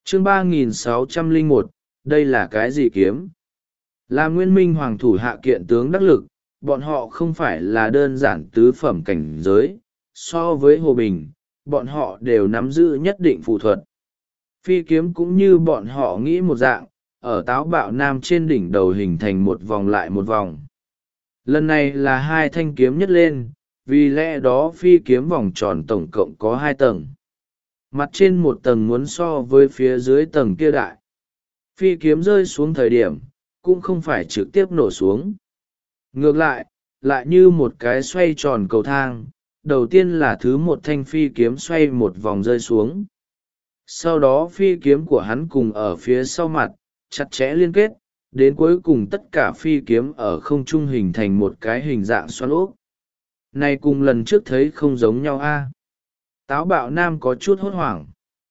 Chương 3601, đây là cái gì kiếm? Là Nguyên Minh Hoàng thủ hạ kiện tướng đắc lực, bọn họ không phải là đơn giản tứ phẩm cảnh giới, so với Hồ Bình, bọn họ đều nắm giữ nhất định phù thuật. Phi kiếm cũng như bọn họ nghĩ một dạng, ở Táo Bạo Nam trên đỉnh đầu hình thành một vòng lại một vòng. Lần này là hai thanh kiếm nhất lên, vì lẽ đó phi kiếm vòng tròn tổng cộng có 2 tầng. Mặt trên một tầng muốn so với phía dưới tầng kia đại. Phi kiếm rơi xuống thời điểm, cũng không phải trực tiếp nổ xuống. Ngược lại, lại như một cái xoay tròn cầu thang, đầu tiên là thứ một thanh phi kiếm xoay một vòng rơi xuống. Sau đó phi kiếm của hắn cùng ở phía sau mặt, chặt chẽ liên kết, đến cuối cùng tất cả phi kiếm ở không trung hình thành một cái hình dạng xoắn ốc. Này cùng lần trước thấy không giống nhau a. Táo Bạo Nam có chút hốt hoảng.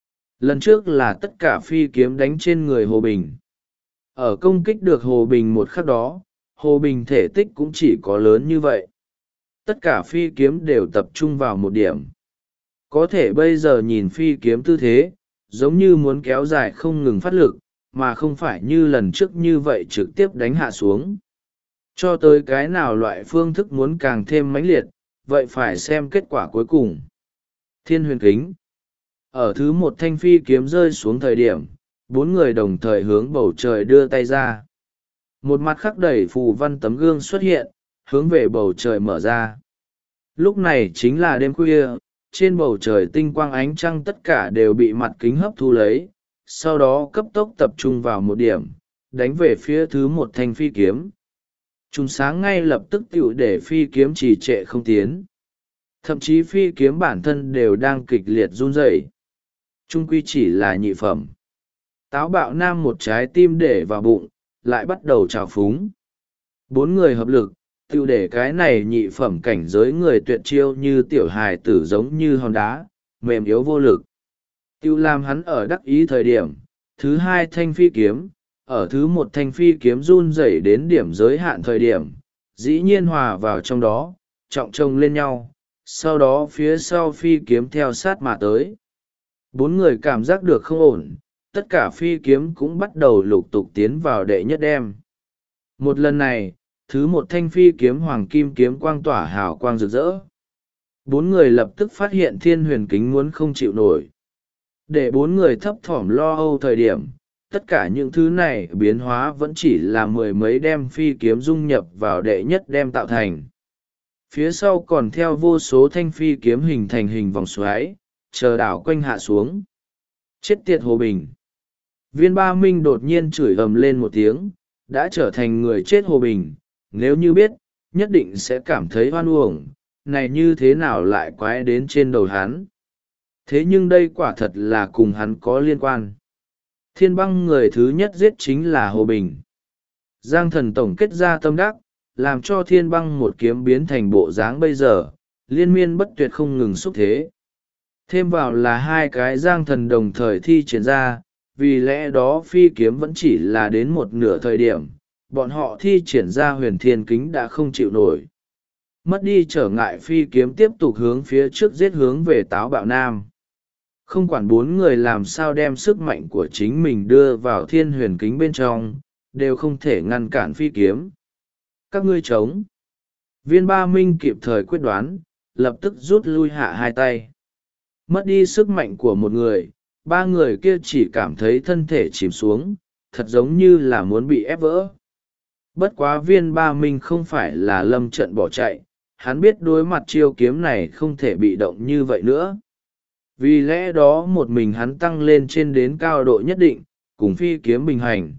Lần trước là tất cả phi kiếm đánh trên người Hồ Bình. Ở công kích được Hồ Bình một khắc đó, Hồ Bình thể tích cũng chỉ có lớn như vậy. Tất cả phi kiếm đều tập trung vào một điểm. Có thể bây giờ nhìn phi kiếm tư thế, giống như muốn kéo dài không ngừng phát lực, mà không phải như lần trước như vậy trực tiếp đánh hạ xuống. Cho tới cái nào loại phương thức muốn càng thêm mãnh liệt, vậy phải xem kết quả cuối cùng. Thiên Huyền Kính. Ở thứ một thanh phi kiếm rơi xuống thời điểm, 4 người đồng thời hướng bầu trời đưa tay ra. Một mặt khắc đầy phù văn tấm gương xuất hiện, hướng về bầu trời mở ra. Lúc này chính là đêm khuya, trên bầu trời tinh quang ánh trăng tất cả đều bị mặt kính hấp thu lấy, sau đó cấp tốc tập trung vào một điểm, đánh về phía thứ một thanh phi kiếm. Chúng sáng ngay lập tức tựu để phi kiếm trì trệ không tiến. Thậm chí phi kiếm bản thân đều đang kịch liệt run rẩy. Trung quy chỉ là nhị phẩm. Táo Bạo Nam một trái tim để vào bụng, lại bắt đầu trào phúng. 4 người hợp lực, tựu để cái này nhị phẩm cảnh giới người tuyệt chiêu như tiểu hài tử giống như hòn đá, mềm yếu vô lực. Tựu làm hắn ở đắc ý thời điểm, thứ 2 thanh phi kiếm, ở thứ 1 thanh phi kiếm run rẩy đến điểm giới hạn thời điểm, dĩ nhiên hòa vào trong đó, trọng chồng lên nhau, sau đó phía sau phi kiếm theo sát mà tới. 4 người cảm giác được không ổn, tất cả phi kiếm cũng bắt đầu lục tục tiến vào đệ nhất đem. Một lần này, thứ 1 thanh phi kiếm hoàng kim kiếm quang tỏa hào quang rực rỡ. 4 người lập tức phát hiện Thiên Huyền Kính muốn không chịu nổi. Để 4 người thấp thỏm lo âu thời điểm, tất cả những thứ này biến hóa vẫn chỉ là 10 mấy đem phi kiếm dung nhập vào đệ nhất đem tạo thành. Phía sau còn theo vô số thanh phi kiếm hình thành hình vòng xoáy, chờ đảo quanh hạ xuống. Chết tiệt Hồ Bình. Viên Ba Minh đột nhiên chửi ầm lên một tiếng, đã trở thành người chết Hồ Bình, nếu như biết, nhất định sẽ cảm thấy oan uổng, này như thế nào lại quái đến trên đầu hắn. Thế nhưng đây quả thật là cùng hắn có liên quan. Thiên Băng người thứ nhất giết chính là Hồ Bình. Giang Thần tổng kết ra tâm đắc, làm cho Thiên Băng một kiếm biến thành bộ dáng bây giờ, liên miên bất tuyệt không ngừng xúc thế. Thêm vào là 2 cái Giang Thần đồng thời thi triển ra, vì lẽ đó phi kiếm vẫn chỉ là đến một nửa thời điểm, bọn họ thi triển ra Huyền Thiên Kính đã không chịu nổi. Mất đi trở ngại phi kiếm tiếp tục hướng phía trước giết hướng về Táo Bạo Nam. Không quản 4 người làm sao đem sức mạnh của chính mình đưa vào Thiên Huyền Kính bên trong, đều không thể ngăn cản phi kiếm. Các ngươi chống. Viên Ba Minh kịp thời quyết đoán, lập tức rút lui hạ 2 tay. Mất đi sức mạnh của một người, 3 người kia chỉ cảm thấy thân thể chìm xuống, thật giống như là muốn bị ép vỡ. Bất quá Viên Ba Minh không phải là lâm trận bỏ chạy, hắn biết đối mặt chiêu kiếm này không thể bị động như vậy nữa. Vì lẽ đó một mình hắn tăng lên trên đến cao độ nhất định, cùng phi kiếm bình hành.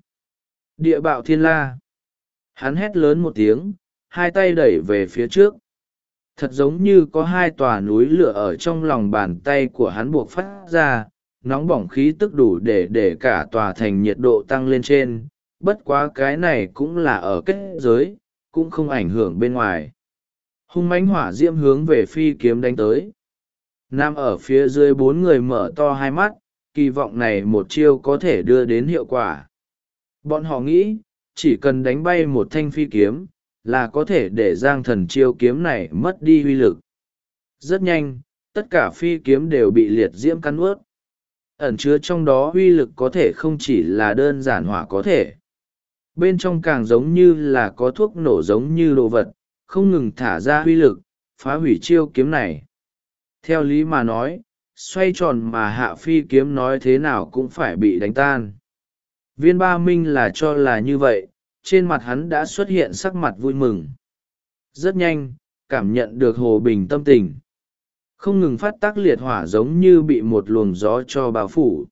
Địa bạo thiên la. Hắn hét lớn một tiếng, 2 tay đẩy về phía trước. Thật giống như có 2 tòa núi lửa ở trong lòng bàn tay của hắn buộc phát ra, nóng bỏng khí tức đủ để cả tòa thành nhiệt độ tăng lên trên. Bất quá cái này cũng là ở kết giới, cũng không ảnh hưởng bên ngoài. Hung mãnh hỏa diễm hướng về phi kiếm đánh tới. Nam ở phía dưới 4 người mở to 2 mắt, kỳ vọng này một chiêu có thể đưa đến hiệu quả. Bọn họ nghĩ, chỉ cần đánh bay một thanh phi kiếm, là có thể để Giang Thần chiêu kiếm này mất đi uy lực. Rất nhanh, tất cả phi kiếm đều bị liệt diễm cắn ướt. ẩn chứa trong đó uy lực có thể không chỉ là đơn giản hỏa có thể. Bên trong càng giống như là có thuốc nổ giống như đồ vật, không ngừng thả ra uy lực, phá hủy chiêu kiếm này. Theo lý mà nói, xoay tròn mà Hạ Phi kiếm nói thế nào cũng phải bị đánh tan. Viên Ba Minh là cho là như vậy, trên mặt hắn đã xuất hiện sắc mặt vui mừng. Rất nhanh, cảm nhận được Hồ Bình tâm tình. Không ngừng phát tác liệt hỏa giống như bị một luồng gió cho bao phủ.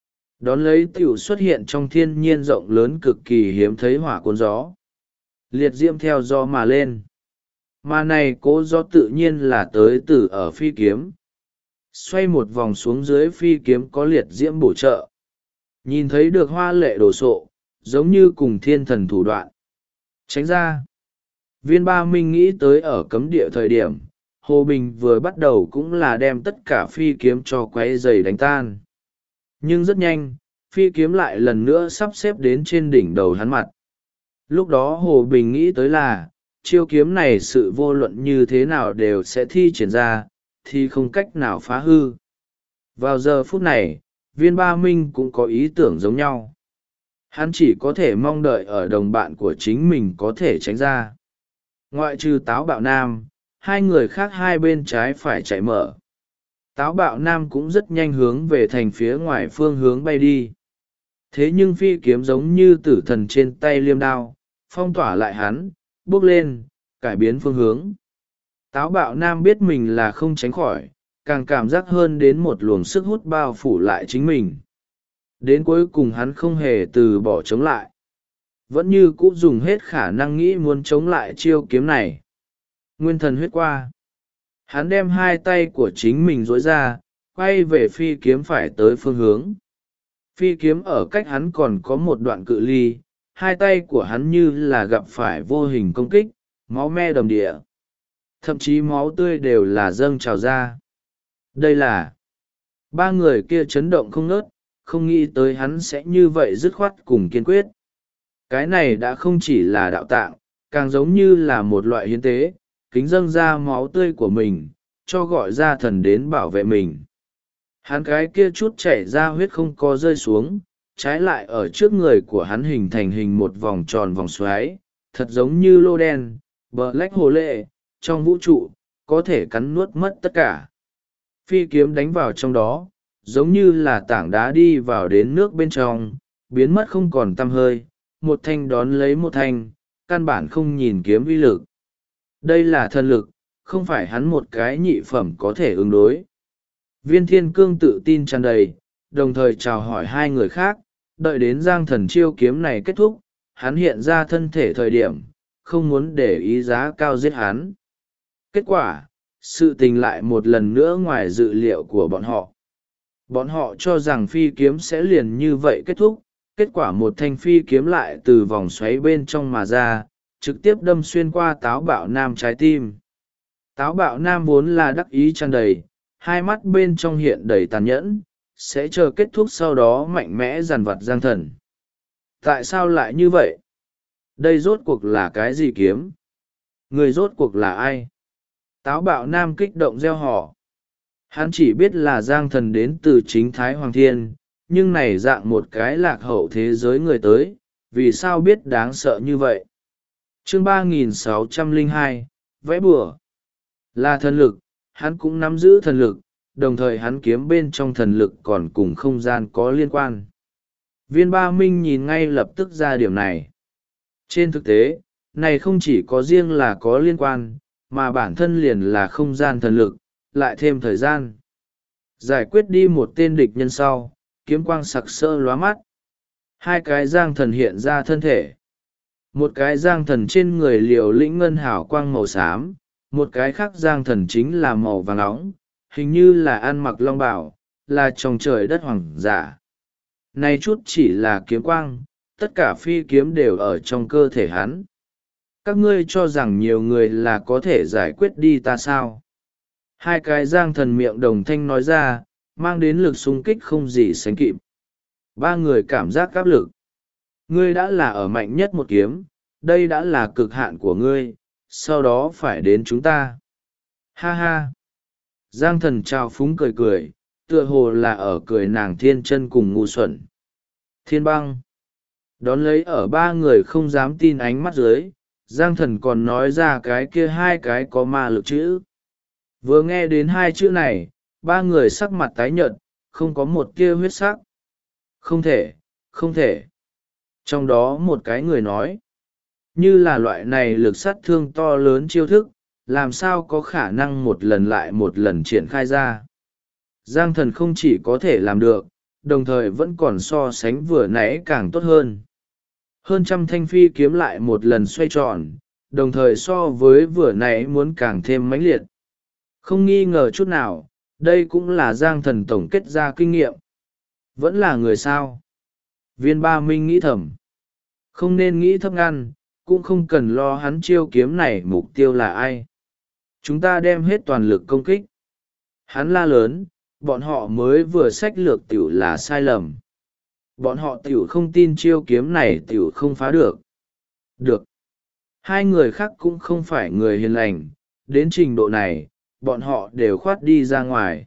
Đón lấy tiểu xuất hiện trong thiên nhiên rộng lớn cực kỳ hiếm thấy hỏa cuốn gió. Liệt diễm theo gió mà lên. Mà này cố gió tự nhiên là tới từ ở phi kiếm. Xoay một vòng xuống dưới phi kiếm có liệt diễm bổ trợ. Nhìn thấy được hoa lệ đồ sộ, giống như cùng thiên thần thủ đoạn. Tránh ra. Viên Ba Minh nghĩ tới ở cấm địa thời điểm, Hồ Bình vừa bắt đầu cũng là đem tất cả phi kiếm cho quấy dày đánh tan. Nhưng rất nhanh, phi kiếm lại lần nữa sắp xếp đến trên đỉnh đầu hắn mặt. Lúc đó Hồ Bình nghĩ tới là, chiêu kiếm này sự vô luận như thế nào đều sẽ thi triển ra, thì không cách nào phá hư. Vào giờ phút này, Viên Ba Minh cũng có ý tưởng giống nhau. Hắn chỉ có thể mong đợi ở đồng bạn của chính mình có thể tránh ra. Ngoại trừ Táo Bạo Nam, hai người khác hai bên trái phải chạy mở. Táo Bạo Nam cũng rất nhanh hướng về thành phía ngoài phương hướng bay đi. Thế nhưng phi kiếm giống như tử thần trên tay liêm đao, phong tỏa lại hắn, bước lên, cải biến phương hướng. Táo Bạo Nam biết mình là không tránh khỏi, càng cảm giác hơn đến một luồng sức hút bao phủ lại chính mình. Đến cuối cùng hắn không hề từ bỏ chống lại. Vẫn như cũ dùng hết khả năng nghĩ muốn chống lại chiêu kiếm này. Nguyên thần huyết qua. Hắn đem hai tay của chính mình dối ra, quay về phi kiếm phải tới phương hướng. Phi kiếm ở cách hắn còn có một đoạn cự ly, hai tay của hắn như là gặp phải vô hình công kích, máu me đầm địa. Thậm chí máu tươi đều là dâng trào ra. Đây là... Ba người kia chấn động không ngớt, không nghĩ tới hắn sẽ như vậy dứt khoát cùng kiên quyết. Cái này đã không chỉ là đạo tạng, càng giống như là một loại hiến tế, kính dâng ra máu tươi của mình, cho gọi ra thần đến bảo vệ mình. Hắn cái kia chút chảy ra huyết không có rơi xuống, trái lại ở trước người của hắn hình thành hình một vòng tròn vòng xoáy, thật giống như lô đen, Black hồ lệ, trong vũ trụ, có thể cắn nuốt mất tất cả. Phi kiếm đánh vào trong đó, giống như là tảng đá đi vào đến nước bên trong, biến mất không còn tăm hơi, một thanh đón lấy một thanh, căn bản không nhìn kiếm uy lực. Đây là thần lực, không phải hắn một cái nhị phẩm có thể ứng đối. Viên Thiên Cương tự tin tràn đầy, đồng thời chào hỏi hai người khác, đợi đến giang thần chiêu kiếm này kết thúc, hắn hiện ra thân thể thời điểm, không muốn để ý giá cao giết hắn. Kết quả, sự tình lại một lần nữa ngoài dự liệu của bọn họ. Bọn họ cho rằng phi kiếm sẽ liền như vậy kết thúc, kết quả một thanh phi kiếm lại từ vòng xoáy bên trong mà ra, trực tiếp đâm xuyên qua Táo Bạo Nam trái tim. Táo Bạo Nam vốn là đắc ý tràn đầy, hai mắt bên trong hiện đầy tàn nhẫn, sẽ chờ kết thúc sau đó mạnh mẽ dằn vặt giang thần. Tại sao lại như vậy? Đây rốt cuộc là cái gì kiếm? Người rốt cuộc là ai? Táo Bạo Nam kích động reo hò. Hắn chỉ biết là giang thần đến từ chính Thái Hoàng Thiên, nhưng này dạng một cái lạc hậu thế giới người tới, vì sao biết đáng sợ như vậy? Chương 3602, vẽ bùa. Là thần lực, hắn cũng nắm giữ thần lực, đồng thời hắn kiếm bên trong thần lực còn cùng không gian có liên quan. Viên Ba Minh nhìn ngay lập tức ra điểm này. Trên thực tế, này không chỉ có riêng là có liên quan, mà bản thân liền là không gian thần lực, lại thêm thời gian. Giải quyết đi một tên địch nhân sau, kiếm quang sặc sỡ lóa mắt. Hai cái giang thần hiện ra thân thể. Một cái giang thần trên người liều lĩnh ngân hào quang màu xám, một cái khác giang thần chính là màu vàng nóng, hình như là ăn mặc long bào, là trong trời đất hoàng giả. Này chút chỉ là kiếm quang, tất cả phi kiếm đều ở trong cơ thể hắn. Các ngươi cho rằng nhiều người là có thể giải quyết đi ta sao? Hai cái giang thần miệng đồng thanh nói ra, mang đến lực xung kích không gì sánh kịp. Ba người cảm giác áp lực. Ngươi đã là ở mạnh nhất một kiếm, đây đã là cực hạn của ngươi, sau đó phải đến chúng ta. Ha ha! Giang thần trao phúng cười cười, tựa hồ là ở cười nàng thiên chân cùng ngu xuẩn. Thiên băng đón lấy ở ba người không dám tin ánh mắt dưới, Giang Thần còn nói ra cái kia hai cái có ma lực chữ. Vừa nghe đến hai chữ này, ba người sắc mặt tái nhợt, không có một tia huyết sắc. Không thể, không thể. Trong đó một cái người nói, như là loại này lực sát thương to lớn chiêu thức, làm sao có khả năng một lần lại một lần triển khai ra. Giang Thần không chỉ có thể làm được, đồng thời vẫn còn so sánh vừa nãy càng tốt hơn. Hơn trăm thanh phi kiếm lại một lần xoay tròn, đồng thời so với vừa nãy muốn càng thêm mãnh liệt. Không nghi ngờ chút nào, đây cũng là Giang Thần tổng kết ra kinh nghiệm. Vẫn là người sao. Viên Ba Minh nghĩ thầm. Không nên nghĩ thấp ngăn, cũng không cần lo hắn chiêu kiếm này mục tiêu là ai. Chúng ta đem hết toàn lực công kích. Hắn la lớn, bọn họ mới vừa xách lược tiểu là sai lầm. Bọn họ tiểu không tin chiêu kiếm này tiểu không phá được. Được. Hai người khác cũng không phải người hiền lành, đến trình độ này, bọn họ đều khoát đi ra ngoài.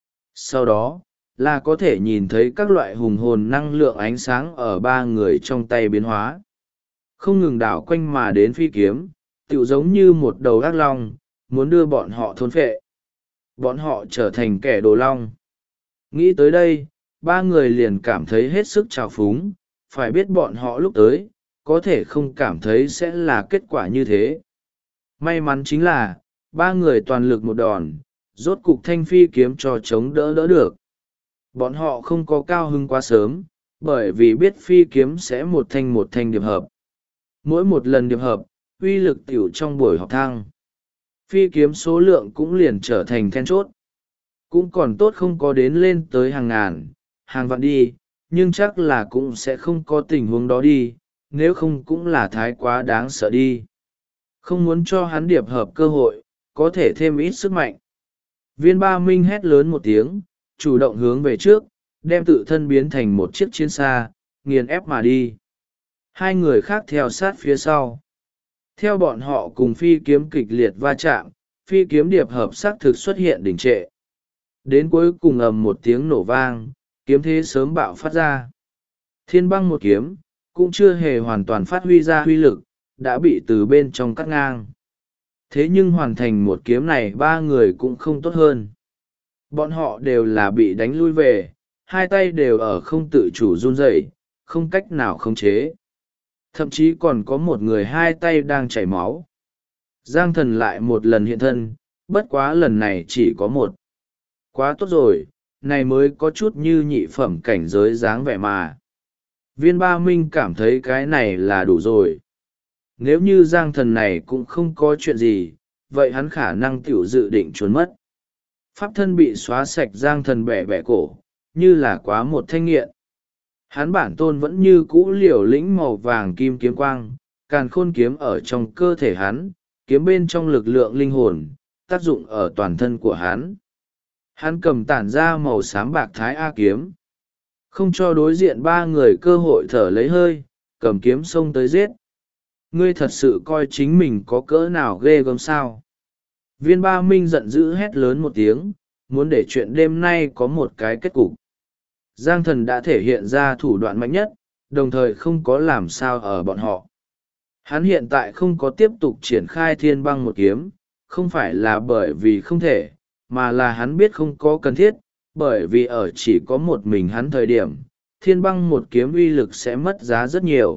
Sau đó, là có thể nhìn thấy các loại hùng hồn năng lượng ánh sáng ở ba người trong tay biến hóa. Không ngừng đảo quanh mà đến phi kiếm, tựu giống như một đầu ác long, muốn đưa bọn họ thôn phệ. Bọn họ trở thành kẻ đồ long. Nghĩ tới đây, ba người liền cảm thấy hết sức trào phúng, phải biết bọn họ lúc tới, có thể không cảm thấy sẽ là kết quả như thế. May mắn chính là, ba người toàn lực một đòn, rốt cục thanh phi kiếm cho chống đỡ được. Bọn họ không có cao hứng quá sớm, bởi vì biết phi kiếm sẽ một thanh điệp hợp. Mỗi một lần điệp hợp, uy lực tiểu trong buổi học thăng. Phi kiếm số lượng cũng liền trở thành then chốt. Cũng còn tốt không có đến lên tới hàng ngàn, hàng vạn đi, nhưng chắc là cũng sẽ không có tình huống đó đi, nếu không cũng là thái quá đáng sợ đi. Không muốn cho hắn điệp hợp cơ hội, có thể thêm ít sức mạnh. Viên Ba Minh hét lớn một tiếng, chủ động hướng về trước, đem tự thân biến thành một chiếc chiến xa, nghiền ép mà đi. Hai người khác theo sát phía sau. Theo bọn họ cùng phi kiếm kịch liệt va chạm, phi kiếm điệp hợp xác thực xuất hiện đỉnh trệ. Đến cuối cùng ầm một tiếng nổ vang, kiếm thế sớm bạo phát ra. Thiên băng một kiếm, cũng chưa hề hoàn toàn phát huy ra huy lực, đã bị từ bên trong cắt ngang. Thế nhưng hoàn thành một kiếm này ba người cũng không tốt hơn. Bọn họ đều là bị đánh lui về, hai tay đều ở không tự chủ run rẩy, không cách nào khống chế. Thậm chí còn có một người hai tay đang chảy máu. Giang Thần lại một lần hiện thân, bất quá lần này chỉ có một. Quá tốt rồi, này mới có chút như nhị phẩm cảnh giới dáng vẻ mà. Viên Ba Minh cảm thấy cái này là đủ rồi. Nếu như Giang Thần này cũng không có chuyện gì, vậy hắn khả năng tiểu dự định trốn mất. Pháp thân bị xóa sạch, Giang Thần bẻ bẻ cổ, như là quá một thanh nghiện. Hắn bản tôn vẫn như cũ liều lĩnh màu vàng kim kiếm quang, càn khôn kiếm ở trong cơ thể hắn, kiếm bên trong lực lượng linh hồn, tác dụng ở toàn thân của hắn. Hắn cầm tản ra màu xám bạc thái A kiếm, không cho đối diện ba người cơ hội thở lấy hơi, cầm kiếm xông tới giết. Ngươi thật sự coi chính mình có cỡ nào ghê gớm sao? Viên Ba Minh giận dữ hét lớn một tiếng, muốn để chuyện đêm nay có một cái kết cục. Giang Thần đã thể hiện ra thủ đoạn mạnh nhất, đồng thời không có làm sao ở bọn họ. Hắn hiện tại không có tiếp tục triển khai thiên băng một kiếm, không phải là bởi vì không thể, mà là hắn biết không có cần thiết, bởi vì ở chỉ có một mình hắn thời điểm, thiên băng một kiếm uy lực sẽ mất giá rất nhiều.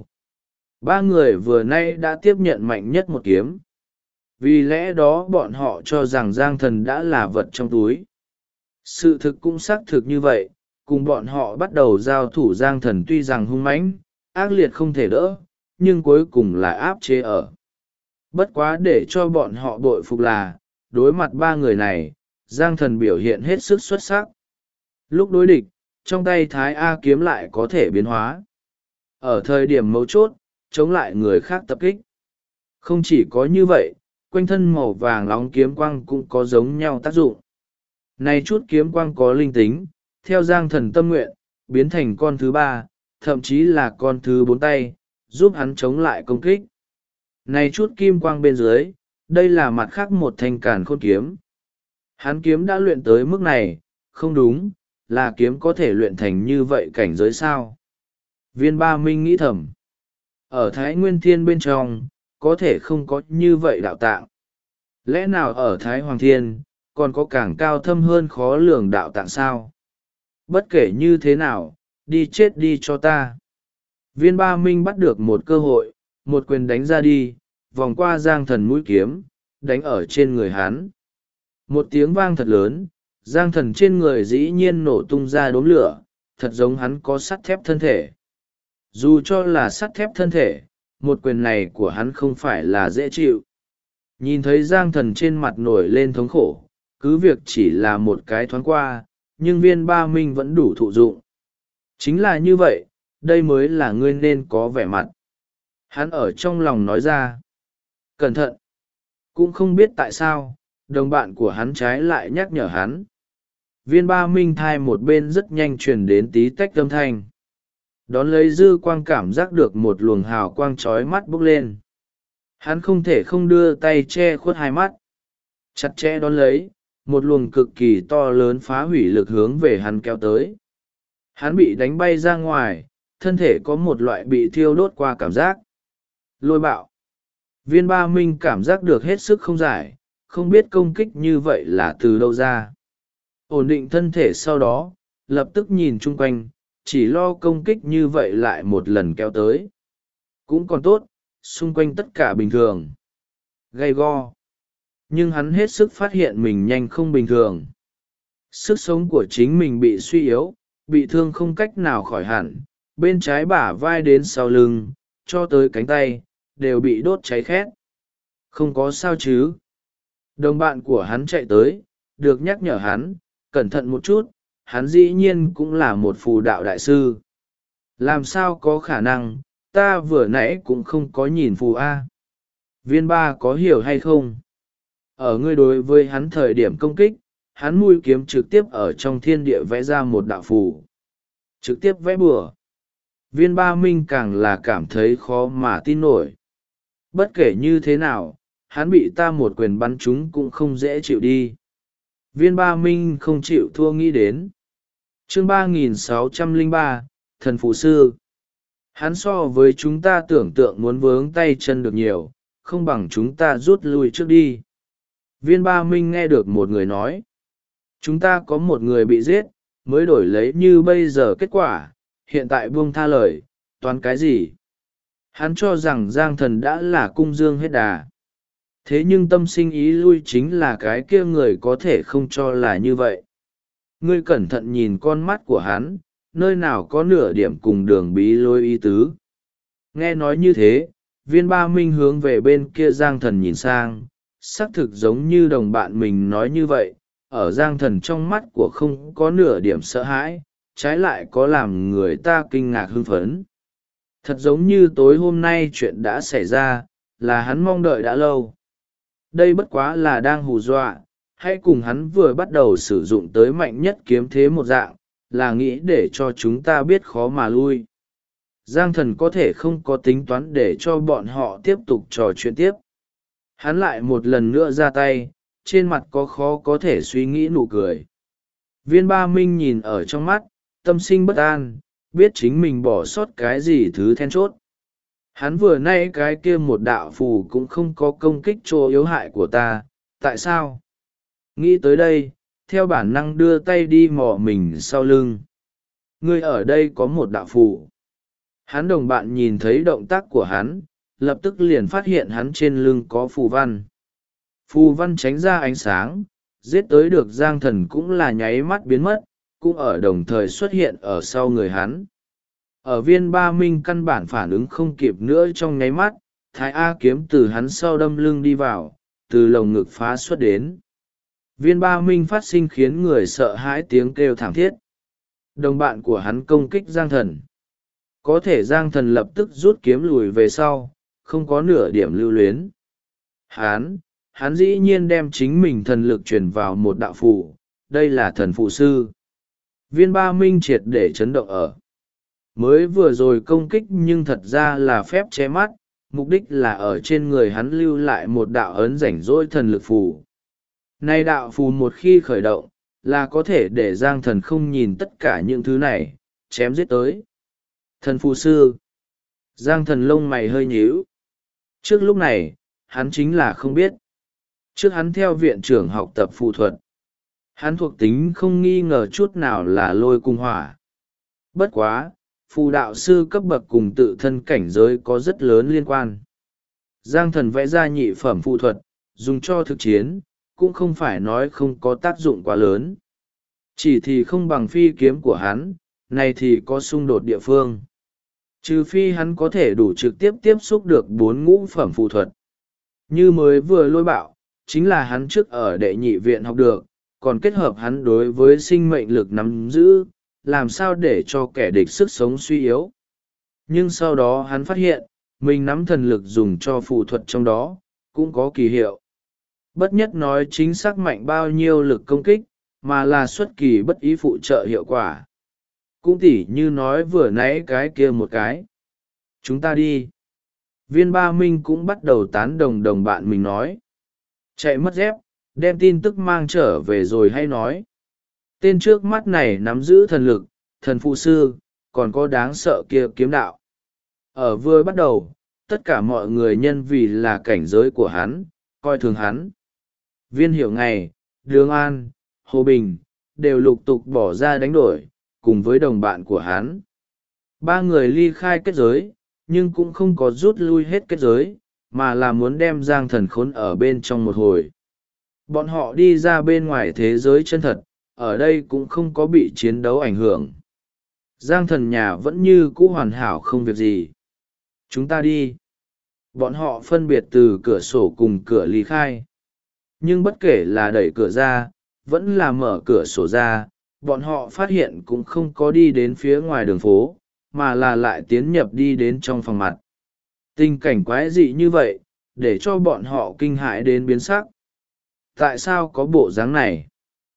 Ba người vừa nay đã tiếp nhận mạnh nhất một kiếm. Vì lẽ đó bọn họ cho rằng Giang Thần đã là vật trong túi. Sự thực cũng xác thực như vậy, cùng bọn họ bắt đầu giao thủ, Giang Thần tuy rằng hung mãnh, ác liệt không thể đỡ, nhưng cuối cùng là áp chế ở. Bất quá để cho bọn họ bội phục là, đối mặt ba người này, Giang Thần biểu hiện hết sức xuất sắc. Lúc đối địch, trong tay Thái A kiếm lại có thể biến hóa. Ở thời điểm mấu chốt, chống lại người khác tập kích. Không chỉ có như vậy, quanh thân màu vàng nóng kiếm quang cũng có giống nhau tác dụng. Này chút kiếm quang có linh tính, theo Giang Thần tâm nguyện, biến thành con thứ ba, thậm chí là con thứ bốn tay, giúp hắn chống lại công kích. Này chút kim quang bên dưới, đây là mặt khác một thanh càn khôn kiếm. Hắn kiếm đã luyện tới mức này, không đúng, là kiếm có thể luyện thành như vậy cảnh giới sao? Viên Ba Minh nghĩ thầm. Ở Thái Nguyên Thiên bên trong, có thể không có như vậy đạo tạng. Lẽ nào ở Thái Hoàng Thiên, còn có càng cao thâm hơn khó lường đạo tạng sao? Bất kể như thế nào, đi chết đi cho ta. Viên Ba Minh bắt được một cơ hội, một quyền đánh ra đi, vòng qua Giang Thần mũi kiếm, đánh ở trên người hắn. Một tiếng vang thật lớn, Giang Thần trên người dĩ nhiên nổ tung ra đốm lửa, thật giống hắn có sắt thép thân thể. Dù cho là sắt thép thân thể, một quyền này của hắn không phải là dễ chịu. Nhìn thấy Giang Thần trên mặt nổi lên thống khổ, cứ việc chỉ là một cái thoáng qua, nhưng Viên Ba Minh vẫn đủ thụ dụng. Chính là như vậy, đây mới là ngươi nên có vẻ mặt. Hắn ở trong lòng nói ra. Cẩn thận! Cũng không biết tại sao, đồng bạn của hắn trái lại nhắc nhở hắn. Viên Ba Minh thai một bên rất nhanh truyền đến tí tách âm thanh. Đón lấy dư quang cảm giác được một luồng hào quang trói mắt bốc lên. Hắn không thể không đưa tay che khuất hai mắt. Chặt chẽ đón lấy, một luồng cực kỳ to lớn phá hủy lực hướng về hắn kéo tới. Hắn bị đánh bay ra ngoài, thân thể có một loại bị thiêu đốt qua cảm giác. Lôi bạo. Viên Ba Minh cảm giác được hết sức không giải, không biết công kích như vậy là từ đâu ra. Ổn định thân thể sau đó, lập tức nhìn chung quanh, chỉ lo công kích như vậy lại một lần kéo tới. Cũng còn tốt, xung quanh tất cả bình thường. Gay go. Nhưng hắn hết sức phát hiện mình nhanh không bình thường. Sức sống của chính mình bị suy yếu, bị thương không cách nào khỏi hẳn, bên trái bả vai đến sau lưng, cho tới cánh tay, đều bị đốt cháy khét. Không có sao chứ. Đồng bạn của hắn chạy tới, được nhắc nhở hắn, cẩn thận một chút, hắn dĩ nhiên cũng là một phù đạo đại sư. Làm sao có khả năng, ta vừa nãy cũng không có nhìn phù A. Viên Ba có hiểu hay không? Ở ngươi đối với hắn thời điểm công kích, hắn mũi kiếm trực tiếp ở trong thiên địa vẽ ra một đạo phù. Trực tiếp vẽ bừa. Viên Ba Minh càng là cảm thấy khó mà tin nổi. Bất kể như thế nào, hắn bị ta một quyền bắn trúng cũng không dễ chịu đi. Viên Ba Minh không chịu thua nghĩ đến. Chương 3603, Thần Phụ Sư. Hắn so với chúng ta tưởng tượng muốn vướng tay chân được nhiều, không bằng chúng ta rút lui trước đi. Viên Ba Minh nghe được một người nói. Chúng ta có một người bị giết, mới đổi lấy như bây giờ kết quả, hiện tại buông tha lời, toán cái gì? Hắn cho rằng Giang Thần đã là cung dương hết đà. Thế nhưng tâm sinh ý lui chính là cái kia người có thể không cho là như vậy. Ngươi cẩn thận nhìn con mắt của hắn, nơi nào có nửa điểm cùng đường bí lôi ý tứ. Nghe nói như thế, Viên Ba Minh hướng về bên kia Giang Thần nhìn sang, xác thực giống như đồng bạn mình nói như vậy, ở Giang Thần trong mắt của không có nửa điểm sợ hãi, trái lại có làm người ta kinh ngạc hưng phấn. Thật giống như tối hôm nay chuyện đã xảy ra, là hắn mong đợi đã lâu. Đây bất quá là đang hù dọa, hay cùng hắn vừa bắt đầu sử dụng tới mạnh nhất kiếm thế một dạng, là nghĩ để cho chúng ta biết khó mà lui. Giang Thần có thể không có tính toán để cho bọn họ tiếp tục trò chuyện tiếp. Hắn lại một lần nữa ra tay, trên mặt có khó có thể suy nghĩ nụ cười. Viên Ba Minh nhìn ở trong mắt, tâm sinh bất an, biết chính mình bỏ sót cái gì thứ then chốt. Hắn vừa nay cái kia một đạo phù cũng không có công kích chỗ yếu hại của ta, tại sao? Nghĩ tới đây, theo bản năng đưa tay đi mò mình sau lưng. Ngươi ở đây có một đạo phù. Hắn đồng bạn nhìn thấy động tác của hắn, lập tức liền phát hiện hắn trên lưng có phù văn. Phù văn tránh ra ánh sáng, giết tới được Giang Thần cũng là nháy mắt biến mất, cũng ở đồng thời xuất hiện ở sau người hắn. Ở Viên Ba Minh căn bản phản ứng không kịp nữa trong nháy mắt, Thái A kiếm từ hắn sau đâm lưng đi vào, từ lồng ngực phá xuất đến. Viên Ba Minh phát sinh khiến người sợ hãi tiếng kêu thảm thiết. Đồng bạn của hắn công kích Giang Thần. Có thể Giang Thần lập tức rút kiếm lùi về sau, không có nửa điểm lưu luyến. Hắn dĩ nhiên đem chính mình thần lực truyền vào một đạo phù, đây là thần phụ sư. Viên Ba Minh triệt để chấn động ở. Mới vừa rồi công kích nhưng thật ra là phép che mắt, mục đích là ở trên người hắn lưu lại một đạo ấn rảnh rỗi thần lực phù. Này đạo phù một khi khởi động, là có thể để Giang Thần không nhìn tất cả những thứ này, chém giết tới. Thần phù sư. Giang Thần lông mày hơi nhíu. Trước lúc này, hắn chính là không biết. Trước hắn theo viện trưởng học tập phù thuật. Hắn thuộc tính không nghi ngờ chút nào là lôi cung hỏa. Bất quá, phù đạo sư cấp bậc cùng tự thân cảnh giới có rất lớn liên quan. Giang Thần vẽ ra nhị phẩm phù thuật, dùng cho thực chiến, cũng không phải nói không có tác dụng quá lớn. Chỉ thì không bằng phi kiếm của hắn, này thì có xung đột địa phương. Trừ phi hắn có thể đủ trực tiếp tiếp xúc được 4 ngũ phẩm phù thuật. Như mới vừa lôi bạo, chính là hắn trước ở đệ nhị viện học được, còn kết hợp hắn đối với sinh mệnh lực nắm giữ, làm sao để cho kẻ địch sức sống suy yếu. Nhưng sau đó hắn phát hiện, mình nắm thần lực dùng cho phù thuật trong đó, cũng có kỳ hiệu. Bất nhất nói chính xác mạnh bao nhiêu lực công kích, mà là xuất kỳ bất ý phụ trợ hiệu quả. Cũng tỉ như nói vừa nãy cái kia một cái. Chúng ta đi. Viên Ba Minh cũng bắt đầu tán đồng đồng bạn mình nói. Chạy mất dép, đem tin tức mang trở về rồi hay nói. Tên trước mắt này nắm giữ thần lực, thần phụ sư, còn có đáng sợ kia kiếm đạo. Ở vừa bắt đầu, tất cả mọi người nhân vì là cảnh giới của hắn, coi thường hắn. Viên Hiểu Ngày, Đường An, Hồ Bình, đều lục tục bỏ ra đánh đổi, cùng với đồng bạn của hắn. 3 người ly khai kết giới, nhưng cũng không có rút lui hết kết giới, mà là muốn đem Giang Thần khốn ở bên trong một hồi. Bọn họ đi ra bên ngoài thế giới chân thật, ở đây cũng không có bị chiến đấu ảnh hưởng. Giang Thần nhà vẫn như cũ hoàn hảo không việc gì. Chúng ta đi. Bọn họ phân biệt từ cửa sổ cùng cửa ly khai. Nhưng bất kể là đẩy cửa ra, vẫn là mở cửa sổ ra, bọn họ phát hiện cũng không có đi đến phía ngoài đường phố, mà là lại tiến nhập đi đến trong phòng mặt. Tình cảnh quái dị như vậy, để cho bọn họ kinh hãi đến biến sắc. Tại sao có bộ dáng này?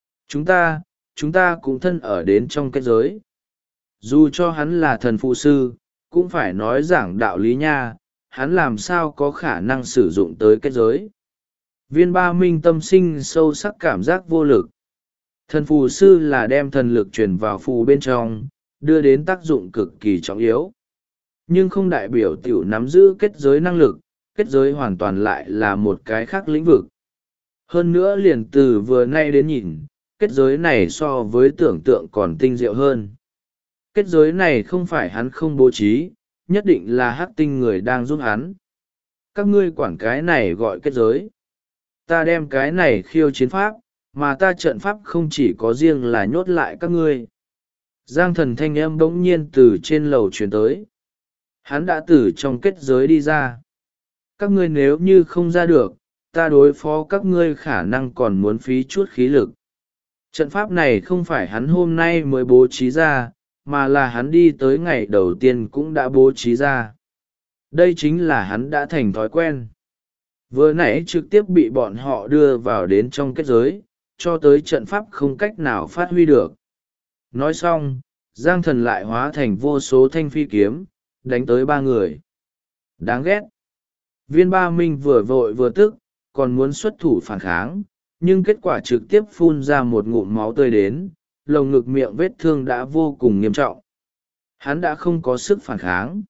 Chúng ta cũng thân ở đến trong kết giới. Dù cho hắn là thần phụ sư, cũng phải nói giảng đạo lý nha, hắn làm sao có khả năng sử dụng tới kết giới. Viên Ba Minh tâm sinh sâu sắc cảm giác vô lực. Thần phù sư là đem thần lực truyền vào phù bên trong, đưa đến tác dụng cực kỳ trọng yếu. Nhưng không đại biểu tiểu nắm giữ kết giới năng lực, kết giới hoàn toàn lại là một cái khác lĩnh vực. Hơn nữa liền từ vừa nay đến nhìn, kết giới này so với tưởng tượng còn tinh diệu hơn. Kết giới này không phải hắn không bố trí, nhất định là hắc tinh người đang giúp hắn. Các ngươi quản cái này gọi kết giới. Ta đem cái này khiêu chiến pháp, mà ta trận pháp không chỉ có riêng là nhốt lại các ngươi. Giang Thần thanh âm bỗng nhiên từ trên lầu truyền tới. Hắn đã từ trong kết giới đi ra. Các ngươi nếu như không ra được, ta đối phó các ngươi khả năng còn muốn phí chút khí lực. Trận pháp này không phải hắn hôm nay mới bố trí ra, mà là hắn đi tới ngày đầu tiên cũng đã bố trí ra. Đây chính là hắn đã thành thói quen. Vừa nãy trực tiếp bị bọn họ đưa vào đến trong kết giới, cho tới trận pháp không cách nào phát huy được. Nói xong, Giang Thần lại hóa thành vô số thanh phi kiếm, đánh tới 3 người. Đáng ghét. Viên Ba Minh vừa vội vừa tức, còn muốn xuất thủ phản kháng, nhưng kết quả trực tiếp phun ra một ngụm máu tươi đến, lồng ngực miệng vết thương đã vô cùng nghiêm trọng. Hắn đã không có sức phản kháng.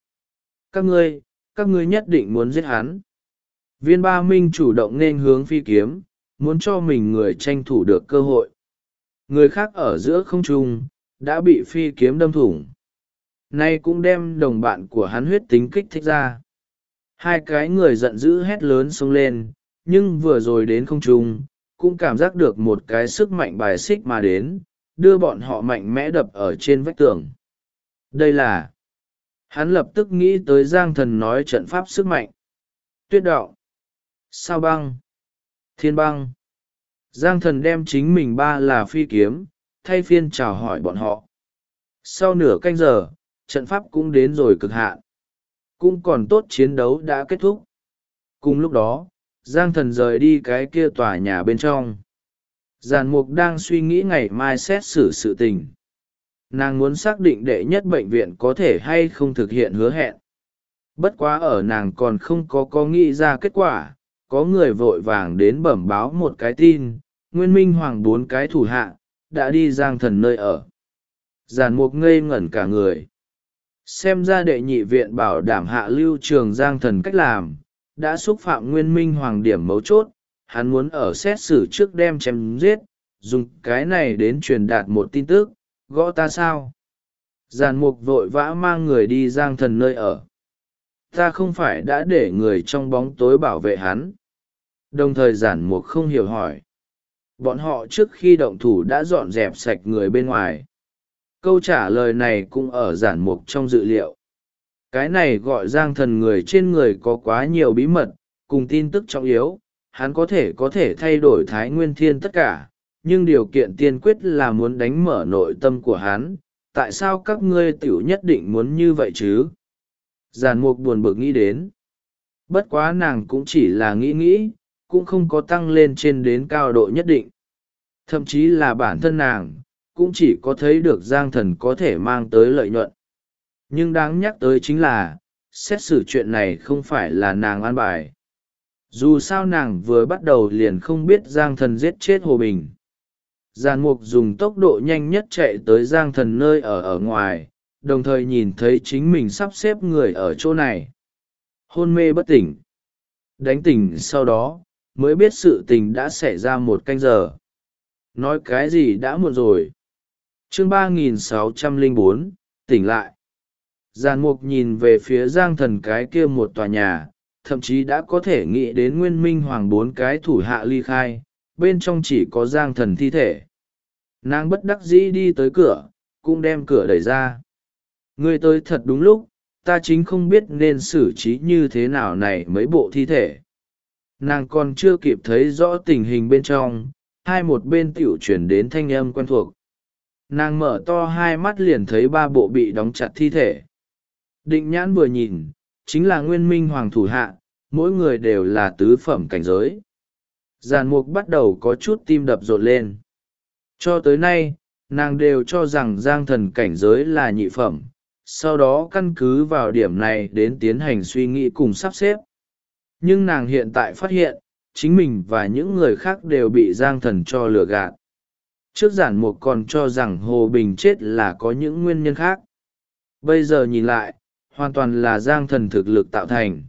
Các ngươi nhất định muốn giết hắn. Viên Ba Minh chủ động nên hướng phi kiếm, muốn cho mình người tranh thủ được cơ hội. Người khác ở giữa không trung, đã bị phi kiếm đâm thủng. Nay cũng đem đồng bạn của hắn huyết tính kích thích ra. 2 cái người giận dữ hét lớn xông lên, nhưng vừa rồi đến không trung, cũng cảm giác được một cái sức mạnh bài xích mà đến, đưa bọn họ mạnh mẽ đập ở trên vách tường. Đây là... Hắn lập tức nghĩ tới Giang Thần nói trận pháp sức mạnh. Tuyết đạo. Sao băng. Thiên băng. Giang Thần đem chính mình 3 là phi kiếm, thay phiên chào hỏi bọn họ. Sau nửa canh giờ, trận pháp cũng đến rồi cực hạn. Cũng còn tốt chiến đấu đã kết thúc. Cùng lúc đó, Giang Thần rời đi cái kia tòa nhà bên trong. Giản Mục đang suy nghĩ ngày mai xét xử sự tình. Nàng muốn xác định đệ nhất bệnh viện có thể hay không thực hiện hứa hẹn. Bất quá ở nàng còn không có nghĩ ra kết quả, có người vội vàng đến bẩm báo một cái tin, Nguyên Minh Hoàng 4 cái thủ hạ, đã đi Giang Thần nơi ở. Giản Mục ngây ngẩn cả người. Xem ra đệ nhị viện bảo đảm hạ lưu trường Giang Thần cách làm, đã xúc phạm nguyên minh hoàng điểm mấu chốt, hắn muốn ở xét xử trước đem chém giết, dùng cái này đến truyền đạt một tin tức, gõ ta sao? Giản Mục vội vã mang người đi Giang Thần nơi ở. Ta không phải đã để người trong bóng tối bảo vệ hắn. Đồng thời Giản Mục không hiểu hỏi. Bọn họ trước khi động thủ đã dọn dẹp sạch người bên ngoài. Câu trả lời này cũng ở Giản Mục trong dự liệu. Cái này gọi Giang Thần người trên người có quá nhiều bí mật, cùng tin tức trọng yếu, hắn có thể thay đổi Thái Nguyên Thiên tất cả, nhưng điều kiện tiên quyết là muốn đánh mở nội tâm của hắn. Tại sao các ngươi tiểu nhất định muốn như vậy chứ? Giản Mục buồn bực nghĩ đến. Bất quá nàng cũng chỉ là nghĩ, cũng không có tăng lên trên đến cao độ nhất định. Thậm chí là bản thân nàng, cũng chỉ có thấy được Giang Thần có thể mang tới lợi nhuận. Nhưng đáng nhắc tới chính là, xét xử chuyện này không phải là nàng an bài. Dù sao nàng vừa bắt đầu liền không biết Giang Thần giết chết Hồ Bình. Giản Mục dùng tốc độ nhanh nhất chạy tới Giang Thần nơi ở ngoài, đồng thời nhìn thấy chính mình sắp xếp người ở chỗ này. Hôn mê bất tỉnh. Đánh tỉnh sau đó, mới biết sự tình đã xảy ra 1 canh giờ. Nói cái gì đã muộn rồi. Chương 3604, tỉnh lại. Giản Mục nhìn về phía Giang Thần cái kia một tòa nhà, thậm chí đã có thể nghĩ đến Nguyên Minh Hoàng 4 cái thủ hạ ly khai, bên trong chỉ có Giang Thần thi thể. Nàng bất đắc dĩ đi tới cửa, cũng đem cửa đẩy ra. Ngươi tới thật đúng lúc, ta chính không biết nên xử trí như thế nào này mấy bộ thi thể. Nàng còn chưa kịp thấy rõ tình hình bên trong, hai một bên tiểu chuyển đến thanh âm quen thuộc. Nàng mở to hai mắt liền thấy 3 bộ bị đóng chặt thi thể. Định nhãn vừa nhìn, chính là Nguyên Minh Hoàng thủ hạ, mỗi người đều là tứ phẩm cảnh giới. Giản Mục bắt đầu có chút tim đập rộn lên. Cho tới nay, nàng đều cho rằng Giang Thần cảnh giới là nhị phẩm, sau đó căn cứ vào điểm này đến tiến hành suy nghĩ cùng sắp xếp. Nhưng nàng hiện tại phát hiện, chính mình và những người khác đều bị Giang Thần cho lừa gạt. Trước Giản Mục còn cho rằng Hồ Bình chết là có những nguyên nhân khác. Bây giờ nhìn lại, hoàn toàn là Giang Thần thực lực tạo thành.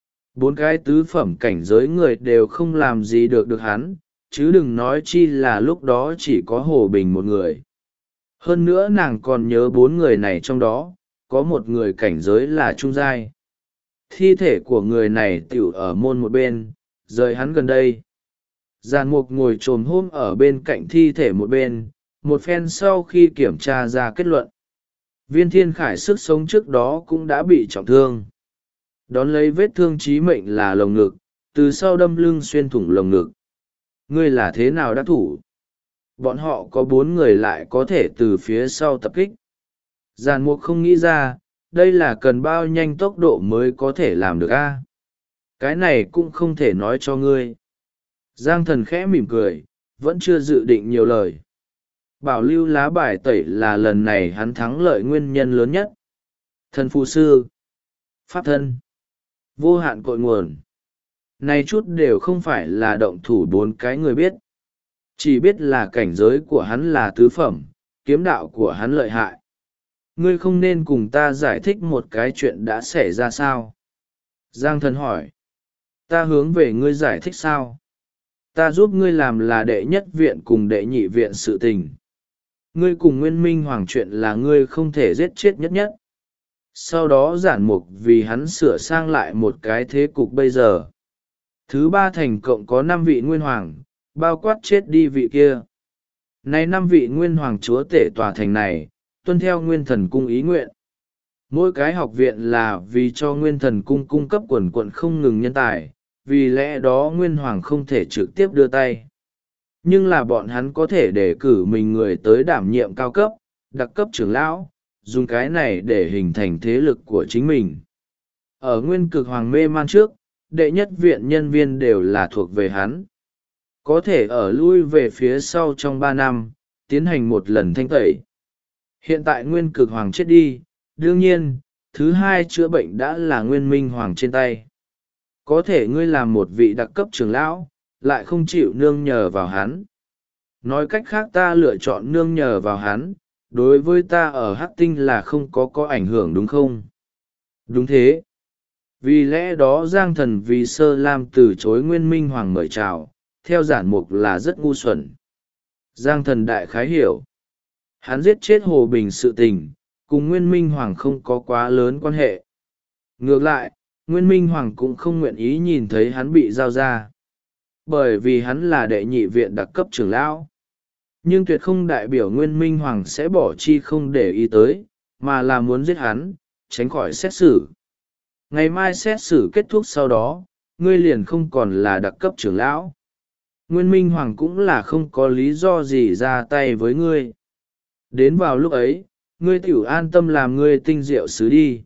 4 cái tứ phẩm cảnh giới người đều không làm gì được hắn, chứ đừng nói chi là lúc đó chỉ có Hồ Bình một người. Hơn nữa nàng còn nhớ 4 người này trong đó, có một người cảnh giới là trung giai. Thi thể của người này tiểu ở môn một bên, rời hắn gần đây. Giản Mục ngồi chồm hôm ở bên cạnh thi thể một bên, một phen sau khi kiểm tra ra kết luận. Viên Thiên Khải sức sống trước đó cũng đã bị trọng thương. Đón lấy vết thương chí mệnh là lồng ngực, từ sau đâm lưng xuyên thủng lồng ngực. Ngươi là thế nào đắc thủ? Bọn họ có 4 người lại có thể từ phía sau tập kích. Giản Mục không nghĩ ra, đây là cần bao nhanh tốc độ mới có thể làm được a? Cái này cũng không thể nói cho ngươi. Giang Thần khẽ mỉm cười, vẫn chưa dự định nhiều lời. Bảo lưu lá bài tẩy là lần này hắn thắng lợi nguyên nhân lớn nhất. Thần phù sư, pháp thân, vô hạn cội nguồn. Này chút đều không phải là động thủ 4 cái người biết. Chỉ biết là cảnh giới của hắn là tứ phẩm, kiếm đạo của hắn lợi hại. Ngươi không nên cùng ta giải thích một cái chuyện đã xảy ra sao? Giang Thần hỏi. Ta hướng về ngươi giải thích sao? Ta giúp ngươi làm là đệ nhất viện cùng đệ nhị viện sự tình. Ngươi cùng Nguyên Minh Hoàng chuyện là ngươi không thể giết chết nhất nhất. Sau đó Giản Mục vì hắn sửa sang lại một cái thế cục bây giờ. Thứ 3 thành cộng có 5 vị Nguyên Hoàng, bao quát chết đi vị kia. Nay 5 vị Nguyên Hoàng chúa tể tòa thành này, tuân theo Nguyên Thần Cung ý nguyện. Mỗi cái học viện là vì cho Nguyên Thần Cung cung cấp quần quận không ngừng nhân tài, vì lẽ đó Nguyên Hoàng không thể trực tiếp đưa tay. Nhưng là bọn hắn có thể đề cử mình người tới đảm nhiệm cao cấp, đặc cấp trưởng lão, dùng cái này để hình thành thế lực của chính mình. Ở Nguyên Cực Hoàng mê man trước, đệ nhất viện nhân viên đều là thuộc về hắn. Có thể ở lui về phía sau trong 3 năm, tiến hành một lần thanh tẩy. Hiện tại Nguyên Cực Hoàng chết đi, đương nhiên, thứ 2 chữa bệnh đã là Nguyên Minh Hoàng trên tay. Có thể ngươi làm một vị đặc cấp trưởng lão, lại không chịu nương nhờ vào hắn. nói cách khác ta lựa chọn nương nhờ vào hắn, đối với ta ở hắc tinh là không có ảnh hưởng đúng không? Đúng thế. Vì lẽ đó Giang Thần vì Sơ Lam từ chối Nguyên Minh Hoàng mời chào, theo giản mục là rất ngu xuẩn. Giang Thần đại khái hiểu. Hắn giết chết Hồ Bình sự tình, cùng Nguyên Minh Hoàng không có quá lớn quan hệ. Ngược lại, Nguyên Minh Hoàng cũng không nguyện ý nhìn thấy hắn bị giao ra. Bởi vì hắn là đệ nhị viện đặc cấp trưởng lão. Nhưng tuyệt không đại biểu Nguyên Minh Hoàng sẽ bỏ chi không để ý tới, mà là muốn giết hắn, tránh khỏi xét xử. Ngày mai xét xử kết thúc sau đó, ngươi liền không còn là đặc cấp trưởng lão. Nguyên Minh Hoàng cũng là không có lý do gì ra tay với ngươi. Đến vào lúc ấy, ngươi tiểu an tâm làm ngươi tinh diệu sứ đi.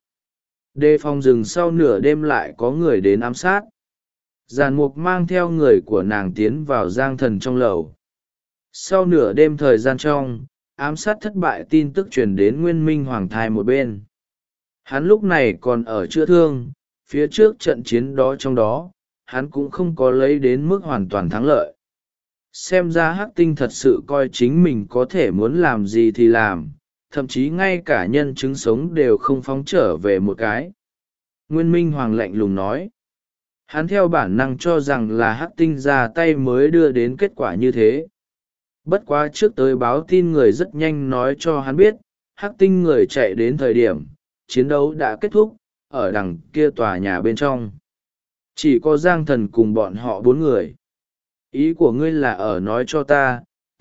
Đề phòng rừng sau nửa đêm lại có người đến ám sát. Giàn mục mang theo người của nàng tiến vào Giang Thần trong lầu. Sau nửa đêm thời gian trong, ám sát thất bại tin tức truyền đến Nguyên Minh Hoàng thai một bên. Hắn lúc này còn ở chữa thương, phía trước trận chiến đó trong đó, hắn cũng không có lấy đến mức hoàn toàn thắng lợi. Xem ra hắc tinh thật sự coi chính mình có thể muốn làm gì thì làm, thậm chí ngay cả nhân chứng sống đều không phóng trở về một cái. Nguyên Minh Hoàng lạnh lùng nói. Hắn theo bản năng cho rằng là hắc tinh ra tay mới đưa đến kết quả như thế. Bất quá trước tới báo tin người rất nhanh nói cho hắn biết, hắc tinh người chạy đến thời điểm, chiến đấu đã kết thúc, ở đằng kia tòa nhà bên trong. Chỉ có Giang Thần cùng bọn họ 4 người. Ý của ngươi là ở nói cho ta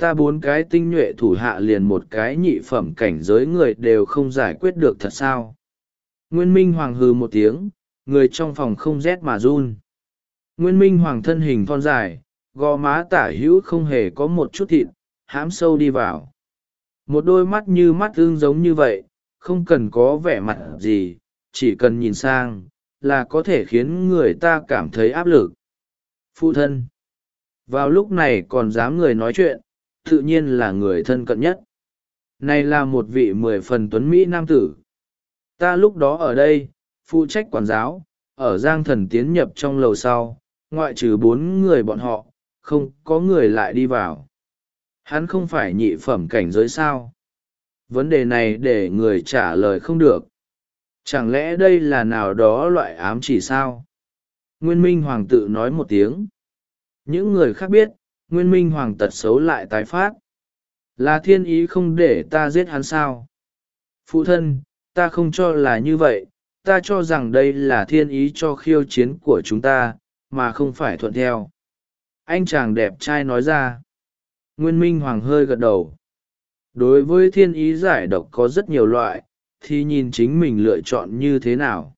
4 cái tinh nhuệ thủ hạ liền một cái nhị phẩm cảnh giới người đều không giải quyết được thật sao? Nguyên Minh Hoàng hừ một tiếng, người trong phòng không rét mà run. Nguyên Minh Hoàng thân hình thon dài, gò má tả hữu không hề có một chút thịt, hãm sâu đi vào. Một đôi mắt như mắt ương giống như vậy, không cần có vẻ mặt gì, chỉ cần nhìn sang, là có thể khiến người ta cảm thấy áp lực. Phụ thân. Vào lúc này còn dám người nói chuyện, tự nhiên là người thân cận nhất. Này là một vị 10 phần tuấn Mỹ nam tử. Ta lúc đó ở đây, phụ trách quản giáo, ở Giang Thần tiến nhập trong lầu sau, ngoại trừ 4 người bọn họ, không có người lại đi vào. Hắn không phải nhị phẩm cảnh giới sao? Vấn đề này để người trả lời không được. Chẳng lẽ đây là nào đó loại ám chỉ sao? Nguyên Minh Hoàng tự nói một tiếng. Những người khác biết, Nguyên Minh Hoàng tật xấu lại tái phát. Là thiên ý không để ta giết hắn sao? Phụ thân, ta không cho là như vậy, ta cho rằng đây là thiên ý cho khiêu chiến của chúng ta, mà không phải thuận theo. Anh chàng đẹp trai nói ra. Nguyên Minh Hoàng hơi gật đầu. Đối với thiên ý giải độc có rất nhiều loại, thì nhìn chính mình lựa chọn như thế nào.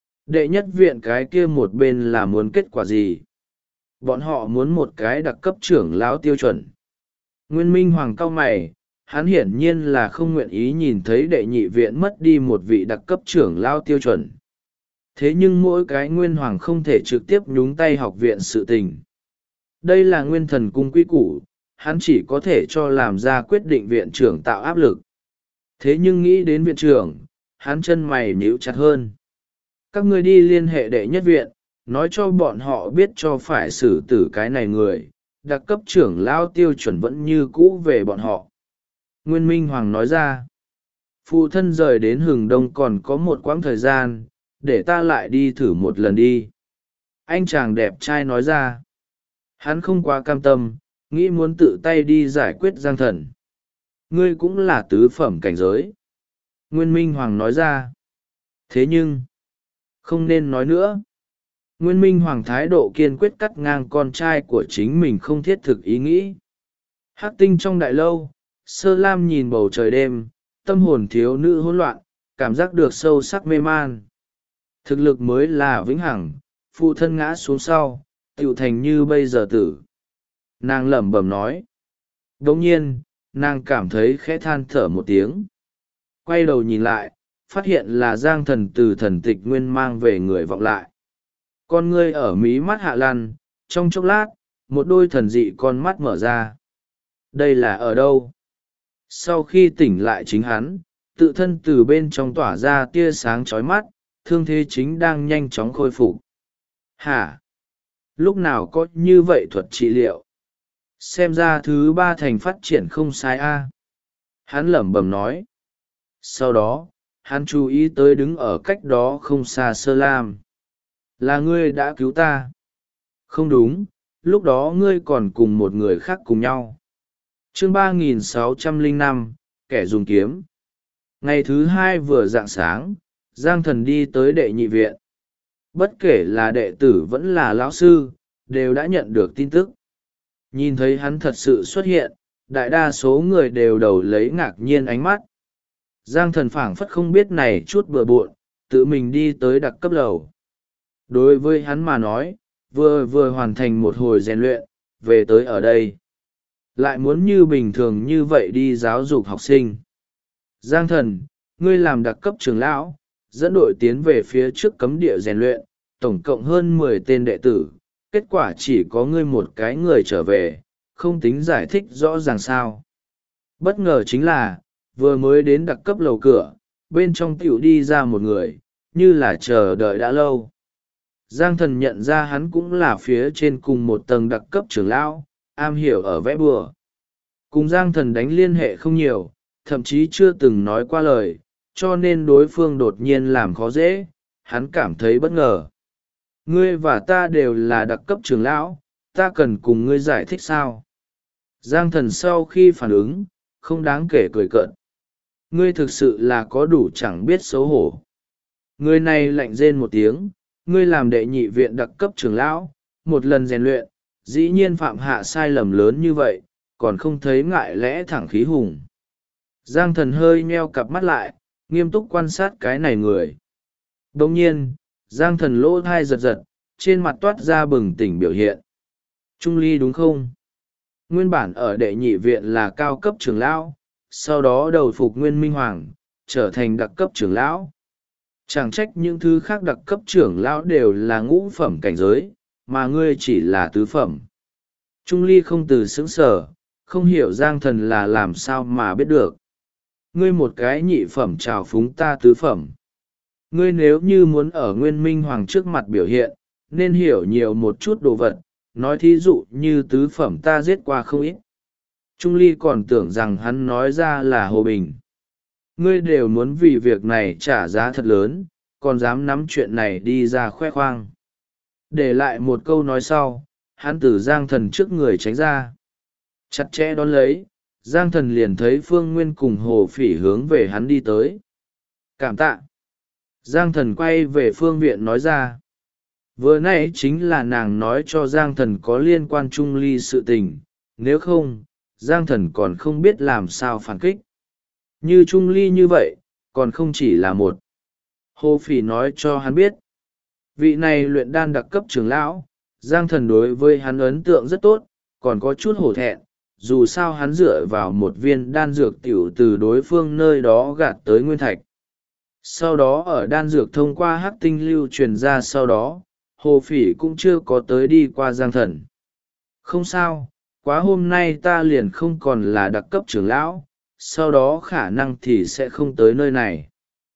Đệ nhất viện cái kia một bên là muốn kết quả gì? Bọn họ muốn một cái đặc cấp trưởng lão tiêu chuẩn. Nguyên Minh Hoàng cau mày, hắn hiển nhiên là không nguyện ý nhìn thấy đệ nhị viện mất đi một vị đặc cấp trưởng lão tiêu chuẩn. Thế nhưng mỗi cái Nguyên Hoàng không thể trực tiếp nhúng tay học viện sự tình. Đây là Nguyên Thần cung quy củ, hắn chỉ có thể cho làm ra quyết định viện trưởng tạo áp lực. Thế nhưng nghĩ đến viện trưởng, hắn chân mày nhíu chặt hơn. Các ngươi đi liên hệ đệ nhất viện, nói cho bọn họ biết cho phải xử tử cái này người, đặc cấp trưởng lao tiêu chuẩn vẫn như cũ về bọn họ. Nguyên Minh Hoàng nói ra, phụ thân rời đến Hừng Đông còn có một quãng thời gian, để ta lại đi thử một lần đi. Anh chàng đẹp trai nói ra, hắn không quá cam tâm, nghĩ muốn tự tay đi giải quyết Giang Thần. Ngươi cũng là tứ phẩm cảnh giới. Nguyên Minh Hoàng nói ra, thế nhưng, không nên nói nữa. Nguyên Minh Hoàng thái độ kiên quyết cắt ngang con trai của chính mình không thiết thực ý nghĩ. Hắc tinh trong đại lâu, Sơ Lam nhìn bầu trời đêm, tâm hồn thiếu nữ hỗn loạn, cảm giác được sâu sắc mê man. Thực lực mới là vĩnh hằng, phụ thân ngã xuống sau, tựu thành như bây giờ tử. Nàng lẩm bẩm nói. Đồng nhiên, nàng cảm thấy khẽ than thở một tiếng. Quay đầu nhìn lại, phát hiện là Giang Thần từ thần tịch nguyên mang về người vọng lại. Con ngươi ở mí mắt hạ lăn, trong chốc lát, một đôi thần dị con mắt mở ra. Đây là ở đâu? Sau khi tỉnh lại chính hắn, tự thân từ bên trong tỏa ra tia sáng chói mắt, thương thế chính đang nhanh chóng khôi phục. Hả? Lúc nào có như vậy thuật trị liệu? xem ra thứ ba thành phát triển không sai a. Hắn lẩm bẩm nói. Sau đó hắn chú ý tới đứng ở cách đó không xa Sơ Lam. Là ngươi đã cứu ta. Không đúng, lúc đó ngươi còn cùng một người khác cùng nhau. Chương 3605, kẻ dùng kiếm. Ngày thứ hai vừa rạng sáng, Giang Thần đi tới đệ nhị viện. Bất kể là đệ tử vẫn là lão sư, đều đã nhận được tin tức. Nhìn thấy hắn thật sự xuất hiện, đại đa số người đều đầu lấy ngạc nhiên ánh mắt. Giang Thần phảng phất không biết này chút bừa bộn, tự mình đi tới đặc cấp lầu. Đối với hắn mà nói, vừa hoàn thành một hồi rèn luyện, về tới ở đây. Lại muốn như bình thường như vậy đi giáo dục học sinh. Giang Thần, ngươi làm đặc cấp trưởng lão, dẫn đội tiến về phía trước cấm địa rèn luyện, tổng cộng hơn 10 tên đệ tử, kết quả chỉ có ngươi một cái người trở về, không tính giải thích rõ ràng sao. Bất ngờ chính là, vừa mới đến đặc cấp lầu cửa, bên trong tiểu đi ra một người, như là chờ đợi đã lâu. Giang Thần nhận ra hắn cũng là phía trên cùng một tầng đặc cấp trưởng lão, am hiểu ở vẽ bùa. Cùng Giang Thần đánh liên hệ không nhiều, thậm chí chưa từng nói qua lời, cho nên đối phương đột nhiên làm khó dễ, hắn cảm thấy bất ngờ. Ngươi và ta đều là đặc cấp trưởng lão, ta cần cùng ngươi giải thích sao? Giang Thần sau khi phản ứng, không đáng kể cười cợt. Ngươi thực sự là có đủ chẳng biết xấu hổ. Người này lạnh rên một tiếng, ngươi làm đệ nhị viện đặc cấp trưởng lão, một lần rèn luyện, dĩ nhiên phạm hạ sai lầm lớn như vậy, còn không thấy ngại lẽ thẳng khí hùng. Giang Thần hơi nheo cặp mắt lại, nghiêm túc quan sát cái này người. Đồng nhiên, Giang Thần lỗ thai giật giật, trên mặt toát ra bừng tỉnh biểu hiện. Trung Ly đúng không? Nguyên bản ở đệ nhị viện là cao cấp trưởng lão, sau đó đầu phục Nguyên Minh Hoàng, trở thành đặc cấp trưởng lão. Chẳng trách những thứ khác đặc cấp trưởng lão đều là ngũ phẩm cảnh giới, mà ngươi chỉ là tứ phẩm. Trung Ly không từ sững sờ, không hiểu Giang Thần là làm sao mà biết được. Ngươi một cái nhị phẩm trào phúng ta tứ phẩm. Ngươi nếu như muốn ở Nguyên Minh Hoàng trước mặt biểu hiện, nên hiểu nhiều một chút đồ vật, nói thí dụ như tứ phẩm ta giết qua không ít. Trung Ly còn tưởng rằng hắn nói ra là Hồ Bình. Ngươi đều muốn vì việc này trả giá thật lớn, còn dám nắm chuyện này đi ra khoe khoang. Để lại một câu nói sau, hắn từ Giang Thần trước người tránh ra. Chặt chẽ đón lấy, Giang Thần liền thấy Phương Nguyên cùng Hồ Phỉ hướng về hắn đi tới. Cảm tạ. Giang Thần quay về Phương Viện nói ra. Vừa nãy chính là nàng nói cho Giang Thần có liên quan Trung Ly sự tình, nếu không, Giang Thần còn không biết làm sao phản kích. Như Trung Ly như vậy, còn không chỉ là một. Hồ Phỉ nói cho hắn biết. Vị này luyện đan đặc cấp trưởng lão, Giang Thần đối với hắn ấn tượng rất tốt, còn có chút hổ thẹn, dù sao hắn dựa vào một viên đan dược tiểu từ đối phương nơi đó gạt tới nguyên thạch. Sau đó ở đan dược thông qua hắc tinh lưu truyền ra sau đó, Hồ Phỉ cũng chưa có tới đi qua Giang Thần. Không sao, quá hôm nay ta liền không còn là đặc cấp trưởng lão, sau đó khả năng thì sẽ không tới nơi này.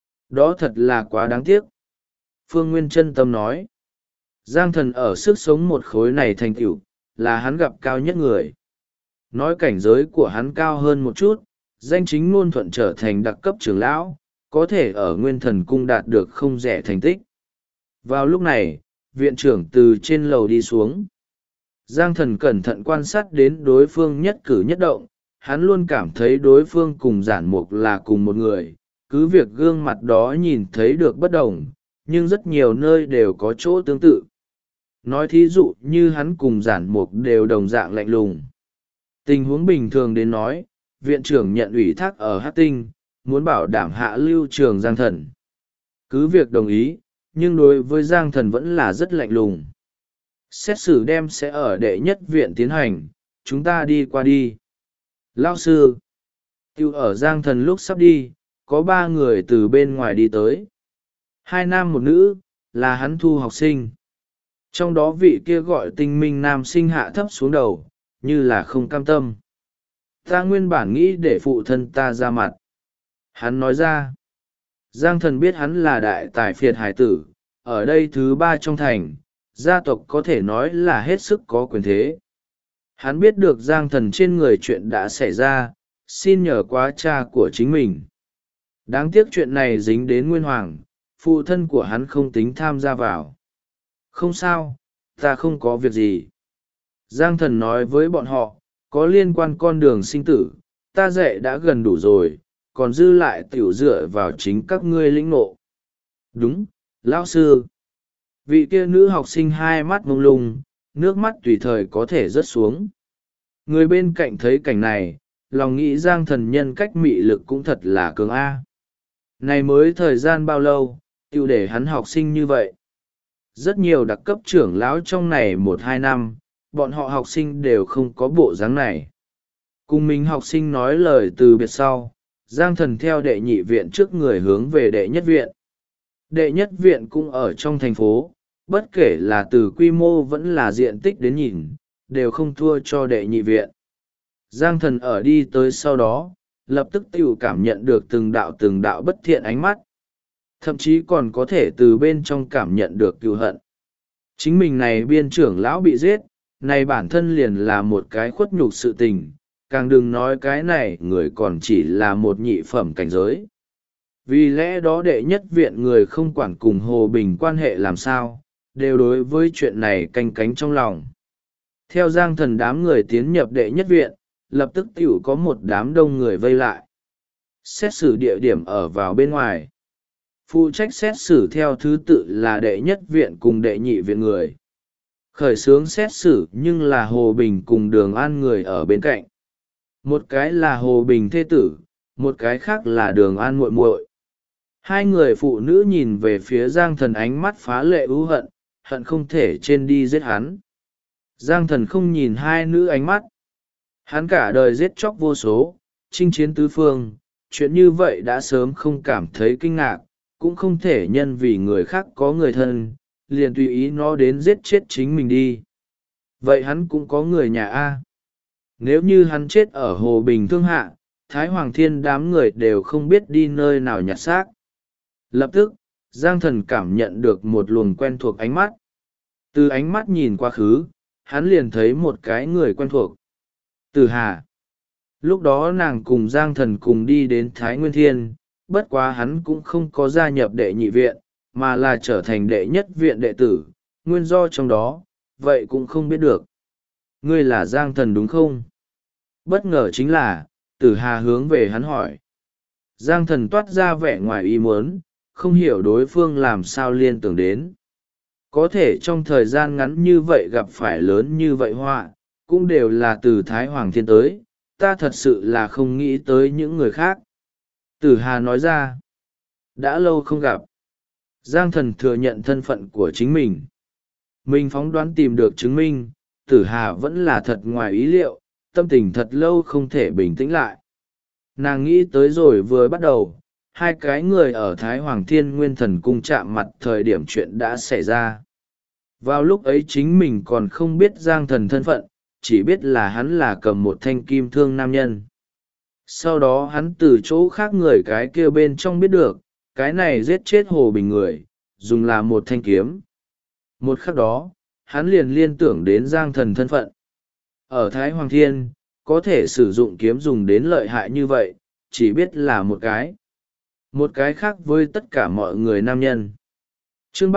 Đó thật là quá đáng tiếc. Phương Nguyên chân tâm nói. Giang Thần ở sức sống một khối này thành tựu là hắn gặp cao nhất người. Nói cảnh giới của hắn cao hơn một chút, danh chính ngôn thuận trở thành đặc cấp trưởng lão, có thể ở Nguyên Thần Cung đạt được không rẻ thành tích. Vào lúc này, viện trưởng từ trên lầu đi xuống. Giang Thần cẩn thận quan sát đến đối phương nhất cử nhất động, hắn luôn cảm thấy đối phương cùng Giản Mục là cùng một người, cứ việc gương mặt đó nhìn thấy được bất đồng, nhưng rất nhiều nơi đều có chỗ tương tự. Nói thí dụ như hắn cùng Giản Mục đều đồng dạng lạnh lùng. Tình huống bình thường đến nói, viện trưởng nhận ủy thác ở Hát Tinh, muốn bảo đảm hạ lưu trường Giang Thần. Cứ việc đồng ý, nhưng đối với Giang Thần vẫn là rất lạnh lùng. Xét xử đem sẽ ở đệ nhất viện tiến hành, chúng ta đi qua đi. Lao sư, tiêu ở Giang Thần lúc sắp đi, có 3 người từ bên ngoài đi tới. 2 nam 1 nữ, là hắn thu học sinh. Trong đó vị kia gọi Tinh Minh nam sinh hạ thấp xuống đầu, như là không cam tâm. Ta nguyên bản nghĩ để phụ thân ta ra mặt. Hắn nói ra. Giang Thần biết hắn là đại tài phiệt hải tử, ở đây thứ 3 trong thành, gia tộc có thể nói là hết sức có quyền thế. Hắn biết được Giang Thần trên người chuyện đã xảy ra, xin nhờ quá cha của chính mình. Đáng tiếc chuyện này dính đến Nguyên Hoàng, phụ thân của hắn không tính tham gia vào. Không sao, ta không có việc gì. Giang Thần nói với bọn họ, có liên quan con đường sinh tử, ta dạy đã gần đủ rồi, còn dư lại tiểu dựa vào chính các ngươi lĩnh ngộ. Đúng, lão sư. Vị kia nữ học sinh hai mắt mông lung, nước mắt tùy thời có thể rớt xuống. Người bên cạnh thấy cảnh này, lòng nghĩ Giang Thần nhân cách mị lực cũng thật là cường a. Này mới thời gian bao lâu, tiêu để hắn học sinh như vậy. Rất nhiều đặc cấp trưởng lão trong này 1-2 năm, bọn họ học sinh đều không có bộ dáng này. Cùng mình học sinh nói lời từ biệt sau, Giang Thần theo đệ nhị viện trước người hướng về đệ nhất viện. Đệ nhất viện cũng ở trong thành phố, bất kể là từ quy mô vẫn là diện tích đến nhìn, đều không thua cho đệ nhị viện. Giang Thần ở đi tới sau đó, lập tức tiểu cảm nhận được từng đạo bất thiện ánh mắt. Thậm chí còn có thể từ bên trong cảm nhận được cừu hận. Chính mình này biên trưởng lão bị giết, này bản thân liền là một cái khuất nhục sự tình, càng đừng nói cái này người còn chỉ là một nhị phẩm cảnh giới. Vì lẽ đó đệ nhất viện người không quản cùng Hồ Bình quan hệ làm sao, đều đối với chuyện này canh cánh trong lòng. Theo Giang Thần đám người tiến nhập đệ nhất viện, lập tức tiểu có một đám đông người vây lại. Xét xử địa điểm ở vào bên ngoài. Phụ trách xét xử theo thứ tự là đệ nhất viện cùng đệ nhị viện người. Khởi xướng xét xử nhưng là Hồ Bình cùng Đường An người ở bên cạnh. Một cái là Hồ Bình thê tử, một cái khác là Đường An muội muội. Hai người phụ nữ nhìn về phía Giang Thần ánh mắt phá lệ ưu hận, hận không thể trên đi giết hắn. Giang Thần không nhìn hai nữ ánh mắt. Hắn cả đời giết chóc vô số, chinh chiến tứ phương, chuyện như vậy đã sớm không cảm thấy kinh ngạc, cũng không thể nhân vì người khác có người thân, liền tùy ý nó đến giết chết chính mình đi. Vậy hắn cũng có người nhà A. Nếu như hắn chết ở Hồ Bình Thương hạ, Thái Hoàng Thiên đám người đều không biết đi nơi nào nhặt xác. Lập tức, Giang Thần cảm nhận được một luồng quen thuộc ánh mắt. Từ ánh mắt nhìn quá khứ, hắn liền thấy một cái người quen thuộc. Tử Hà. Lúc đó nàng cùng Giang Thần cùng đi đến Thái Nguyên Thiên, bất quá hắn cũng không có gia nhập đệ nhị viện, mà là trở thành đệ nhất viện đệ tử, nguyên do trong đó, vậy cũng không biết được. Ngươi là Giang Thần đúng không? Bất ngờ chính là, Tử Hà hướng về hắn hỏi. Giang Thần toát ra vẻ ngoài ý muốn, không hiểu đối phương làm sao liên tưởng đến. Có thể trong thời gian ngắn như vậy gặp phải lớn như vậy họa, cũng đều là từ Thái Hoàng Thiên tới, ta thật sự là không nghĩ tới những người khác. Tử Hà nói ra, đã lâu không gặp. Giang Thần thừa nhận thân phận của chính mình. Mình phóng đoán tìm được chứng minh, Tử Hà vẫn là thật ngoài ý liệu, tâm tình thật lâu không thể bình tĩnh lại. Nàng nghĩ tới rồi vừa bắt đầu, hai cái người ở Thái Hoàng Thiên Nguyên Thần Cung chạm mặt thời điểm chuyện đã xảy ra. Vào lúc ấy chính mình còn không biết Giang Thần thân phận, chỉ biết là hắn là cầm một thanh kim thương nam nhân. Sau đó hắn từ chỗ khác người cái kia bên trong biết được, cái này giết chết Hồ Bình người, dùng là một thanh kiếm. Một khắc đó, hắn liền liên tưởng đến Giang Thần thân phận. Ở Thái Hoàng Thiên, có thể sử dụng kiếm dùng đến lợi hại như vậy, chỉ biết là một cái. Một cái khác với tất cả mọi người nam nhân. Chương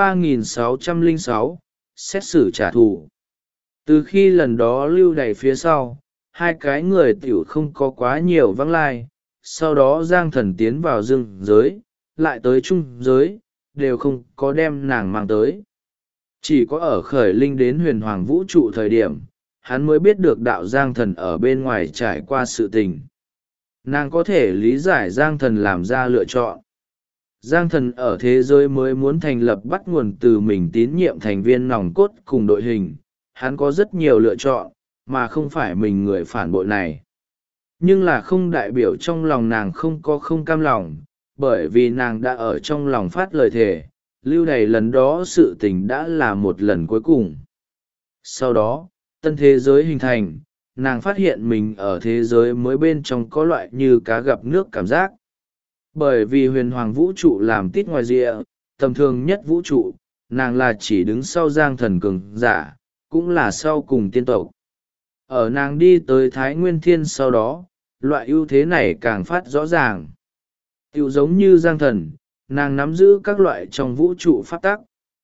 3606, xét xử trả thù. Từ khi lần đó lưu đày phía sau, hai cái người tiểu không có quá nhiều vắng lai, sau đó Giang Thần tiến vào dương giới, lại tới trung giới, đều không có đem nàng mang tới. Chỉ có ở khởi linh đến huyền hoàng vũ trụ thời điểm, hắn mới biết được đạo Giang Thần ở bên ngoài trải qua sự tình. Nàng có thể lý giải Giang Thần làm ra lựa chọn. Giang Thần ở thế giới mới muốn thành lập bắt nguồn từ mình tín nhiệm thành viên nòng cốt cùng đội hình, hắn có rất nhiều lựa chọn, mà không phải mình người phản bội này. Nhưng là không đại biểu trong lòng nàng không có không cam lòng, bởi vì nàng đã ở trong lòng phát lời thề, lưu đày lần đó sự tình đã là một lần cuối cùng. Sau đó, tân thế giới hình thành, nàng phát hiện mình ở thế giới mới bên trong có loại như cá gặp nước cảm giác. Bởi vì huyền hoàng vũ trụ làm tít ngoài rìa, tầm thường nhất vũ trụ, nàng là chỉ đứng sau Giang Thần cường giả, cũng là sau cùng tiên tộc. Ở nàng đi tới Thái Nguyên Thiên sau đó, loại ưu thế này càng phát rõ ràng. Tựu giống như Giang Thần, nàng nắm giữ các loại trong vũ trụ pháp tắc,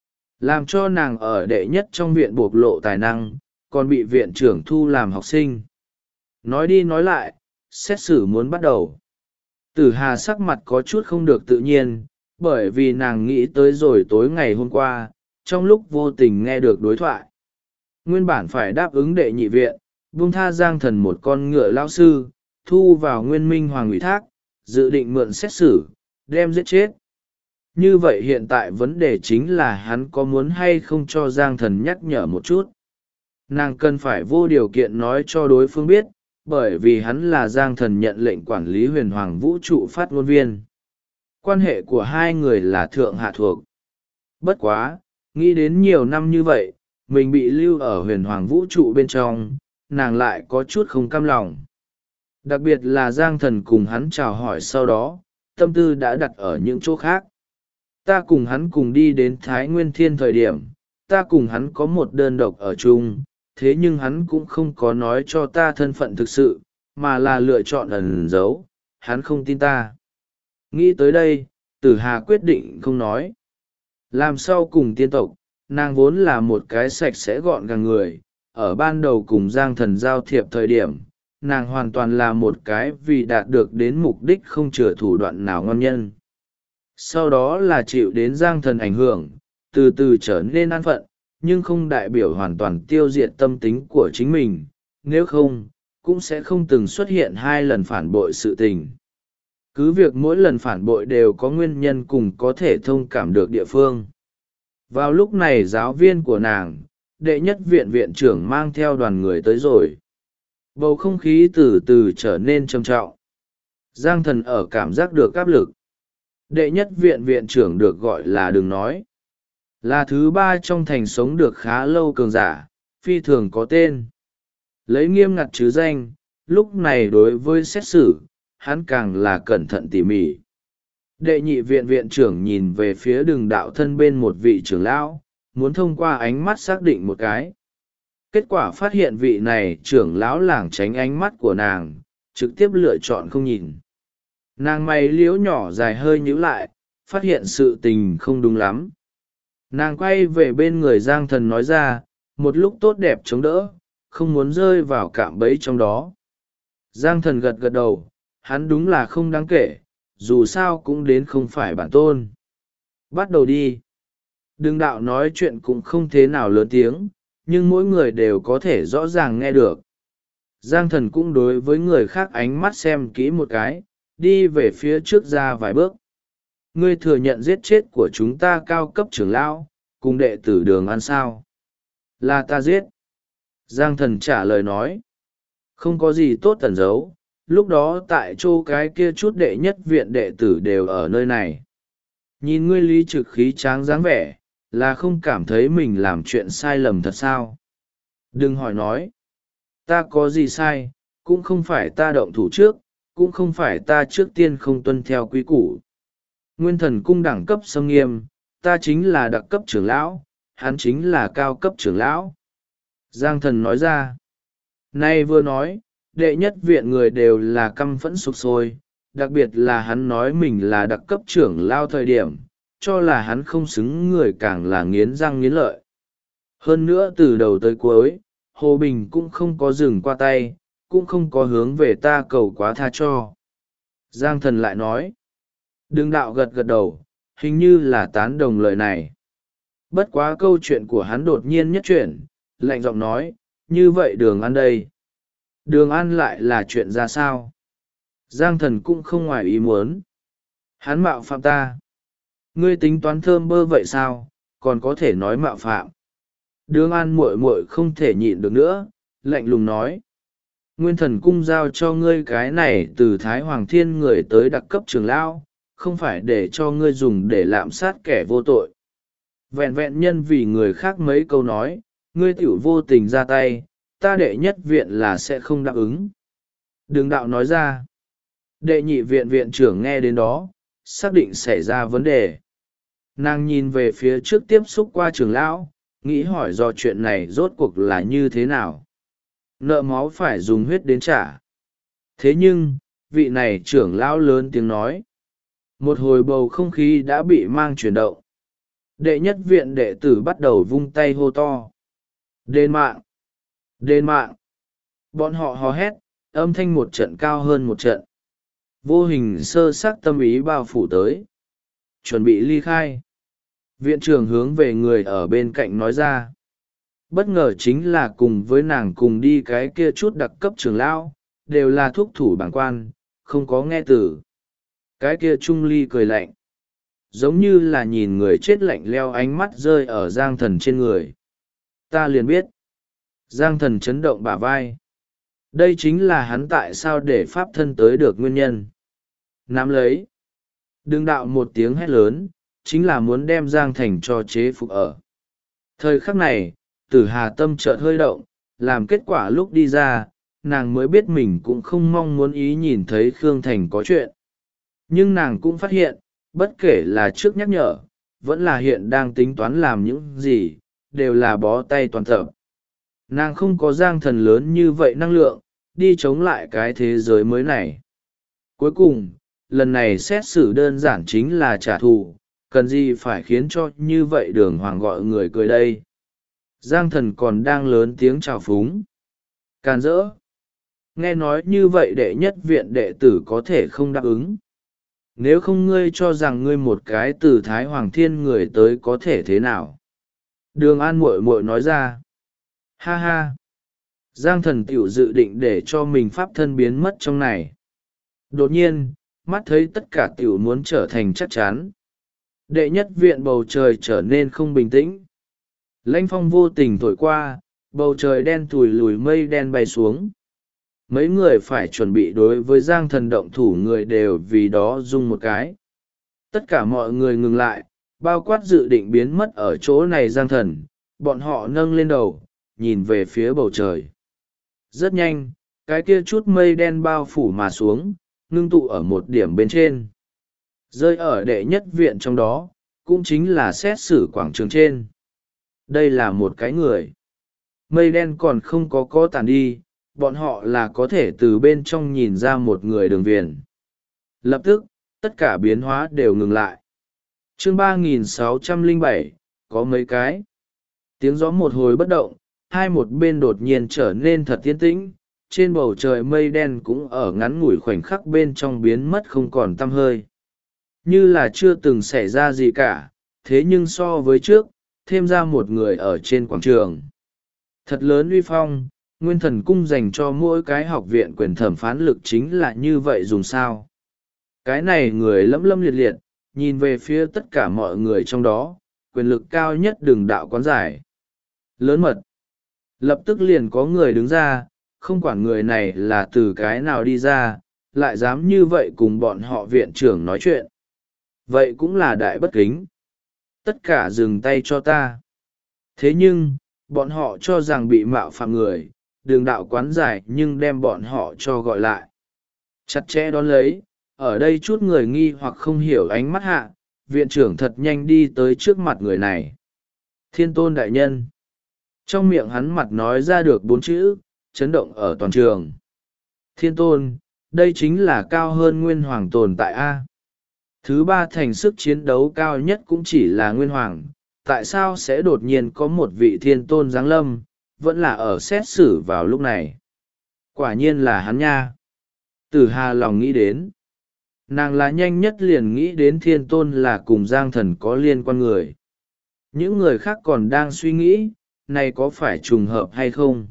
làm cho nàng ở đệ nhất trong viện bộc lộ tài năng, còn bị viện trưởng thu làm học sinh. Nói đi nói lại, xét xử muốn bắt đầu. Tử Hà sắc mặt có chút không được tự nhiên, bởi vì nàng nghĩ tới rồi tối ngày hôm qua, trong lúc vô tình nghe được đối thoại. Nguyên bản phải đáp ứng đệ nhị viện, buông tha Giang Thần một con ngựa lao sư, thu vào Nguyên Minh Hoàng ủy thác, dự định mượn xét xử, đem giết chết. Như vậy hiện tại vấn đề chính là hắn có muốn hay không cho Giang Thần nhắc nhở một chút. Nàng cần phải vô điều kiện nói cho đối phương biết, bởi vì hắn là Giang Thần nhận lệnh quản lý huyền hoàng vũ trụ phát ngôn viên. Quan hệ của hai người là thượng hạ thuộc. Bất quá, nghĩ đến nhiều năm như vậy, mình bị lưu ở huyền hoàng vũ trụ bên trong, nàng lại có chút không cam lòng. Đặc biệt là Giang Thần cùng hắn chào hỏi sau đó, tâm tư đã đặt ở những chỗ khác. Ta cùng hắn cùng đi đến Thái Nguyên Thiên thời điểm, ta cùng hắn có một đơn độc ở chung, thế nhưng hắn cũng không có nói cho ta thân phận thực sự, mà là lựa chọn ẩn giấu, hắn không tin ta. Nghĩ tới đây, Tử Hà quyết định không nói. Làm sau cùng tiên tộc, nàng vốn là một cái sạch sẽ gọn gàng người, ở ban đầu cùng Giang Thần giao thiệp thời điểm, nàng hoàn toàn là một cái vì đạt được đến mục đích không chừa thủ đoạn nào ngon nhân. Sau đó là chịu đến Giang Thần ảnh hưởng, từ từ trở nên an phận, nhưng không đại biểu hoàn toàn tiêu diệt tâm tính của chính mình, nếu không, cũng sẽ không từng xuất hiện 2 lần phản bội sự tình. Cứ việc mỗi lần phản bội đều có nguyên nhân cùng có thể thông cảm được địa phương. Vào lúc này giáo viên của nàng, đệ nhất viện viện trưởng mang theo đoàn người tới rồi. Bầu không khí từ từ trở nên trầm trọng. Giang Thần ở cảm giác được áp lực. Đệ nhất viện viện trưởng được gọi là đừng nói. Là thứ 3 trong thành sống được khá lâu cường giả, phi thường có tên. Lấy nghiêm ngặt chứ danh, lúc này đối với xét xử, hắn càng là cẩn thận tỉ mỉ. Đệ nhị viện viện trưởng nhìn về phía đường đạo thân bên một vị trưởng lão, muốn thông qua ánh mắt xác định một cái. Kết quả phát hiện vị này trưởng lão lảng tránh ánh mắt của nàng, trực tiếp lựa chọn không nhìn. Nàng mày liễu nhỏ dài hơi nhíu lại, phát hiện sự tình không đúng lắm. Nàng quay về bên người Giang Thần nói ra, một lúc tốt đẹp chống đỡ, không muốn rơi vào cạm bẫy trong đó. Giang Thần gật gật đầu, hắn đúng là không đáng kể, dù sao cũng đến không phải bản tôn. Bắt đầu đi. Đường đạo nói chuyện cũng không thế nào lớn tiếng, nhưng mỗi người đều có thể rõ ràng nghe được. Giang Thần cũng đối với người khác ánh mắt xem kỹ một cái, đi về phía trước ra vài bước. Ngươi thừa nhận giết chết của chúng ta cao cấp trưởng lão, cùng đệ tử Đường An sao? Là ta giết. Giang Thần trả lời nói. Không có gì tốt tẩn giấu, lúc đó tại chỗ cái kia chút đệ nhất viện đệ tử đều ở nơi này. Nhìn ngươi lý trực khí tráng dáng vẻ, là không cảm thấy mình làm chuyện sai lầm thật sao? Đừng hỏi nói. Ta có gì sai, cũng không phải ta động thủ trước, cũng không phải ta trước tiên không tuân theo quy củ. Nguyên Thần cung đẳng cấp xâm nghiêm, ta chính là đặc cấp trưởng lão, hắn chính là cao cấp trưởng lão. Giang Thần nói ra. Nay vừa nói, đệ nhất viện người đều là căm phẫn sục sôi, đặc biệt là hắn nói mình là đặc cấp trưởng lao thời điểm, cho là hắn không xứng người càng là nghiến răng nghiến lợi. Hơn nữa từ đầu tới cuối, Hồ Bình cũng không có dừng qua tay, cũng không có hướng về ta cầu quá tha cho. Giang Thần lại nói. Đường đạo gật gật đầu, hình như là tán đồng lời này. Bất quá câu chuyện của hắn đột nhiên nhất chuyển, lạnh giọng nói, như vậy Đường An đây. Đường An lại là chuyện ra sao? Giang Thần cũng không ngoài ý muốn. Hắn mạo phạm ta. Ngươi tính toán thơm bơ vậy sao, còn có thể nói mạo phạm. Đường An muội muội không thể nhịn được nữa, lạnh lùng nói. Nguyên Thần cung giao cho ngươi cái này từ Thái Hoàng Thiên người tới đặc cấp trưởng lão, không phải để cho ngươi dùng để lạm sát kẻ vô tội. Vẹn vẹn nhân vì người khác mấy câu nói, ngươi tiểu vô tình ra tay, ta đệ nhất viện là sẽ không đáp ứng. Đường đạo nói ra. Đệ nhị viện viện trưởng nghe đến đó, xác định xảy ra vấn đề. Nàng nhìn về phía trước tiếp xúc qua trưởng lão, nghĩ hỏi do chuyện này rốt cuộc là như thế nào. nợ máu phải dùng huyết đến trả. Thế nhưng vị này trưởng lão lớn tiếng nói. Một hồi bầu không khí đã bị mang chuyển động. Đệ nhất viện đệ tử bắt đầu vung tay hô to. Đền mạng! Đền mạng! Bọn họ hò hét, âm thanh một trận cao hơn một trận. Vô hình sơ sắc tâm ý bao phủ tới. Chuẩn bị ly khai. Viện trưởng hướng về người ở bên cạnh nói ra. Bất ngờ chính là cùng với nàng cùng đi cái kia chút đặc cấp trưởng lão, đều là thúc thủ bảng quan, không có nghe từ. Cái kia Trung Ly cười lạnh. Giống như là nhìn người chết lạnh leo, ánh mắt rơi ở Giang Thần trên người. Ta liền biết. Giang Thần chấn động bả vai. Đây chính là hắn tại sao để pháp thân tới được nguyên nhân. Nắm lấy. Đừng đạo một tiếng hét lớn, chính là muốn đem Giang Thành cho chế phục ở. Thời khắc này, Tử Hà tâm chợt hơi động, làm kết quả lúc đi ra, nàng mới biết mình cũng không mong muốn ý nhìn thấy Khương Thành có chuyện. Nhưng nàng cũng phát hiện, bất kể là trước nhắc nhở, vẫn là hiện đang tính toán làm những gì, đều là bó tay toàn tập. Nàng không có Giang Thần lớn như vậy năng lượng, đi chống lại cái thế giới mới này. Cuối cùng, lần này xét xử đơn giản chính là trả thù, cần gì phải khiến cho như vậy Đường Hoàng gọi người cười đây. Giang Thần còn đang lớn tiếng chào phúng. Càn rỡ. Nghe nói như vậy đệ nhất viện đệ tử có thể không đáp ứng. Nếu không ngươi cho rằng ngươi một cái từ Thái Hoàng Thiên người tới có thể thế nào? Đường An muội muội nói ra. Ha ha. Giang Thần tiểu dự định để cho mình pháp thân biến mất trong này. Đột nhiên, mắt thấy tất cả tiểu muốn trở thành chắc chắn. Đệ nhất viện bầu trời trở nên không bình tĩnh. Lãnh phong vô tình thổi qua, bầu trời đen thùi lùi, mây đen bay xuống. Mấy người phải chuẩn bị đối với Giang Thần động thủ người đều vì đó rung một cái. Tất cả mọi người ngừng lại, bao quát dự định biến mất ở chỗ này Giang Thần, bọn họ nâng lên đầu, nhìn về phía bầu trời. Rất nhanh, cái kia chút mây đen bao phủ mà xuống, ngưng tụ ở một điểm bên trên. Rơi ở đệ nhất viện trong đó, cũng chính là xét xử quảng trường trên. Đây là một cái người. Mây đen còn không có tàn đi, bọn họ là có thể từ bên trong nhìn ra một người đường viền. Lập tức, tất cả biến hóa đều ngừng lại. Chương 3607, có mấy cái. Tiếng gió một hồi bất động, hai một bên đột nhiên trở nên thật yên tĩnh, trên bầu trời mây đen cũng ở ngắn ngủi khoảnh khắc bên trong biến mất không còn tăm hơi. Như là chưa từng xảy ra gì cả, thế nhưng so với trước, thêm ra một người ở trên quảng trường. Thật lớn uy phong, Nguyên Thần Cung dành cho mỗi cái học viện quyền thẩm phán lực chính là như vậy dùng sao. Cái này người lẫm lẫm liệt liệt, nhìn về phía tất cả mọi người trong đó, quyền lực cao nhất đường đạo quán giải. Lớn mật. Lập tức liền có người đứng ra, không quản người này là từ cái nào đi ra, lại dám như vậy cùng bọn họ viện trưởng nói chuyện. Vậy cũng là đại bất kính. Tất cả dừng tay cho ta. Thế nhưng, bọn họ cho rằng bị mạo phạm người, đường đạo quán giải nhưng đem bọn họ cho gọi lại. Chặt chẽ đón lấy, ở đây chút người nghi hoặc không hiểu ánh mắt hạ, viện trưởng thật nhanh đi tới trước mặt người này. Thiên Tôn đại nhân. Trong miệng hắn mặt nói ra được 4 chữ, chấn động ở toàn trường. Thiên Tôn, đây chính là cao hơn Nguyên Hoàng tồn tại A. Thứ ba thành sức chiến đấu cao nhất cũng chỉ là Nguyên Hoàng, tại sao sẽ đột nhiên có một vị Thiên Tôn giáng lâm, vẫn là ở xét xử vào lúc này. Quả nhiên là hắn nha. Tử Hà lòng nghĩ đến. Nàng là nhanh nhất liền nghĩ đến Thiên Tôn là cùng Giang Thần có liên quan người. Những người khác còn đang suy nghĩ, này có phải trùng hợp hay không?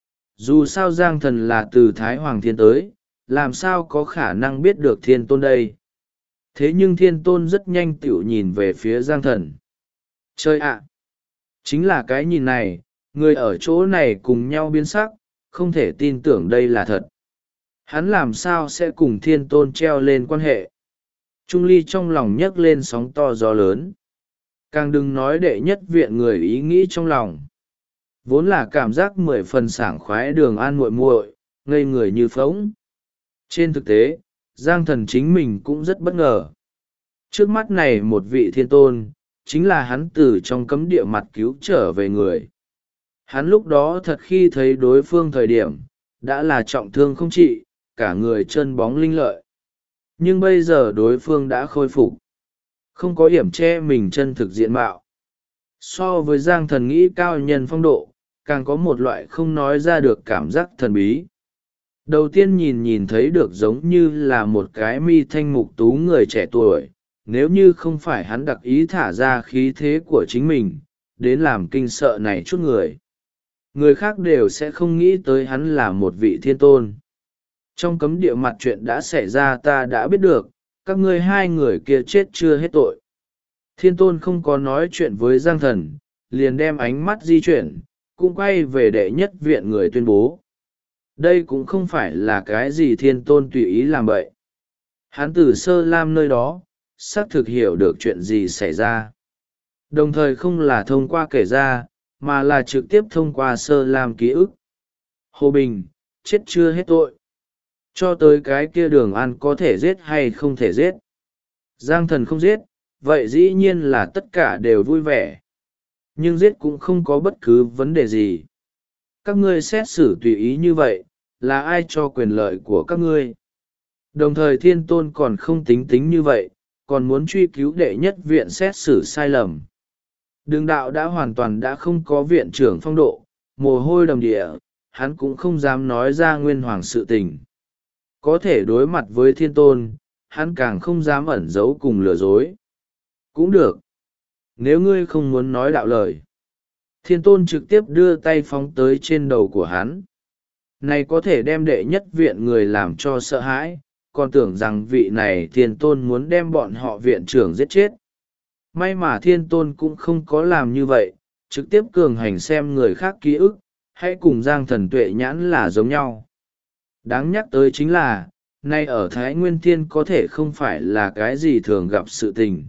Dù sao Giang Thần là từ Thái Hoàng Thiên tới, làm sao có khả năng biết được Thiên Tôn đây? Thế nhưng Thiên Tôn rất nhanh tựu nhìn về phía Giang Thần. Chơi ạ! Chính là cái nhìn này, người ở chỗ này cùng nhau biến sắc, không thể tin tưởng đây là thật. Hắn làm sao sẽ cùng Thiên Tôn treo lên quan hệ? Trung Ly trong lòng nhấc lên sóng to gió lớn. Càng đừng nói đệ nhất viện người ý nghĩ trong lòng. Vốn là cảm giác 10 phần sảng khoái Đường An muội muội, ngây người như phóng. Trên thực tế, Giang Thần chính mình cũng rất bất ngờ. Trước mắt này một vị Thiên Tôn, chính là hắn từ trong cấm địa mặt cứu trở về người. Hắn lúc đó thật khi thấy đối phương thời điểm đã là trọng thương không trị, cả người chân bóng linh lợi. Nhưng bây giờ đối phương đã khôi phục, không có yểm che mình chân thực diện mạo. So với Giang Thần nghĩ cao nhân phong độ, càng có một loại không nói ra được cảm giác thần bí. Đầu tiên nhìn thấy được giống như là một cái mi thanh mục tú người trẻ tuổi, nếu như không phải hắn đặc ý thả ra khí thế của chính mình đến làm kinh sợ này chút người khác đều sẽ không nghĩ tới hắn là một vị thiên tôn. Trong cấm địa mặt chuyện đã xảy ra ta đã biết được, các ngươi hai người kia chết chưa hết tội. Thiên tôn không có nói chuyện với Giang Thần, liền đem ánh mắt di chuyển, cũng quay về đệ nhất viện người tuyên bố. Đây cũng không phải là cái gì thiên tôn tùy ý làm bậy. Hắn từ Sơ Lam nơi đó, xác thực hiểu được chuyện gì xảy ra. Đồng thời không là thông qua kể ra, mà là trực tiếp thông qua Sơ Lam ký ức. Hồ Bình, chết chưa hết tội. Cho tới cái kia Đường An có thể giết hay không thể giết. Giang Thần không giết, vậy dĩ nhiên là tất cả đều vui vẻ. Nhưng giết cũng không có bất cứ vấn đề gì. Các ngươi xét xử tùy ý như vậy, là ai cho quyền lợi của các ngươi? Đồng thời thiên tôn còn không tính như vậy, còn muốn truy cứu đệ nhất viện xét xử sai lầm. Đường đạo đã hoàn toàn đã không có viện trưởng phong độ, mồ hôi đầm địa, hắn cũng không dám nói ra nguyên hoàng sự tình. Có thể đối mặt với thiên tôn, hắn càng không dám ẩn giấu cùng lừa dối. Cũng được. Nếu ngươi không muốn nói đạo lời. Thiên tôn trực tiếp đưa tay phóng tới trên đầu của hắn. Này có thể đem đệ nhất viện người làm cho sợ hãi, còn tưởng rằng vị này thiên tôn muốn đem bọn họ viện trưởng giết chết. May mà thiên tôn cũng không có làm như vậy, trực tiếp cường hành xem người khác ký ức, hãy cùng Giang Thần tuệ nhãn là giống nhau. Đáng nhắc tới chính là, nay ở Thái Nguyên Thiên có thể không phải là cái gì thường gặp sự tình.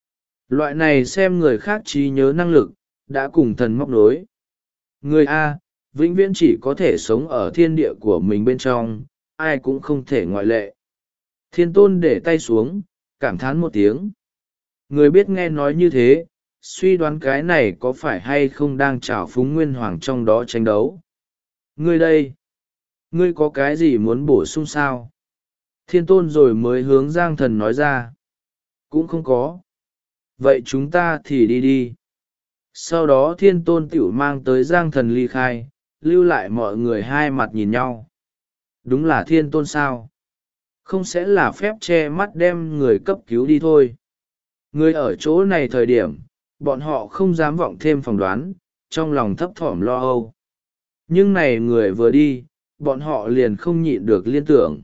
Loại này xem người khác trí nhớ năng lực, đã cùng thần móc nối. Người A, vĩnh viễn chỉ có thể sống ở thiên địa của mình bên trong, ai cũng không thể ngoại lệ. Thiên tôn để tay xuống, cảm thán một tiếng. Người biết nghe nói như thế, suy đoán cái này có phải hay không đang trào phúng nguyên hoàng trong đó tranh đấu. Ngươi đây, ngươi có cái gì muốn bổ sung sao? Thiên tôn rồi mới hướng Giang Thần nói ra. Cũng không có. Vậy chúng ta thì đi đi. Sau đó thiên tôn tiểu mang tới Giang Thần ly khai, lưu lại mọi người hai mặt nhìn nhau. Đúng là thiên tôn sao? Không sẽ là phép che mắt đem người cấp cứu đi thôi. Người ở chỗ này thời điểm, bọn họ không dám vọng thêm phỏng đoán, trong lòng thấp thỏm lo âu. Nhưng này người vừa đi, bọn họ liền không nhịn được liên tưởng.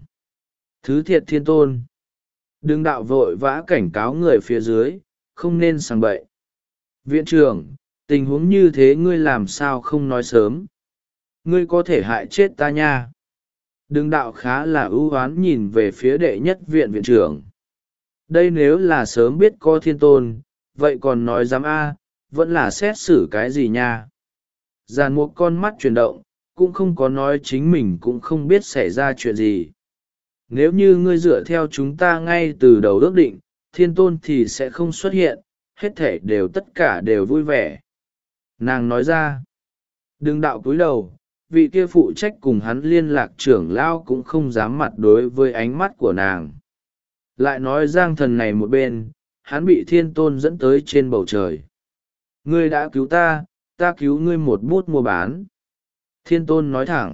Thứ thiệt thiên tôn. Đừng đạo vội vã cảnh cáo người phía dưới, không nên sang bậy. Viện trưởng, tình huống như thế ngươi làm sao không nói sớm. Ngươi có thể hại chết ta nha. Đừng đạo khá là ưu oán nhìn về phía đệ nhất viện viện trưởng. Đây nếu là sớm biết có thiên tôn, vậy còn nói dám a, vẫn là xét xử cái gì nha. Giàn một con mắt chuyển động, cũng không có nói chính mình cũng không biết xảy ra chuyện gì. Nếu như ngươi dựa theo chúng ta ngay từ đầu ước định, thiên tôn thì sẽ không xuất hiện, hết thể đều tất cả đều vui vẻ. Nàng nói ra, đừng đạo cúi đầu, vị kia phụ trách cùng hắn liên lạc trưởng lao cũng không dám mặt đối với ánh mắt của nàng. Lại nói Giang Thần này một bên, hắn bị thiên tôn dẫn tới trên bầu trời. Ngươi đã cứu ta, ta cứu ngươi một bút mua bán. Thiên tôn nói thẳng.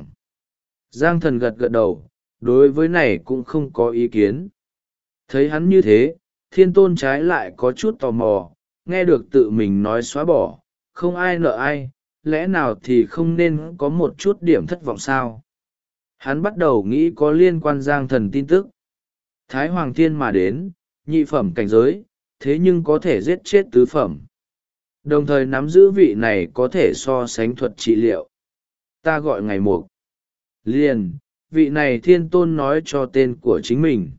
Giang Thần gật gật đầu, đối với này cũng không có ý kiến. Thấy hắn như thế, thiên tôn trái lại có chút tò mò, nghe được tự mình nói xóa bỏ, không ai nợ ai, lẽ nào thì không nên có một chút điểm thất vọng sao? Hắn bắt đầu nghĩ có liên quan Giang Thần tin tức. Thái Hoàng Thiên mà đến, nhị phẩm cảnh giới, thế nhưng có thể giết chết tứ phẩm. Đồng thời nắm giữ vị này có thể so sánh thuật trị liệu. Ta gọi ngày mục. Liền, vị này thiên tôn nói cho tên của chính mình.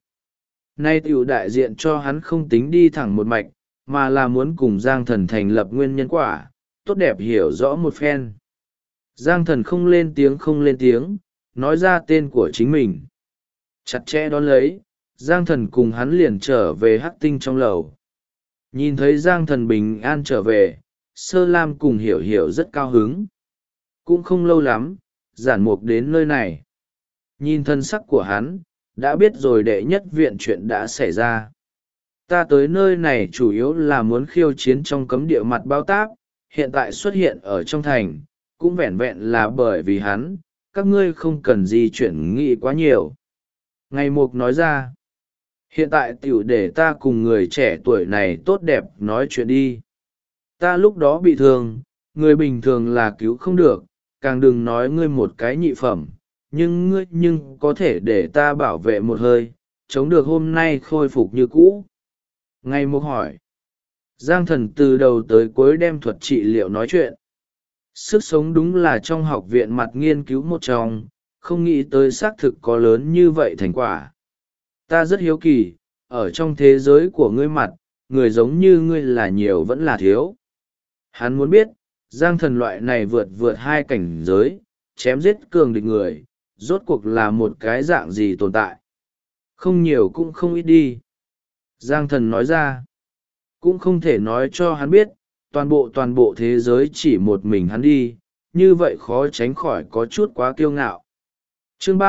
Nay tiểu đại diện cho hắn không tính đi thẳng một mạch, mà là muốn cùng Giang Thần thành lập nguyên nhân quả, tốt đẹp hiểu rõ một phen. Giang Thần không lên tiếng, nói ra tên của chính mình. Chặt chẽ đón lấy, Giang Thần cùng hắn liền trở về Hắc Tinh trong lầu. Nhìn thấy Giang Thần bình an trở về, Sơ Lam cùng Hiểu Hiểu rất cao hứng. cũng không lâu lắm giản mục đến nơi này. Nhìn thân sắc của hắn đã biết rồi đệ nhất viện chuyện đã xảy ra. Ta tới nơi này chủ yếu là muốn khiêu chiến trong cấm địa mặt bao táp, hiện tại xuất hiện ở trong thành cũng vẻn vẹn là bởi vì hắn, các ngươi không cần gì chuyển nghị quá nhiều. Ngày mục nói ra, hiện tại tiểu để ta cùng người trẻ tuổi này tốt đẹp nói chuyện đi. Ta lúc đó bị thương, người bình thường là cứu không được, càng đừng nói ngươi một cái nhị phẩm, nhưng ngươi có thể để ta bảo vệ một hơi, chống được hôm nay khôi phục như cũ. Ngày mục hỏi, Giang Thần từ đầu tới cuối đem thuật trị liệu nói chuyện. Sức sống đúng là trong học viện mặt nghiên cứu một trong, không nghĩ tới xác thực có lớn như vậy thành quả. Ta rất hiếu kỳ, ở trong thế giới của ngươi mặt, người giống như ngươi là nhiều vẫn là thiếu. Hắn muốn biết, Giang Thần loại này vượt hai cảnh giới, chém giết cường địch người, rốt cuộc là một cái dạng gì tồn tại. Không nhiều cũng không ít đi. Giang Thần nói ra, cũng không thể nói cho hắn biết, toàn bộ thế giới chỉ một mình hắn đi, như vậy khó tránh khỏi có chút quá kiêu ngạo. Chương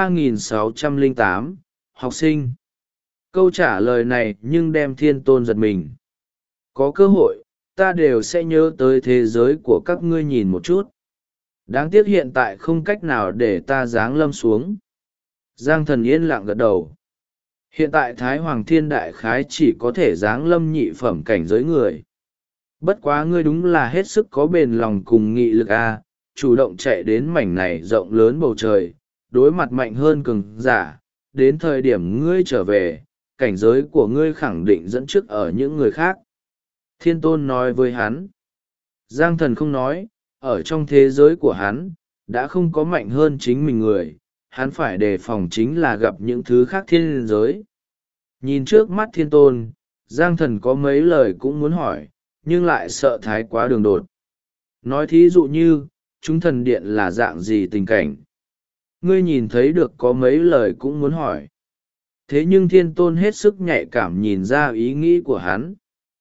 3608, học sinh. Câu trả lời này nhưng đem Thiên Tôn giật mình. Có cơ hội, ta đều sẽ nhớ tới thế giới của các ngươi nhìn một chút. Đáng tiếc hiện tại không cách nào để ta giáng lâm xuống. Giang Thần yên lặng gật đầu. Hiện tại Thái Hoàng Thiên Đại Khái chỉ có thể giáng lâm nhị phẩm cảnh giới người. Bất quá ngươi đúng là hết sức có bền lòng cùng nghị lực a, chủ động chạy đến mảnh này rộng lớn bầu trời, đối mặt mạnh hơn cường giả, đến thời điểm ngươi trở về, cảnh giới của ngươi khẳng định dẫn trước ở những người khác. Thiên Tôn nói với hắn. Giang Thần không nói, ở trong thế giới của hắn, đã không có mạnh hơn chính mình người, hắn phải đề phòng chính là gặp những thứ khác thiên giới. Nhìn trước mắt Thiên Tôn, Giang Thần có mấy lời cũng muốn hỏi, nhưng lại sợ thái quá đường đột. Nói thí dụ như, chúng thần điện là dạng gì tình cảnh. Ngươi nhìn thấy được có mấy lời cũng muốn hỏi. Thế nhưng Thiên Tôn hết sức nhạy cảm nhìn ra ý nghĩ của hắn.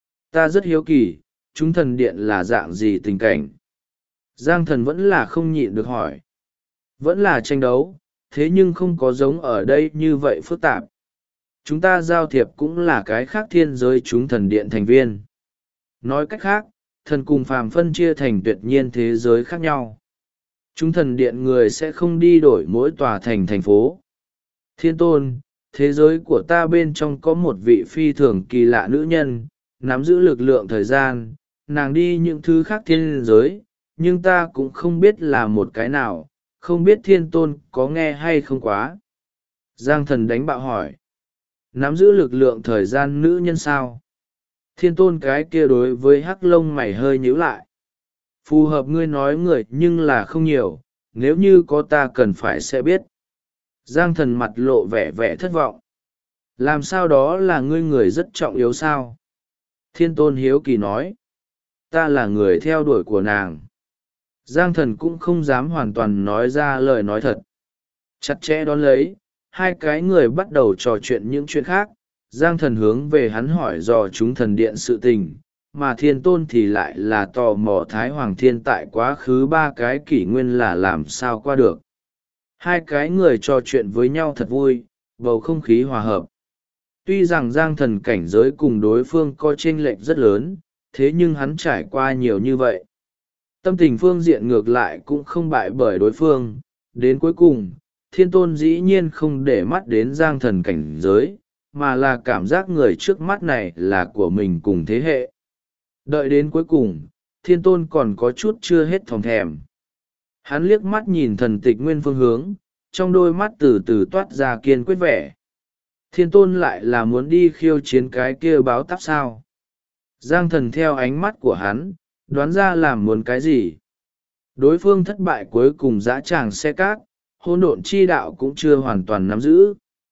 Ta rất hiếu kỳ, chúng thần điện là dạng gì tình cảnh. Giang Thần vẫn là không nhịn được hỏi. Vẫn là tranh đấu, thế nhưng không có giống ở đây như vậy phức tạp. Chúng ta giao thiệp cũng là cái khác thiên giới chúng thần điện thành viên. Nói cách khác, thần cùng phàm phân chia thành tuyệt nhiên thế giới khác nhau. Chúng thần điện người sẽ không đi đổi mỗi tòa thành phố. Thiên Tôn, thế giới của ta bên trong có một vị phi thường kỳ lạ nữ nhân, nắm giữ lực lượng thời gian, nàng đi những thứ khác thiên giới, nhưng ta cũng không biết là một cái nào, không biết Thiên Tôn có nghe hay không quá. Giang Thần đánh bạo hỏi. Nắm giữ lực lượng thời gian nữ nhân sao? Thiên Tôn cái kia đối với hắc lông mày hơi nhíu lại. Phù hợp ngươi nói người nhưng là không nhiều, nếu như có ta cần phải sẽ biết. Giang Thần mặt lộ vẻ vẻ thất vọng. Làm sao đó là ngươi người rất trọng yếu sao? Thiên Tôn hiếu kỳ nói. Ta là người theo đuổi của nàng. Giang Thần cũng không dám hoàn toàn nói ra lời nói thật. Chặt chẽ đón lấy, hai cái người bắt đầu trò chuyện những chuyện khác. Giang Thần hướng về hắn hỏi dò chúng thần điện sự tình, mà Thiên Tôn thì lại là tò mò Thái Hoàng Thiên tại quá khứ 3 cái kỷ nguyên là làm sao qua được. Hai cái người trò chuyện với nhau thật vui, bầu không khí hòa hợp. Tuy rằng Giang Thần cảnh giới cùng đối phương có chênh lệch rất lớn, thế nhưng hắn trải qua nhiều như vậy. Tâm tình phương diện ngược lại cũng không bại bởi đối phương. Đến cuối cùng, Thiên Tôn dĩ nhiên không để mắt đến Giang Thần cảnh giới, mà là cảm giác người trước mắt này là của mình cùng thế hệ. Đợi đến cuối cùng, Thiên Tôn còn có chút chưa hết thòng thèm. Hắn liếc mắt nhìn Thần Tịch Nguyên phương hướng, trong đôi mắt từ từ toát ra kiên quyết vẻ. Thiên Tôn lại là muốn đi khiêu chiến cái kia báo táp sao. Giang Thần theo ánh mắt của hắn, đoán ra làm muốn cái gì. Đối phương thất bại cuối cùng dã tràng xe cát, hỗn độn chi đạo cũng chưa hoàn toàn nắm giữ.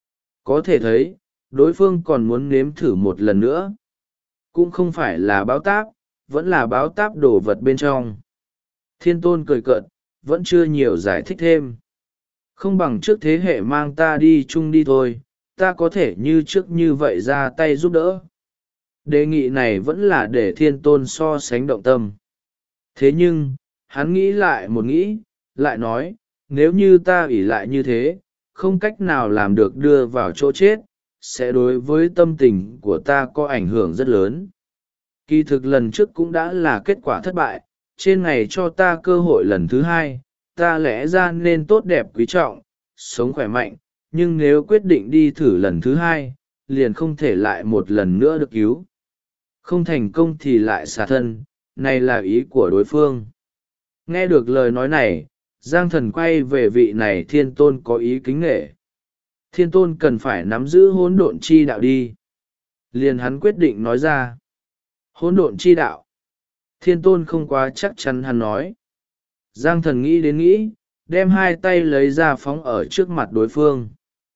Có thể thấy, đối phương còn muốn nếm thử một lần nữa. Cũng không phải là báo táp, vẫn là báo táp đổ vật bên trong. Thiên Tôn cười cợt, vẫn chưa nhiều giải thích thêm. Không bằng trước thế hệ mang ta đi chung đi thôi, ta có thể như trước như vậy ra tay giúp đỡ. Đề nghị này vẫn là để Thiên Tôn so sánh động tâm. Thế nhưng, hắn nghĩ lại một nghĩ, lại nói, nếu như ta ỷ lại như thế, không cách nào làm được đưa vào chỗ chết, sẽ đối với tâm tình của ta có ảnh hưởng rất lớn. Kỳ thực lần trước cũng đã là kết quả thất bại, trên ngày cho ta cơ hội lần thứ hai, ta lẽ ra nên tốt đẹp quý trọng, sống khỏe mạnh, nhưng nếu quyết định đi thử lần thứ hai, liền không thể lại một lần nữa được cứu. Không thành công thì lại xả thân, này là ý của đối phương. Nghe được lời nói này, Giang Thần quay về vị này thiên tôn có ý kính nghệ. Thiên tôn cần phải nắm giữ hỗn độn chi đạo đi. Liền hắn quyết định nói ra. Hỗn độn chi đạo. Thiên tôn không quá chắc chắn hắn nói. Giang Thần nghĩ đến nghĩ, đem hai tay lấy ra phóng ở trước mặt đối phương.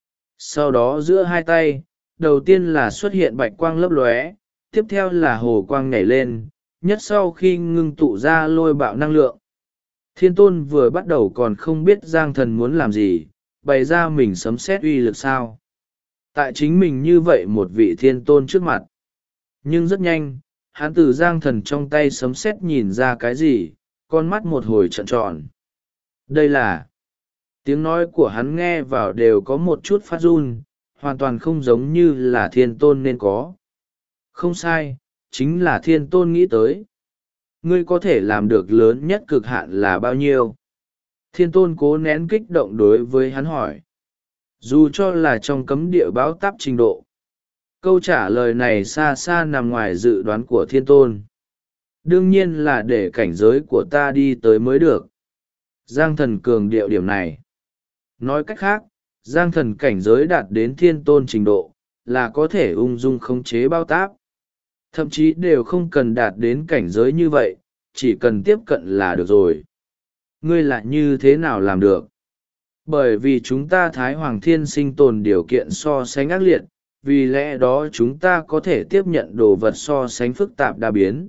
Sau đó giữa hai tay, đầu tiên là xuất hiện bạch quang lấp lóe, tiếp theo là hồ quang nhảy lên, nhất sau khi ngưng tụ ra lôi bạo năng lượng. Thiên tôn vừa bắt đầu còn không biết Giang Thần muốn làm gì, bày ra mình sấm sét uy lực sao. Tại chính mình như vậy một vị thiên tôn trước mặt. Nhưng rất nhanh, hắn từ Giang Thần trong tay sấm sét nhìn ra cái gì, con mắt một hồi trợn tròn. Đây là... Tiếng nói của hắn nghe vào đều có một chút phát run, hoàn toàn không giống như là thiên tôn nên có. Không sai, chính là thiên tôn nghĩ tới. Ngươi có thể làm được lớn nhất cực hạn là bao nhiêu? Thiên tôn cố nén kích động đối với hắn hỏi. Dù cho là trong cấm địa báo táp trình độ. Câu trả lời này xa xa nằm ngoài dự đoán của thiên tôn. Đương nhiên là để cảnh giới của ta đi tới mới được. Giang Thần cường điệu điểm này. Nói cách khác, Giang Thần cảnh giới đạt đến thiên tôn trình độ, là có thể ung dung khống chế bao táp. Thậm chí đều không cần đạt đến cảnh giới như vậy, chỉ cần tiếp cận là được rồi. Ngươi lại như thế nào làm được? Bởi vì chúng ta Thái Hoàng Thiên sinh tồn điều kiện so sánh ác liệt, vì lẽ đó chúng ta có thể tiếp nhận đồ vật so sánh phức tạp đa biến.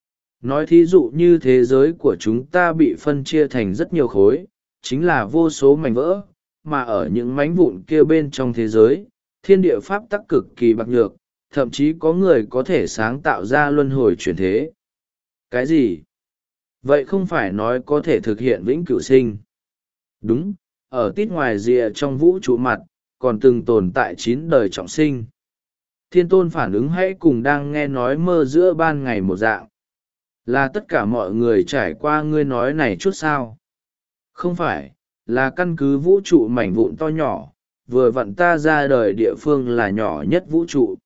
Nói thí dụ như thế giới của chúng ta bị phân chia thành rất nhiều khối, chính là vô số mảnh vỡ, mà ở những mảnh vụn kia bên trong thế giới, thiên địa pháp tắc cực kỳ bạc nhược, thậm chí có người có thể sáng tạo ra luân hồi chuyển thế. Cái gì? Vậy không phải nói có thể thực hiện vĩnh cửu sinh? Đúng, ở tít ngoài rìa trong vũ trụ mặt, còn từng tồn tại 9 đời trọng sinh. Thiên tôn phản ứng hãy cùng đang nghe nói mơ giữa ban ngày một dạng. Là tất cả mọi người trải qua ngươi nói này chút sao? Không phải, là căn cứ vũ trụ mảnh vụn to nhỏ, vừa vặn ta ra đời địa phương là nhỏ nhất vũ trụ.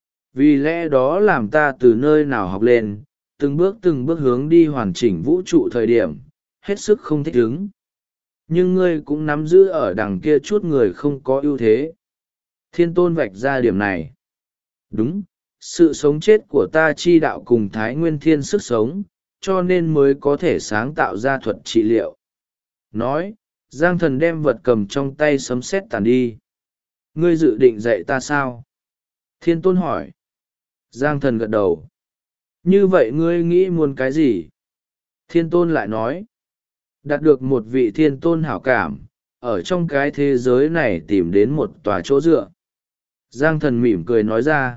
Vì lẽ đó làm ta từ nơi nào học lên, từng bước hướng đi hoàn chỉnh vũ trụ thời điểm, hết sức không thích ứng. Nhưng ngươi cũng nắm giữ ở đằng kia chút người không có ưu thế. Thiên tôn vạch ra điểm này. Đúng, sự sống chết của ta chi đạo cùng Thái Nguyên Thiên sức sống, cho nên mới có thể sáng tạo ra thuật trị liệu. Nói, Giang Thần đem vật cầm trong tay sấm sét tàn đi. Ngươi dự định dạy ta sao? Thiên tôn hỏi. Giang Thần gật đầu. Như vậy ngươi nghĩ muốn cái gì? Thiên tôn lại nói. Đạt được một vị thiên tôn hảo cảm, ở trong cái thế giới này tìm đến một tòa chỗ dựa. Giang Thần mỉm cười nói ra.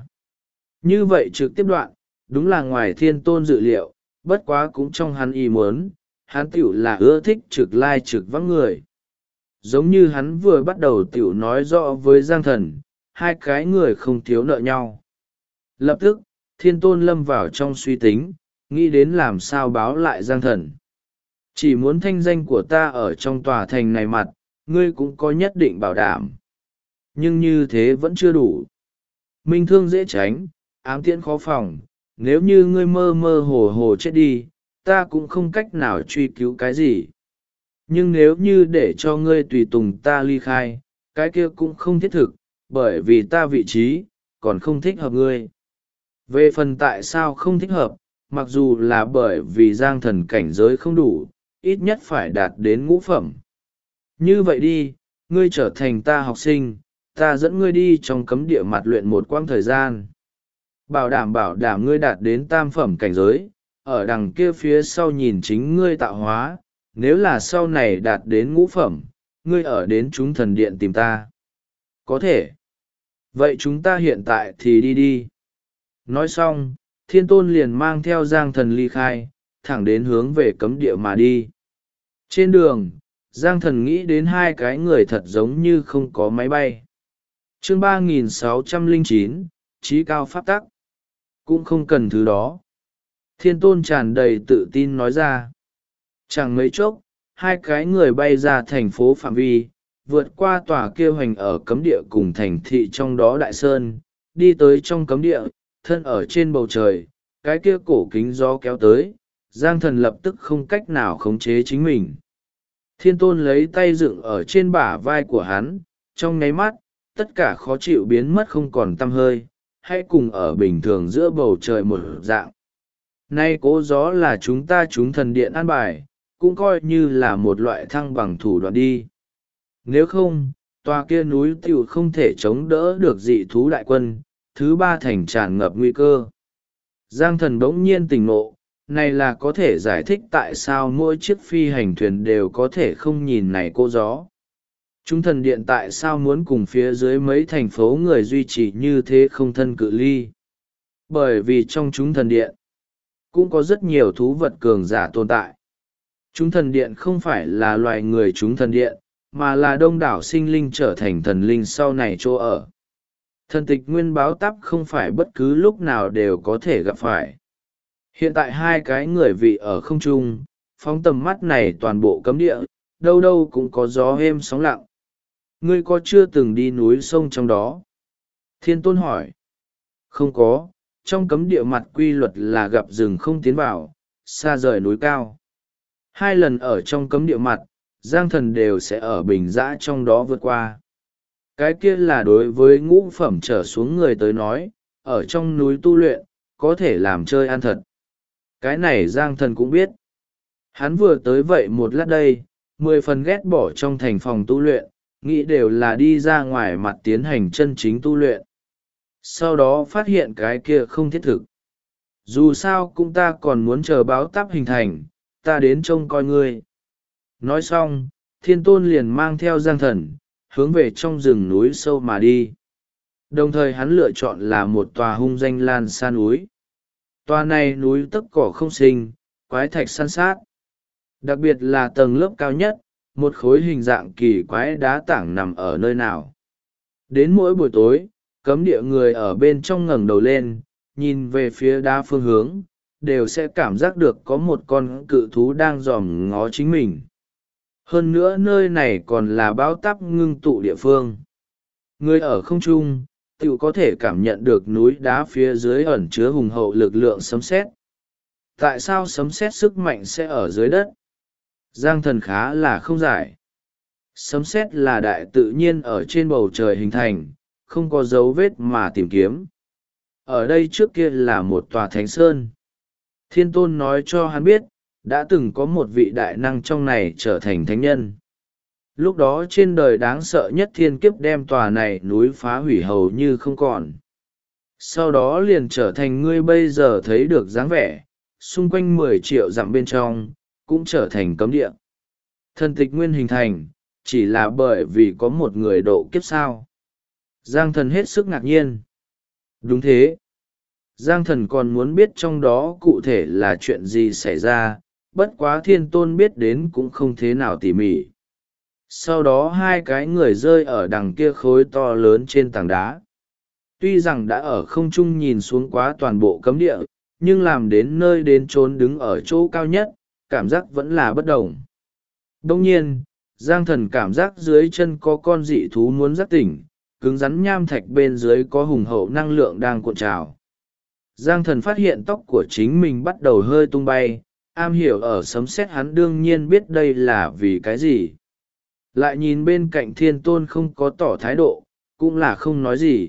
Như vậy trực tiếp đoạn, đúng là ngoài thiên tôn dự liệu, bất quá cũng trong hắn ý muốn, hắn tiểu là ưa thích trực lai trực vắng người. Giống như hắn vừa bắt đầu tiểu nói rõ với Giang Thần, hai cái người không thiếu nợ nhau. Lập tức, thiên tôn lâm vào trong suy tính, nghĩ đến làm sao báo lại Giang Thần. Chỉ muốn thanh danh của ta ở trong tòa thành này mặt, ngươi cũng có nhất định bảo đảm. Nhưng như thế vẫn chưa đủ. Minh thương dễ tránh, ám tiễn khó phòng, nếu như ngươi mơ mơ hồ hồ chết đi, ta cũng không cách nào truy cứu cái gì. Nhưng nếu như để cho ngươi tùy tùng ta ly khai, cái kia cũng không thiết thực, bởi vì ta vị trí, còn không thích hợp ngươi. Về phần tại sao không thích hợp, mặc dù là bởi vì Giang Thần cảnh giới không đủ, ít nhất phải đạt đến ngũ phẩm. Như vậy đi, ngươi trở thành ta học sinh, ta dẫn ngươi đi trong cấm địa mặt luyện một quãng thời gian. Bảo đảm ngươi đạt đến tam phẩm cảnh giới, ở đằng kia phía sau nhìn chính ngươi tạo hóa, nếu là sau này đạt đến ngũ phẩm, ngươi ở đến chúng thần điện tìm ta. Có thể. Vậy chúng ta hiện tại thì đi đi. Nói xong, thiên tôn liền mang theo Giang Thần ly khai, thẳng đến hướng về cấm địa mà đi. Trên đường, Giang Thần nghĩ đến hai cái người thật giống như không có máy bay. Chương 3609, Chí cao pháp tắc. Cũng không cần thứ đó. Thiên Tôn tràn đầy tự tin nói ra. Chẳng mấy chốc, hai cái người bay ra thành phố phạm vi, vượt qua tòa kia hoành ở cấm địa cùng thành thị trong đó Đại Sơn, đi tới trong cấm địa, thân ở trên bầu trời, cái kia cổ kính gió kéo tới, Giang Thần lập tức không cách nào khống chế chính mình. Thiên Tôn lấy tay dựng ở trên bả vai của hắn, trong nháy mắt, tất cả khó chịu biến mất không còn tăm hơi, hãy cùng ở bình thường giữa bầu trời một dạng. Nay cố gió là chúng thần điện an bài, cũng coi như là một loại thăng bằng thủ đoạn đi. Nếu không, tòa kia núi tiểu không thể chống đỡ được dị thú đại quân, thứ ba thành tràn ngập nguy cơ. Giang Thần bỗng nhiên tỉnh ngộ, này là có thể giải thích tại sao mỗi chiếc phi hành thuyền đều có thể không nhìn này cô gió. Chúng thần điện tại sao muốn cùng phía dưới mấy thành phố người duy trì như thế không thân cự ly? Bởi vì trong chúng thần điện, cũng có rất nhiều thú vật cường giả tồn tại. Chúng thần điện không phải là loài người chúng thần điện, mà là đông đảo sinh linh trở thành thần linh sau này chỗ ở. Thần tịch nguyên báo tắp không phải bất cứ lúc nào đều có thể gặp phải. Hiện tại hai cái người vị ở không trung, phóng tầm mắt này toàn bộ cấm địa, đâu đâu cũng có gió êm sóng lặng. Ngươi có chưa từng đi núi sông trong đó? Thiên Tôn hỏi. Không có, trong cấm địa mặt quy luật là gặp rừng không tiến vào, xa rời núi cao. Hai lần ở trong cấm địa mặt, Giang Thần đều sẽ ở bình dã trong đó vượt qua. Cái kia là đối với ngũ phẩm trở xuống người tới nói, ở trong núi tu luyện, có thể làm chơi ăn thật. Cái này Giang Thần cũng biết. Hắn vừa tới vậy một lát đây, 10 phần ghét bỏ trong thành phòng tu luyện, nghĩ đều là đi ra ngoài mặt tiến hành chân chính tu luyện. Sau đó phát hiện cái kia không thiết thực. Dù sao cũng ta còn muốn chờ báo táp hình thành, ta đến trông coi ngươi. Nói xong, Thiên Tôn liền mang theo Giang Thần, hướng về trong rừng núi sâu mà đi. Đồng thời hắn lựa chọn là một tòa hung danh Lan Sa núi. Tòa này núi tấc cỏ không sinh, quái thạch san sát. Đặc biệt là tầng lớp cao nhất, một khối hình dạng kỳ quái đá tảng nằm ở nơi nào. Đến mỗi buổi tối, cấm địa người ở bên trong ngẩng đầu lên, nhìn về phía đá phương hướng, đều sẽ cảm giác được có một con cự thú đang dòm ngó chính mình. Hơn nữa nơi này còn là bão táp ngưng tụ địa phương. Người ở không trung, tự có thể cảm nhận được núi đá phía dưới ẩn chứa hùng hậu lực lượng sấm sét. Tại sao sấm sét sức mạnh sẽ ở dưới đất? Giang Thần khá là không giải. Sấm sét là đại tự nhiên ở trên bầu trời hình thành, không có dấu vết mà tìm kiếm. Ở đây trước kia là một tòa thánh sơn. Thiên Tôn nói cho hắn biết, đã từng có một vị đại năng trong này trở thành thánh nhân. Lúc đó trên đời đáng sợ nhất thiên kiếp đem tòa này núi phá hủy hầu như không còn. Sau đó liền trở thành ngươi bây giờ thấy được dáng vẻ, xung quanh 10 triệu dặm bên trong, cũng trở thành cấm địa. Thần tịch nguyên hình thành, chỉ là bởi vì có một người độ kiếp sao. Giang Thần hết sức ngạc nhiên. Đúng thế. Giang Thần còn muốn biết trong đó cụ thể là chuyện gì xảy ra, bất quá Thiên Tôn biết đến cũng không thế nào tỉ mỉ. Sau đó hai cái người rơi ở đằng kia khối to lớn trên tảng đá. Tuy rằng đã ở không trung nhìn xuống quá toàn bộ cấm địa, nhưng làm đến nơi đến chốn đứng ở chỗ cao nhất, cảm giác vẫn là bất đồng. Đông nhiên, Giang Thần cảm giác dưới chân có con dị thú muốn giác tỉnh, cứng rắn nham thạch bên dưới có hùng hậu năng lượng đang cuộn trào. Giang Thần phát hiện tóc của chính mình bắt đầu hơi tung bay, am hiểu ở sấm sét hắn đương nhiên biết đây là vì cái gì. Lại nhìn bên cạnh Thiên Tôn không có tỏ thái độ, cũng là không nói gì.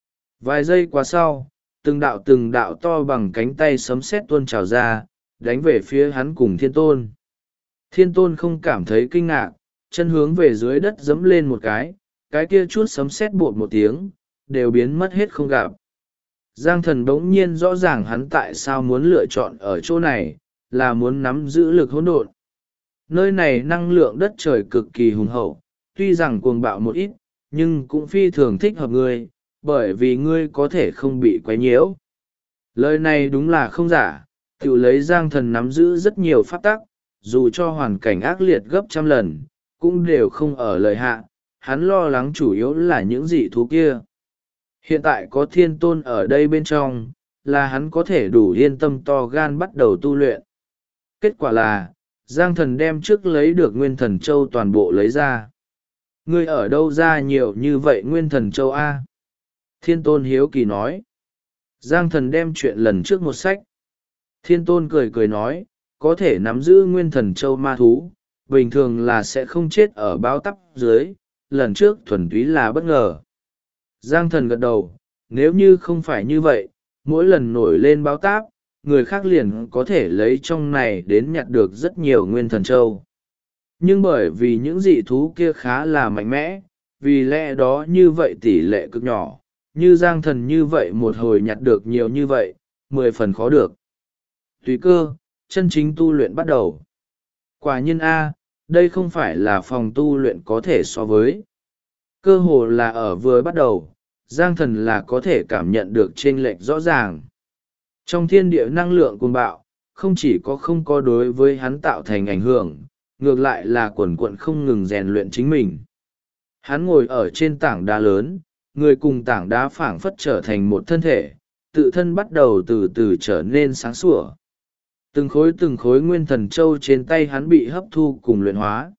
Vài giây qua sau, từng đạo to bằng cánh tay sấm sét tuôn trào ra, đánh về phía hắn cùng Thiên Tôn. Thiên Tôn không cảm thấy kinh ngạc, chân hướng về dưới đất giẫm lên một cái kia chút sấm sét bột một tiếng, đều biến mất hết không gặp. Giang Thần bỗng nhiên rõ ràng hắn tại sao muốn lựa chọn ở chỗ này, là muốn nắm giữ lực hỗn độn. Nơi này năng lượng đất trời cực kỳ hùng hậu, tuy rằng cuồng bạo một ít, nhưng cũng phi thường thích hợp ngươi, bởi vì ngươi có thể không bị quấy nhiễu. Lời này đúng là không giả, tự lấy Giang Thần nắm giữ rất nhiều pháp tắc, dù cho hoàn cảnh ác liệt gấp trăm lần, cũng đều không ở lời hạ, hắn lo lắng chủ yếu là những dị thú kia. Hiện tại có thiên tôn ở đây bên trong, là hắn có thể đủ yên tâm to gan bắt đầu tu luyện. Kết quả là, Giang Thần đem trước lấy được Nguyên Thần Châu toàn bộ lấy ra. Ngươi ở đâu ra nhiều như vậy Nguyên Thần Châu A? Thiên Tôn hiếu kỳ nói. Giang Thần đem chuyện lần trước một sách. Thiên Tôn cười cười nói, có thể nắm giữ Nguyên Thần Châu ma thú, bình thường là sẽ không chết ở báo tắp dưới, lần trước thuần túy là bất ngờ. Giang Thần gật đầu, nếu như không phải như vậy, mỗi lần nổi lên báo táp, người khác liền có thể lấy trong này đến nhặt được rất nhiều Nguyên Thần Châu. Nhưng bởi vì những dị thú kia khá là mạnh mẽ, vì lẽ đó như vậy tỷ lệ cực nhỏ, như Giang Thần như vậy một hồi nhặt được nhiều như vậy, 10 phần khó được. Tùy cơ, chân chính tu luyện bắt đầu. Quả nhiên A, đây không phải là phòng tu luyện có thể so với. Cơ hồ là ở vừa bắt đầu, Giang Thần là có thể cảm nhận được chênh lệch rõ ràng. Trong thiên địa năng lượng cuồng bạo, không chỉ không có đối với hắn tạo thành ảnh hưởng, ngược lại là quần quận không ngừng rèn luyện chính mình. Hắn ngồi ở trên tảng đá lớn, người cùng tảng đá phảng phất trở thành một thân thể, tự thân bắt đầu từ từ trở nên sáng sủa. Từng khối Nguyên Thần Châu trên tay hắn bị hấp thu cùng luyện hóa.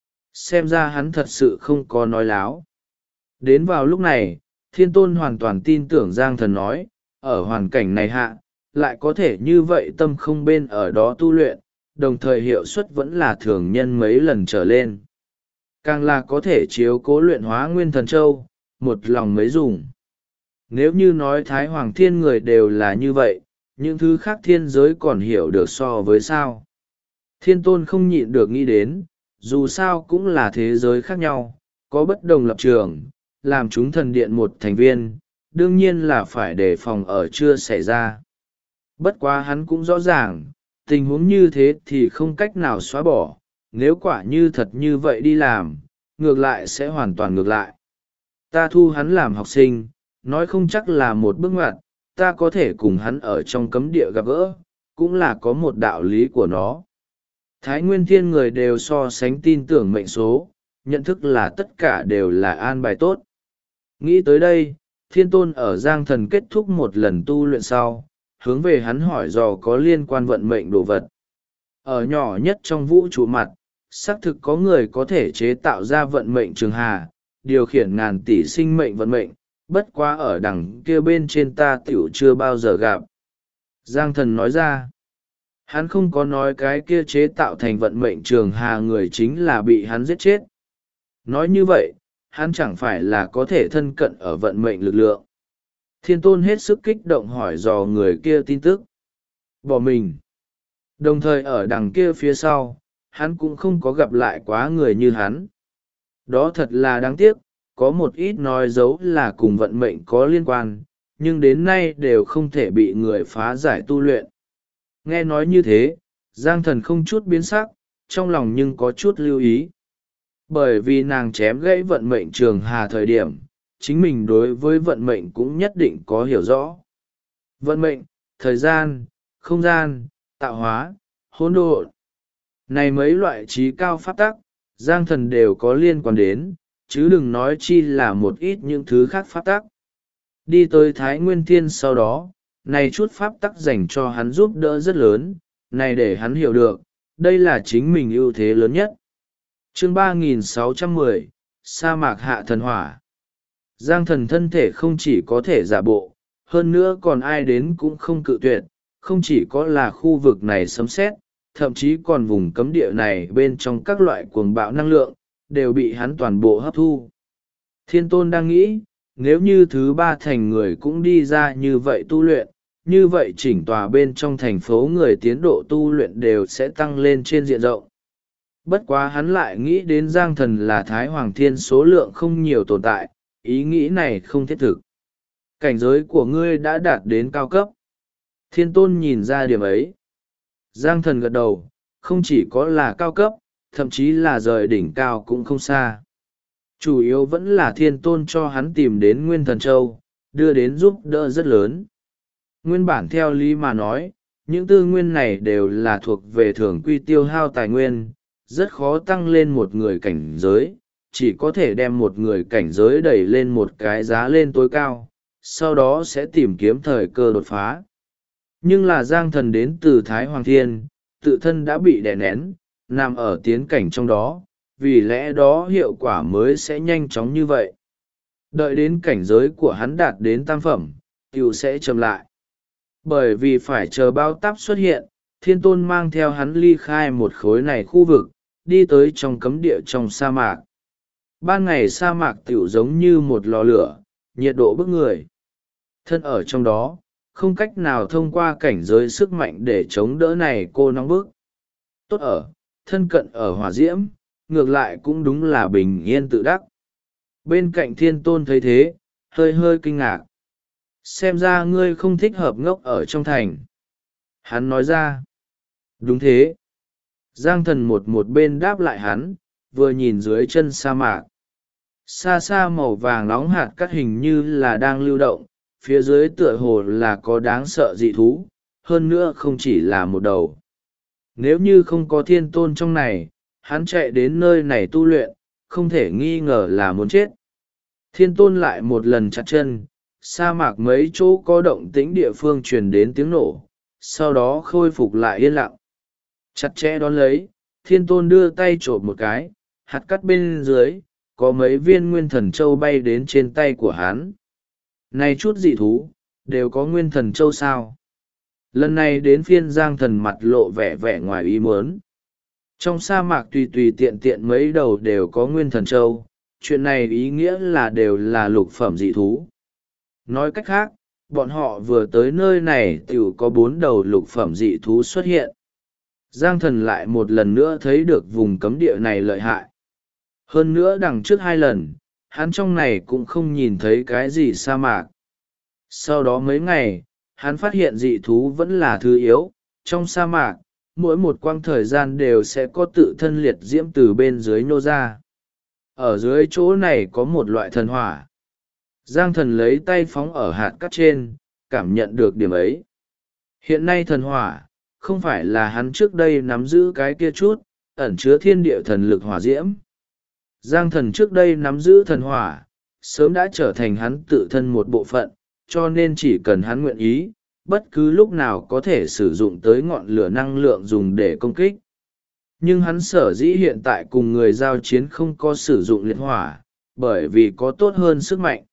Xem ra hắn thật sự không có nói láo. Đến vào lúc này, Thiên Tôn hoàn toàn tin tưởng Giang Thần nói, ở hoàn cảnh này hạ, lại có thể như vậy tâm không bên ở đó tu luyện, đồng thời hiệu suất vẫn là thường nhân mấy lần trở lên. Càng là có thể chiếu cố luyện hóa Nguyên Thần Châu, một lòng mấy dùng. Nếu như nói Thái Hoàng Thiên người đều là như vậy, những thứ khác thiên giới còn hiểu được so với sao. Thiên Tôn không nhịn được nghĩ đến, dù sao cũng là thế giới khác nhau, có bất đồng lập trường, làm chúng thần điện một thành viên, đương nhiên là phải đề phòng ở chưa xảy ra. Bất quá hắn cũng rõ ràng, tình huống như thế thì không cách nào xóa bỏ, nếu quả như thật như vậy đi làm, ngược lại sẽ hoàn toàn ngược lại. Ta thu hắn làm học sinh, nói không chắc là một bước ngoặt, ta có thể cùng hắn ở trong cấm địa gặp gỡ, cũng là có một đạo lý của nó. Thái Nguyên Thiên người đều so sánh tin tưởng mệnh số, nhận thức là tất cả đều là an bài tốt. Nghĩ tới đây, Thiên Tôn ở Giang Thần kết thúc một lần tu luyện sau, hướng về hắn hỏi dò có liên quan vận mệnh đồ vật. Ở nhỏ nhất trong vũ trụ mặt, xác thực có người có thể chế tạo ra vận mệnh trường hà, điều khiển ngàn tỷ sinh mệnh vận mệnh, bất quá ở đằng kia bên trên ta tiểu chưa bao giờ gặp. Giang Thần nói ra, hắn không có nói cái kia chế tạo thành vận mệnh trường hà người chính là bị hắn giết chết. Nói như vậy, hắn chẳng phải là có thể thân cận ở vận mệnh lực lượng. Thiên Tôn hết sức kích động hỏi dò người kia tin tức. Bỏ mình. Đồng thời ở đằng kia phía sau, hắn cũng không có gặp lại quá người như hắn. Đó thật là đáng tiếc, có một ít nói dấu là cùng vận mệnh có liên quan, nhưng đến nay đều không thể bị người phá giải tu luyện. Nghe nói như thế, Giang Thần không chút biến sắc, trong lòng nhưng có chút lưu ý. Bởi vì nàng chém gãy vận mệnh trường hà thời điểm, chính mình đối với vận mệnh cũng nhất định có hiểu rõ. Vận mệnh, thời gian, không gian, tạo hóa, hỗn độn. Này mấy loại trí cao pháp tắc, Giang Thần đều có liên quan đến, chứ đừng nói chi là một ít những thứ khác pháp tắc. Đi tới Thái Nguyên Thiên sau đó, này chút pháp tắc dành cho hắn giúp đỡ rất lớn, này để hắn hiểu được, đây là chính mình ưu thế lớn nhất. Chương 3610, Sa mạc hạ thần hỏa. Giang Thần thân thể không chỉ có thể giả bộ, hơn nữa còn ai đến cũng không cự tuyệt, không chỉ có là khu vực này sấm sét, thậm chí còn vùng cấm địa này bên trong các loại cuồng bạo năng lượng, đều bị hắn toàn bộ hấp thu. Thiên Tôn đang nghĩ, nếu như thứ ba thành người cũng đi ra như vậy tu luyện, như vậy chỉnh tòa bên trong thành phố người tiến độ tu luyện đều sẽ tăng lên trên diện rộng. Bất quá hắn lại nghĩ đến Giang Thần là Thái Hoàng Thiên số lượng không nhiều tồn tại, ý nghĩ này không thiết thực. Cảnh giới của ngươi đã đạt đến cao cấp. Thiên Tôn nhìn ra điểm ấy. Giang Thần gật đầu, không chỉ có là cao cấp, thậm chí là rời đỉnh cao cũng không xa. Chủ yếu vẫn là Thiên Tôn cho hắn tìm đến Nguyên Thần Châu, đưa đến giúp đỡ rất lớn. Nguyên bản theo lý mà nói, những tư nguyên này đều là thuộc về thường quy tiêu hao tài nguyên, rất khó tăng lên một người cảnh giới, chỉ có thể đem một người cảnh giới đẩy lên một cái giá lên tối cao, sau đó sẽ tìm kiếm thời cơ đột phá. Nhưng là Giang Thần đến từ Thái Hoàng Thiên, tự thân đã bị đè nén, nằm ở tiến cảnh trong đó, vì lẽ đó hiệu quả mới sẽ nhanh chóng như vậy. Đợi đến cảnh giới của hắn đạt đến tam phẩm, tiểu sẽ chậm lại. Bởi vì phải chờ bao táp xuất hiện, Thiên Tôn mang theo hắn ly khai một khối này khu vực, đi tới trong cấm địa trong sa mạc. Ban ngày sa mạc tiểu giống như một lò lửa, nhiệt độ bức người. Thân ở trong đó, không cách nào thông qua cảnh giới sức mạnh để chống đỡ này cô nóng bức. Tốt ở, thân cận ở hỏa diễm, ngược lại cũng đúng là bình yên tự đắc. Bên cạnh Thiên Tôn thấy thế, hơi hơi kinh ngạc. Xem ra ngươi không thích hợp ngốc ở trong thành. Hắn nói ra. Đúng thế. Giang Thần một bên đáp lại hắn, vừa nhìn dưới chân sa mạc. Xa xa màu vàng nóng hạt cắt hình như là đang lưu động, phía dưới tựa hồ là có đáng sợ dị thú, hơn nữa không chỉ là một đầu. Nếu như không có Thiên Tôn trong này, hắn chạy đến nơi này tu luyện, không thể nghi ngờ là muốn chết. Thiên Tôn lại một lần chặt chân, sa mạc mấy chỗ có động tĩnh địa phương truyền đến tiếng nổ, sau đó khôi phục lại yên lặng. Chặt chẽ đón lấy, Thiên Tôn đưa tay trộm một cái, hạt cắt bên dưới, có mấy viên nguyên thần châu bay đến trên tay của hắn. Này chút dị thú, đều có nguyên thần châu sao? Lần này đến phiên Giang Thần mặt lộ vẻ vẻ ngoài ý muốn. Trong sa mạc tùy tùy tiện tiện mấy đầu đều có nguyên thần châu, chuyện này ý nghĩa là đều là lục phẩm dị thú. Nói cách khác, bọn họ vừa tới nơi này tiểu có 4 đầu lục phẩm dị thú xuất hiện. Giang Thần lại một lần nữa thấy được vùng cấm địa này lợi hại. Hơn nữa đằng trước 2 lần, hắn trong này cũng không nhìn thấy cái gì sa mạc. Sau đó mấy ngày, hắn phát hiện dị thú vẫn là thứ yếu. Trong sa mạc, mỗi một quãng thời gian đều sẽ có tự thân liệt diễm từ bên dưới nhô ra. Ở dưới chỗ này có một loại thần hỏa. Giang Thần lấy tay phóng ở hạt cát trên, cảm nhận được điểm ấy. Hiện nay thần hỏa, không phải là hắn trước đây nắm giữ cái kia chút, ẩn chứa thiên địa thần lực hỏa diễm. Giang Thần trước đây nắm giữ thần hỏa, sớm đã trở thành hắn tự thân một bộ phận, cho nên chỉ cần hắn nguyện ý, bất cứ lúc nào có thể sử dụng tới ngọn lửa năng lượng dùng để công kích. Nhưng hắn sở dĩ hiện tại cùng người giao chiến không có sử dụng liệt hỏa, bởi vì có tốt hơn sức mạnh.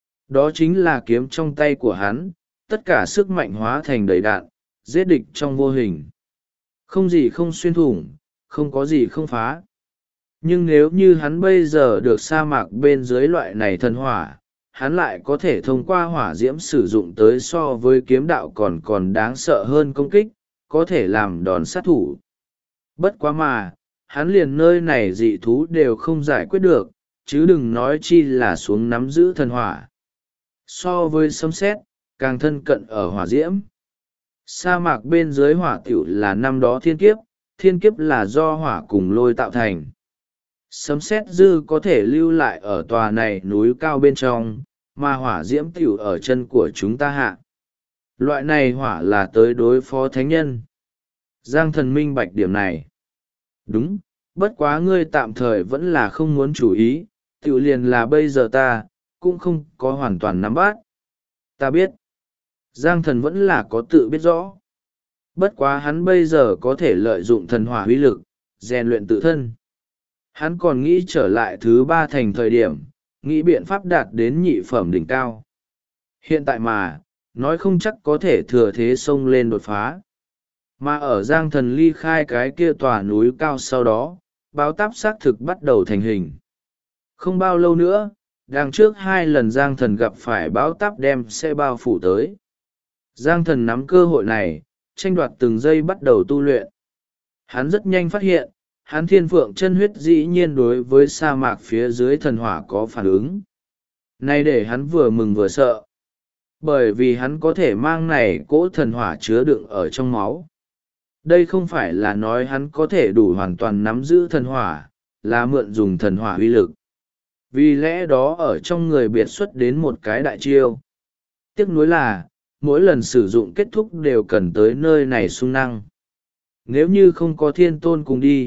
Đó chính là kiếm trong tay của hắn, tất cả sức mạnh hóa thành đầy đạn, giết địch trong vô hình. Không gì không xuyên thủng, không có gì không phá. Nhưng nếu như hắn bây giờ được sa mạc bên dưới loại này thần hỏa, hắn lại có thể thông qua hỏa diễm sử dụng tới so với kiếm đạo còn đáng sợ hơn công kích, có thể làm đòn sát thủ. Bất quá mà, hắn liền nơi này dị thú đều không giải quyết được, chứ đừng nói chi là xuống nắm giữ thần hỏa. So với sấm sét, càng thân cận ở hỏa diễm. Sa mạc bên dưới hỏa tiểu là năm đó thiên kiếp là do hỏa cùng lôi tạo thành. Sấm sét dư có thể lưu lại ở tòa này núi cao bên trong, mà hỏa diễm tiểu ở chân của chúng ta hạ. Loại này hỏa là tới đối phó thánh nhân. Giang Thần minh bạch điểm này. Đúng, bất quá ngươi tạm thời vẫn là không muốn chú ý, tiểu liền là bây giờ ta, cũng không có hoàn toàn nắm bắt. Ta biết. Giang Thần vẫn là có tự biết rõ. Bất quá hắn bây giờ có thể lợi dụng thần hỏa uy lực, rèn luyện tự thân. Hắn còn nghĩ trở lại thứ 3 thành thời điểm, nghĩ biện pháp đạt đến nhị phẩm đỉnh cao. Hiện tại mà, nói không chắc có thể thừa thế xông lên đột phá. Mà ở Giang Thần ly khai cái kia tòa núi cao sau đó, báo táp xác thực bắt đầu thành hình. Không bao lâu nữa, đằng trước 2 lần Giang Thần gặp phải báo táp đem sẽ bao phủ tới. Giang Thần nắm cơ hội này, tranh đoạt từng giây bắt đầu tu luyện. Hắn rất nhanh phát hiện, hắn thiên phượng chân huyết dĩ nhiên đối với sa mạc phía dưới thần hỏa có phản ứng. Này để hắn vừa mừng vừa sợ. Bởi vì hắn có thể mang này cỗ thần hỏa chứa đựng ở trong máu. Đây không phải là nói hắn có thể đủ hoàn toàn nắm giữ thần hỏa, là mượn dùng thần hỏa uy lực. Vì lẽ đó ở trong người biệt xuất đến một cái đại chiêu. Tiếc nuối là, mỗi lần sử dụng kết thúc đều cần tới nơi này sung năng. Nếu như không có Thiên Tôn cùng đi,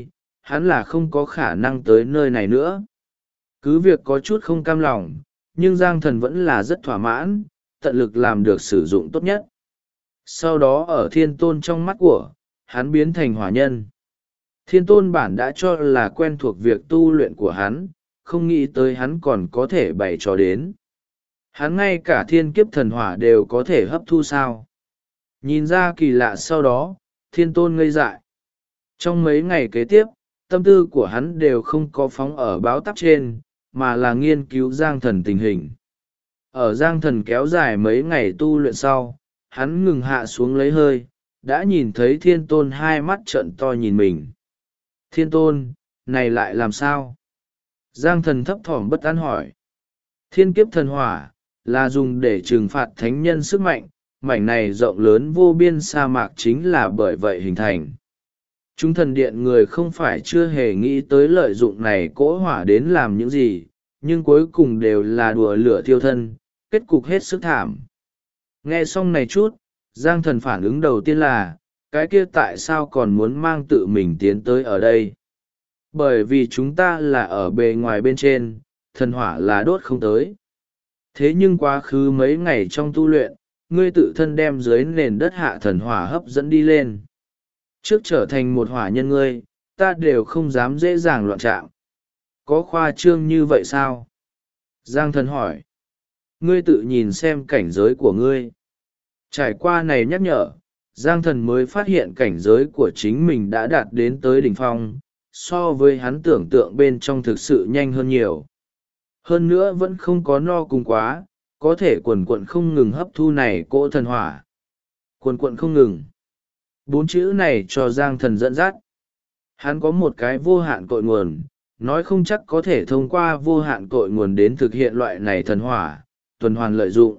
hắn là không có khả năng tới nơi này nữa. Cứ việc có chút không cam lòng, nhưng Giang Thần vẫn là rất thỏa mãn, tận lực làm được sử dụng tốt nhất. Sau đó ở thiên tôn trong mắt của, hắn biến thành hỏa nhân. Thiên tôn bản đã cho là quen thuộc việc tu luyện của hắn, không nghĩ tới hắn còn có thể bày trò đến. Hắn ngay cả thiên kiếp thần hỏa đều có thể hấp thu sao. Nhìn ra kỳ lạ sau đó, thiên tôn ngây dại. Trong mấy ngày kế tiếp, tâm tư của hắn đều không có phóng ở báo táp trên, mà là nghiên cứu Giang Thần tình hình. Ở Giang Thần kéo dài mấy ngày tu luyện sau, hắn ngừng hạ xuống lấy hơi, đã nhìn thấy thiên tôn hai mắt trợn to nhìn mình. Thiên tôn, này lại làm sao? Giang Thần thấp thỏm bất an hỏi. Thiên kiếp thần hỏa, là dùng để trừng phạt thánh nhân sức mạnh, mảnh này rộng lớn vô biên sa mạc chính là bởi vậy hình thành. Chúng thần điện người không phải chưa hề nghĩ tới lợi dụng này cỗ hỏa đến làm những gì, nhưng cuối cùng đều là đùa lửa thiêu thân, kết cục hết sức thảm. Nghe xong này chút, Giang Thần phản ứng đầu tiên là, cái kia tại sao còn muốn mang tự mình tiến tới ở đây? Bởi vì chúng ta là ở bề ngoài bên trên, thần hỏa là đốt không tới. Thế nhưng quá khứ mấy ngày trong tu luyện, ngươi tự thân đem dưới nền đất hạ thần hỏa hấp dẫn đi lên. Trước trở thành một hỏa nhân ngươi, ta đều không dám dễ dàng loạn chạm. Có khoa trương như vậy sao? Giang Thần hỏi. Ngươi tự nhìn xem cảnh giới của ngươi. Trải qua này nhắc nhở, Giang Thần mới phát hiện cảnh giới của chính mình đã đạt đến tới đỉnh phong, so với hắn tưởng tượng bên trong thực sự nhanh hơn nhiều. Hơn nữa vẫn không có no cùng quá, có thể quần quận không ngừng hấp thu này cỗ thần hỏa. Quần quận không ngừng. 4 chữ này cho Giang Thần dẫn dắt. Hắn có một cái vô hạn cội nguồn, nói không chắc có thể thông qua vô hạn cội nguồn đến thực hiện loại này thần hỏa, tuần hoàn lợi dụng.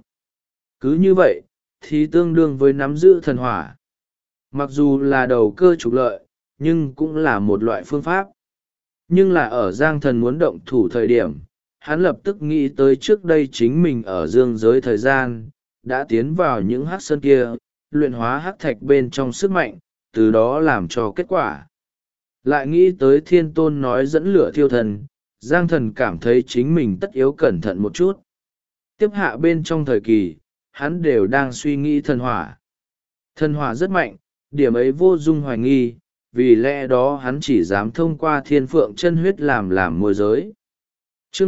Cứ như vậy, thì tương đương với nắm giữ thần hỏa. Mặc dù là đầu cơ trục lợi, nhưng cũng là một loại phương pháp. Nhưng là ở Giang Thần muốn động thủ thời điểm, hắn lập tức nghĩ tới trước đây chính mình ở dương giới thời gian, đã tiến vào những hắc sơn kia, luyện hóa hắc thạch bên trong sức mạnh, từ đó làm cho kết quả. Lại nghĩ tới thiên tôn nói dẫn lửa thiêu thần, Giang Thần cảm thấy chính mình tất yếu cẩn thận một chút. Tiếp hạ bên trong thời kỳ, hắn đều đang suy nghĩ thần hỏa. Thần hỏa rất mạnh, điểm ấy vô dung hoài nghi, vì lẽ đó hắn chỉ dám thông qua thiên phượng chân huyết làm môi giới. Chương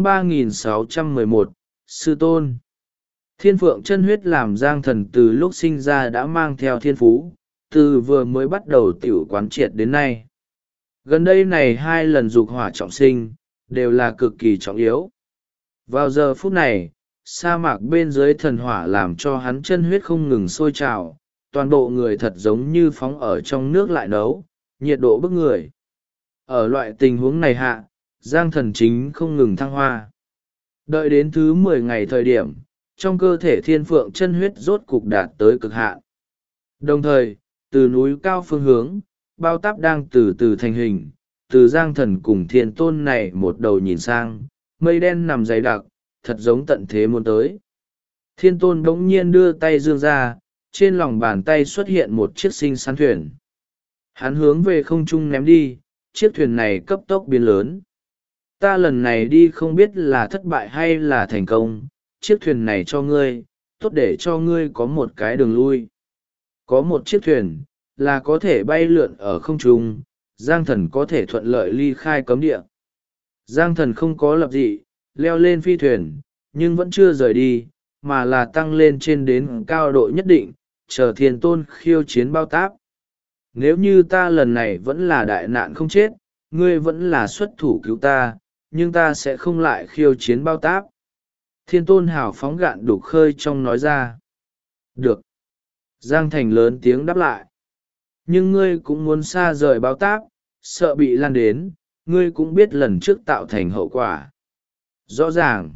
3611, Sư Tôn. Thiên phượng chân huyết làm Giang Thần từ lúc sinh ra đã mang theo thiên phú, từ vừa mới bắt đầu tiểu quán triệt đến nay. Gần đây này 2 lần dục hỏa trọng sinh, đều là cực kỳ trọng yếu. Vào giờ phút này, sa mạc bên dưới thần hỏa làm cho hắn chân huyết không ngừng sôi trào, toàn bộ người thật giống như phóng ở trong nước lại nấu, nhiệt độ bức người. Ở loại tình huống này hạ, Giang Thần chính không ngừng thăng hoa. Đợi đến thứ 10 ngày thời điểm, trong cơ thể thiên phượng chân huyết rốt cục đạt tới cực hạn. Đồng thời, từ núi cao phương hướng, bao táp đang từ từ thành hình, từ Giang Thần cùng thiên tôn này một đầu nhìn sang, mây đen nằm dày đặc, thật giống tận thế muốn tới. Thiên tôn bỗng nhiên đưa tay dương ra, trên lòng bàn tay xuất hiện một chiếc xinh xắn thuyền. Hắn hướng về không trung ném đi, chiếc thuyền này cấp tốc biến lớn. Ta lần này đi không biết là thất bại hay là thành công, chiếc thuyền này cho ngươi, tốt để cho ngươi có một cái đường lui. Có một chiếc thuyền, là có thể bay lượn ở không trung, Giang Thần có thể thuận lợi ly khai cấm địa. Giang Thần không có lập dị, leo lên phi thuyền, nhưng vẫn chưa rời đi, mà là tăng lên trên đến cao độ nhất định, chờ thiên tôn khiêu chiến bao táp. Nếu như ta lần này vẫn là đại nạn không chết, ngươi vẫn là xuất thủ cứu ta, nhưng ta sẽ không lại khiêu chiến bao táp. Thiên tôn hào phóng gạn đục khơi trong nói ra. Được. Giang Thành lớn tiếng đáp lại. Nhưng ngươi cũng muốn xa rời bao táp, sợ bị lan đến, ngươi cũng biết lần trước tạo thành hậu quả. Rõ ràng.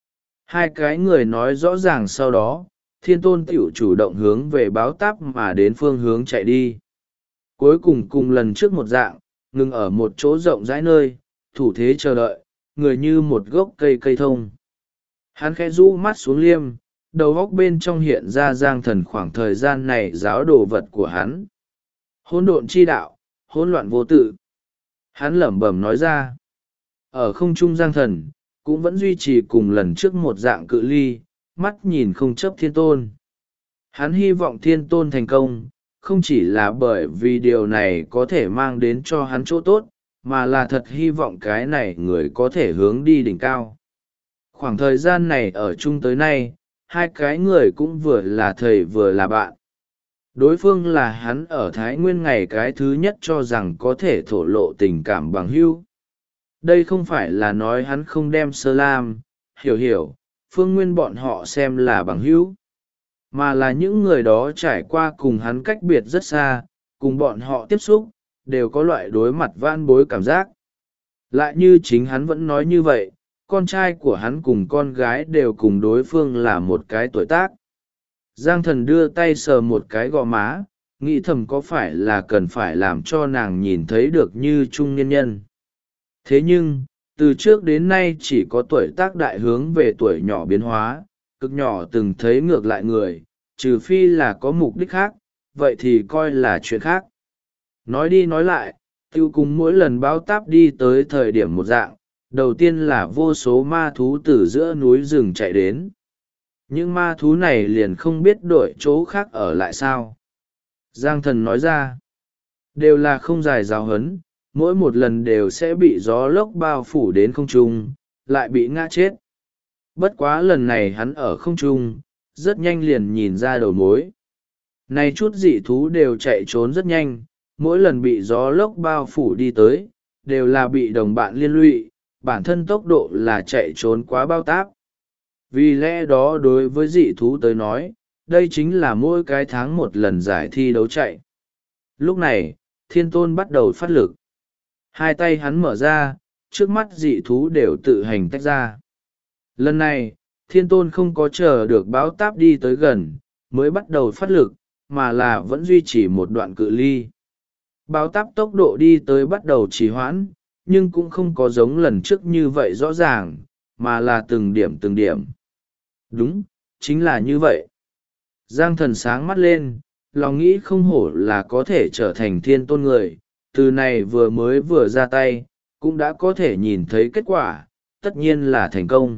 2 cái người nói rõ ràng sau đó, thiên tôn tiểu chủ động hướng về báo táp mà đến phương hướng chạy đi. Cuối cùng cùng lần trước một dạng, ngừng ở một chỗ rộng rãi nơi, thủ thế chờ đợi, người như một gốc cây thông. Hắn khẽ rũ mắt xuống liêm, đầu góc bên trong hiện ra Giang Thần khoảng thời gian này giáo đồ vật của hắn. Hỗn độn chi đạo, hỗn loạn vô tự. Hắn lẩm bẩm nói ra. Ở không trung Giang Thần cũng vẫn duy trì cùng lần trước một dạng cự ly, mắt nhìn không chớp Thiên Tôn. Hắn hy vọng Thiên Tôn thành công, không chỉ là bởi vì điều này có thể mang đến cho hắn chỗ tốt, mà là thật hy vọng cái này người có thể hướng đi đỉnh cao. Khoảng thời gian này ở chung tới nay, hai cái người cũng vừa là thầy vừa là bạn. Đối phương là hắn ở Thái Nguyên ngày cái thứ nhất cho rằng có thể thổ lộ tình cảm bằng hữu. Đây không phải là nói hắn không đem Sơ Lam, Hiểu, Phương Nguyên bọn họ xem là bằng hữu, mà là những người đó trải qua cùng hắn cách biệt rất xa, cùng bọn họ tiếp xúc, đều có loại đối mặt van bối cảm giác. Lại như chính hắn vẫn nói như vậy, con trai của hắn cùng con gái đều cùng đối phương là một cái tuổi tác. Giang Thần đưa tay sờ một cái gò má, nghĩ thầm có phải là cần phải làm cho nàng nhìn thấy được như trung niên nhân. Thế nhưng, từ trước đến nay chỉ có tuổi tác đại hướng về tuổi nhỏ biến hóa, cực nhỏ từng thấy ngược lại người, trừ phi là có mục đích khác, vậy thì coi là chuyện khác. Nói đi nói lại, tiêu cùng mỗi lần báo táp đi tới thời điểm một dạng, đầu tiên là vô số ma thú từ giữa núi rừng chạy đến. Những ma thú này liền không biết đổi chỗ khác ở lại sao. Giang Thần nói ra, đều là không dài giáo hấn, mỗi một lần đều sẽ bị gió lốc bao phủ đến không trung, lại bị ngã chết. Bất quá lần này hắn ở không trung, rất nhanh liền nhìn ra đầu mối. Này chút dị thú đều chạy trốn rất nhanh, mỗi lần bị gió lốc bao phủ đi tới, đều là bị đồng bạn liên lụy, bản thân tốc độ là chạy trốn quá bao táp. Vì lẽ đó đối với dị thú tới nói, đây chính là mỗi cái tháng một lần giải thi đấu chạy. Lúc này, Thiên Tôn bắt đầu phát lực. Hai tay hắn mở ra, trước mắt dị thú đều tự hành tách ra. Lần này, Thiên Tôn không có chờ được bão táp đi tới gần, mới bắt đầu phát lực, mà là vẫn duy trì một đoạn cự ly. Bão táp tốc độ đi tới bắt đầu trì hoãn, nhưng cũng không có giống lần trước như vậy rõ ràng, mà là từng điểm từng điểm. Đúng, chính là như vậy. Giang Thần sáng mắt lên, lòng nghĩ không hổ là có thể trở thành Thiên Tôn người, từ này vừa ra tay, cũng đã có thể nhìn thấy kết quả, tất nhiên là thành công.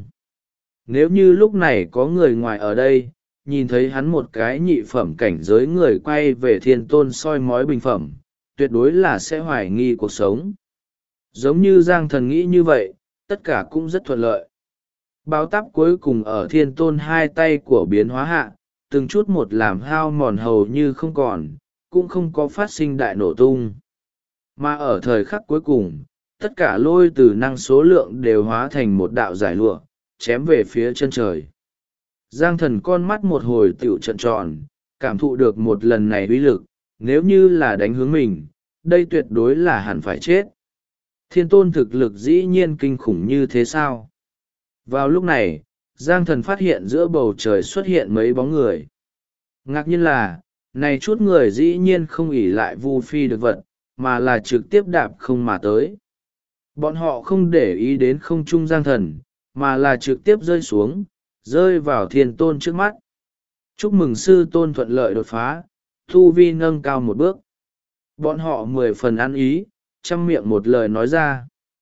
Nếu như lúc này có người ngoài ở đây, nhìn thấy hắn một cái nhị phẩm cảnh giới người quay về Thiên Tôn soi mói bình phẩm, tuyệt đối là sẽ hoài nghi cuộc sống. Giống như Giang Thần nghĩ như vậy, tất cả cũng rất thuận lợi. Báo táp cuối cùng ở Thiên Tôn hai tay của biến hóa hạ, từng chút một làm hao mòn hầu như không còn, cũng không có phát sinh đại nổ tung. Mà ở thời khắc cuối cùng, tất cả lôi từ năng số lượng đều hóa thành một đạo giải lụa, chém về phía chân trời. Giang Thần con mắt một hồi tựu trận tròn, cảm thụ được một lần này uy lực, nếu như là đánh hướng mình, đây tuyệt đối là hẳn phải chết. Thiên Tôn thực lực dĩ nhiên kinh khủng như thế sao? Vào lúc này, Giang Thần phát hiện giữa bầu trời xuất hiện mấy bóng người. Ngạc nhiên là, này chút người dĩ nhiên không ỷ lại vu phi được vật, mà là trực tiếp đạp không mà tới. Bọn họ không để ý đến không trung Giang Thần, mà là trực tiếp rơi xuống, rơi vào Thiên Tôn trước mắt. Chúc mừng sư tôn thuận lợi đột phá, thu vi nâng cao một bước. Bọn họ 10 phần ăn ý, chăm miệng một lời nói ra.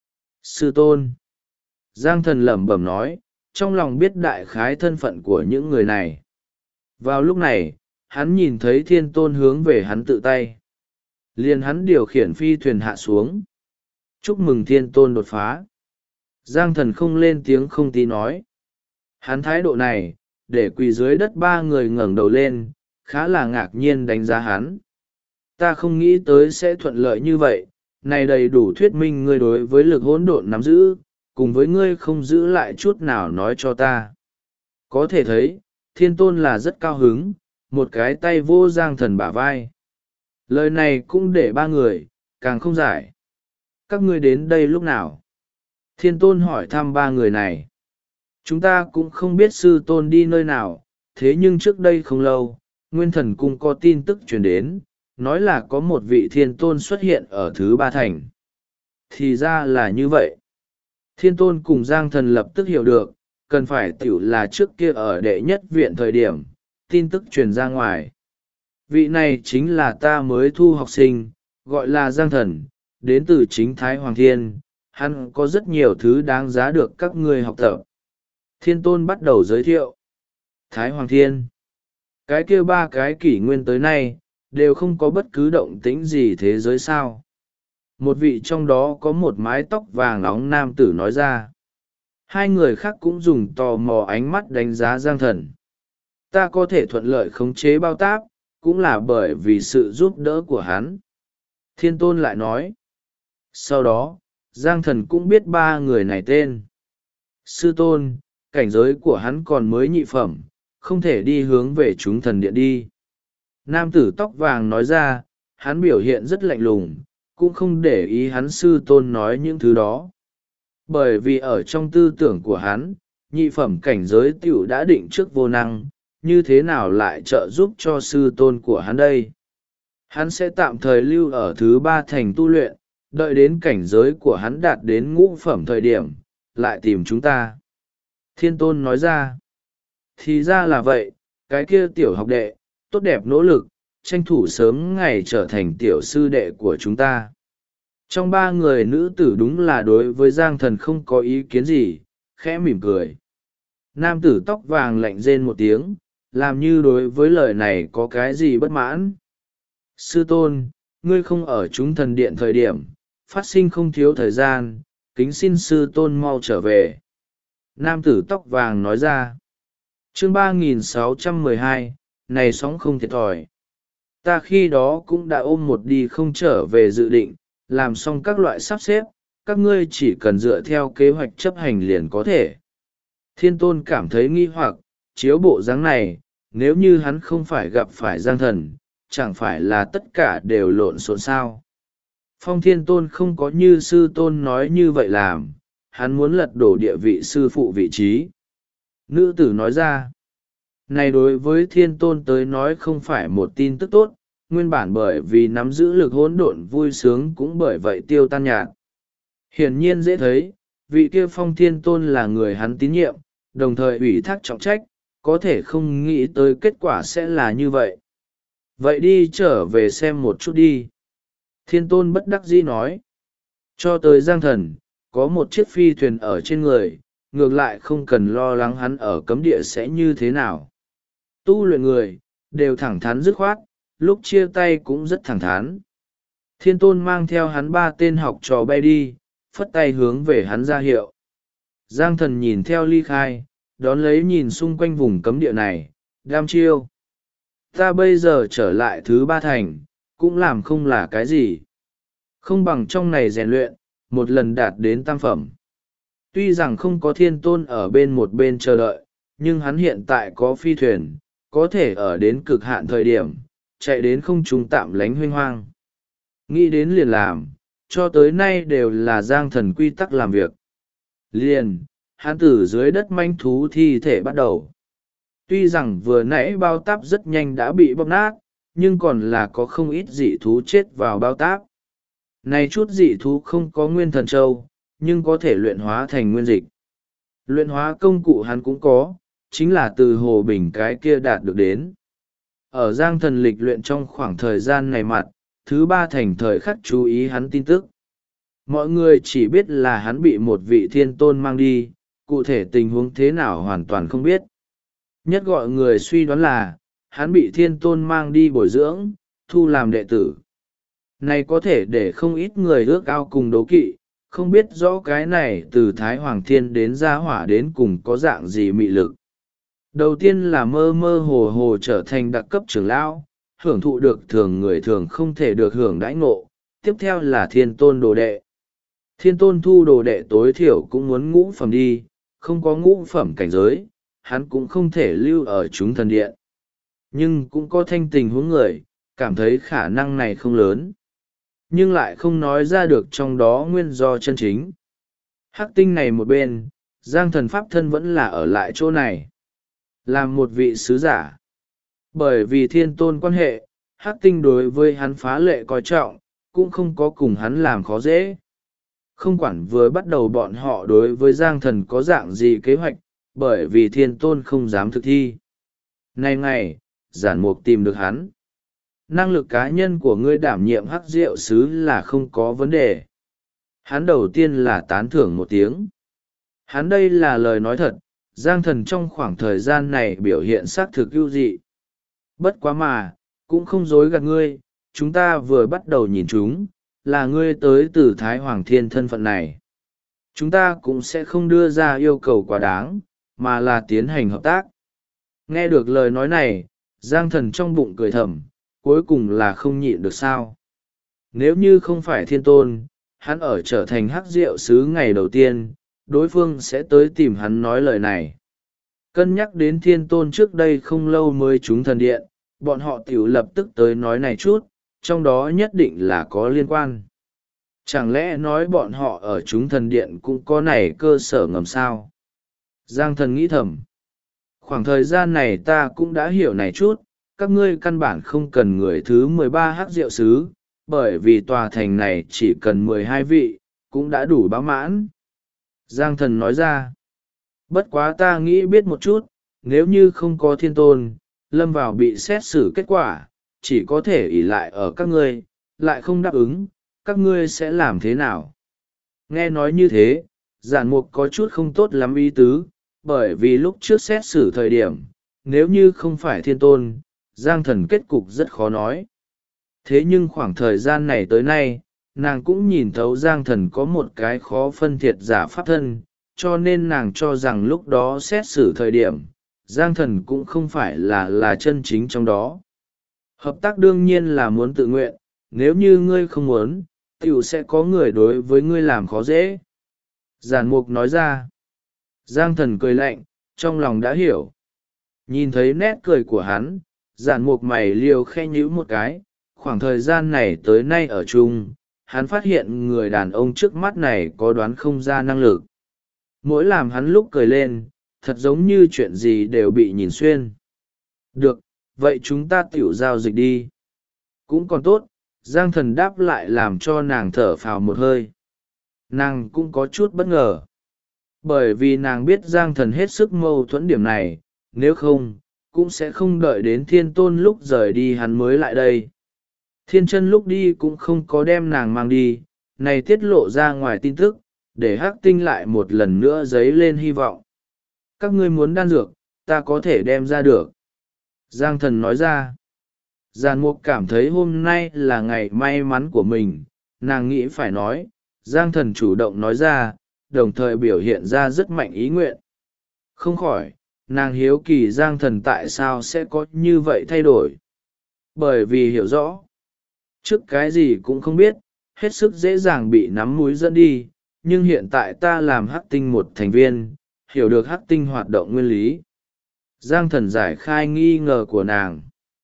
Sư tôn. Giang Thần lẩm bẩm nói, trong lòng biết đại khái thân phận của những người này. Vào lúc này, hắn nhìn thấy Thiên Tôn hướng về hắn tự tay. Liền hắn điều khiển phi thuyền hạ xuống. Chúc mừng Thiên Tôn đột phá. Giang Thần không lên tiếng không tí nói. Hắn thái độ này, để quỳ dưới đất ba người ngẩng đầu lên, khá là ngạc nhiên đánh giá hắn. Ta không nghĩ tới sẽ thuận lợi như vậy, này đầy đủ thuyết minh ngươi đối với lực hỗn độn nắm giữ, cùng với ngươi không giữ lại chút nào nói cho ta. Có thể thấy, Thiên Tôn là rất cao hứng, một cái tay vô Giang Thần bả vai. Lời này cũng để ba người, càng không giải. Các ngươi đến đây lúc nào? Thiên Tôn hỏi thăm ba người này. Chúng ta cũng không biết sư tôn đi nơi nào, thế nhưng trước đây không lâu, Nguyên Thần Cung có tin tức truyền đến, nói là có một vị Thiên Tôn xuất hiện ở thứ ba thành. Thì ra là như vậy. Thiên Tôn cùng Giang Thần lập tức hiểu được, cần phải tiểu là trước kia ở đệ nhất viện thời điểm, tin tức truyền ra ngoài. Vị này chính là ta mới thu học sinh, gọi là Giang Thần, đến từ chính Thái Hoàng Thiên, hắn có rất nhiều thứ đáng giá được các ngươi học tập. Thiên Tôn bắt đầu giới thiệu. Thái Hoàng Thiên. Cái kia ba cái kỷ nguyên tới nay, đều không có bất cứ động tĩnh gì thế giới sao. Một vị trong đó có một mái tóc vàng nóng nam tử nói ra. Hai người khác cũng dùng tò mò ánh mắt đánh giá Giang Thần. Ta có thể thuận lợi khống chế bao táp, cũng là bởi vì sự giúp đỡ của hắn. Thiên Tôn lại nói. Sau đó, Giang Thần cũng biết ba người này tên. Sư Tôn, cảnh giới của hắn còn mới nhị phẩm, không thể đi hướng về chúng thần điện đi. Nam tử tóc vàng nói ra, hắn biểu hiện rất lạnh lùng, cũng không để ý hắn sư tôn nói những thứ đó. Bởi vì ở trong tư tưởng của hắn, nhị phẩm cảnh giới tiểu đã định trước vô năng, như thế nào lại trợ giúp cho sư tôn của hắn đây? Hắn sẽ tạm thời lưu ở thứ ba thành tu luyện, đợi đến cảnh giới của hắn đạt đến ngũ phẩm thời điểm, lại tìm chúng ta. Thiên Tôn nói ra. Thì ra là vậy, cái kia tiểu học đệ, tốt đẹp nỗ lực, tranh thủ sớm ngày trở thành tiểu sư đệ của chúng ta. Trong ba người nữ tử đúng là đối với Giang Thần không có ý kiến gì, khẽ mỉm cười. Nam tử tóc vàng lạnh rên một tiếng, làm như đối với lời này có cái gì bất mãn. Sư tôn, ngươi không ở chúng thần điện thời điểm, phát sinh không thiếu thời gian, kính xin sư tôn mau trở về. Nam tử tóc vàng nói ra. Chương 3612, này sóng không thiệt thòi. Ta khi đó cũng đã ôm một đi không trở về dự định, làm xong các loại sắp xếp, các ngươi chỉ cần dựa theo kế hoạch chấp hành liền có thể. Thiên Tôn cảm thấy nghi hoặc, chiếu bộ dáng này, nếu như hắn không phải gặp phải Giang Thần, chẳng phải là tất cả đều lộn xộn sao. Phong Thiên Tôn không có như sư tôn nói như vậy làm, hắn muốn lật đổ địa vị sư phụ vị trí. Nữ tử nói ra, này đối với Thiên Tôn tới nói không phải một tin tức tốt, nguyên bản bởi vì nắm giữ lực hỗn độn vui sướng cũng bởi vậy tiêu tan nhạt. Hiển nhiên dễ thấy, vị kia Phong Thiên Tôn là người hắn tín nhiệm, đồng thời ủy thác trọng trách, có thể không nghĩ tới kết quả sẽ là như vậy. Vậy đi trở về xem một chút đi. Thiên Tôn bất đắc dĩ nói. Cho tới Giang Thần, có một chiếc phi thuyền ở trên người, ngược lại không cần lo lắng hắn ở cấm địa sẽ như thế nào. Tu luyện người, đều thẳng thắn dứt khoát, lúc chia tay cũng rất thẳng thắn. Thiên Tôn mang theo hắn ba tên học trò bay đi, phất tay hướng về hắn ra hiệu. Giang Thần nhìn theo ly khai, đón lấy nhìn xung quanh vùng cấm địa này, đam chiêu. Ta bây giờ trở lại thứ ba thành, cũng làm không là cái gì. Không bằng trong này rèn luyện, một lần đạt đến tam phẩm. Tuy rằng không có Thiên Tôn ở bên một bên chờ đợi, nhưng hắn hiện tại có phi thuyền, có thể ở đến cực hạn thời điểm, chạy đến không trung tạm lánh huynh hoang. Nghĩ đến liền làm, cho tới nay đều là Giang Thần quy tắc làm việc. Liền, hắn từ dưới đất manh thú thi thể bắt đầu. Tuy rằng vừa nãy bao táp rất nhanh đã bị bóp nát, nhưng còn là có không ít dị thú chết vào bao táp. Này chút dị thú không có nguyên thần châu, nhưng có thể luyện hóa thành nguyên dịch. Luyện hóa công cụ hắn cũng có, chính là từ Hồ Bình cái kia đạt được đến. Ở Giang Thần lịch luyện trong khoảng thời gian này mặt, thứ ba thành thời khắc chú ý hắn tin tức. Mọi người chỉ biết là hắn bị một vị Thiên Tôn mang đi, cụ thể tình huống thế nào hoàn toàn không biết. Nhất gọi người suy đoán là, hắn bị Thiên Tôn mang đi bồi dưỡng, thu làm đệ tử. Này có thể để không ít người ước ao cùng đố kỵ, không biết rõ cái này từ Thái Hoàng Thiên đến Gia Hỏa đến cùng có dạng gì mị lực. Đầu tiên là mơ mơ hồ hồ trở thành đặc cấp trưởng lão, hưởng thụ được thường người thường không thể được hưởng đãi ngộ. Tiếp theo là Thiên Tôn đồ đệ. Thiên Tôn thu đồ đệ tối thiểu cũng muốn ngũ phẩm đi, không có ngũ phẩm cảnh giới, hắn cũng không thể lưu ở chúng thần điện. Nhưng cũng có thanh tình huống người, cảm thấy khả năng này không lớn. Nhưng lại không nói ra được trong đó nguyên do chân chính. Hắc tinh này một bên, Giang Thần pháp thân vẫn là ở lại chỗ này. Làm một vị sứ giả. Bởi vì Thiên Tôn quan hệ, Hắc tinh đối với hắn phá lệ coi trọng, cũng không có cùng hắn làm khó dễ. Không quản vừa bắt đầu bọn họ đối với Giang Thần có dạng gì kế hoạch, bởi vì Thiên Tôn không dám thực thi. Nay ngày, giản mục tìm được hắn. năng lực cá nhân của ngươi đảm nhiệm hắc rượu sứ là không có vấn đề. Hắn đầu tiên là tán thưởng một tiếng. Hắn đây là lời nói thật, Giang Thần trong khoảng thời gian này biểu hiện xác thực ưu dị. Bất quá mà, cũng không dối gạt ngươi, chúng ta vừa bắt đầu nhìn chúng, là ngươi tới từ Thái Hoàng Thiên thân phận này. Chúng ta cũng sẽ không đưa ra yêu cầu quá đáng, mà là tiến hành hợp tác. Nghe được lời nói này, Giang Thần trong bụng cười thầm, cuối cùng là không nhịn được sao. Nếu như không phải Thiên Tôn, hắn ở trở thành hắc rượu sứ ngày đầu tiên, đối phương sẽ tới tìm hắn nói lời này. Cân nhắc đến Thiên Tôn trước đây không lâu mới trúng thần điện, bọn họ tiểu lập tức tới nói này chút, trong đó nhất định là có liên quan. Chẳng lẽ nói bọn họ ở chúng thần điện cũng có này cơ sở ngầm sao? Giang Thần nghĩ thầm. Khoảng thời gian này ta cũng đã hiểu này chút, các ngươi căn bản không cần người thứ 13 hắc rượu sứ, bởi vì tòa thành này chỉ cần 12 vị, cũng đã đủ báo mãn. Giang Thần nói ra. Bất quá ta nghĩ biết một chút, nếu như không có Thiên Tôn, lâm vào bị xét xử kết quả, chỉ có thể ỷ lại ở các ngươi, lại không đáp ứng, các ngươi sẽ làm thế nào? Nghe nói như thế, Giản Mục có chút không tốt lắm ý tứ, bởi vì lúc trước xét xử thời điểm, nếu như không phải Thiên Tôn, Giang Thần kết cục rất khó nói. Thế nhưng khoảng thời gian này tới nay, nàng cũng nhìn thấu Giang Thần có một cái khó phân thiệt giả pháp thân, cho nên nàng cho rằng lúc đó xét xử thời điểm, Giang Thần cũng không phải là chân chính trong đó. Hợp tác đương nhiên là muốn tự nguyện, nếu như ngươi không muốn, tiểu sẽ có người đối với ngươi làm khó dễ. Giản Mục nói ra. Giang Thần cười lạnh, trong lòng đã hiểu. Nhìn thấy nét cười của hắn, Giản Mục mày liều khe nhíu một cái, khoảng thời gian này tới nay ở chung, hắn phát hiện người đàn ông trước mắt này có đoán không ra năng lực. Mỗi làm hắn lúc cười lên, thật giống như chuyện gì đều bị nhìn xuyên. Được, vậy chúng ta tiểu giao dịch đi. Cũng còn tốt, Giang Thần đáp lại làm cho nàng thở phào một hơi. Nàng cũng có chút bất ngờ. Bởi vì nàng biết Giang Thần hết sức mâu thuẫn điểm này, nếu không, cũng sẽ không đợi đến Thiên Tôn lúc rời đi hắn mới lại đây. Thiên Chân lúc đi cũng không có đem nàng mang đi, này tiết lộ ra ngoài tin tức, để Hắc Tinh lại một lần nữa dấy lên hy vọng. Các ngươi muốn đan dược, ta có thể đem ra được. Giang Thần nói ra. Giàn Mục cảm thấy hôm nay là ngày may mắn của mình, nàng nghĩ phải nói, Giang Thần chủ động nói ra, đồng thời biểu hiện ra rất mạnh ý nguyện. Không khỏi, nàng hiếu kỳ Giang Thần tại sao sẽ có như vậy thay đổi. Bởi vì hiểu rõ, trước cái gì cũng không biết, hết sức dễ dàng bị nắm múi dẫn đi, nhưng hiện tại ta làm Hắc Tinh một thành viên, hiểu được Hắc Tinh hoạt động nguyên lý. Giang Thần giải khai nghi ngờ của nàng.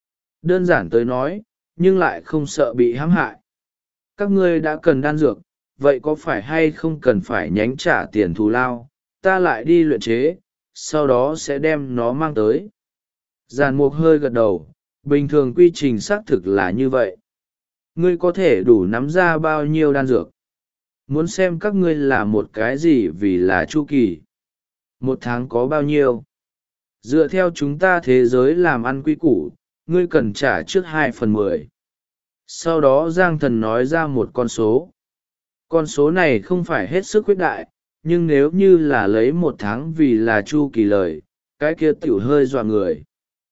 Đơn giản tới nói, nhưng lại không sợ bị hãm hại. Các ngươi đã cần đan dược, vậy có phải hay không cần phải nhánh trả tiền thù lao, ta lại đi luyện chế, sau đó sẽ đem nó mang tới. Giàn Mục hơi gật đầu, bình thường quy trình xác thực là như vậy. Ngươi có thể đủ nắm ra bao nhiêu đan dược? Muốn xem các ngươi là một cái gì vì là chu kỳ. Một tháng có bao nhiêu? Dựa theo chúng ta thế giới làm ăn quy củ, ngươi cần trả trước 2/10. Sau đó Giang Thần nói ra một con số. Con số này không phải hết sức quyết đại, nhưng nếu như là lấy một tháng vì là chu kỳ lời, cái kia tiểu hơi dọa người.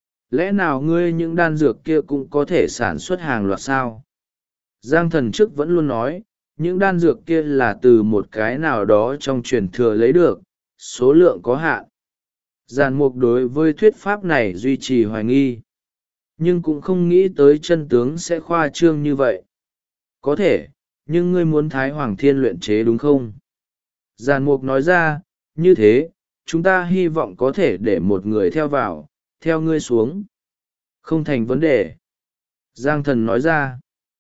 Lẽ nào ngươi những đan dược kia cũng có thể sản xuất hàng loạt sao? Giang Thần trước vẫn luôn nói, những đan dược kia là từ một cái nào đó trong truyền thừa lấy được, số lượng có hạn. Giàn Mục đối với thuyết pháp này duy trì hoài nghi, nhưng cũng không nghĩ tới chân tướng sẽ khoa trương như vậy. Có thể, nhưng ngươi muốn Thái Hoàng Thiên luyện chế đúng không? Giàn Mục nói ra, như thế, chúng ta hy vọng có thể để một người theo vào, theo ngươi xuống. Không thành vấn đề. Giang Thần nói ra.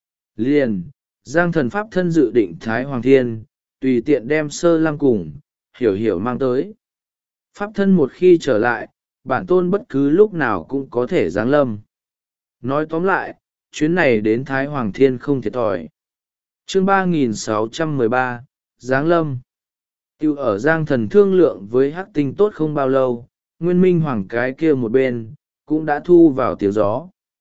Liền, Giang Thần pháp thân dự định Thái Hoàng Thiên, tùy tiện đem Sơ Lăng cùng, hiểu mang tới. Pháp thân một khi trở lại, bản tôn bất cứ lúc nào cũng có thể giáng lâm. Nói tóm lại, chuyến này đến Thái Hoàng Thiên không thiệt thòi. Chương 3613, Giáng lâm. Tiêu ở Giang Thần thương lượng với Hắc Tinh tốt không bao lâu, Nguyên Minh Hoàng cái kia một bên, cũng đã thu vào tiếng gió.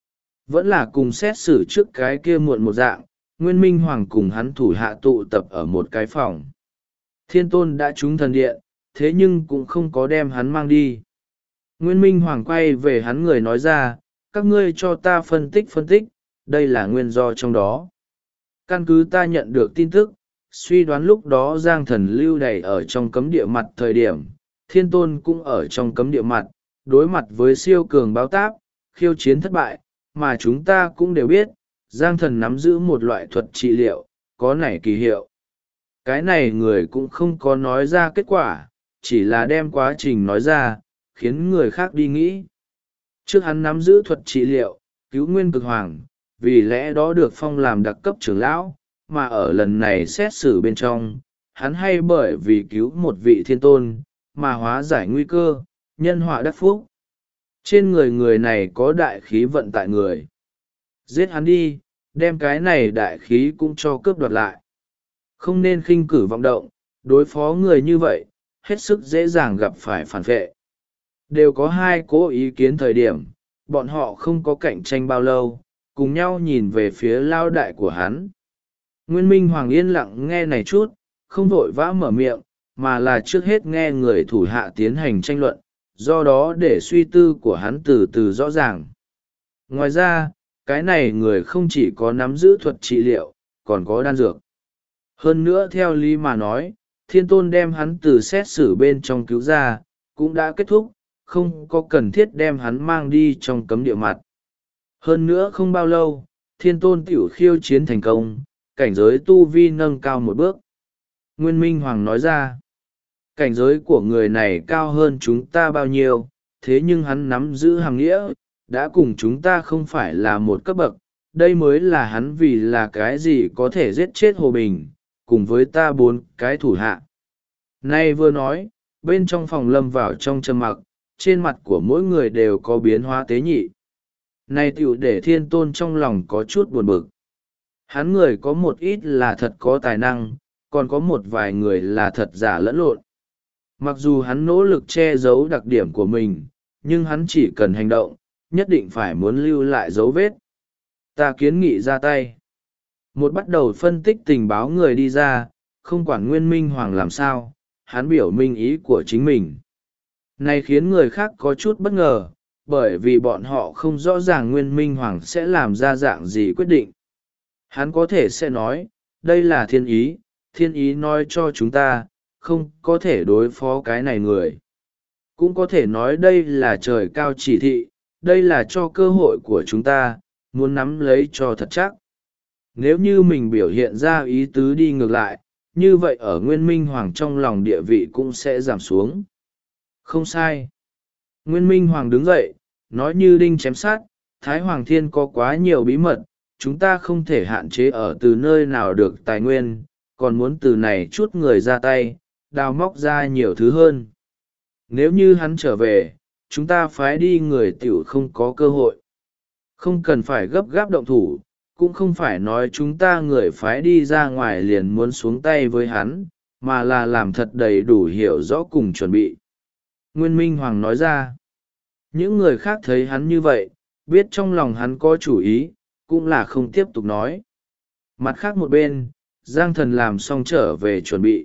Vẫn là cùng xét xử trước cái kia muộn một dạng, Nguyên Minh Hoàng cùng hắn thủ hạ tụ tập ở một cái phòng. Thiên Tôn đã trúng thần điện, thế nhưng cũng không có đem hắn mang đi. Nguyên Minh Hoàng quay về hắn người nói ra, các ngươi cho ta phân tích, đây là nguyên do trong đó. Căn cứ ta nhận được tin tức, suy đoán lúc đó Giang Thần lưu đày ở trong cấm địa mặt thời điểm, Thiên Tôn cũng ở trong cấm địa mặt, đối mặt với siêu cường báo táp, khiêu chiến thất bại, mà chúng ta cũng đều biết, Giang Thần nắm giữ một loại thuật trị liệu, có nảy kỳ hiệu. Cái này người cũng không có nói ra kết quả, chỉ là đem quá trình nói ra, khiến người khác đi nghĩ. Trước hắn nắm giữ thuật trị liệu, cứu nguyên cực hoàng, vì lẽ đó được phong làm đặc cấp trưởng lão, mà ở lần này xét xử bên trong, hắn hay bởi vì cứu một vị thiên tôn, mà hóa giải nguy cơ, nhân họa đắc phúc. Trên người người này có đại khí vận tại người. Giết hắn đi, đem cái này đại khí cũng cho cướp đoạt lại. Không nên khinh cử vọng động, đối phó người như vậy, hết sức dễ dàng gặp phải phản vệ. Đều có hai cố ý kiến thời điểm, bọn họ không có cạnh tranh bao lâu, cùng nhau nhìn về phía lao đại của hắn. Nguyên Minh Hoàng yên lặng nghe này chút, không vội vã mở miệng, mà là trước hết nghe người thủ hạ tiến hành tranh luận, do đó để suy tư của hắn từ từ rõ ràng. Ngoài ra, cái này người không chỉ có nắm giữ thuật trị liệu, còn có đan dược. Hơn nữa theo lý mà nói, Thiên Tôn đem hắn từ xét xử bên trong cứu ra, cũng đã kết thúc, không có cần thiết đem hắn mang đi trong cấm địa mặt. Hơn nữa không bao lâu, Thiên Tôn tiểu khiêu chiến thành công, cảnh giới tu vi nâng cao một bước. Nguyên Minh Hoàng nói ra, cảnh giới của người này cao hơn chúng ta bao nhiêu, thế nhưng hắn nắm giữ hàng nghĩa, đã cùng chúng ta không phải là một cấp bậc, đây mới là hắn vì là cái gì có thể giết chết Hồ Bình, cùng với ta 4 cái thủ hạ. Nay vừa nói, bên trong phòng lâm vào trong trầm mặc, trên mặt của mỗi người đều có biến hóa tế nhị. Này tiểu để Thiên Tôn trong lòng có chút buồn bực. Hắn người có một ít là thật có tài năng, còn có một vài người là thật giả lẫn lộn. Mặc dù hắn nỗ lực che giấu đặc điểm của mình, nhưng hắn chỉ cần hành động, nhất định phải muốn lưu lại dấu vết. Ta kiến nghị ra tay. Một bắt đầu phân tích tình báo người đi ra, không quản Nguyên Minh Hoàng làm sao, hắn biểu minh ý của chính mình. Này khiến người khác có chút bất ngờ, bởi vì bọn họ không rõ ràng Nguyên Minh Hoàng sẽ làm ra dạng gì quyết định. Hắn có thể sẽ nói, đây là thiên ý nói cho chúng ta, không có thể đối phó cái này người. Cũng có thể nói đây là trời cao chỉ thị, đây là cho cơ hội của chúng ta, muốn nắm lấy cho thật chắc. Nếu như mình biểu hiện ra ý tứ đi ngược lại, như vậy ở Nguyên Minh Hoàng trong lòng địa vị cũng sẽ giảm xuống. Không sai. Nguyên Minh Hoàng đứng dậy, nói như đinh chém sát, Thái Hoàng Thiên có quá nhiều bí mật, chúng ta không thể hạn chế ở từ nơi nào được tài nguyên, còn muốn từ này chút người ra tay, đào móc ra nhiều thứ hơn. Nếu như hắn trở về, chúng ta phái đi người tiểu không có cơ hội. Không cần phải gấp gáp động thủ, cũng không phải nói chúng ta người phái đi ra ngoài liền muốn xuống tay với hắn, mà là làm thật đầy đủ hiểu rõ cùng chuẩn bị. Nguyên Minh Hoàng nói ra, những người khác thấy hắn như vậy, biết trong lòng hắn có chủ ý, cũng là không tiếp tục nói. Mặt khác một bên, Giang Thần làm xong trở về chuẩn bị.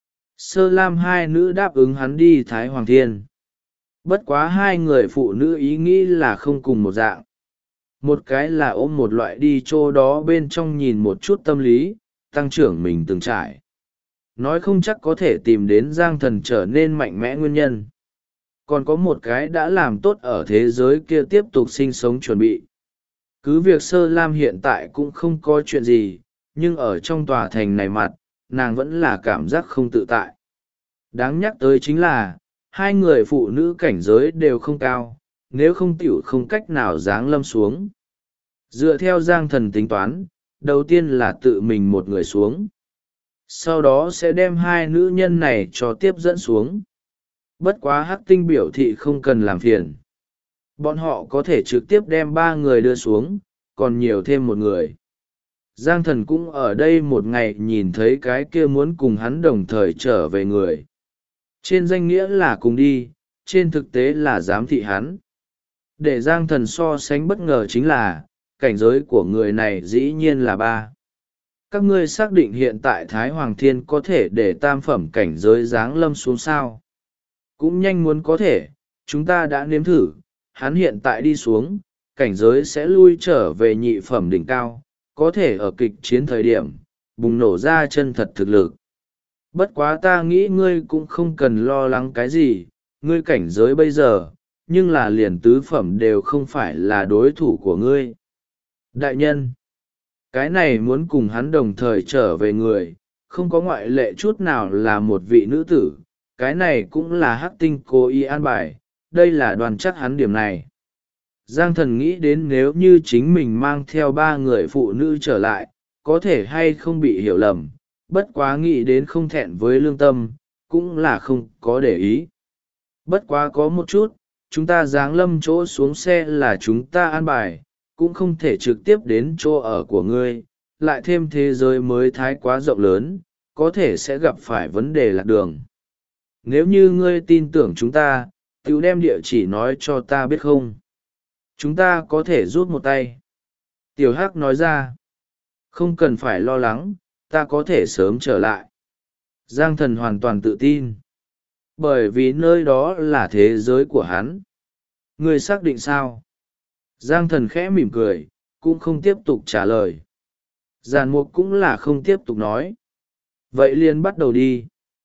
Sơ Lam hai nữ đáp ứng hắn đi Thái Hoàng Thiên. Bất quá hai người phụ nữ ý nghĩ là không cùng một dạng. Một cái là ôm một loại đi chỗ đó bên trong nhìn một chút tâm lý, tăng trưởng mình từng trải. Nói không chắc có thể tìm đến Giang Thần trở nên mạnh mẽ nguyên nhân. Còn có một cái đã làm tốt ở thế giới kia tiếp tục sinh sống chuẩn bị. Cứ việc Sơ Lam hiện tại cũng không có chuyện gì, nhưng ở trong tòa thành này mặt, nàng vẫn là cảm giác không tự tại. Đáng nhắc tới chính là, hai người phụ nữ cảnh giới đều không cao, nếu không tiểu không cách nào giáng lâm xuống. Dựa theo Giang Thần tính toán, đầu tiên là tự mình một người xuống. Sau đó sẽ đem hai nữ nhân này cho tiếp dẫn xuống. Bất quá Hắc Tinh biểu thị không cần làm phiền. Bọn họ có thể trực tiếp đem 3 người đưa xuống, còn nhiều thêm một người. Giang Thần cũng ở đây một ngày nhìn thấy cái kia muốn cùng hắn đồng thời trở về người. Trên danh nghĩa là cùng đi, trên thực tế là giám thị hắn. Để Giang Thần so sánh bất ngờ chính là, cảnh giới của người này dĩ nhiên là 3. Các ngươi xác định hiện tại Thái Hoàng Thiên có thể để tam phẩm cảnh giới giáng lâm xuống sao? Cũng nhanh muốn có thể, chúng ta đã nếm thử, hắn hiện tại đi xuống, cảnh giới sẽ lui trở về nhị phẩm đỉnh cao, có thể ở kịch chiến thời điểm, bùng nổ ra chân thật thực lực. Bất quá ta nghĩ ngươi cũng không cần lo lắng cái gì, ngươi cảnh giới bây giờ, nhưng là liền tứ phẩm đều không phải là đối thủ của ngươi. Đại nhân, cái này muốn cùng hắn đồng thời trở về người, không có ngoại lệ chút nào là một vị nữ tử, cái này cũng là hắc tinh cố ý an bài, đây là đoàn chắc hắn điểm này. Giang thần nghĩ đến nếu như chính mình mang theo 3 người phụ nữ trở lại, có thể hay không bị hiểu lầm, bất quá nghĩ đến không thẹn với lương tâm, cũng là không có để ý. Bất quá có một chút, chúng ta giáng lâm chỗ xuống xe là chúng ta an bài, cũng không thể trực tiếp đến chỗ ở của ngươi, lại thêm thế giới mới thái quá rộng lớn, có thể sẽ gặp phải vấn đề lạc đường. Nếu như ngươi tin tưởng chúng ta, tự đem địa chỉ nói cho ta biết không? Chúng ta có thể rút một tay. Tiểu Hắc nói ra, không cần phải lo lắng, ta có thể sớm trở lại. Giang thần hoàn toàn tự tin, bởi vì nơi đó là thế giới của hắn. Ngươi xác định sao? Giang thần khẽ mỉm cười, cũng không tiếp tục trả lời. Giàn mục cũng là không tiếp tục nói. Vậy liền bắt đầu đi.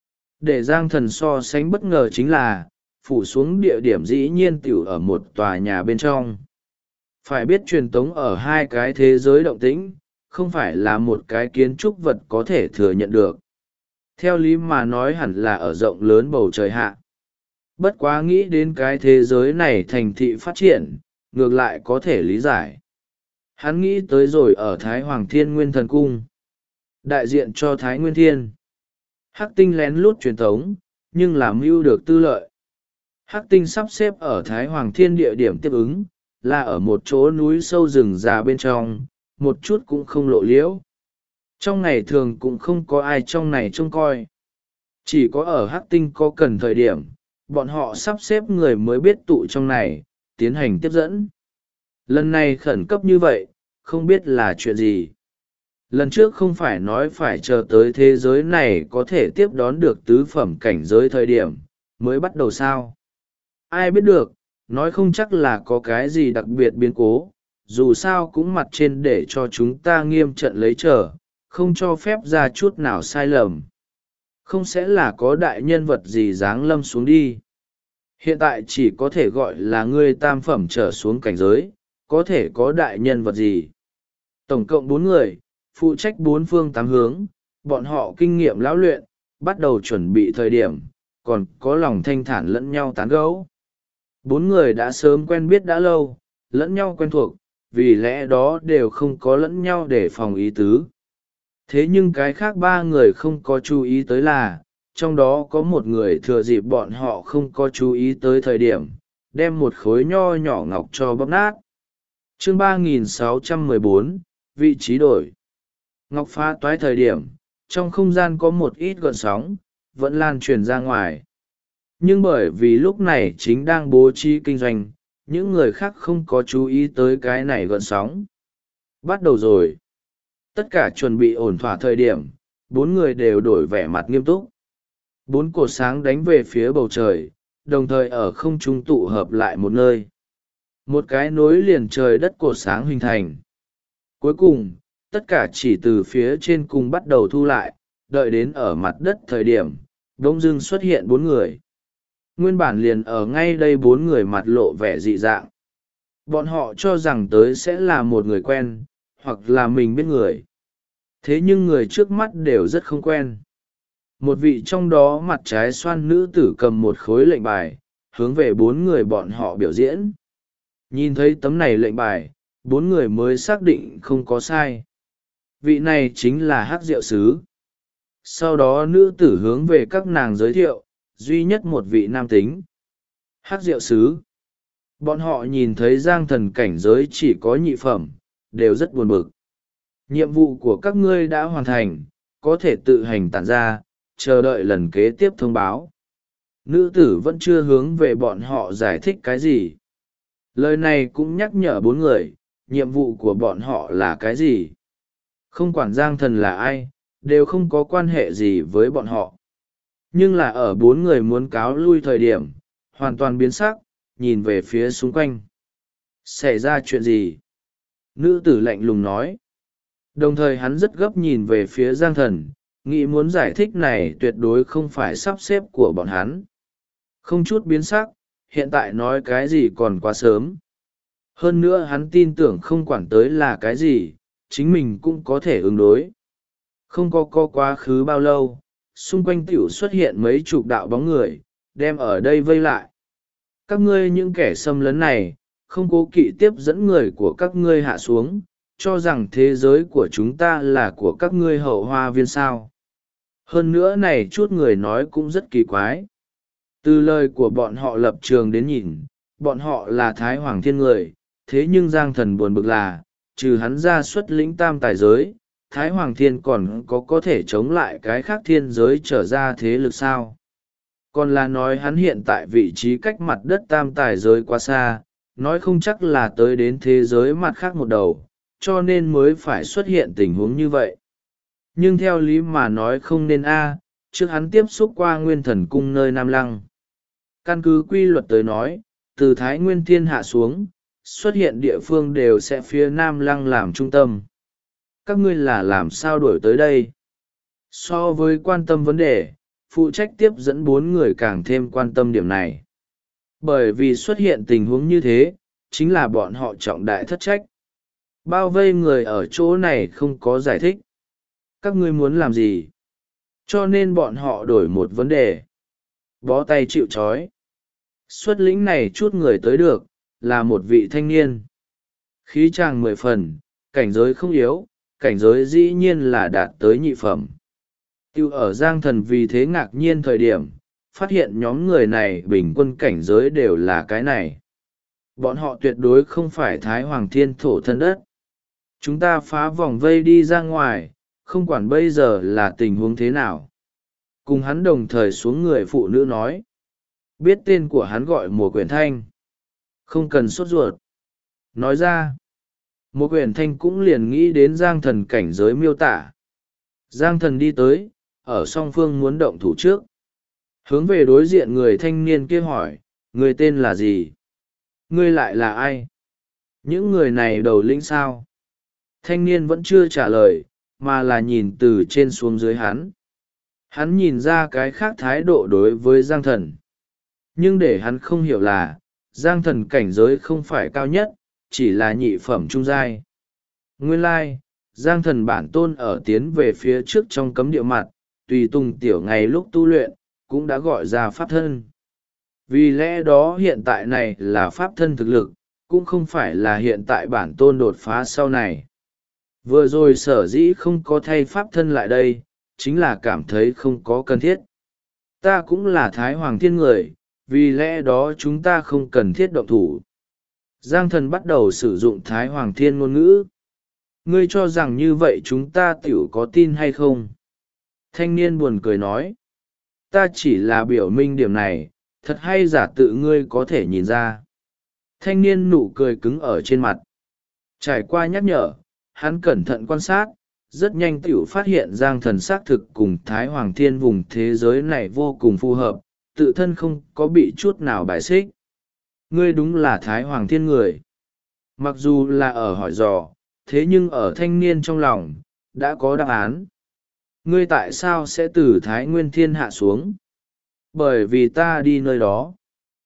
Để Giang thần so sánh bất ngờ chính là, phủ xuống địa điểm dĩ nhiên tiểu ở một tòa nhà bên trong. Phải biết truyền tống ở 2 cái thế giới động tĩnh, không phải là một cái kiến trúc vật có thể thừa nhận được. Theo lý mà nói hẳn là ở rộng lớn bầu trời hạ. Bất quá nghĩ đến cái thế giới này thành thị phát triển, ngược lại có thể lý giải. Hắn nghĩ tới rồi ở Thái Hoàng Thiên Nguyên Thần Cung, đại diện cho Thái Nguyên Thiên. Hắc tinh lén lút truyền thống, nhưng làm mưu được tư lợi. Hắc tinh sắp xếp ở Thái Hoàng Thiên địa điểm tiếp ứng, là ở một chỗ núi sâu rừng già bên trong, một chút cũng không lộ liễu. Trong ngày thường cũng không có ai trong này trông coi. Chỉ có ở Hắc tinh có cần thời điểm, bọn họ sắp xếp người mới biết tụ trong này, tiến hành tiếp dẫn. Lần này khẩn cấp như vậy, không biết là chuyện gì. Lần trước không phải nói phải chờ tới thế giới này có thể tiếp đón được tứ phẩm cảnh giới thời điểm, mới bắt đầu sao? Ai biết được, nói không chắc là có cái gì đặc biệt biến cố, dù sao cũng mặt trên để cho chúng ta nghiêm trận lấy trở, không cho phép ra chút nào sai lầm. Không sẽ là có đại nhân vật gì giáng lâm xuống đi. Hiện tại chỉ có thể gọi là ngươi tam phẩm trở xuống cảnh giới, có thể có đại nhân vật gì. Tổng cộng 4 người, phụ trách 4 phương 8 hướng, bọn họ kinh nghiệm lão luyện, bắt đầu chuẩn bị thời điểm, còn có lòng thanh thản lẫn nhau tán gẫu. 4 người đã sớm quen biết đã lâu, lẫn nhau quen thuộc, vì lẽ đó đều không có lẫn nhau để phòng ý tứ. Thế nhưng cái khác 3 người không có chú ý tới là, trong đó có một người thừa dịp bọn họ không có chú ý tới thời điểm, đem một khối nho nhỏ ngọc cho bóp nát. Chương 3614, vị trí đổi. Ngọc phá toái thời điểm, trong không gian có một ít gợn sóng, vẫn lan truyền ra ngoài. Nhưng bởi vì lúc này chính đang bố trí kinh doanh, những người khác không có chú ý tới cái này gợn sóng. Bắt đầu rồi. Tất cả chuẩn bị ổn thỏa thời điểm, 4 người đều đổi vẻ mặt nghiêm túc. 4 cột sáng đánh về phía bầu trời, đồng thời ở không trung tụ hợp lại một nơi. Một cái nối liền trời đất cột sáng hình thành. Cuối cùng, tất cả chỉ từ phía trên cùng bắt đầu thu lại, đợi đến ở mặt đất thời điểm, bỗng dưng xuất hiện 4 người. Nguyên bản liền ở ngay đây 4 người mặt lộ vẻ dị dạng. Bọn họ cho rằng tới sẽ là một người quen, hoặc là mình biết người. Thế nhưng người trước mắt đều rất không quen. Một vị trong đó mặt trái xoan nữ tử cầm một khối lệnh bài, hướng về 4 người bọn họ biểu diễn. Nhìn thấy tấm này lệnh bài, 4 người mới xác định không có sai. Vị này chính là Hắc Diệu Sứ. Sau đó nữ tử hướng về các nàng giới thiệu, duy nhất một vị nam tính. Hắc Diệu Sứ. Bọn họ nhìn thấy Giang thần cảnh giới chỉ có nhị phẩm, đều rất buồn bực. Nhiệm vụ của các ngươi đã hoàn thành, có thể tự hành tản ra, chờ đợi lần kế tiếp thông báo. Nữ tử vẫn chưa hướng về bọn họ giải thích cái gì. Lời này cũng nhắc nhở 4 người, nhiệm vụ của bọn họ là cái gì. Không quản Giang Thần là ai, đều không có quan hệ gì với bọn họ. Nhưng là ở bốn người muốn cáo lui thời điểm, hoàn toàn biến sắc, nhìn về phía xung quanh. Xảy ra chuyện gì? Nữ tử lạnh lùng nói. Đồng thời hắn rất gấp nhìn về phía Giang Thần, nghĩ muốn giải thích này tuyệt đối không phải sắp xếp của bọn hắn. Không chút biến sắc, hiện tại nói cái gì còn quá sớm. Hơn nữa hắn tin tưởng không quản tới là cái gì, chính mình cũng có thể ứng đối. Không có quá khứ bao lâu, xung quanh tiểu xuất hiện mấy chục đạo bóng người, đem ở đây vây lại. Các ngươi những kẻ xâm lấn này, không cố kỵ tiếp dẫn người của các ngươi hạ xuống, cho rằng thế giới của chúng ta là của các ngươi hậu hoa viên sao. Hơn nữa này chút người nói cũng rất kỳ quái. Từ lời của bọn họ lập trường đến nhìn, bọn họ là Thái Hoàng Thiên người, thế nhưng Giang Thần buồn bực là, trừ hắn ra xuất lĩnh tam tài giới, Thái Hoàng Thiên còn có thể chống lại cái khác thiên giới trở ra thế lực sao. Còn là nói hắn hiện tại vị trí cách mặt đất tam tài giới quá xa, nói không chắc là tới đến thế giới mặt khác một đầu, cho nên mới phải xuất hiện tình huống như vậy. Nhưng theo lý mà nói không nên trước hắn tiếp xúc qua Nguyên Thần Cung nơi Nam Lăng. Căn cứ quy luật tới nói, từ Thái Nguyên Thiên hạ xuống, xuất hiện địa phương đều sẽ phía Nam Lăng làm trung tâm. Các ngươi là làm sao đổi tới đây? So với quan tâm vấn đề, phụ trách tiếp dẫn bốn người càng thêm quan tâm điểm này. Bởi vì xuất hiện tình huống như thế, chính là bọn họ trọng đại thất trách. Bao vây người ở chỗ này không có giải thích. Các ngươi muốn làm gì? Cho nên bọn họ đổi một vấn đề. Bó tay chịu trói. Xuất lĩnh này chút người tới được, là một vị thanh niên. Khí tràng 10 phần, cảnh giới không yếu, cảnh giới dĩ nhiên là đạt tới nhị phẩm. Tiêu ở Giang Thần vì thế ngạc nhiên thời điểm, phát hiện nhóm người này bình quân cảnh giới đều là cái này. Bọn họ tuyệt đối không phải Thái Hoàng Thiên thổ thân đất. Chúng ta phá vòng vây đi ra ngoài, không quản bây giờ là tình huống thế nào. Cùng hắn đồng thời xuống người phụ nữ nói. Biết tên của hắn gọi Mùa Quyển Thanh. Không cần sốt ruột. Nói ra, Mùa Quyển Thanh cũng liền nghĩ đến Giang Thần cảnh giới miêu tả. Giang Thần đi tới, ở song phương muốn động thủ trước. Hướng về đối diện người thanh niên kia hỏi, người tên là gì? Ngươi lại là ai? Những người này đầu lĩnh sao? Thanh niên vẫn chưa trả lời, mà là nhìn từ trên xuống dưới hắn. Hắn nhìn ra cái khác thái độ đối với Giang Thần. Nhưng để hắn không hiểu là, Giang Thần cảnh giới không phải cao nhất, chỉ là nhị phẩm trung giai. Nguyên lai, Giang Thần bản tôn ở tiến về phía trước trong cấm địa mặt, tùy tùng tiểu ngày lúc tu luyện, cũng đã gọi ra pháp thân. Vì lẽ đó hiện tại này là pháp thân thực lực, cũng không phải là hiện tại bản tôn đột phá sau này. Vừa rồi sở dĩ không có thay pháp thân lại đây, chính là cảm thấy không có cần thiết. Ta cũng là Thái Hoàng Thiên người, vì lẽ đó chúng ta không cần thiết động thủ. Giang Thần bắt đầu sử dụng Thái Hoàng Thiên ngôn ngữ. Ngươi cho rằng như vậy chúng ta tiểu có tin hay không? Thanh niên buồn cười nói. Ta chỉ là biểu minh điểm này, thật hay giả tự ngươi có thể nhìn ra. Thanh niên nụ cười cứng ở trên mặt. Trải qua nhắc nhở, hắn cẩn thận quan sát, rất nhanh tiểu phát hiện Giang Thần xác thực cùng Thái Hoàng Thiên vùng thế giới này vô cùng phù hợp, tự thân không có bị chút nào bài xích. Ngươi đúng là Thái Hoàng Thiên người. Mặc dù là ở hỏi dò, thế nhưng ở thanh niên trong lòng, đã có đáp án. Ngươi tại sao sẽ từ Thái Nguyên Thiên hạ xuống? Bởi vì ta đi nơi đó.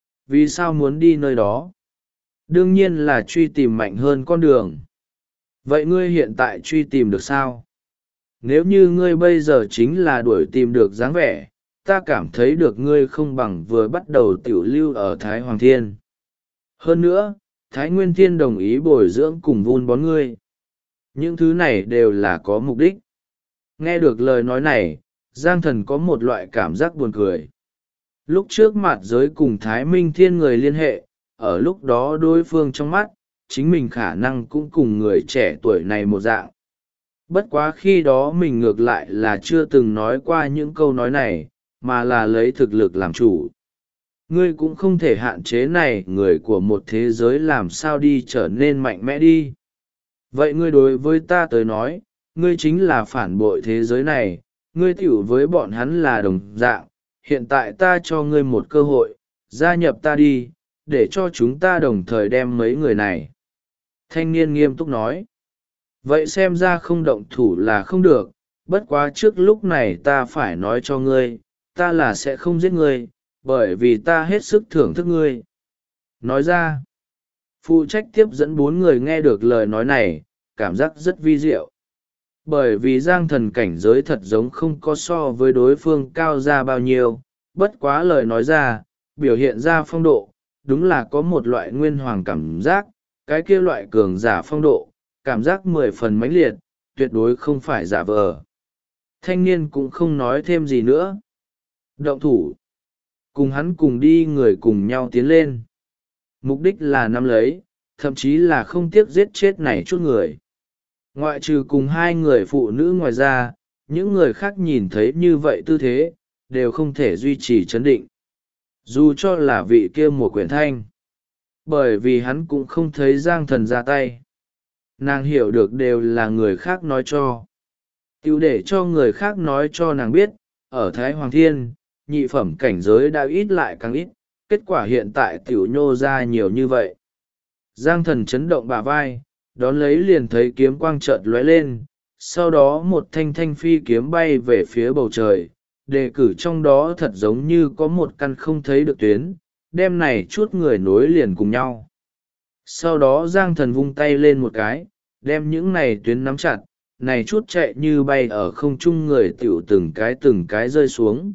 Vì sao muốn đi nơi đó? Đương nhiên là truy tìm mạnh hơn con đường. Vậy ngươi hiện tại truy tìm được sao? Nếu như ngươi bây giờ chính là đuổi tìm được dáng vẻ, ta cảm thấy được ngươi không bằng vừa bắt đầu tiểu lưu ở Thái Hoàng Thiên. Hơn nữa, Thái Nguyên Thiên đồng ý bồi dưỡng cùng vun bón ngươi. Những thứ này đều là có mục đích. Nghe được lời nói này, Giang Thần có một loại cảm giác buồn cười. Lúc trước mặt giới cùng Thái Minh Thiên người liên hệ, ở lúc đó đối phương trong mắt, chính mình khả năng cũng cùng người trẻ tuổi này một dạng. Bất quá khi đó mình ngược lại là chưa từng nói qua những câu nói này, mà là lấy thực lực làm chủ. Ngươi cũng không thể hạn chế này người của một thế giới làm sao đi trở nên mạnh mẽ đi. vậy ngươi đối với ta tới nói ngươi chính là phản bội thế giới này, ngươi tiểu với bọn hắn là đồng dạng. Hiện tại ta cho ngươi một cơ hội, gia nhập ta đi, để cho chúng ta đồng thời đem mấy người này. Thanh niên nghiêm túc nói. Vậy xem ra không động thủ là không được, bất quá trước lúc này ta phải nói cho ngươi, ta là sẽ không giết ngươi, bởi vì ta hết sức thưởng thức ngươi. Nói ra, phụ trách tiếp dẫn 4 người nghe được lời nói này, cảm giác rất vi diệu. Bởi vì giang thần cảnh giới thật giống không có so với đối phương cao ra bao nhiêu, bất quá lời nói ra, biểu hiện ra phong độ, đúng là có một loại nguyên hoàng cảm giác, cái kia loại cường giả phong độ, cảm giác 10 phần mãnh liệt, tuyệt đối không phải giả vờ. Thanh niên cũng không nói thêm gì nữa. Động thủ. Cùng hắn cùng đi người cùng nhau tiến lên. Mục đích là nắm lấy, thậm chí là không tiếc giết chết này chút người. Ngoại trừ cùng 2 người phụ nữ ngoài ra, những người khác nhìn thấy như vậy tư thế, đều không thể duy trì chấn định. Dù cho là vị kia một quyển thanh. Bởi vì hắn cũng không thấy giang thần ra tay. Nàng hiểu được đều là người khác nói cho. Tiểu để cho người khác nói cho nàng biết, ở Thái Hoàng Thiên, nhị phẩm cảnh giới đã ít lại càng ít, kết quả hiện tại tiểu nhô ra nhiều như vậy. Giang thần chấn động bả vai, đón lấy liền thấy kiếm quang chợt lóe lên, sau đó một thanh thanh phi kiếm bay về phía bầu trời, đề cử trong đó thật giống như có một căn không thấy được tuyến, đem này chút người nối liền cùng nhau. Sau đó giang thần vung tay lên một cái, đem những này tuyến nắm chặt, này chút chạy như bay ở không trung người tiểu từng cái rơi xuống.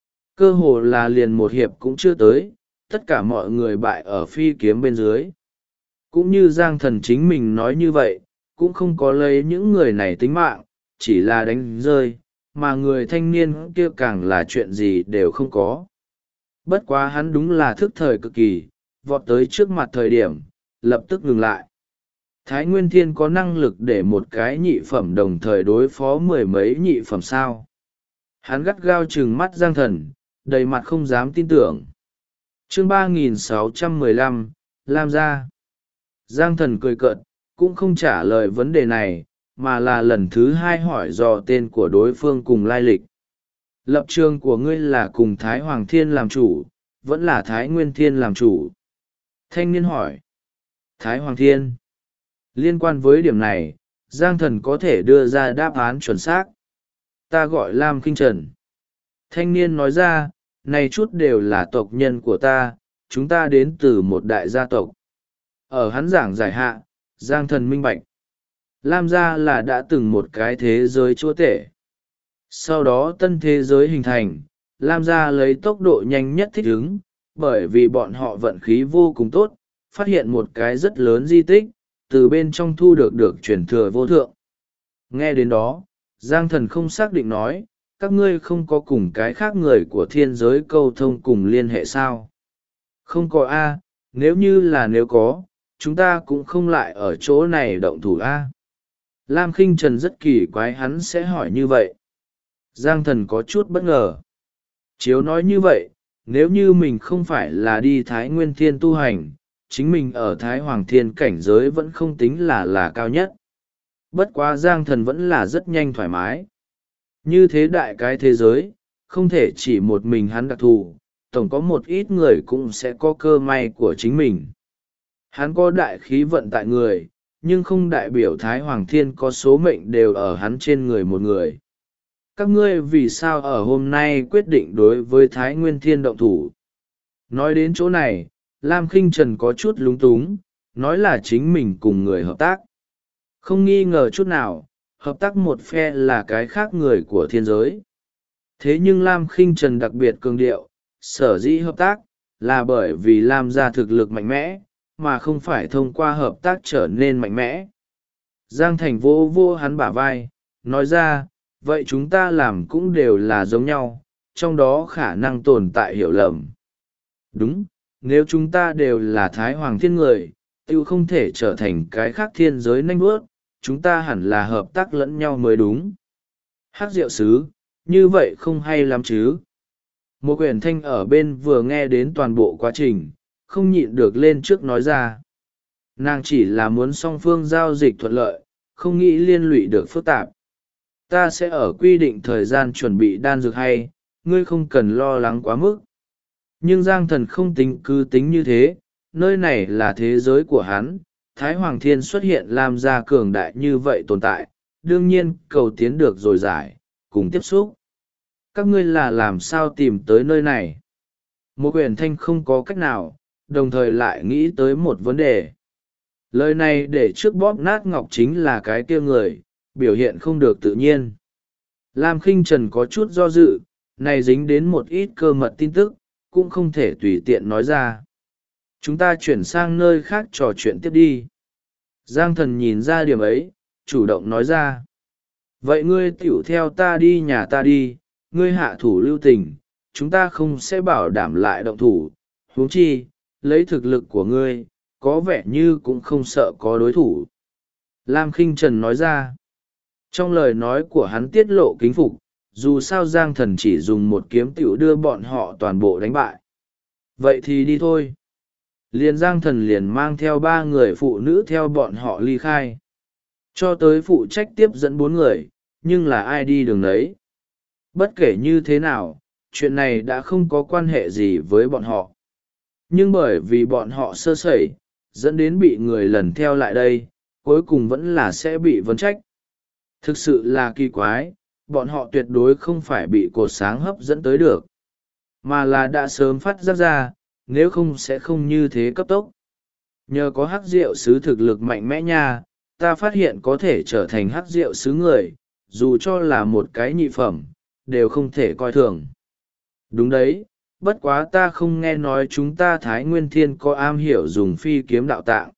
Cơ hồ là liền một hiệp cũng chưa tới, tất cả mọi người bại ở phi kiếm bên dưới. Cũng như giang thần chính mình nói như vậy, cũng không có lấy những người này tính mạng, chỉ là đánh rơi, mà người thanh niên kia càng là chuyện gì đều không có. Bất quá hắn đúng là thức thời cực kỳ, vọt tới trước mặt thời điểm, lập tức ngừng lại. Thái Nguyên Thiên có năng lực để một cái nhị phẩm đồng thời đối phó 10 mấy nhị phẩm sao. Hắn gắt gao trừng mắt giang thần, đầy mặt không dám tin tưởng. Chương 3615, Lam gia. Giang thần cười cợt, cũng không trả lời vấn đề này, mà là lần thứ 2 hỏi dò tên của đối phương cùng lai lịch. Lập trường của ngươi là cùng Thái Hoàng Thiên làm chủ, vẫn là Thái Nguyên Thiên làm chủ? Thanh niên hỏi. Thái Hoàng Thiên. Liên quan với điểm này, Giang thần có thể đưa ra đáp án chuẩn xác. Ta gọi Lam Kinh Trần. Thanh niên nói ra, này chút đều là tộc nhân của ta, chúng ta đến từ một đại gia tộc. Ở hắn giảng giải hạ, Giang thần minh bạch. Lam gia là đã từng một cái thế giới chúa tể. Sau đó tân thế giới hình thành, Lam gia lấy tốc độ nhanh nhất thích ứng, bởi vì bọn họ vận khí vô cùng tốt, phát hiện một cái rất lớn di tích, từ bên trong thu được truyền thừa vô thượng. Nghe đến đó, Giang thần không xác định nói, các ngươi không có cùng cái khác người của thiên giới câu thông cùng liên hệ sao? Không có a, nếu có, chúng ta cũng không lại ở chỗ này động thủ a. Lam Khinh Trần rất kỳ quái hắn sẽ hỏi như vậy. Giang thần có chút bất ngờ. Chiếu nói như vậy, nếu như mình không phải là đi Thái Nguyên Thiên tu hành, chính mình ở Thái Hoàng Thiên cảnh giới vẫn không tính là cao nhất. Bất quá Giang thần vẫn là rất nhanh thoải mái. Như thế đại cái thế giới, không thể chỉ một mình hắn đặc thù, tổng có một ít người cũng sẽ có cơ may của chính mình. Hắn có đại khí vận tại người, nhưng không đại biểu Thái Hoàng Thiên có số mệnh đều ở hắn trên người một người. Các ngươi vì sao ở hôm nay quyết định đối với Thái Nguyên Thiên động thủ? Nói đến chỗ này, Lam Khinh Trần có chút lúng túng, nói là chính mình cùng người hợp tác. Không nghi ngờ chút nào, hợp tác một phe là cái khác người của thiên giới. Thế nhưng Lam Khinh Trần đặc biệt cường điệu, sở dĩ hợp tác, là bởi vì Lam gia thực lực mạnh mẽ, mà không phải thông qua hợp tác trở nên mạnh mẽ. Giang Thành vô hắn bả vai, nói ra, vậy chúng ta làm cũng đều là giống nhau, trong đó khả năng tồn tại hiểu lầm. Đúng, nếu chúng ta đều là Thái Hoàng Thiên người, tiêu không thể trở thành cái khác thiên giới nanh bước, chúng ta hẳn là hợp tác lẫn nhau mới đúng. Hắc Diệu Sứ, như vậy không hay lắm chứ. Một quyển thanh ở bên vừa nghe đến toàn bộ quá trình, không nhịn được lên trước nói ra. Nàng chỉ là muốn song phương giao dịch thuận lợi, không nghĩ liên lụy được phức tạp. Ta sẽ ở quy định thời gian chuẩn bị đan dược hay, ngươi không cần lo lắng quá mức. Nhưng Giang Thần không cứ tính như thế, nơi này là thế giới của hắn, Thái Hoàng Thiên xuất hiện làm ra cường đại như vậy tồn tại, đương nhiên cầu tiến được rồi giải, cùng tiếp xúc. Các ngươi là làm sao tìm tới nơi này? Một Huyền Thanh không có cách nào, đồng thời lại nghĩ tới một vấn đề. Lời này để trước bóp nát ngọc chính là cái kia người, biểu hiện không được tự nhiên. Lam Khinh Trần có chút do dự, này dính đến một ít cơ mật tin tức, cũng không thể tùy tiện nói ra. Chúng ta chuyển sang nơi khác trò chuyện tiếp đi. Giang Thần nhìn ra điểm ấy, chủ động nói ra. Vậy ngươi tiểu theo ta đi nhà ta đi, ngươi hạ thủ lưu tình, chúng ta không sẽ bảo đảm lại động thủ. Huống chi, lấy thực lực của ngươi, có vẻ như cũng không sợ có đối thủ. Lam Khinh Trần nói ra. Trong lời nói của hắn tiết lộ kính phục, dù sao Giang Thần chỉ dùng một kiếm tiểu đưa bọn họ toàn bộ đánh bại. Vậy thì đi thôi. Liền Giang Thần liền mang theo 3 người phụ nữ theo bọn họ ly khai. Cho tới phụ trách tiếp dẫn 4 người, nhưng là ai đi đường đấy. Bất kể như thế nào, chuyện này đã không có quan hệ gì với bọn họ. Nhưng bởi vì bọn họ sơ sẩy, dẫn đến bị người lần theo lại đây, cuối cùng vẫn là sẽ bị vấn trách. Thực sự là kỳ quái, bọn họ tuyệt đối không phải bị cột sáng hấp dẫn tới được, mà là đã sớm phát giác ra, nếu không sẽ không như thế cấp tốc. Nhờ có hắc rượu sứ thực lực mạnh mẽ nha, ta phát hiện có thể trở thành hắc rượu sứ người, dù cho là một cái nhị phẩm, đều không thể coi thường. Đúng đấy, bất quá ta không nghe nói chúng ta Thái Nguyên Thiên có am hiểu dùng phi kiếm đạo tạng.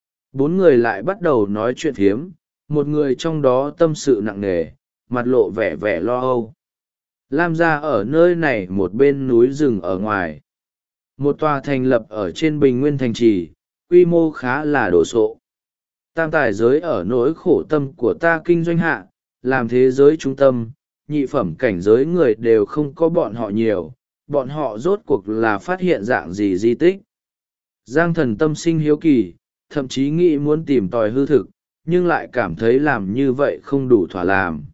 4 người lại bắt đầu nói chuyện phiếm, một người trong đó tâm sự nặng nề, mặt lộ vẻ vẻ lo âu. Lam gia ở nơi này một bên núi rừng ở ngoài. Một tòa thành lập ở trên bình nguyên thành trì, quy mô khá là đồ sộ. Tam tài giới ở nỗi khổ tâm của ta kinh doanh hạ, làm thế giới trung tâm, nhị phẩm cảnh giới người đều không có bọn họ nhiều, bọn họ rốt cuộc là phát hiện dạng gì di tích. Giang Thần tâm sinh hiếu kỳ, thậm chí nghĩ muốn tìm tòi hư thực, nhưng lại cảm thấy làm như vậy không đủ thỏa làm.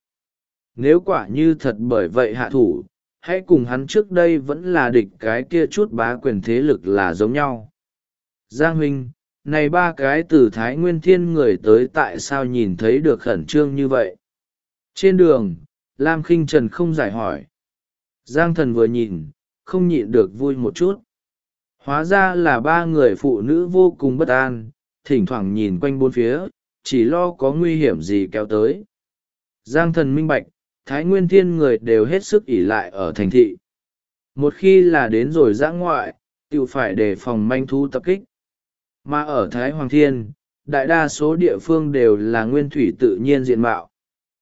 Nếu quả như thật bởi vậy hạ thủ, hãy cùng hắn trước đây vẫn là địch cái kia chút bá quyền thế lực là giống nhau. Giang huynh, này 3 cái từ Thái Nguyên Thiên người tới tại sao nhìn thấy được khẩn trương như vậy? Trên đường, Lam Khinh Trần không giải hỏi. Giang Thần vừa nhìn, không nhịn được vui một chút. Hóa ra là 3 người phụ nữ vô cùng bất an, thỉnh thoảng nhìn quanh bốn phía, chỉ lo có nguy hiểm gì kéo tới. Giang Thần minh bạch, Thái Nguyên Thiên người đều hết sức ỷ lại ở thành thị. Một khi là đến rồi dã ngoại, tự phải đề phòng manh thú tập kích. Mà ở Thái Hoàng Thiên, đại đa số địa phương đều là nguyên thủy tự nhiên diện mạo.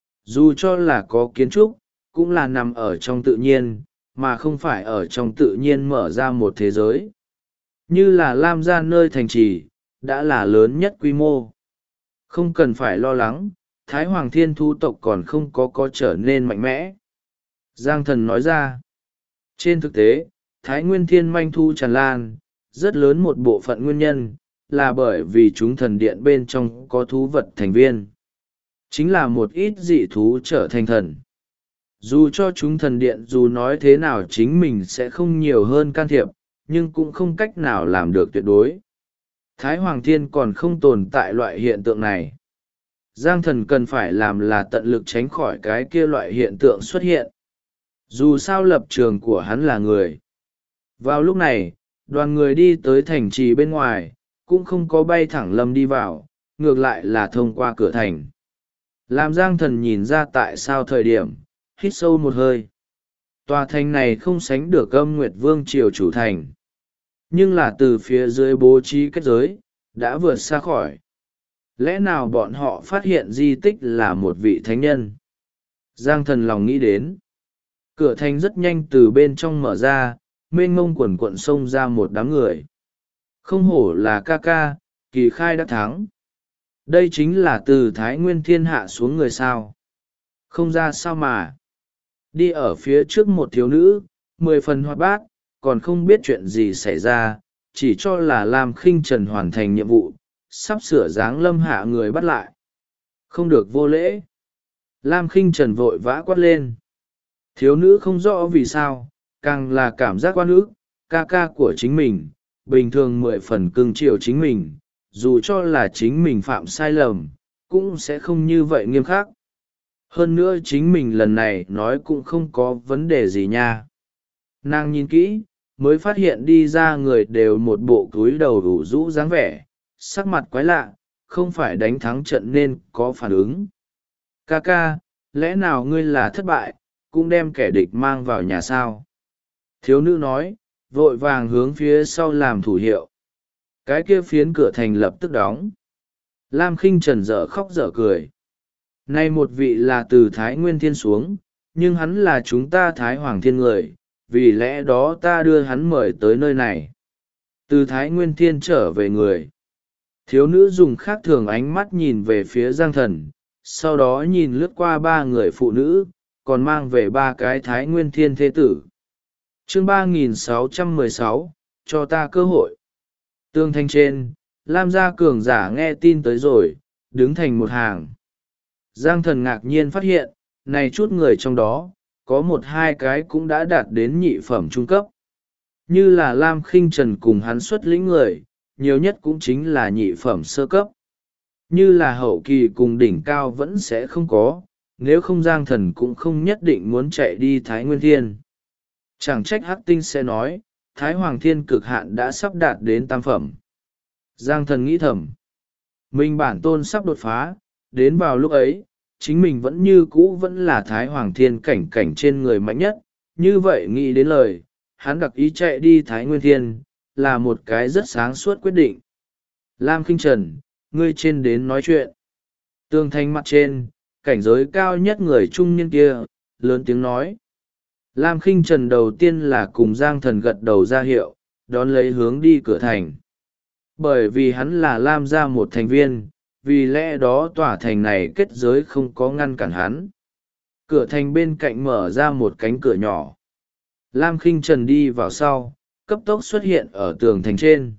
Dù cho là có kiến trúc, cũng là nằm ở trong tự nhiên, mà không phải ở trong tự nhiên mở ra một thế giới. Như là Lam gia nơi thành trì, đã là lớn nhất quy mô. Không cần phải lo lắng, Thái Hoàng Thiên thu tộc còn không có trở nên mạnh mẽ. Giang Thần nói ra. Trên thực tế, Thái Nguyên Thiên manh thu tràn lan, rất lớn một bộ phận nguyên nhân, là bởi vì chúng thần điện bên trong có thú vật thành viên. Chính là một ít dị thú trở thành thần. Dù cho chúng thần điện dù nói thế nào chính mình sẽ không nhiều hơn can thiệp, nhưng cũng không cách nào làm được tuyệt đối. Thái Hoàng Thiên còn không tồn tại loại hiện tượng này. Giang Thần cần phải làm là tận lực tránh khỏi cái kia loại hiện tượng xuất hiện. Dù sao lập trường của hắn là người. Vào lúc này, đoàn người đi tới thành trì bên ngoài, cũng không có bay thẳng lâm đi vào, ngược lại là thông qua cửa thành. Làm Giang Thần nhìn ra tại sao thời điểm, hít sâu một hơi. Tòa thành này không sánh được Âm Nguyệt Vương triều chủ thành. Nhưng là từ phía dưới bố trí kết giới, đã vượt xa khỏi. Lẽ nào bọn họ phát hiện di tích là một vị thánh nhân? Giang Thần lòng nghĩ đến. Cửa thành rất nhanh từ bên trong mở ra, mênh mông quần quận xông ra một đám người. Không hổ là ca ca, kỳ khai đã thắng. Đây chính là từ Thái Nguyên Thiên hạ xuống người sao. Không ra sao mà. Đi ở phía trước một thiếu nữ, 10 phần hoạt bát, còn không biết chuyện gì xảy ra, chỉ cho là Lam Khinh Trần hoàn thành nhiệm vụ, sắp sửa dáng lâm hạ người bắt lại. Không được vô lễ. Lam Khinh Trần vội vã quát lên. Thiếu nữ không rõ vì sao, càng là cảm giác oan ức, ca ca của chính mình, bình thường 10 phần cưng chiều chính mình, dù cho là chính mình phạm sai lầm, cũng sẽ không như vậy nghiêm khắc. Hơn nữa chính mình lần này nói cũng không có vấn đề gì nha. Nàng nhìn kỹ, mới phát hiện đi ra người đều một bộ cúi đầu đủ rũ dáng vẻ, sắc mặt quái lạ, không phải đánh thắng trận nên có phản ứng. Ca ca, lẽ nào ngươi là thất bại, cũng đem kẻ địch mang vào nhà sao? Thiếu nữ nói, vội vàng hướng phía sau làm thủ hiệu. Cái kia phiến cửa thành lập tức đóng. Lam Khinh Trần dở khóc dở cười. Nay một vị là từ Thái Nguyên Thiên xuống, nhưng hắn là chúng ta Thái Hoàng Thiên người, vì lẽ đó ta đưa hắn mời tới nơi này. Từ Thái Nguyên Thiên trở về người. Thiếu nữ dùng khác thường ánh mắt nhìn về phía Giang Thần, sau đó nhìn lướt qua 3 người phụ nữ, còn mang về 3 cái Thái Nguyên Thiên thế tử. Chương 3616, cho ta cơ hội. Tương thanh trên, Lam gia cường giả nghe tin tới rồi, đứng thành một hàng. Giang Thần ngạc nhiên phát hiện, này chút người trong đó, có 1-2 cái cũng đã đạt đến nhị phẩm trung cấp. Như là Lam Khinh Trần cùng hắn xuất lĩnh người, nhiều nhất cũng chính là nhị phẩm sơ cấp. Như là hậu kỳ cùng đỉnh cao vẫn sẽ không có, nếu không Giang Thần cũng không nhất định muốn chạy đi Thái Nguyên Thiên. Chẳng trách Hắc Tinh sẽ nói, Thái Hoàng Thiên cực hạn đã sắp đạt đến tam phẩm. Giang Thần nghĩ thầm, mình bản tôn sắp đột phá, đến vào lúc ấy, chính mình vẫn như cũ vẫn là Thái Hoàng Thiên cảnh trên người mạnh nhất, như vậy nghĩ đến lời, hắn đặc ý chạy đi Thái Nguyên Thiên, là một cái rất sáng suốt quyết định. Lam Khinh Trần, ngươi trên đến nói chuyện. Tường thành mặt trên, cảnh giới cao nhất người trung niên kia, lớn tiếng nói. Lam Khinh Trần đầu tiên là cùng Giang Thần gật đầu ra hiệu, đón lấy hướng đi cửa thành. Bởi vì hắn là Lam gia một thành viên, vì lẽ đó tòa thành này kết giới không có ngăn cản hắn. Cửa thành bên cạnh mở ra một cánh cửa nhỏ. Lam Khinh Trần đi vào sau, cấp tốc xuất hiện ở tường thành trên.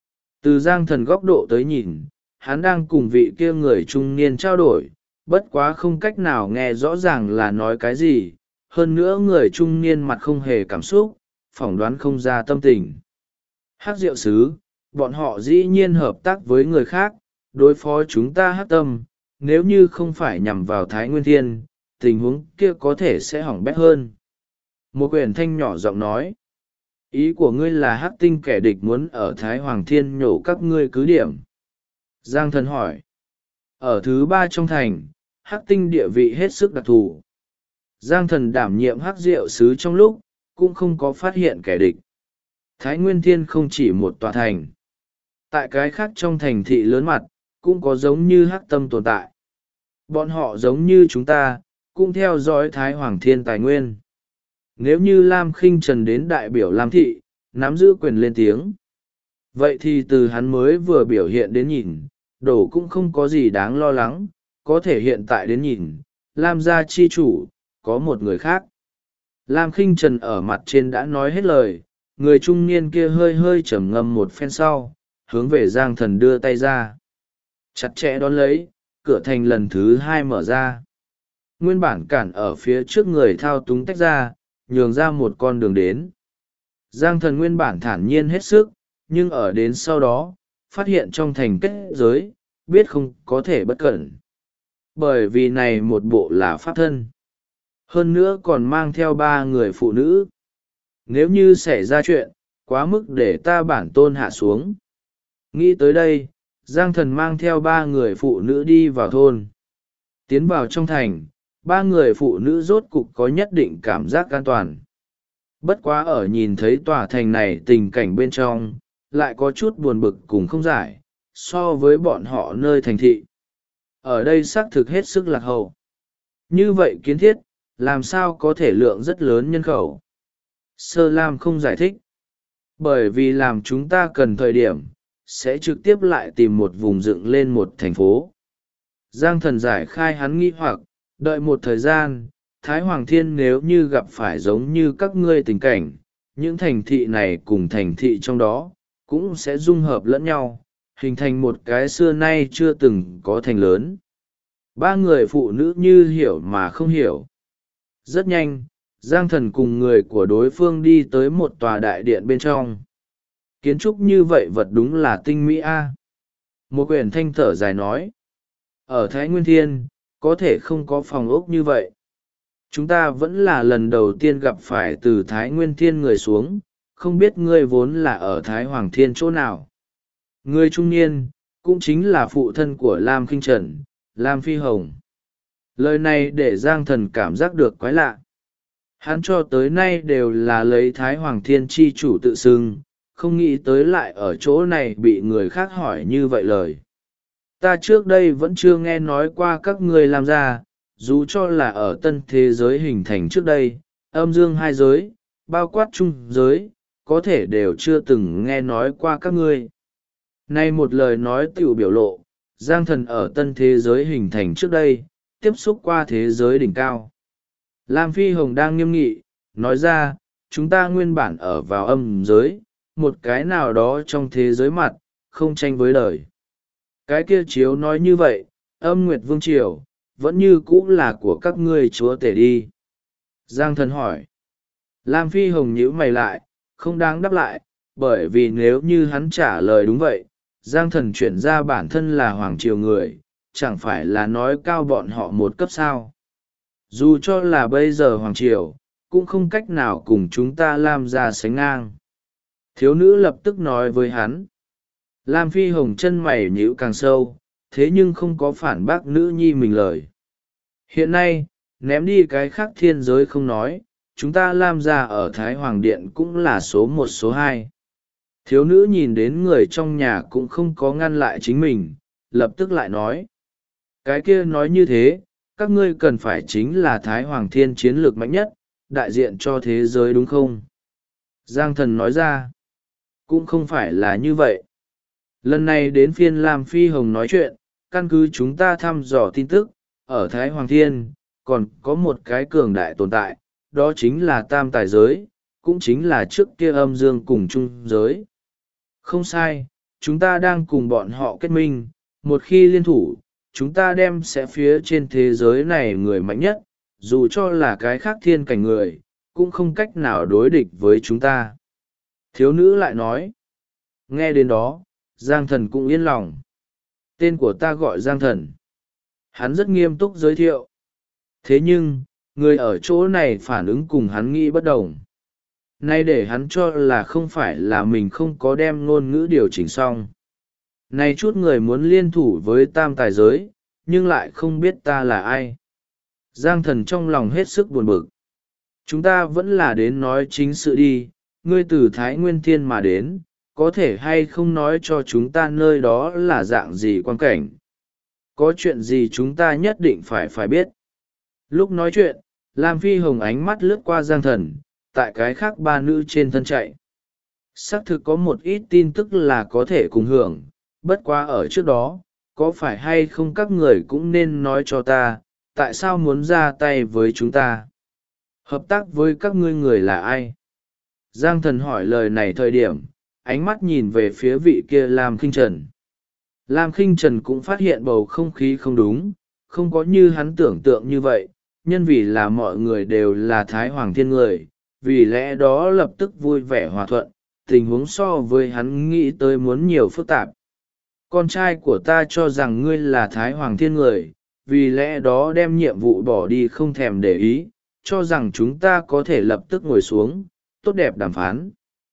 Từ Giang Thần góc độ tới nhìn, hắn đang cùng vị kia người trung niên trao đổi, bất quá không cách nào nghe rõ ràng là nói cái gì. Hơn nữa người trung niên mặt không hề cảm xúc, phỏng đoán không ra tâm tình. Hắc Diệu Sứ, bọn họ dĩ nhiên hợp tác với người khác, đối phó chúng ta Hắc Tâm, nếu như không phải nhằm vào Thái Nguyên Thiên, tình huống kia có thể sẽ hỏng bét hơn. Một quyển thanh nhỏ giọng nói, ý của ngươi là Hắc Tinh kẻ địch muốn ở Thái Hoàng Thiên nhổ các ngươi cứ điểm. Giang Thần hỏi, ở thứ 3 trong thành, Hắc Tinh địa vị hết sức đặc thù. Giang Thần đảm nhiệm Hắc Diệu Sứ trong lúc, cũng không có phát hiện kẻ địch. Thái Nguyên Thiên không chỉ một tòa thành. Tại cái khác trong thành thị lớn mặt, cũng có giống như Hắc Tâm tồn tại. Bọn họ giống như chúng ta, cũng theo dõi Thái Hoàng Thiên tài nguyên. Nếu như Lam Khinh Trần đến đại biểu Lam Thị, nắm giữ quyền lên tiếng. Vậy thì từ hắn mới vừa biểu hiện đến nhìn, đổ cũng không có gì đáng lo lắng, có thể hiện tại đến nhìn, Lam gia chi chủ, có một người khác. Lam Khinh Trần ở mặt trên đã nói hết lời, người trung niên kia hơi hơi trầm ngâm một phen sau, hướng về Giang Thần đưa tay ra. Chặt chẽ đón lấy, cửa thành lần thứ 2 mở ra. Nguyên bản cản ở phía trước người thao túng tách ra, nhường ra một con đường đến. Giang Thần nguyên bản thản nhiên hết sức, nhưng ở đến sau đó, phát hiện trong thành kết giới, biết không có thể bất cẩn. Bởi vì này một bộ là pháp thân. Hơn nữa còn mang theo 3 người phụ nữ. Nếu như xảy ra chuyện, quá mức để ta bản tôn hạ xuống. Nghĩ tới đây, Giang Thần mang theo 3 người phụ nữ đi vào thôn. Tiến vào trong thành, 3 người phụ nữ rốt cục có nhất định cảm giác an toàn. Bất quá ở nhìn thấy tòa thành này tình cảnh bên trong, lại có chút buồn bực cùng không giải, so với bọn họ nơi thành thị. Ở đây xác thực hết sức lạc hậu. Như vậy kiến thiết, làm sao có thể lượng rất lớn nhân khẩu? Sơ Lam không giải thích. Bởi vì làm chúng ta cần thời điểm, sẽ trực tiếp lại tìm một vùng dựng lên một thành phố. Giang Thần giải khai hắn nghi hoặc, đợi một thời gian, Thái Hoàng Thiên nếu như gặp phải giống như các ngươi tình cảnh, những thành thị này cùng thành thị trong đó, cũng sẽ dung hợp lẫn nhau, hình thành một cái xưa nay chưa từng có thành lớn. Ba người phụ nữ như hiểu mà không hiểu. Rất nhanh, Giang Thần cùng người của đối phương đi tới một tòa đại điện bên trong. Kiến trúc như vậy vật đúng là tinh mỹ a. Một quyển thanh thở dài nói. Ở Thái Nguyên Thiên, có thể không có phòng ốc như vậy. Chúng ta vẫn là lần đầu tiên gặp phải từ Thái Nguyên Thiên người xuống, không biết ngươi vốn là ở Thái Hoàng Thiên chỗ nào. Người trung niên, cũng chính là phụ thân của Lam Khinh Trần, Lam Phi Hồng. Lời này để Giang Thần cảm giác được quái lạ. Hắn cho tới nay đều là lấy Thái Hoàng Thiên chi chủ tự xưng, không nghĩ tới lại ở chỗ này bị người khác hỏi như vậy lời. Ta trước đây vẫn chưa nghe nói qua các ngươi làm ra, dù cho là ở tân thế giới hình thành trước đây, âm dương hai giới, bao quát trung giới, có thể đều chưa từng nghe nói qua các ngươi. Nay một lời nói tiểu biểu lộ, Giang Thần ở tân thế giới hình thành trước đây, tiếp xúc qua thế giới đỉnh cao. Lam Phi Hồng đang nghiêm nghị, nói ra, chúng ta nguyên bản ở vào âm giới, một cái nào đó trong thế giới mặt, không tranh với đời. Cái kia chiếu nói như vậy, âm Nguyệt Vương Triều, vẫn như cũ là của các ngươi chúa tể đi. Giang Thần hỏi. Lam Phi Hồng nhíu mày lại, không đáng đáp lại, bởi vì nếu như hắn trả lời đúng vậy, Giang Thần chuyển ra bản thân là Hoàng Triều người, chẳng phải là nói cao bọn họ một cấp sao. Dù cho là bây giờ Hoàng Triều, cũng không cách nào cùng chúng ta Lam ra sánh ngang. Thiếu nữ lập tức nói với hắn. Lam Phi Hồng chân mày nhíu càng sâu, thế nhưng không có phản bác nữ nhi mình lời. Hiện nay, ném đi cái khác thiên giới không nói, chúng ta Lam ra ở Thái Hoàng Điện cũng là số một số hai. Thiếu nữ nhìn đến người trong nhà cũng không có ngăn lại chính mình, lập tức lại nói. Cái kia nói như thế, các ngươi cần phải chính là Thái Hoàng Thiên chiến lược mạnh nhất, đại diện cho thế giới đúng không? Giang Thần nói ra. Cũng không phải là như vậy. Lần này đến phiên Lam Phi Hồng nói chuyện, căn cứ chúng ta thăm dò tin tức, ở Thái Hoàng Thiên, còn có một cái cường đại tồn tại, đó chính là tam tài giới, cũng chính là trước kia âm dương cùng trung giới. Không sai, chúng ta đang cùng bọn họ kết minh, một khi liên thủ, chúng ta đem sẽ phía trên thế giới này người mạnh nhất, dù cho là cái khác thiên cảnh người, cũng không cách nào đối địch với chúng ta. Thiếu nữ lại nói. Nghe đến đó, Giang Thần cũng yên lòng. Tên của ta gọi Giang Thần. Hắn rất nghiêm túc giới thiệu. Thế nhưng, người ở chỗ này phản ứng cùng hắn nghĩ bất đồng. Nay để hắn cho là không phải là mình không có đem ngôn ngữ điều chỉnh xong. Này chút người muốn liên thủ với tam tài giới, nhưng lại không biết ta là ai. Giang Thần trong lòng hết sức buồn bực. Chúng ta vẫn là đến nói chính sự đi, ngươi từ Thái Nguyên Thiên mà đến, có thể hay không nói cho chúng ta nơi đó là dạng gì quan cảnh. Có chuyện gì chúng ta nhất định phải biết. Lúc nói chuyện, Lam Phi Hồng ánh mắt lướt qua Giang Thần, tại cái khác ba nữ trên thân chạy. Xác thực có một ít tin tức là có thể cùng hưởng, bất quá ở trước đó, có phải hay không các người cũng nên nói cho ta, tại sao muốn ra tay với chúng ta? Hợp tác với các ngươi người là ai? Giang Thần hỏi lời này thời điểm, ánh mắt nhìn về phía vị kia Lam Khinh Trần. Lam Khinh Trần cũng phát hiện bầu không khí không đúng, không có như hắn tưởng tượng như vậy, nhân vì là mọi người đều là Thái Hoàng Thiên người, vì lẽ đó lập tức vui vẻ hòa thuận, tình huống so với hắn nghĩ tới muốn nhiều phức tạp. Con trai của ta cho rằng ngươi là Thái Hoàng Thiên người, vì lẽ đó đem nhiệm vụ bỏ đi không thèm để ý, cho rằng chúng ta có thể lập tức ngồi xuống, tốt đẹp đàm phán.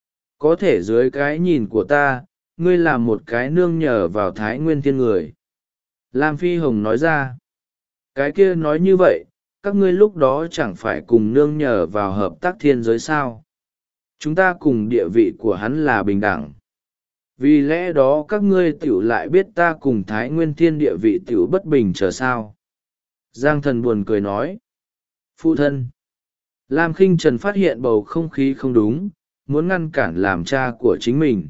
Có thể dưới cái nhìn của ta, ngươi là một cái nương nhờ vào Thái Nguyên Thiên người. Lam Phi Hồng nói ra. Cái kia nói như vậy, các ngươi lúc đó chẳng phải cùng nương nhờ vào hợp tác thiên giới sao. Chúng ta cùng địa vị của hắn là bình đẳng. Vì lẽ đó các ngươi tiểu lại biết ta cùng Thái Nguyên Thiên địa vị tiểu bất bình chờ sao. Giang Thần buồn cười nói. Phụ thân. Lam Khinh Trần phát hiện bầu không khí không đúng, muốn ngăn cản làm cha của chính mình.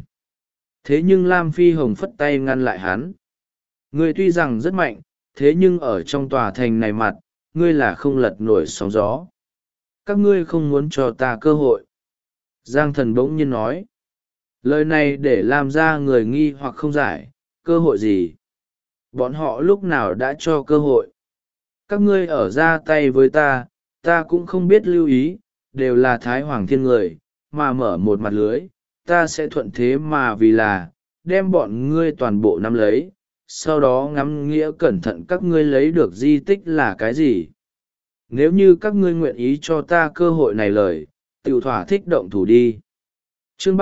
Thế nhưng Lam Phi Hồng phất tay ngăn lại hắn. Ngươi tuy rằng rất mạnh, thế nhưng ở trong tòa thành này mặt, ngươi là không lật nổi sóng gió. Các ngươi không muốn cho ta cơ hội. Giang Thần bỗng nhiên nói. Lời này để làm ra người nghi hoặc không giải, cơ hội gì? Bọn họ lúc nào đã cho cơ hội? các ngươi ở ra tay với ta, ta cũng không biết lưu ý, đều là Thái Hoàng Thiên người, mà mở một mặt lưới, ta sẽ thuận thế mà vì là, đem bọn ngươi toàn bộ nắm lấy, sau đó ngắm nghĩa cẩn thận các ngươi lấy được di tích là cái gì. Nếu như các ngươi nguyện ý cho ta cơ hội này lời, tự thỏa thích động thủ đi. Chương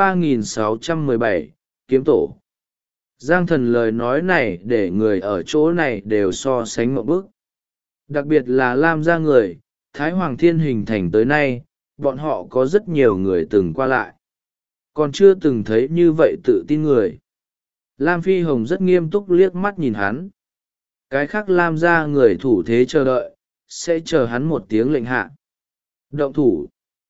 3617, Kiếm Tổ. Giang Thần lời nói này để người ở chỗ này đều so sánh ngộp bức. Đặc biệt là Lam gia người, Thái Hoàng Thiên hình thành tới nay, bọn họ có rất nhiều người từng qua lại. Còn chưa từng thấy như vậy tự tin người. Lam Phi Hồng rất nghiêm túc liếc mắt nhìn hắn. Cái khác Lam gia người thủ thế chờ đợi, sẽ chờ hắn một tiếng lệnh hạ. Động thủ.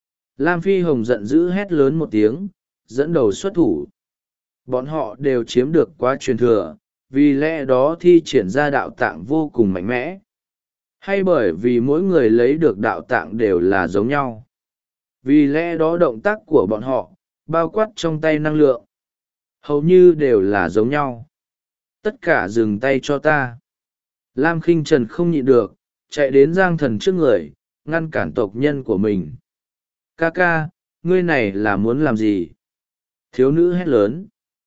Lam Phi Hồng giận dữ hét lớn một tiếng, dẫn đầu xuất thủ. Bọn họ đều chiếm được quá truyền thừa, vì lẽ đó thi triển ra đạo tạng vô cùng mạnh mẽ. Hay bởi vì mỗi người lấy được đạo tạng đều là giống nhau. Vì lẽ đó động tác của bọn họ, bao quát trong tay năng lượng, hầu như đều là giống nhau. Tất cả dừng tay cho ta. Lam Khinh Trần không nhịn được, chạy đến Giang Thần trước người, ngăn cản tộc nhân của mình. Ca ca, ngươi này là muốn làm gì? Thiếu nữ hét lớn.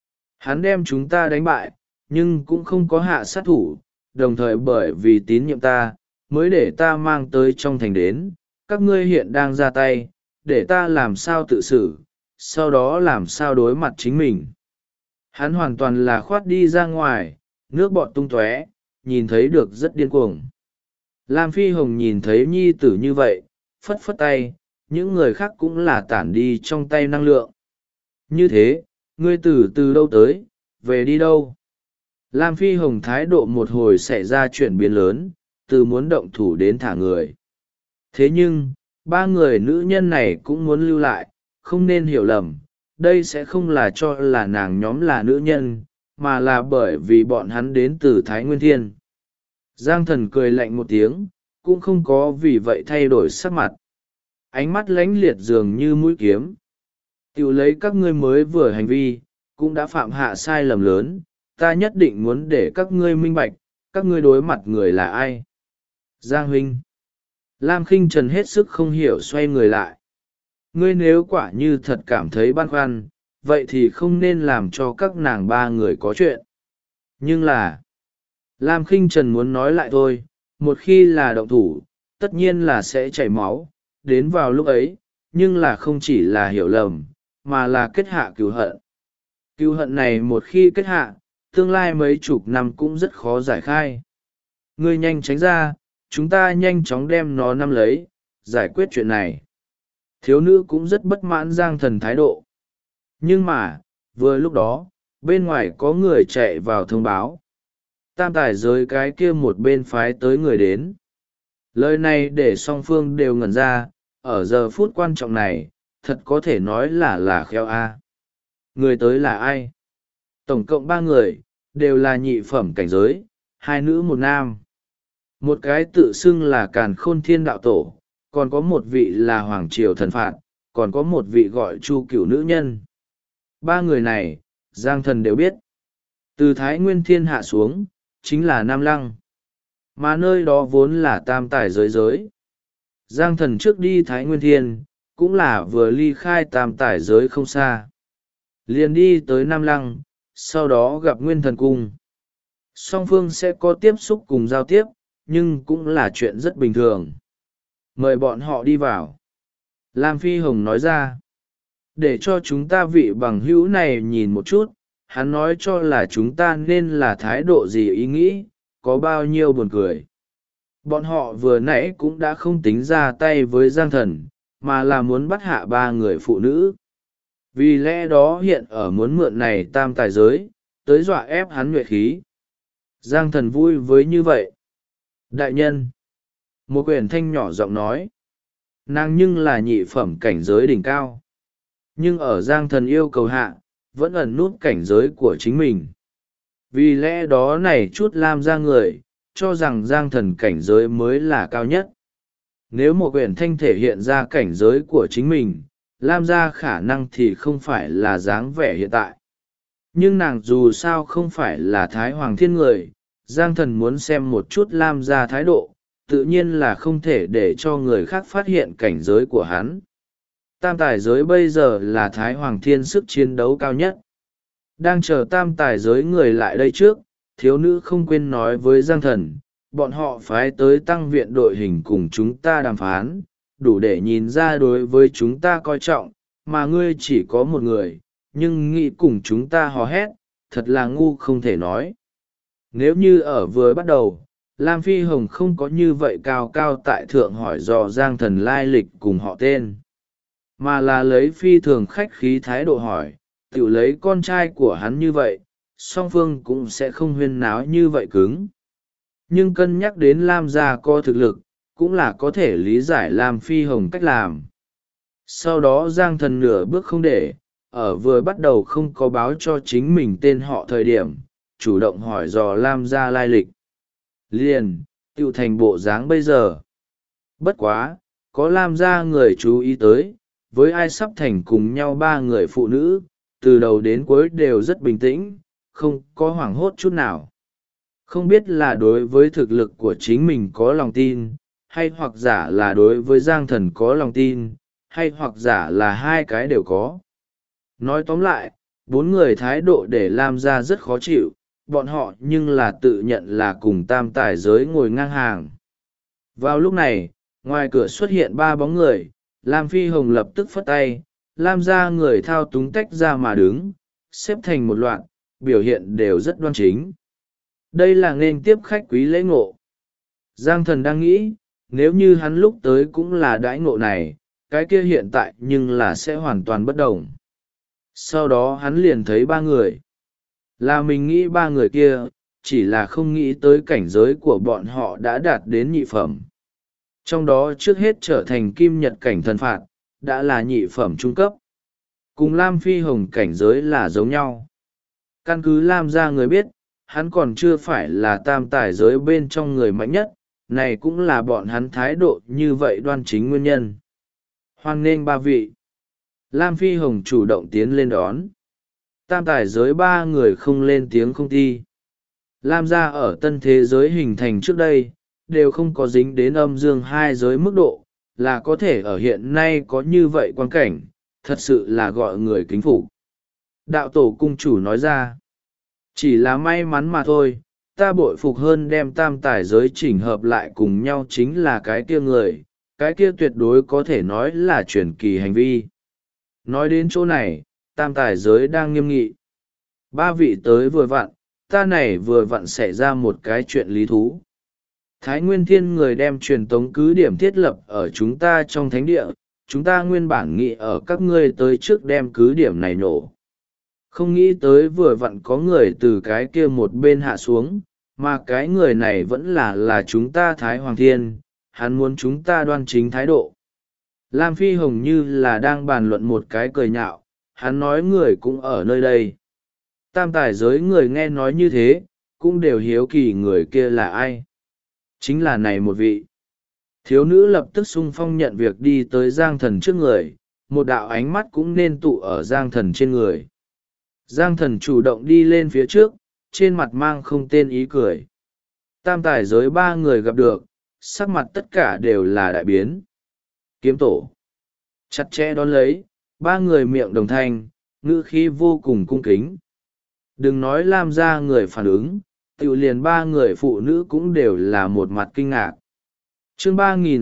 Hắn đem chúng ta đánh bại, nhưng cũng không có hạ sát thủ, đồng thời bởi vì tín nhiệm ta, mới để ta mang tới trong thành đến. Các ngươi hiện đang ra tay, để ta làm sao tự xử, sau đó làm sao đối mặt chính mình. Hắn hoàn toàn là khoát đi ra ngoài, nước bọt tung tóe, nhìn thấy được rất điên cuồng. Lam Phi Hồng nhìn thấy nhi tử như vậy, phất phất tay, những người khác cũng là tản đi trong tay năng lượng. Như thế, ngươi từ đâu tới, về đi đâu? Lam Phi Hồng thái độ một hồi xảy ra chuyển biến lớn, từ muốn động thủ đến thả người. Thế nhưng, ba người nữ nhân này cũng muốn lưu lại, không nên hiểu lầm, đây sẽ không là cho là nàng nhóm là nữ nhân, mà là bởi vì bọn hắn đến từ Thái Nguyên Thiên. Giang Thần cười lạnh một tiếng, cũng không có vì vậy thay đổi sắc mặt. Ánh mắt lánh liệt dường như mũi kiếm. Tiểu lấy các ngươi mới vừa hành vi, cũng đã phạm hạ sai lầm lớn, ta nhất định muốn để các ngươi minh bạch, các ngươi đối mặt người là ai. Giang huynh. Lam Khinh Trần hết sức không hiểu xoay người lại. Ngươi nếu quả như thật cảm thấy băn khoăn, vậy thì không nên làm cho các nàng ba người có chuyện. Nhưng là, Lam Khinh Trần muốn nói lại thôi, một khi là động thủ, tất nhiên là sẽ chảy máu, đến vào lúc ấy, nhưng là không chỉ là hiểu lầm, mà là kết hạ cừu hận. Cừu hận này một khi kết hạ, tương lai mấy chục năm cũng rất khó giải khai. Ngươi nhanh tránh ra, chúng ta nhanh chóng đem nó nắm lấy, giải quyết chuyện này. Thiếu nữ cũng rất bất mãn Giang Thần thái độ. Nhưng mà, vừa lúc đó, bên ngoài có người chạy vào thông báo. Tam tài giới cái kia một bên phái tới người đến. Lời này để song phương đều ngẩn ra, ở giờ phút quan trọng này, thật có thể nói là khéo a. Người tới là ai? Tổng cộng 3 người, đều là nhị phẩm cảnh giới, 2 nữ 1 nam. Một cái tự xưng là Càn Khôn Thiên Đạo Tổ, còn có một vị là Hoàng Triều Thần Phạt, còn có một vị gọi Chu Cửu nữ nhân. 3 người này, Giang Thần đều biết. Từ Thái Nguyên Thiên hạ xuống, chính là Nam Lăng. Mà nơi đó vốn là tam tài giới. Giang Thần trước đi Thái Nguyên Thiên, cũng là vừa ly khai tam tài giới không xa. Liền đi tới Nam Lăng, sau đó gặp Nguyên Thần Cung. Song phương sẽ có tiếp xúc cùng giao tiếp, nhưng cũng là chuyện rất bình thường. Mời bọn họ đi vào. Lam Phi Hồng nói ra. Để cho chúng ta vị bằng hữu này nhìn một chút, hắn nói cho là chúng ta nên là thái độ gì ý nghĩ, có bao nhiêu buồn cười. Bọn họ vừa nãy cũng đã không tính ra tay với Giang Thần, mà là muốn bắt hạ 3 người phụ nữ. Vì lẽ đó hiện ở muốn mượn này tam tài giới, tới dọa ép hắn nhuệ khí. Giang Thần vui với như vậy. Đại nhân. Một quyển thanh nhỏ giọng nói. Nàng nhưng là nhị phẩm cảnh giới đỉnh cao. Nhưng ở Giang Thần yêu cầu hạ, vẫn ẩn nút cảnh giới của chính mình. Vì lẽ đó này chút Lam ra người, cho rằng Giang Thần cảnh giới mới là cao nhất. Nếu một quyển thanh thể hiện ra cảnh giới của chính mình, Lam ra khả năng thì không phải là dáng vẻ hiện tại. Nhưng nàng dù sao không phải là Thái Hoàng Thiên người, Giang Thần muốn xem một chút Lam ra thái độ, tự nhiên là không thể để cho người khác phát hiện cảnh giới của hắn. Tam tài giới bây giờ là Thái Hoàng Thiên sức chiến đấu cao nhất. Đang chờ tam tài giới người lại đây trước, thiếu nữ không quên nói với Giang Thần, bọn họ phái tới tăng viện đội hình cùng chúng ta đàm phán, đủ để nhìn ra đối với chúng ta coi trọng, mà ngươi chỉ có một người, nhưng nghĩ cùng chúng ta hò hét, thật là ngu không thể nói. Nếu như ở vừa bắt đầu, Lam Phi Hồng không có như vậy cao cao tại thượng hỏi dò Giang Thần lai lịch cùng họ tên, mà là lấy phi thường khách khí thái độ hỏi, tự lấy con trai của hắn như vậy, song phương cũng sẽ không huyên náo như vậy cứng. Nhưng cân nhắc đến Lam gia có thực lực, cũng là có thể lý giải Lam Phi Hồng cách làm. Sau đó Giang Thần nửa bước không để, ở vừa bắt đầu không có báo cho chính mình tên họ thời điểm, chủ động hỏi dò Lam gia lai lịch. Liền, tựu thành bộ dáng bây giờ. Bất quá, có Lam gia người chú ý tới, với ai sắp thành cùng nhau ba người phụ nữ, từ đầu đến cuối đều rất bình tĩnh, không có hoảng hốt chút nào. Không biết là đối với thực lực của chính mình có lòng tin, hay hoặc giả là đối với Giang Thần có lòng tin, hay hoặc giả là hai cái đều có. Nói tóm lại, bốn người thái độ để Lam gia rất khó chịu, bọn họ nhưng là tự nhận là cùng tam tài giới ngồi ngang hàng. Vào lúc này, ngoài cửa xuất hiện ba bóng người, Lam Phi Hồng lập tức phất tay, Lam gia người thao túng tách ra mà đứng, xếp thành một loạt, biểu hiện đều rất đoan chính. Đây là nghênh tiếp khách quý lễ ngộ. Giang Thần đang nghĩ, nếu như hắn lúc tới cũng là đãi ngộ này, cái kia hiện tại nhưng là sẽ hoàn toàn bất đồng. Sau đó hắn liền thấy ba người. Là mình nghĩ ba người kia, chỉ là không nghĩ tới cảnh giới của bọn họ đã đạt đến nhị phẩm. Trong đó trước hết trở thành kim nhật cảnh thần phạt, đã là nhị phẩm trung cấp. Cùng Lam Phi Hồng cảnh giới là giống nhau. Căn cứ Lam gia người biết, hắn còn chưa phải là tam tài giới bên trong người mạnh nhất, này cũng là bọn hắn thái độ như vậy đoan chính nguyên nhân. Hoan nghênh ba vị. Lam Phi Hồng chủ động tiến lên đón. Tam tài giới ba người không lên tiếng không thi. Lam gia ở tân thế giới hình thành trước đây, đều không có dính đến âm dương hai giới mức độ, là có thể ở hiện nay có như vậy quan cảnh, thật sự là gọi người kính phục. Đạo tổ cung chủ nói ra, chỉ là may mắn mà thôi, ta bội phục hơn đem tam tài giới chỉnh hợp lại cùng nhau chính là cái kia người, cái kia tuyệt đối có thể nói là truyền kỳ hành vi. Nói đến chỗ này, tam tài giới đang nghiêm nghị. Ba vị tới vừa vặn, ta này vừa vặn xảy ra một cái chuyện lý thú. Thái Nguyên Thiên người đem truyền tống cứ điểm thiết lập ở chúng ta trong thánh địa, chúng ta nguyên bản nghĩ ở các ngươi tới trước đem cứ điểm này nổ. Không nghĩ tới vừa vặn có người từ cái kia một bên hạ xuống, mà cái người này vẫn là chúng ta Thái Hoàng Thiên, hắn muốn chúng ta đoan chính thái độ. Lam Phi Hồng như là đang bàn luận một cái cười nhạo, hắn nói người cũng ở nơi đây. Tam tài giới người nghe nói như thế, cũng đều hiếu kỳ người kia là ai. Chính là này một vị. Thiếu nữ lập tức xung phong nhận việc đi tới Giang Thần trước người, một đạo ánh mắt cũng nên tụ ở Giang Thần trên người. Giang Thần chủ động đi lên phía trước, trên mặt mang không tên ý cười. Tam tài giới ba người gặp được, sắc mặt tất cả đều là đại biến. Kiếm tổ. Chặt chẽ đón lấy, ba người miệng đồng thanh, ngữ khí vô cùng cung kính. Đừng nói Lam gia người phản ứng, tiểu liền ba người phụ nữ cũng đều là một mặt kinh ngạc. Chương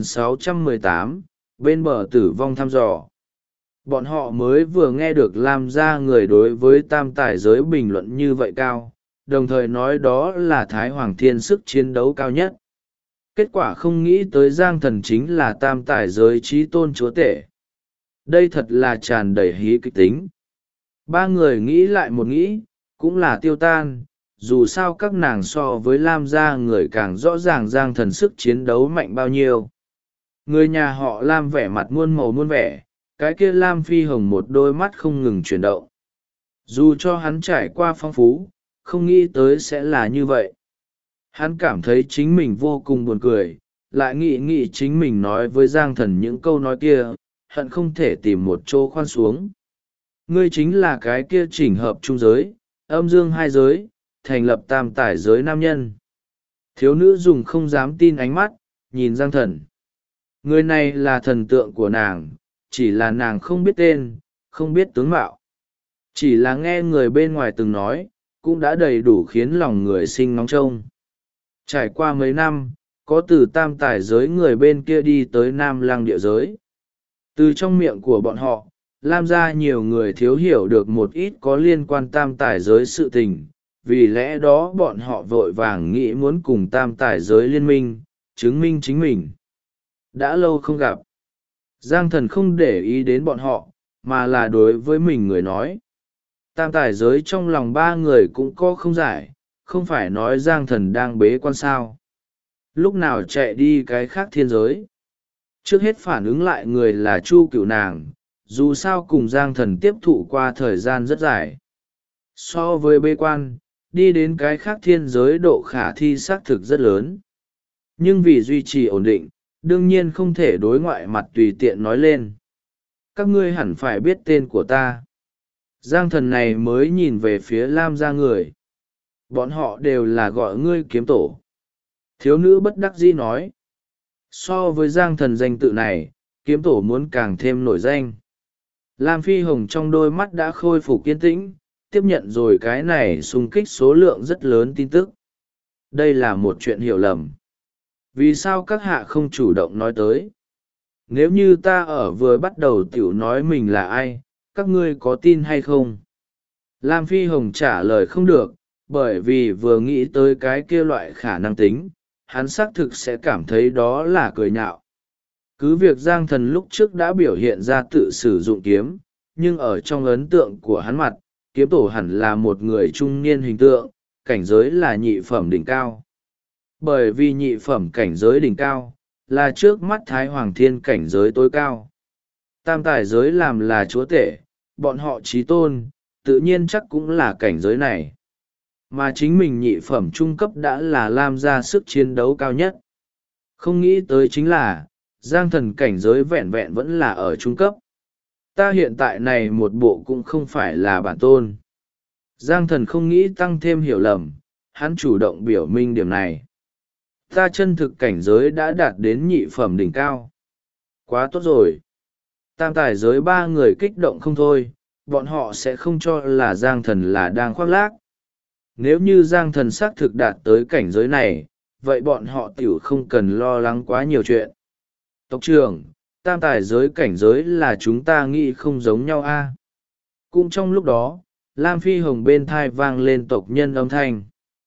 3618, bên bờ tử vong thăm dò. Bọn họ mới vừa nghe được Lam gia người đối với tam tài giới bình luận như vậy cao, đồng thời nói đó là Thái Hoàng Thiên sức chiến đấu cao nhất. Kết quả không nghĩ tới Giang Thần chính là tam tài giới trí tôn chúa tể. Đây thật là tràn đầy hí kịch tính. Ba người nghĩ lại một nghĩ, cũng là tiêu tan, dù sao các nàng so với Lam gia người càng rõ ràng Giang Thần sức chiến đấu mạnh bao nhiêu. Người nhà họ Lam vẻ mặt muôn màu muôn vẻ, cái kia Lam Phi Hồng một đôi mắt không ngừng chuyển động. Dù cho hắn trải qua phong phú, không nghĩ tới sẽ là như vậy. Hắn cảm thấy chính mình vô cùng buồn cười, lại nghĩ chính mình nói với Giang Thần những câu nói kia, hận không thể tìm một chỗ khoan xuống. Ngươi chính là cái kia chỉnh hợp trung giới, âm dương hai giới, thành lập tam tài giới nam nhân. Thiếu nữ dùng không dám tin ánh mắt, nhìn Giang Thần. Người này là thần tượng của nàng, chỉ là nàng không biết tên, không biết tướng mạo. Chỉ là nghe người bên ngoài từng nói, cũng đã đầy đủ khiến lòng người sinh ngóng trông. Trải qua mấy năm, có từ tam tài giới người bên kia đi tới Nam Lăng địa giới. Từ trong miệng của bọn họ, Lam gia nhiều người thiếu hiểu được một ít có liên quan tam tài giới sự tình, vì lẽ đó bọn họ vội vàng nghĩ muốn cùng tam tài giới liên minh, chứng minh chính mình. Đã lâu không gặp. Giang Thần không để ý đến bọn họ, mà là đối với mình người nói. Tam tài giới trong lòng ba người cũng có không giải, không phải nói Giang Thần đang bế quan sao. Lúc nào chạy đi cái khác thiên giới. Trước hết phản ứng lại người là Chu Cửu nàng, dù sao cùng Giang Thần tiếp thụ qua thời gian rất dài. So với bế quan, đi đến cái khác thiên giới độ khả thi xác thực rất lớn. Nhưng vì duy trì ổn định, đương nhiên không thể đối ngoại mặt tùy tiện nói lên. Các ngươi hẳn phải biết tên của ta. Giang Thần này mới nhìn về phía Lam gia người. Bọn họ đều là gọi ngươi kiếm tổ. Thiếu nữ bất đắc dĩ nói. So với Giang Thần danh tự này, kiếm tổ muốn càng thêm nổi danh. Lam Phi Hồng trong đôi mắt đã khôi phục kiên tĩnh, tiếp nhận rồi cái này xung kích số lượng rất lớn tin tức. Đây là một chuyện hiểu lầm. Vì sao các hạ không chủ động nói tới? Nếu như ta ở vừa bắt đầu tiểu nói mình là ai, các ngươi có tin hay không? Lam Phi Hồng trả lời không được, bởi vì vừa nghĩ tới cái kia loại khả năng tính, hắn xác thực sẽ cảm thấy đó là cười nhạo. Cứ việc Giang Thần lúc trước đã biểu hiện ra tự sử dụng kiếm, nhưng ở trong ấn tượng của hắn mặt, kiếm tổ hẳn là một người trung niên hình tượng, cảnh giới là nhị phẩm đỉnh cao. Bởi vì nhị phẩm cảnh giới đỉnh cao, là trước mắt Thái Hoàng Thiên cảnh giới tối cao. Tam tài giới làm là chúa tể, bọn họ chí tôn, tự nhiên chắc cũng là cảnh giới này. Mà chính mình nhị phẩm trung cấp đã là Lam gia sức chiến đấu cao nhất. Không nghĩ tới chính là, Giang Thần cảnh giới vẹn vẹn vẫn là ở trung cấp. Ta hiện tại này một bộ cũng không phải là bản tôn. Giang Thần không nghĩ tăng thêm hiểu lầm, hắn chủ động biểu minh điểm này. Ta chân thực cảnh giới đã đạt đến nhị phẩm đỉnh cao. Quá tốt rồi. Tam tài giới ba người kích động không thôi, bọn họ sẽ không cho là Giang Thần là đang khoác lác. Nếu như Giang Thần xác thực đạt tới cảnh giới này, vậy bọn họ tiểu không cần lo lắng quá nhiều chuyện. Tộc trưởng, tam tài giới cảnh giới là chúng ta nghĩ không giống nhau a. Cũng trong lúc đó, Lam Phi Hồng bên thai vang lên tộc nhân âm thanh.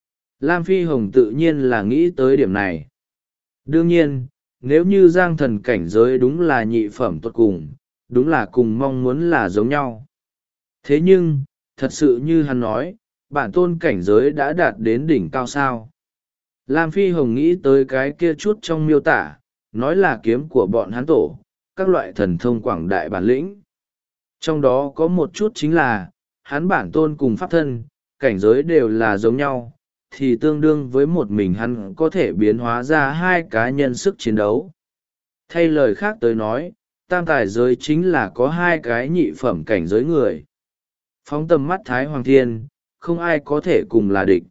Lam Phi Hồng tự nhiên là nghĩ tới điểm này. Đương nhiên, nếu như Giang Thần cảnh giới đúng là nhị phẩm tuột cùng, đúng là cùng mong muốn là giống nhau. Thế nhưng, thật sự như hắn nói, bản tôn cảnh giới đã đạt đến đỉnh cao sao. Lam Phi Hồng nghĩ tới cái kia chút trong miêu tả, nói là kiếm của bọn hắn tổ, các loại thần thông quảng đại bản lĩnh. Trong đó có một chút chính là, hắn bản tôn cùng pháp thân, cảnh giới đều là giống nhau, thì tương đương với một mình hắn có thể biến hóa ra hai cá nhân sức chiến đấu. Thay lời khác tới nói, tam tài giới chính là có hai cái nhị phẩm cảnh giới người. Phóng tầm mắt Thái Hoàng Thiên, không ai có thể cùng là địch.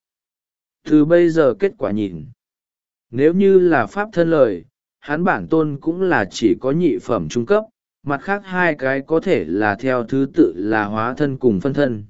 Từ bây giờ kết quả nhìn, nếu như là pháp thân lời, hắn bản tôn cũng là chỉ có nhị phẩm trung cấp, mặt khác hai cái có thể là theo thứ tự là hóa thân cùng phân thân.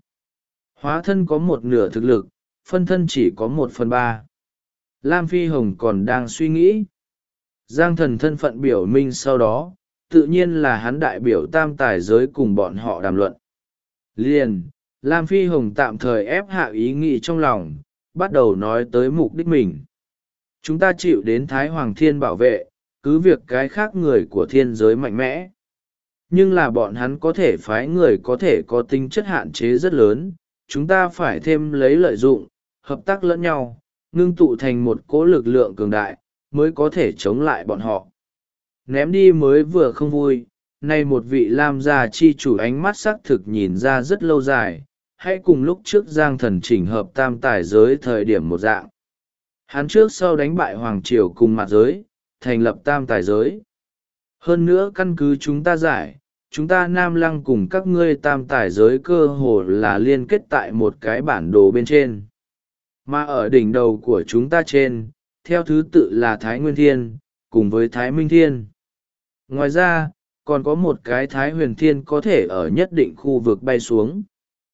Hóa thân có một nửa thực lực, phân thân chỉ có 1/3. Lam Phi Hồng còn đang suy nghĩ. Giang Thần thân phận biểu minh sau đó, tự nhiên là hắn đại biểu tam tài giới cùng bọn họ đàm luận. Liền, Lam Phi Hồng tạm thời ép hạ ý nghĩ trong lòng, bắt đầu nói tới mục đích mình. Chúng ta chịu đến Thái Hoàng Thiên bảo vệ, cứ việc cái khác người của thiên giới mạnh mẽ. Nhưng là bọn hắn có thể phái người có thể có tính chất hạn chế rất lớn, chúng ta phải thêm lấy lợi dụng, hợp tác lẫn nhau, ngưng tụ thành một cỗ lực lượng cường đại, mới có thể chống lại bọn họ. Ném đi mới vừa không vui, nay một vị Lam gia chi chủ ánh mắt xác thực nhìn ra rất lâu dài, hãy cùng lúc trước Giang Thần chỉnh hợp tam tài giới thời điểm một dạng. Hắn trước sau đánh bại Hoàng Triều cùng mặt giới, thành lập tam tài giới. Hơn nữa căn cứ chúng ta giải, chúng ta Nam Lăng cùng các ngươi tam tài giới cơ hồ là liên kết tại một cái bản đồ bên trên. Mà ở đỉnh đầu của chúng ta trên, theo thứ tự là Thái Nguyên Thiên, cùng với Thái Minh Thiên. Ngoài ra, còn có một cái Thái Huyền Thiên có thể ở nhất định khu vực bay xuống.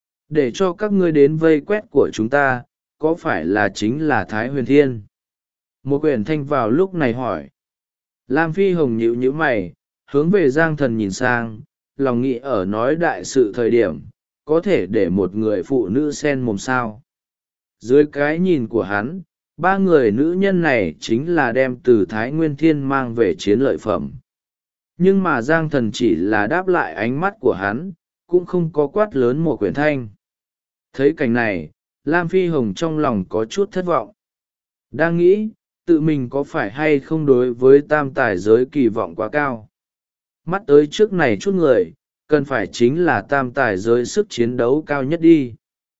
Để cho các ngươi đến vây quét của chúng ta, có phải là chính là Thái Huyền Thiên? Một quyển thanh vào lúc này hỏi. Lam Phi Hồng nhíu nhíu mày, hướng về Giang Thần nhìn sang, lòng nghĩ ở nói đại sự thời điểm, có thể để một người phụ nữ xen mồm sao. Dưới cái nhìn của hắn, ba người nữ nhân này chính là đem từ Thái Nguyên Thiên mang về chiến lợi phẩm. Nhưng mà Giang Thần chỉ là đáp lại ánh mắt của hắn, cũng không có quát lớn một quyển thanh. Thấy cảnh này, Lam Phi Hồng trong lòng có chút thất vọng. Đang nghĩ, tự mình có phải hay không đối với tam tài giới kỳ vọng quá cao. Mắt tới trước này chút người, cần phải chính là tam tài giới sức chiến đấu cao nhất đi.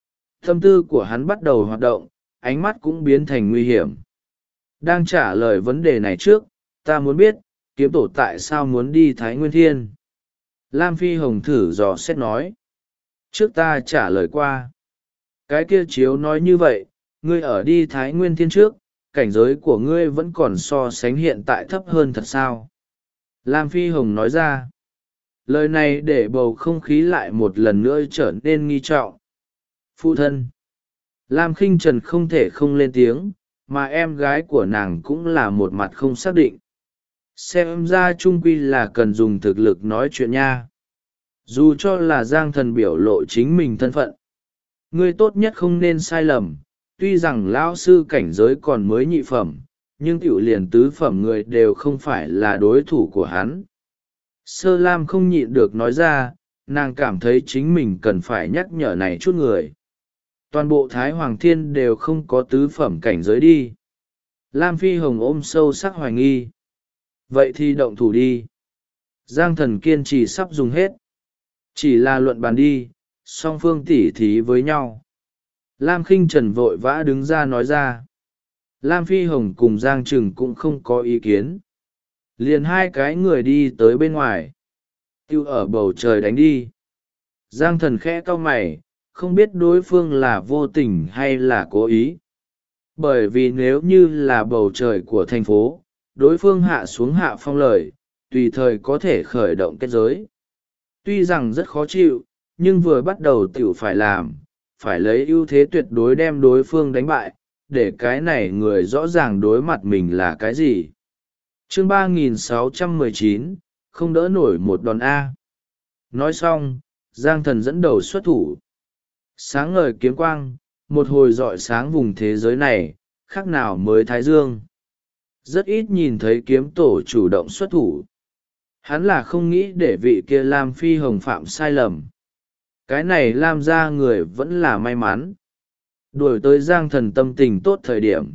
Tâm tư của hắn bắt đầu hoạt động, ánh mắt cũng biến thành nguy hiểm. Đang trả lời vấn đề này trước, ta muốn biết, kiếm tổ tại sao muốn đi Thái Nguyên Thiên? Lam Phi Hồng thử dò xét nói. Trước ta trả lời qua. Cái kia chiếu nói như vậy, ngươi ở đi Thái Nguyên Thiên trước, cảnh giới của ngươi vẫn còn so sánh hiện tại thấp hơn thật sao? Lam Phi Hồng nói ra. Lời này để bầu không khí lại một lần nữa trở nên nghi trọng. Phụ thân. Lam Khinh Trần không thể không lên tiếng, mà em gái của nàng cũng là một mặt không xác định. Xem ra trung quy là cần dùng thực lực nói chuyện nha. Dù cho là Giang Thần biểu lộ chính mình thân phận. Ngươi tốt nhất không nên sai lầm, tuy rằng lão sư cảnh giới còn mới nhị phẩm, nhưng tiểu liền tứ phẩm người đều không phải là đối thủ của hắn. Sơ Lam không nhịn được nói ra, nàng cảm thấy chính mình cần phải nhắc nhở này chút người. Toàn bộ Thái Hoàng Thiên đều không có tứ phẩm cảnh giới đi. Lam Phi Hồng ôm sâu sắc hoài nghi. Vậy thì động thủ đi. Giang Thần kiên trì sắp dùng hết. Chỉ là luận bàn đi, song phương tỉ thí với nhau. Lam Khinh Trần vội vã đứng ra nói ra. Lam Phi Hồng cùng Giang Trừng cũng không có ý kiến. Liền hai cái người đi tới bên ngoài. Tiêu ở bầu trời đánh đi. Giang Thần khẽ cau mày, không biết đối phương là vô tình hay là cố ý. Bởi vì nếu như là bầu trời của thành phố, đối phương hạ xuống hạ phong lời, tùy thời có thể khởi động kết giới. Tuy rằng rất khó chịu, nhưng vừa bắt đầu tiểu phải làm, phải lấy ưu thế tuyệt đối đem đối phương đánh bại, để cái này người rõ ràng đối mặt mình là cái gì. Chương 3619, không đỡ nổi một đòn A. Nói xong, Giang Thần dẫn đầu xuất thủ. Sáng ngời kiếm quang, một hồi rọi sáng vùng thế giới này, khác nào mới Thái Dương. Rất ít nhìn thấy kiếm tổ chủ động xuất thủ. Hắn là không nghĩ để vị kia Lam Phi Hồng phạm sai lầm. Cái này Lam ra người vẫn là may mắn. Đuổi tới Giang Thần tâm tình tốt thời điểm.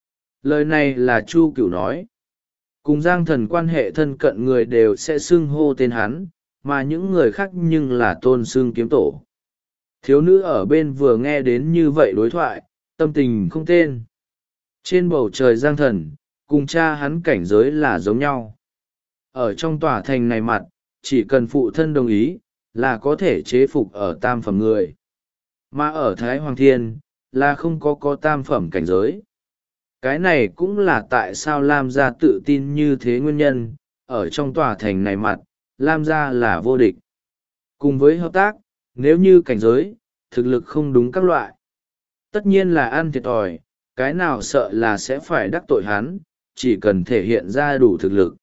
Lời này là Chu Cửu nói. Cùng Giang Thần quan hệ thân cận người đều sẽ xưng hô tên hắn, mà những người khác nhưng là tôn xưng kiếm tổ. Thiếu nữ ở bên vừa nghe đến như vậy đối thoại, tâm tình không tên. Trên bầu trời Giang Thần, cùng cha hắn cảnh giới là giống nhau. Ở trong tòa thành này mặt, chỉ cần phụ thân đồng ý, là có thể chế phục ở tam phẩm người. Mà ở Thái Hoàng Thiên, là không có tam phẩm cảnh giới. Cái này cũng là tại sao Lam gia tự tin như thế nguyên nhân, ở trong tòa thành này mặt, Lam gia là vô địch. Cùng với hợp tác, nếu như cảnh giới, thực lực không đúng các loại. Tất nhiên là ăn thiệt thòi, cái nào sợ là sẽ phải đắc tội hắn, chỉ cần thể hiện ra đủ thực lực.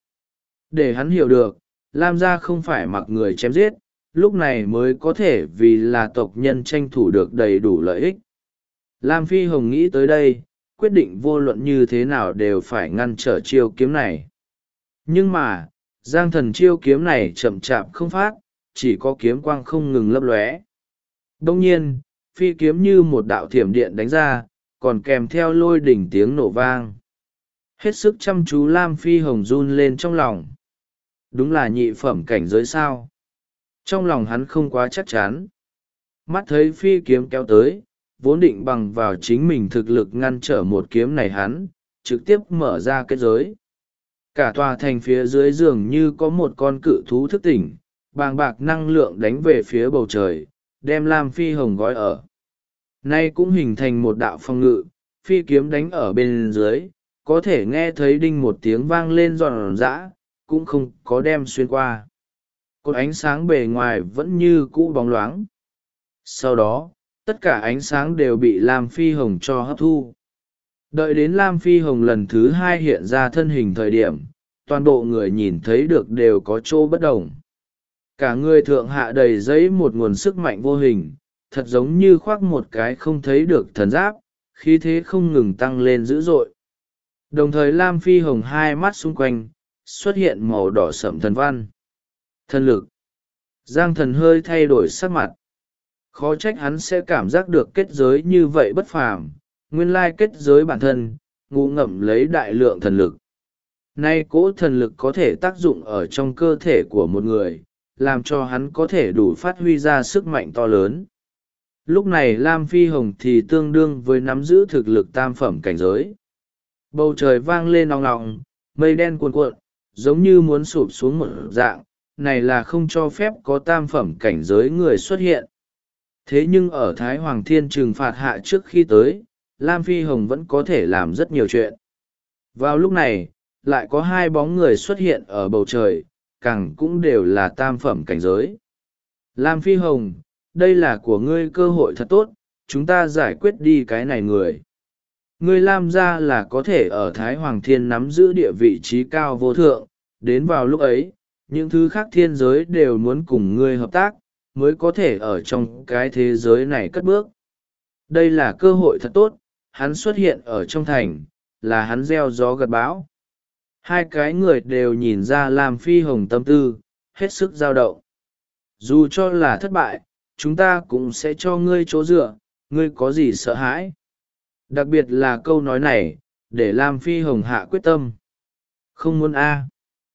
Để hắn hiểu được, Lam gia không phải mặc người chém giết, lúc này mới có thể vì là tộc nhân tranh thủ được đầy đủ lợi ích. Lam Phi Hồng nghĩ tới đây, quyết định vô luận như thế nào đều phải ngăn trở chiêu kiếm này. Nhưng mà, Giang Thần chiêu kiếm này chậm chạp không phát, chỉ có kiếm quang không ngừng lấp lóe. Đông nhiên, phi kiếm như một đạo thiểm điện đánh ra, còn kèm theo lôi đỉnh tiếng nổ vang. Hết sức chăm chú Lam Phi Hồng run lên trong lòng. Đúng là nhị phẩm cảnh giới sao. Trong lòng hắn không quá chắc chắn. Mắt thấy phi kiếm kéo tới, vốn định bằng vào chính mình thực lực ngăn trở một kiếm này hắn, trực tiếp mở ra kết giới. Cả tòa thành phía dưới dường như có một con cự thú thức tỉnh, bàng bạc năng lượng đánh về phía bầu trời, đem Lam Phi Hồng gói ở. Nay cũng hình thành một đạo phòng ngự, phi kiếm đánh ở bên dưới, có thể nghe thấy đinh một tiếng vang lên giòn giã, cũng không có đem xuyên qua. Cột ánh sáng bề ngoài vẫn như cũ bóng loáng. Sau đó tất cả ánh sáng đều bị Lam Phi Hồng cho hấp thu. Đợi đến Lam Phi Hồng lần thứ hai hiện ra thân hình thời điểm, toàn bộ người nhìn thấy được đều có chỗ bất đồng. Cả người thượng hạ đầy giấy một nguồn sức mạnh vô hình, thật giống như khoác một cái không thấy được thần giáp, khí thế không ngừng tăng lên dữ dội. Đồng thời Lam Phi Hồng hai mắt xung quanh xuất hiện màu đỏ sẫm thần văn. Thần lực. Giang Thần hơi thay đổi sắc mặt. Khó trách hắn sẽ cảm giác được kết giới như vậy bất phàm, nguyên lai kết giới bản thân ngụ ngậm lấy đại lượng thần lực. Nay cỗ thần lực có thể tác dụng ở trong cơ thể của một người, làm cho hắn có thể đủ phát huy ra sức mạnh to lớn. Lúc này Lam Phi Hồng thì tương đương với nắm giữ thực lực tam phẩm cảnh giới. Bầu trời vang lên nòng nòng, mây đen cuồn cuộn, giống như muốn sụp xuống một dạng, này là không cho phép có tam phẩm cảnh giới người xuất hiện. Thế nhưng ở Thái Hoàng Thiên trừng phạt hạ trước khi tới, Lam Phi Hồng vẫn có thể làm rất nhiều chuyện. Vào lúc này, lại có hai bóng người xuất hiện ở bầu trời, càng cũng đều là tam phẩm cảnh giới. Lam Phi Hồng, đây là của ngươi cơ hội thật tốt, chúng ta giải quyết đi cái này người. Ngươi Lam gia là có thể ở Thái Hoàng Thiên nắm giữ địa vị trí cao vô thượng, đến vào lúc ấy, những thứ khác thiên giới đều muốn cùng ngươi hợp tác, mới có thể ở trong cái thế giới này cất bước. Đây là cơ hội thật tốt, hắn xuất hiện ở trong thành, là hắn gieo gió gặt bão. Hai cái người đều nhìn ra Lam Phi Hồng tâm tư, hết sức dao động. Dù cho là thất bại, chúng ta cũng sẽ cho ngươi chỗ dựa, ngươi có gì sợ hãi. Đặc biệt là câu nói này, để Lam Phi Hồng hạ quyết tâm. Không muốn a.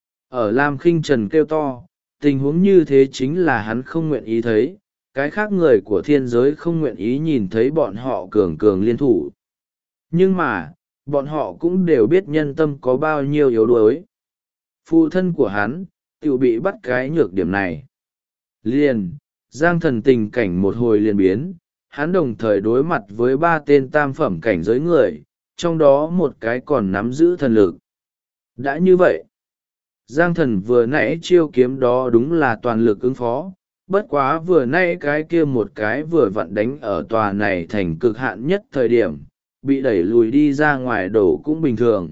Ở Lam Khinh Trần kêu to, tình huống như thế chính là hắn không nguyện ý thấy, cái khác người của thiên giới không nguyện ý nhìn thấy bọn họ cường cường liên thủ. Nhưng mà, bọn họ cũng đều biết nhân tâm có bao nhiêu yếu đuối. Phụ thân của hắn, tự bị bắt cái nhược điểm này. Liền, Giang Thần tình cảnh một hồi liền biến, hắn đồng thời đối mặt với ba tên tam phẩm cảnh giới người, trong đó một cái còn nắm giữ thần lực. Đã như vậy, Giang Thần vừa nãy chiêu kiếm đó đúng là toàn lực ứng phó, bất quá vừa nãy cái kia một cái vừa vặn đánh ở tòa này thành cực hạn nhất thời điểm, bị đẩy lùi đi ra ngoài đổ cũng bình thường.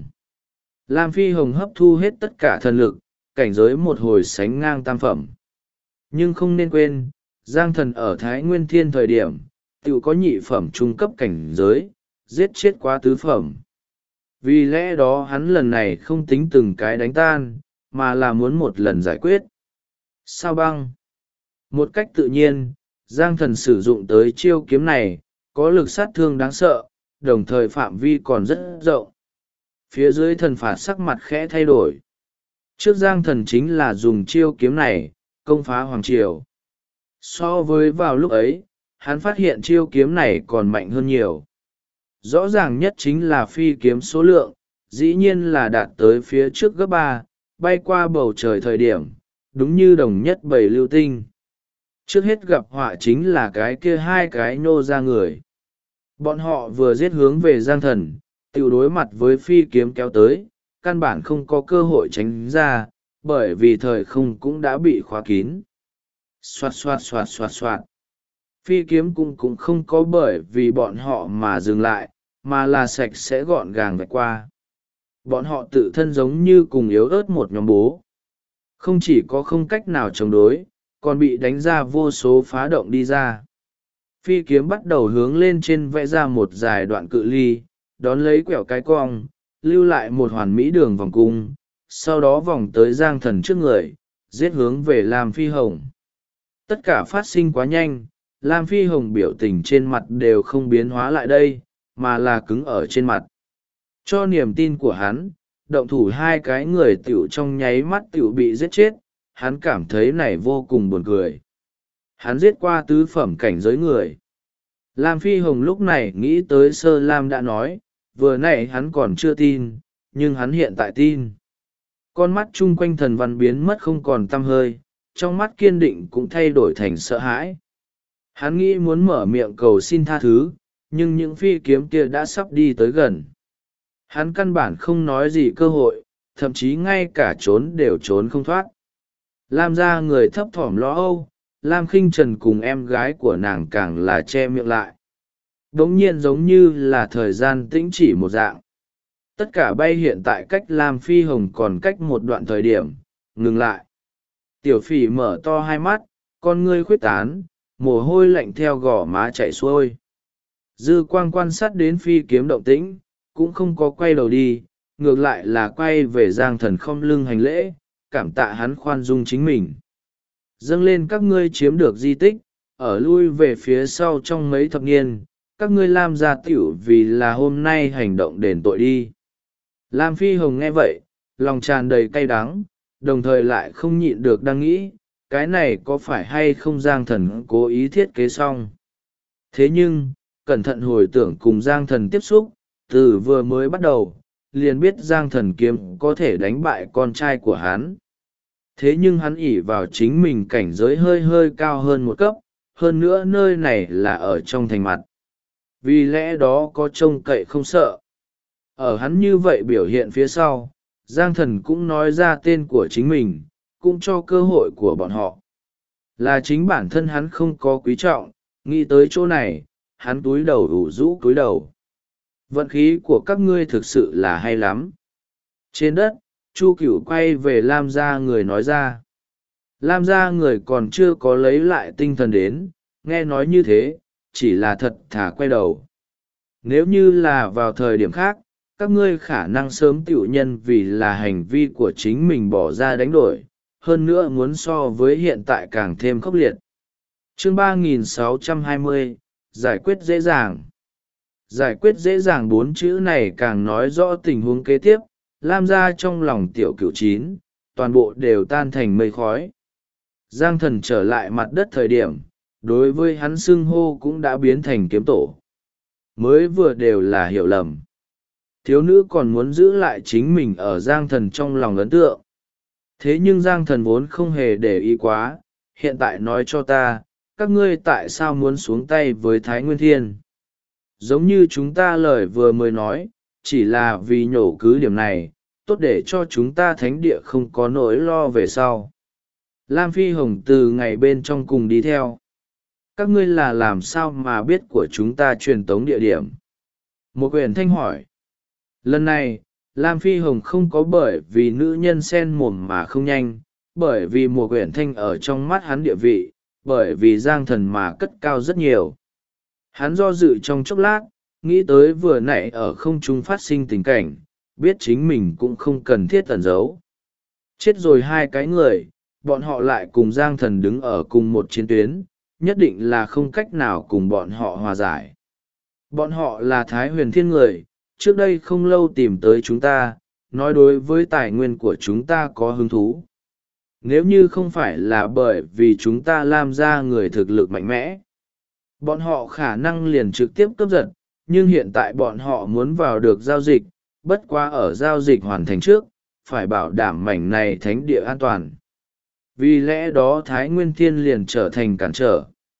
Lam Phi Hồng hấp thu hết tất cả thần lực, cảnh giới một hồi sánh ngang tam phẩm. Nhưng không nên quên, Giang Thần ở Thái Nguyên Thiên thời điểm, tự có nhị phẩm trung cấp cảnh giới, giết chết quá tứ phẩm. Vì lẽ đó hắn lần này không tính từng cái đánh tan, mà là muốn một lần giải quyết. Sao băng? Một cách tự nhiên, Giang Thần sử dụng tới chiêu kiếm này, có lực sát thương đáng sợ, đồng thời phạm vi còn rất rộng. Phía dưới thần phạt sắc mặt khẽ thay đổi. Trước Giang Thần chính là dùng chiêu kiếm này, công phá Hoàng Triều. So với vào lúc ấy, hắn phát hiện chiêu kiếm này còn mạnh hơn nhiều. Rõ ràng nhất chính là phi kiếm số lượng, dĩ nhiên là đạt tới phía trước gấp 3, bay qua bầu trời thời điểm, đúng như đồng nhất bầy lưu tinh. Trước hết gặp họa chính là cái kia hai cái nô ra người. Bọn họ vừa giết hướng về Giang Thần, tự đối mặt với phi kiếm kéo tới, căn bản không có cơ hội tránh ra, bởi vì thời không cũng đã bị khóa kín. Xoạt xoạt xoạt xoạt xoạt. Phi kiếm cũng không có bởi vì bọn họ mà dừng lại, mà là sạch sẽ gọn gàng vạch qua. Bọn họ tự thân giống như cùng yếu ớt một nhóm bố. Không chỉ có không cách nào chống đối, còn bị đánh ra vô số phá động đi ra. Phi kiếm bắt đầu hướng lên trên vẽ ra một dài đoạn cự ly, đón lấy quẹo cái cong, lưu lại một hoàn mỹ đường vòng cung, sau đó vòng tới Giang Thần trước người, giết hướng về Lam Phi Hồng. Tất cả phát sinh quá nhanh, Lam Phi Hồng biểu tình trên mặt đều không biến hóa lại đây, mà là cứng ở trên mặt. Cho niềm tin của hắn, động thủ hai cái người tiểu trong nháy mắt tiểu bị giết chết, hắn cảm thấy này vô cùng buồn cười. Hắn giết qua tứ phẩm cảnh giới người. Lam Phi Hồng lúc này nghĩ tới Sơ Lam đã nói, vừa nãy hắn còn chưa tin, nhưng hắn hiện tại tin. Con mắt chung quanh thần văn biến mất không còn tăm hơi, trong mắt kiên định cũng thay đổi thành sợ hãi. Hắn nghĩ muốn mở miệng cầu xin tha thứ, nhưng những phi kiếm kia đã sắp đi tới gần. Hắn căn bản không nói gì cơ hội, thậm chí ngay cả trốn đều trốn không thoát. Lam gia người thấp thỏm lo âu, Lam Khinh Trần cùng em gái của nàng càng là che miệng lại. Đống nhiên giống như là thời gian tĩnh chỉ một dạng. Tất cả bay hiện tại cách Lam Phi Hồng còn cách một đoạn thời điểm, ngừng lại. Tiểu phỉ mở to hai mắt, con ngươi khuyết tán, mồ hôi lạnh theo gò má chảy xuôi. Dư quang quan sát đến phi kiếm động tĩnh, cũng không có quay đầu đi, ngược lại là quay về Giang Thần khom lưng hành lễ, cảm tạ hắn khoan dung chính mình. Dâng lên các ngươi chiếm được di tích, ở lui về phía sau trong mấy thập niên, các ngươi Lam gia tiểu vì là hôm nay hành động đền tội đi. Lam Phi Hồng nghe vậy, lòng tràn đầy cay đắng, đồng thời lại không nhịn được đang nghĩ, cái này có phải hay không Giang Thần cố ý thiết kế xong. Thế nhưng, cẩn thận hồi tưởng cùng Giang Thần tiếp xúc, từ vừa mới bắt đầu, liền biết Giang Thần kiếm có thể đánh bại con trai của hắn. Thế nhưng hắn ỷ vào chính mình cảnh giới hơi hơi cao hơn một cấp, hơn nữa nơi này là ở trong thành mặt. Vì lẽ đó có trông cậy không sợ. Ở hắn như vậy biểu hiện phía sau, Giang Thần cũng nói ra tên của chính mình, cũng cho cơ hội của bọn họ. Là chính bản thân hắn không có quý trọng, nghĩ tới chỗ này, hắn túi đầu ủ rũ túi đầu. Vận khí của các ngươi thực sự là hay lắm. Trên đất, Chu Cửu quay về Lam gia người nói ra. Lam gia người còn chưa có lấy lại tinh thần đến, nghe nói như thế, chỉ là thật thà quay đầu. Nếu như là vào thời điểm khác, các ngươi khả năng sớm tiểu nhân vì là hành vi của chính mình bỏ ra đánh đổi, hơn nữa muốn so với hiện tại càng thêm khốc liệt. Chương 3620, giải quyết dễ dàng. Giải quyết dễ dàng bốn chữ này càng nói rõ tình huống kế tiếp, Lam gia trong lòng tiểu cửu chín, toàn bộ đều tan thành mây khói. Giang Thần trở lại mặt đất thời điểm, đối với hắn xưng hô cũng đã biến thành kiếm tổ. Mới vừa đều là hiểu lầm. Thiếu nữ còn muốn giữ lại chính mình ở Giang Thần trong lòng ấn tượng. Thế nhưng Giang Thần vốn không hề để ý quá, hiện tại nói cho ta, các ngươi tại sao muốn xuống tay với Thái Nguyên Thiên? Giống như chúng ta lời vừa mới nói, chỉ là vì nhổ cứ điểm này, tốt để cho chúng ta thánh địa không có nỗi lo về sau. Lam Phi Hồng từ ngày bên trong cùng đi theo. Các ngươi là làm sao mà biết của chúng ta truyền tống địa điểm? Một quyển thanh hỏi. Lần này, Lam Phi Hồng không có bởi vì nữ nhân sen mồm mà không nhanh, bởi vì một quyển thanh ở trong mắt hắn địa vị, bởi vì Giang Thần mà cất cao rất nhiều. Hắn do dự trong chốc lát, nghĩ tới vừa nãy ở không trung phát sinh tình cảnh, biết chính mình cũng không cần thiết tẩn giấu. Chết rồi hai cái người, bọn họ lại cùng Giang Thần đứng ở cùng một chiến tuyến, nhất định là không cách nào cùng bọn họ hòa giải. Bọn họ là Thái Huyền Thiên người, trước đây không lâu tìm tới chúng ta, nói đối với tài nguyên của chúng ta có hứng thú. Nếu như không phải là bởi vì chúng ta Lam gia người thực lực mạnh mẽ, bọn họ khả năng liền trực tiếp cướp giật, nhưng hiện tại bọn họ muốn vào được giao dịch, bất quá ở giao dịch hoàn thành trước, phải bảo đảm mảnh này thánh địa an toàn. Vì lẽ đó Thái Nguyên Thiên liền trở thành cản trở.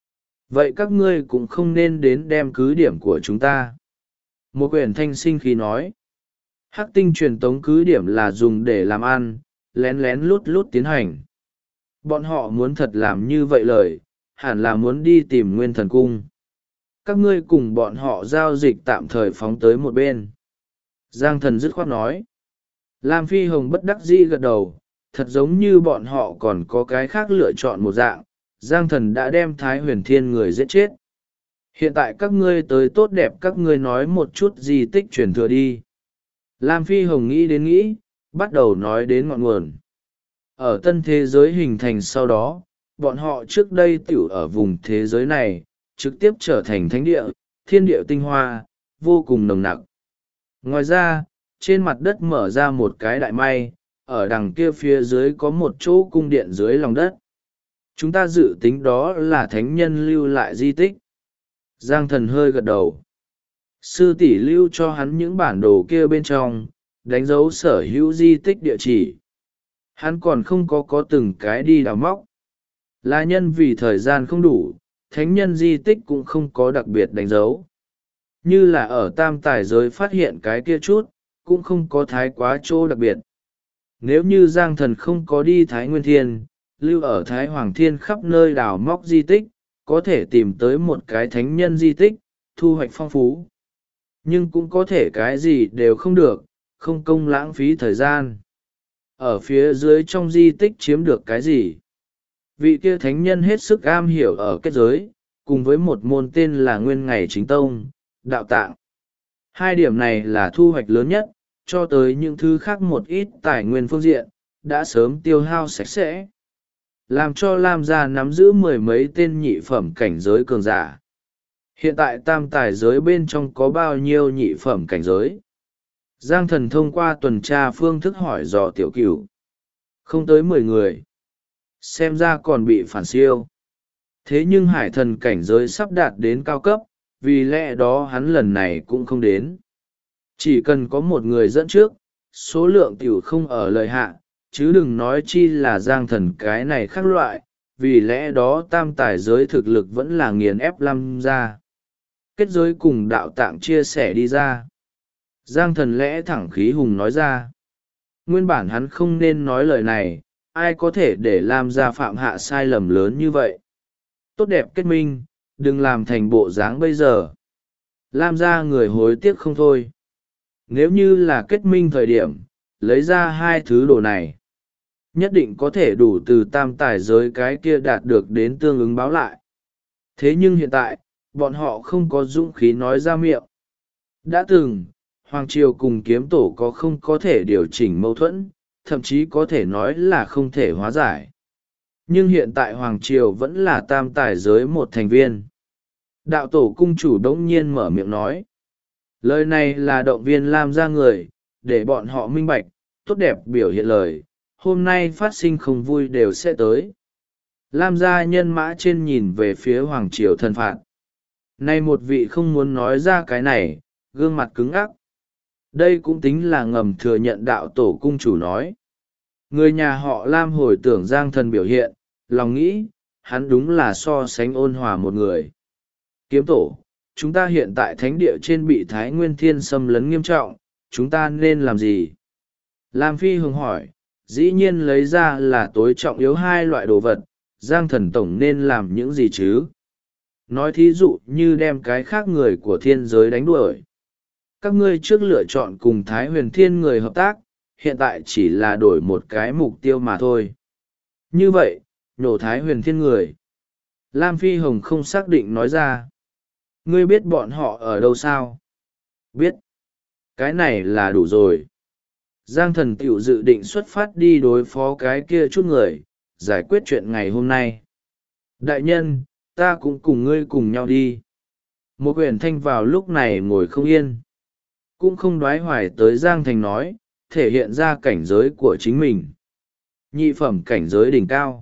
Vậy các ngươi cũng không nên đến đem cứ điểm của chúng ta. Một quyển thanh sinh khí nói. Hắc tinh truyền tống cứ điểm là dùng để làm ăn, lén lén lút lút tiến hành. Bọn họ muốn thật làm như vậy lời, hẳn là muốn đi tìm Nguyên Thần Cung. Các ngươi cùng bọn họ giao dịch tạm thời phóng tới một bên. Giang Thần dứt khoát nói. Lam Phi Hồng bất đắc dĩ gật đầu, thật giống như bọn họ còn có cái khác lựa chọn một dạng, Giang Thần đã đem Thái Huyền Thiên người giết chết. Hiện tại các ngươi tới tốt đẹp các ngươi nói một chút di tích truyền thừa đi. Lam Phi Hồng nghĩ đến nghĩ, bắt đầu nói đến ngọn nguồn. Ở tân thế giới hình thành sau đó, bọn họ trước đây tiểu ở vùng thế giới này, trực tiếp trở thành thánh địa, thiên địa tinh hoa, vô cùng nồng nặc. Ngoài ra, trên mặt đất mở ra một cái đại may, ở đằng kia phía dưới có một chỗ cung điện dưới lòng đất. Chúng ta dự tính đó là thánh nhân lưu lại di tích. Giang Thần hơi gật đầu. Sư tỷ lưu cho hắn những bản đồ kia bên trong, đánh dấu sở hữu di tích địa chỉ. Hắn còn không có từng cái đi đào móc. Là nhân vì thời gian không đủ, thánh nhân di tích cũng không có đặc biệt đánh dấu. Như là ở tam tài giới phát hiện cái kia chút, cũng không có thái quá chỗ đặc biệt. Nếu như Giang Thần không có đi Thái Nguyên Thiên, lưu ở Thái Hoàng Thiên khắp nơi đào móc di tích, có thể tìm tới một cái thánh nhân di tích, thu hoạch phong phú. Nhưng cũng có thể cái gì đều không được, không công lãng phí thời gian. Ở phía dưới trong di tích chiếm được cái gì? Vị kia thánh nhân hết sức am hiểu ở kết giới, cùng với một môn tên là Nguyên Ngày Chính Tông, đạo tạng. Hai điểm này là thu hoạch lớn nhất, cho tới những thứ khác một ít tài nguyên phương diện, đã sớm tiêu hao sạch sẽ. Làm cho Lam gia nắm giữ mười mấy tên nhị phẩm cảnh giới cường giả. Hiện tại tam tài giới bên trong có bao nhiêu nhị phẩm cảnh giới? Giang Thần thông qua tuần tra phương thức hỏi dò Tiểu Cửu. Không tới 10 người. Xem ra còn bị phản siêu. Thế nhưng hải thần cảnh giới sắp đạt đến cao cấp, vì lẽ đó hắn lần này cũng không đến. Chỉ cần có một người dẫn trước, số lượng tiểu không ở lợi hạ, chứ đừng nói chi là Giang Thần cái này khác loại, vì lẽ đó tam tài giới thực lực vẫn là nghiền ép Lam gia. Kết giới cùng đạo tạng chia sẻ đi ra. Giang Thần lẽ thẳng khí hùng nói ra. Nguyên bản hắn không nên nói lời này, ai có thể để Lam gia phạm hạ sai lầm lớn như vậy. Tốt đẹp kết minh, đừng làm thành bộ dáng bây giờ. Lam gia người hối tiếc không thôi. Nếu như là kết minh thời điểm, lấy ra hai thứ đồ này, nhất định có thể đủ từ tam tài giới cái kia đạt được đến tương ứng báo lại. Thế nhưng hiện tại, bọn họ không có dũng khí nói ra miệng. Đã từng, Hoàng Triều cùng kiếm tổ không có thể điều chỉnh mâu thuẫn, thậm chí có thể nói là không thể hóa giải. Nhưng hiện tại Hoàng Triều vẫn là tam tài giới một thành viên. Đạo tổ cung chủ đống nhiên mở miệng nói. Lời này là động viên Lam gia người, để bọn họ minh bạch, tốt đẹp biểu hiện lời, hôm nay phát sinh không vui đều sẽ tới. Lam gia nhân mã trên nhìn về phía Hoàng Triều thần phạt. Nay một vị không muốn nói ra cái này, gương mặt cứng ắc. Đây cũng tính là ngầm thừa nhận đạo tổ cung chủ nói. Người nhà họ Lam hồi tưởng Giang Thần biểu hiện, lòng nghĩ, hắn đúng là so sánh ôn hòa một người. Kiếm tổ, chúng ta hiện tại thánh địa trên bị Thái Nguyên Thiên xâm lấn nghiêm trọng, chúng ta nên làm gì? Lam Phi Hồng hỏi, dĩ nhiên lấy ra là tối trọng yếu hai loại đồ vật, Giang Thần tổng nên làm những gì chứ? Nói thí dụ như đem cái khác người của thiên giới đánh đuổi. Các ngươi trước lựa chọn cùng Thái Huyền Thiên người hợp tác, hiện tại chỉ là đổi một cái mục tiêu mà thôi. Như vậy, nhổ Thái Huyền Thiên người. Lam Phi Hồng không xác định nói ra. Ngươi biết bọn họ ở đâu sao? Biết. Cái này là đủ rồi. Giang Thần tiểu dự định xuất phát đi đối phó cái kia chút người, giải quyết chuyện ngày hôm nay. Đại nhân, ta cũng cùng ngươi cùng nhau đi. Một quyển thanh vào lúc này ngồi không yên. Cũng không đoái hoài tới Giang Thành nói, thể hiện ra cảnh giới của chính mình. Nhị phẩm cảnh giới đỉnh cao.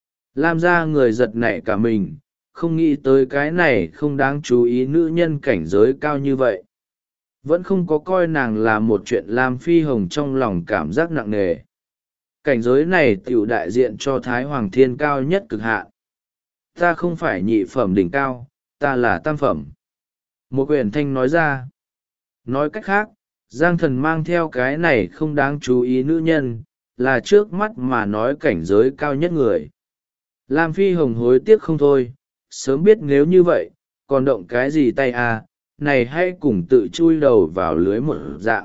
Lam gia người giật nảy cả mình, không nghĩ tới cái này không đáng chú ý nữ nhân cảnh giới cao như vậy. Vẫn không có coi nàng là một chuyện Lam Phi Hồng trong lòng cảm giác nặng nề. Cảnh giới này tiểu đại diện cho Thái Hoàng Thiên cao nhất cực hạn. Ta không phải nhị phẩm đỉnh cao, ta là tam phẩm. Một quyển thanh nói ra. Nói cách khác, Giang Thần mang theo cái này không đáng chú ý nữ nhân, là trước mắt mà nói cảnh giới cao nhất người. Lam Phi Hồng hối tiếc không thôi, sớm biết nếu như vậy, còn động cái gì tay à, này hay cùng tự chui đầu vào lưới một dạng.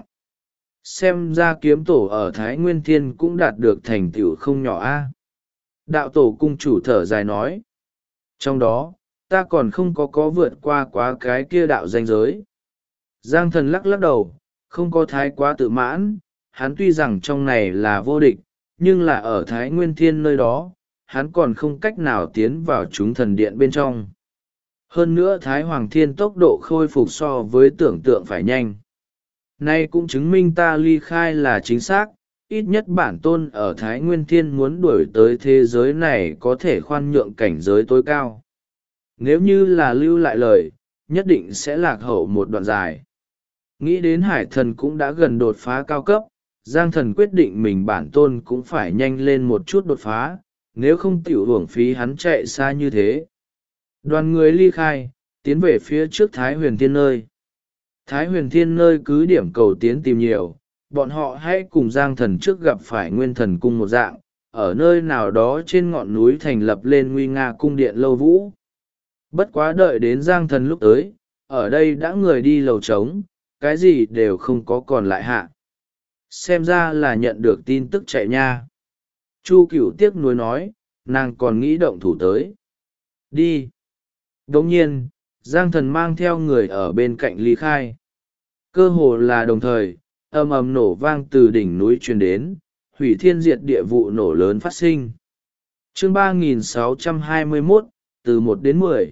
Xem ra kiếm tổ ở Thái Nguyên Thiên cũng đạt được thành tựu không nhỏ a. Đạo tổ cung chủ thở dài nói. Trong đó, ta còn không có vượt qua quá cái kia đạo danh giới. Giang Thần lắc lắc đầu, không có thái quá tự mãn, hắn tuy rằng trong này là vô địch, nhưng là ở Thái Nguyên Thiên nơi đó, hắn còn không cách nào tiến vào chúng thần điện bên trong. Hơn nữa Thái Hoàng Thiên tốc độ khôi phục so với tưởng tượng phải nhanh. Nay cũng chứng minh ta ly khai là chính xác, ít nhất bản tôn ở Thái Nguyên Thiên muốn đuổi tới thế giới này có thể khoan nhượng cảnh giới tối cao. Nếu như là lưu lại lời, nhất định sẽ lạc hậu một đoạn dài. Nghĩ đến Hải Thần cũng đã gần đột phá cao cấp, Giang Thần quyết định mình bản tôn cũng phải nhanh lên một chút đột phá, nếu không tiểu uổng phí hắn chạy xa như thế. Đoàn người ly khai, tiến về phía trước Thái Huyền Thiên nơi. Thái Huyền Thiên nơi cứ điểm cầu tiến tìm nhiều, bọn họ hãy cùng Giang Thần trước gặp phải Nguyên Thần Cung một dạng, ở nơi nào đó trên ngọn núi thành lập lên nguy nga cung điện lâu vũ. Bất quá đợi đến Giang Thần lúc tới, ở đây đã người đi lầu trống, cái gì đều không có còn lại hạ. Xem ra là nhận được tin tức chạy nha. Chu Cửu tiếc nuối nói, nàng còn nghĩ động thủ tới. Đi. Đồng nhiên, Giang Thần mang theo người ở bên cạnh ly khai. Cơ hồ là đồng thời, ầm ầm nổ vang từ đỉnh núi truyền đến, hủy thiên diệt địa vụ nổ lớn phát sinh. Chương 3621, từ 1 đến 10.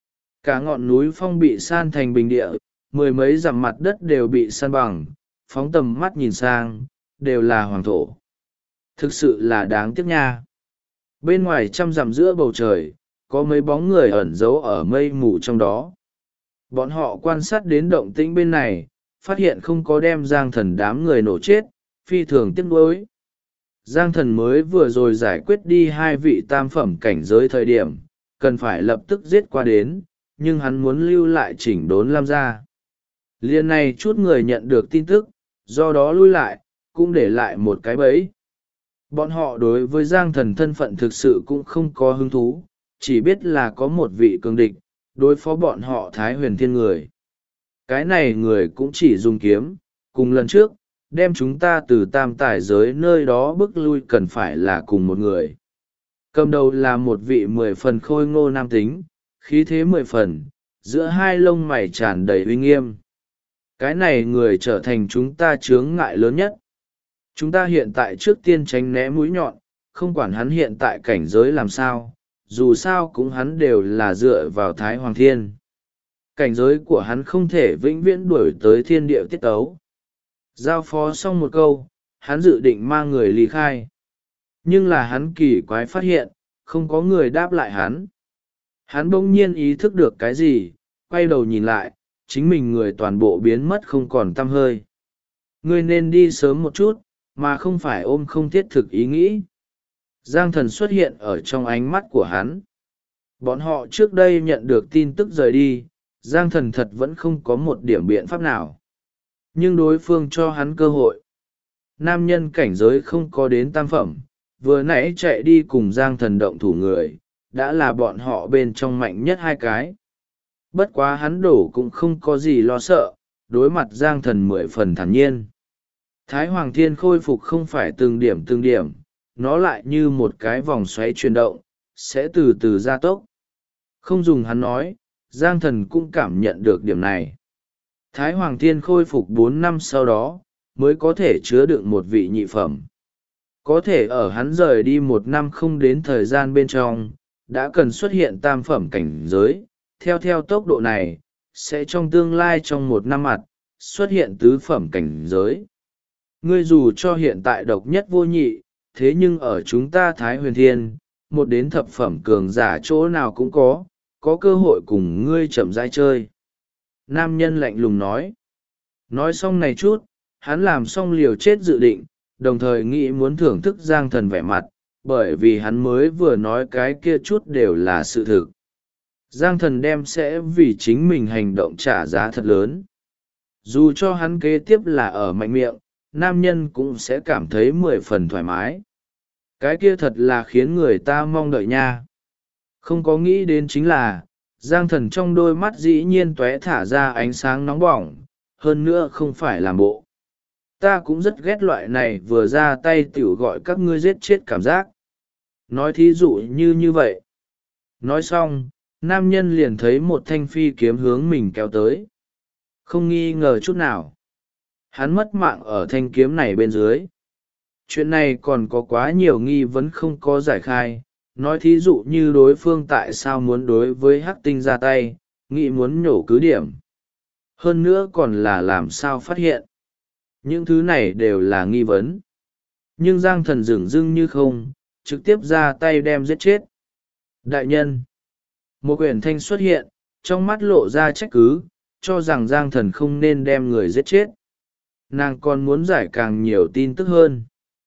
Cả ngọn núi phong bị san thành bình địa, mười mấy dặm mặt đất đều bị san bằng, phóng tầm mắt nhìn sang, đều là hoàng thổ. Thực sự là đáng tiếc nha. Bên ngoài trăm dặm giữa bầu trời, có mấy bóng người ẩn giấu ở mây mù trong đó. Bọn họ quan sát đến động tĩnh bên này, phát hiện không có đem Giang Thần đám người nổ chết, phi thường tiếc nuối. Giang Thần mới vừa rồi giải quyết đi hai vị tam phẩm cảnh giới thời điểm, cần phải lập tức giết qua đến, nhưng hắn muốn lưu lại chỉnh đốn Lam gia. Liên này chút người nhận được tin tức, do đó lui lại, cũng để lại một cái bẫy. Bọn họ đối với Giang Thần thân phận thực sự cũng không có hứng thú, chỉ biết là có một vị cường địch, đối phó bọn họ Thái Huyền Thiên người. Cái này người cũng chỉ dùng kiếm, cùng lần trước, đem chúng ta từ tam tài giới nơi đó bước lui cần phải là cùng một người. Cầm đầu là một vị 10 phần khôi ngô nam tính, khí thế 10 phần, giữa hai lông mày tràn đầy uy nghiêm. Cái này người trở thành chúng ta chướng ngại lớn nhất. Chúng ta hiện tại trước tiên tránh né mũi nhọn, không quản hắn hiện tại cảnh giới làm sao, dù sao cũng hắn đều là dựa vào Thái Hoàng Thiên. Cảnh giới của hắn không thể vĩnh viễn đuổi tới thiên địa tiết tấu. Giao phó xong một câu, hắn dự định mang người ly khai. Nhưng là hắn kỳ quái phát hiện, không có người đáp lại hắn. Hắn bỗng nhiên ý thức được cái gì, quay đầu nhìn lại, chính mình người toàn bộ biến mất không còn tăm hơi. Ngươi nên đi sớm một chút, mà không phải ôm không thiết thực ý nghĩ. Giang Thần xuất hiện ở trong ánh mắt của hắn. Bọn họ trước đây nhận được tin tức rời đi, Giang Thần thật vẫn không có một điểm biện pháp nào. Nhưng đối phương cho hắn cơ hội. Nam nhân cảnh giới không có đến tam phẩm, vừa nãy chạy đi cùng Giang Thần động thủ người, đã là bọn họ bên trong mạnh nhất hai cái. Bất quá hắn đổ cũng không có gì lo sợ, đối mặt Giang Thần 10 phần thản nhiên. Thái Hoàng Thiên khôi phục không phải từng điểm, nó lại như một cái vòng xoáy chuyển động, sẽ từ từ gia tốc. Không dùng hắn nói, Giang Thần cũng cảm nhận được điểm này. Thái Hoàng Thiên khôi phục 4 năm sau đó, mới có thể chứa đựng một vị nhị phẩm. Có thể ở hắn rời đi 1 năm không đến thời gian bên trong, đã cần xuất hiện tam phẩm cảnh giới, theo tốc độ này, sẽ trong tương lai trong 1 năm mặt, xuất hiện tứ phẩm cảnh giới. Ngươi dù cho hiện tại độc nhất vô nhị, thế nhưng ở chúng ta Thái Huyền Thiên, 1 đến thập phẩm cường giả chỗ nào cũng có cơ hội cùng ngươi chậm rãi chơi. Nam nhân lạnh lùng nói. Nói xong này chút, hắn làm xong liều chết dự định, đồng thời nghĩ muốn thưởng thức Giang Thần vẻ mặt, bởi vì hắn mới vừa nói cái kia chút đều là sự thực. Giang Thần đem sẽ vì chính mình hành động trả giá thật lớn. Dù cho hắn kế tiếp là ở mạnh miệng, nam nhân cũng sẽ cảm thấy 10 phần thoải mái. Cái kia thật là khiến người ta mong đợi nha. Không có nghĩ đến chính là, Giang Thần trong đôi mắt dĩ nhiên tóe thả ra ánh sáng nóng bỏng, hơn nữa không phải làm bộ. Ta cũng rất ghét loại này vừa ra tay tiểu gọi các ngươi giết chết cảm giác. Nói thí dụ như vậy. Nói xong, nam nhân liền thấy một thanh phi kiếm hướng mình kéo tới. Không nghi ngờ chút nào. Hắn mất mạng ở thanh kiếm này bên dưới. Chuyện này còn có quá nhiều nghi vấn không có giải khai. Nói thí dụ như đối phương tại sao muốn đối với hắc tinh ra tay, nghĩ muốn nhổ cứ điểm. Hơn nữa còn là làm sao phát hiện. Những thứ này đều là nghi vấn. Nhưng Giang Thần dửng dưng như không, trực tiếp ra tay đem giết chết. Đại nhân. Một quyển thanh xuất hiện, trong mắt lộ ra trách cứ, cho rằng Giang Thần không nên đem người giết chết. Nàng còn muốn giải càng nhiều tin tức hơn.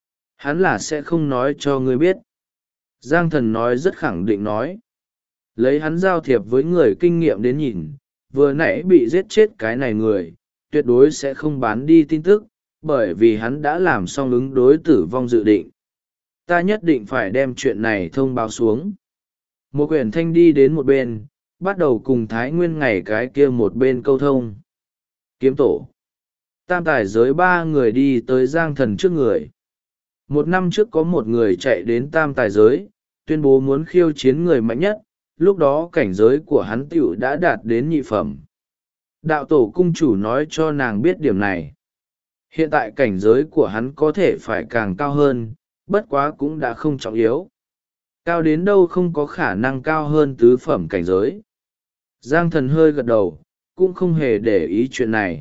Hắn là sẽ không nói cho ngươi biết. Giang Thần nói rất khẳng định nói. Lấy hắn giao thiệp với người kinh nghiệm đến nhìn, vừa nãy bị giết chết cái này người, tuyệt đối sẽ không bán đi tin tức, bởi vì hắn đã làm xong ứng đối tử vong dự định. Ta nhất định phải đem chuyện này thông báo xuống. Một quyển thanh đi đến một bên, bắt đầu cùng Thái Nguyên ngày cái kia một bên câu thông. Kiếm tổ. Tam tài giới ba người đi tới Giang Thần trước người. Một năm trước có một người chạy đến tam tài giới, tuyên bố muốn khiêu chiến người mạnh nhất, lúc đó cảnh giới của hắn tựu đã đạt đến nhị phẩm. Đạo tổ cung chủ nói cho nàng biết điểm này. Hiện tại cảnh giới của hắn có thể phải càng cao hơn, bất quá cũng đã không trọng yếu. Cao đến đâu không có khả năng cao hơn tứ phẩm cảnh giới. Giang Thần hơi gật đầu, cũng không hề để ý chuyện này.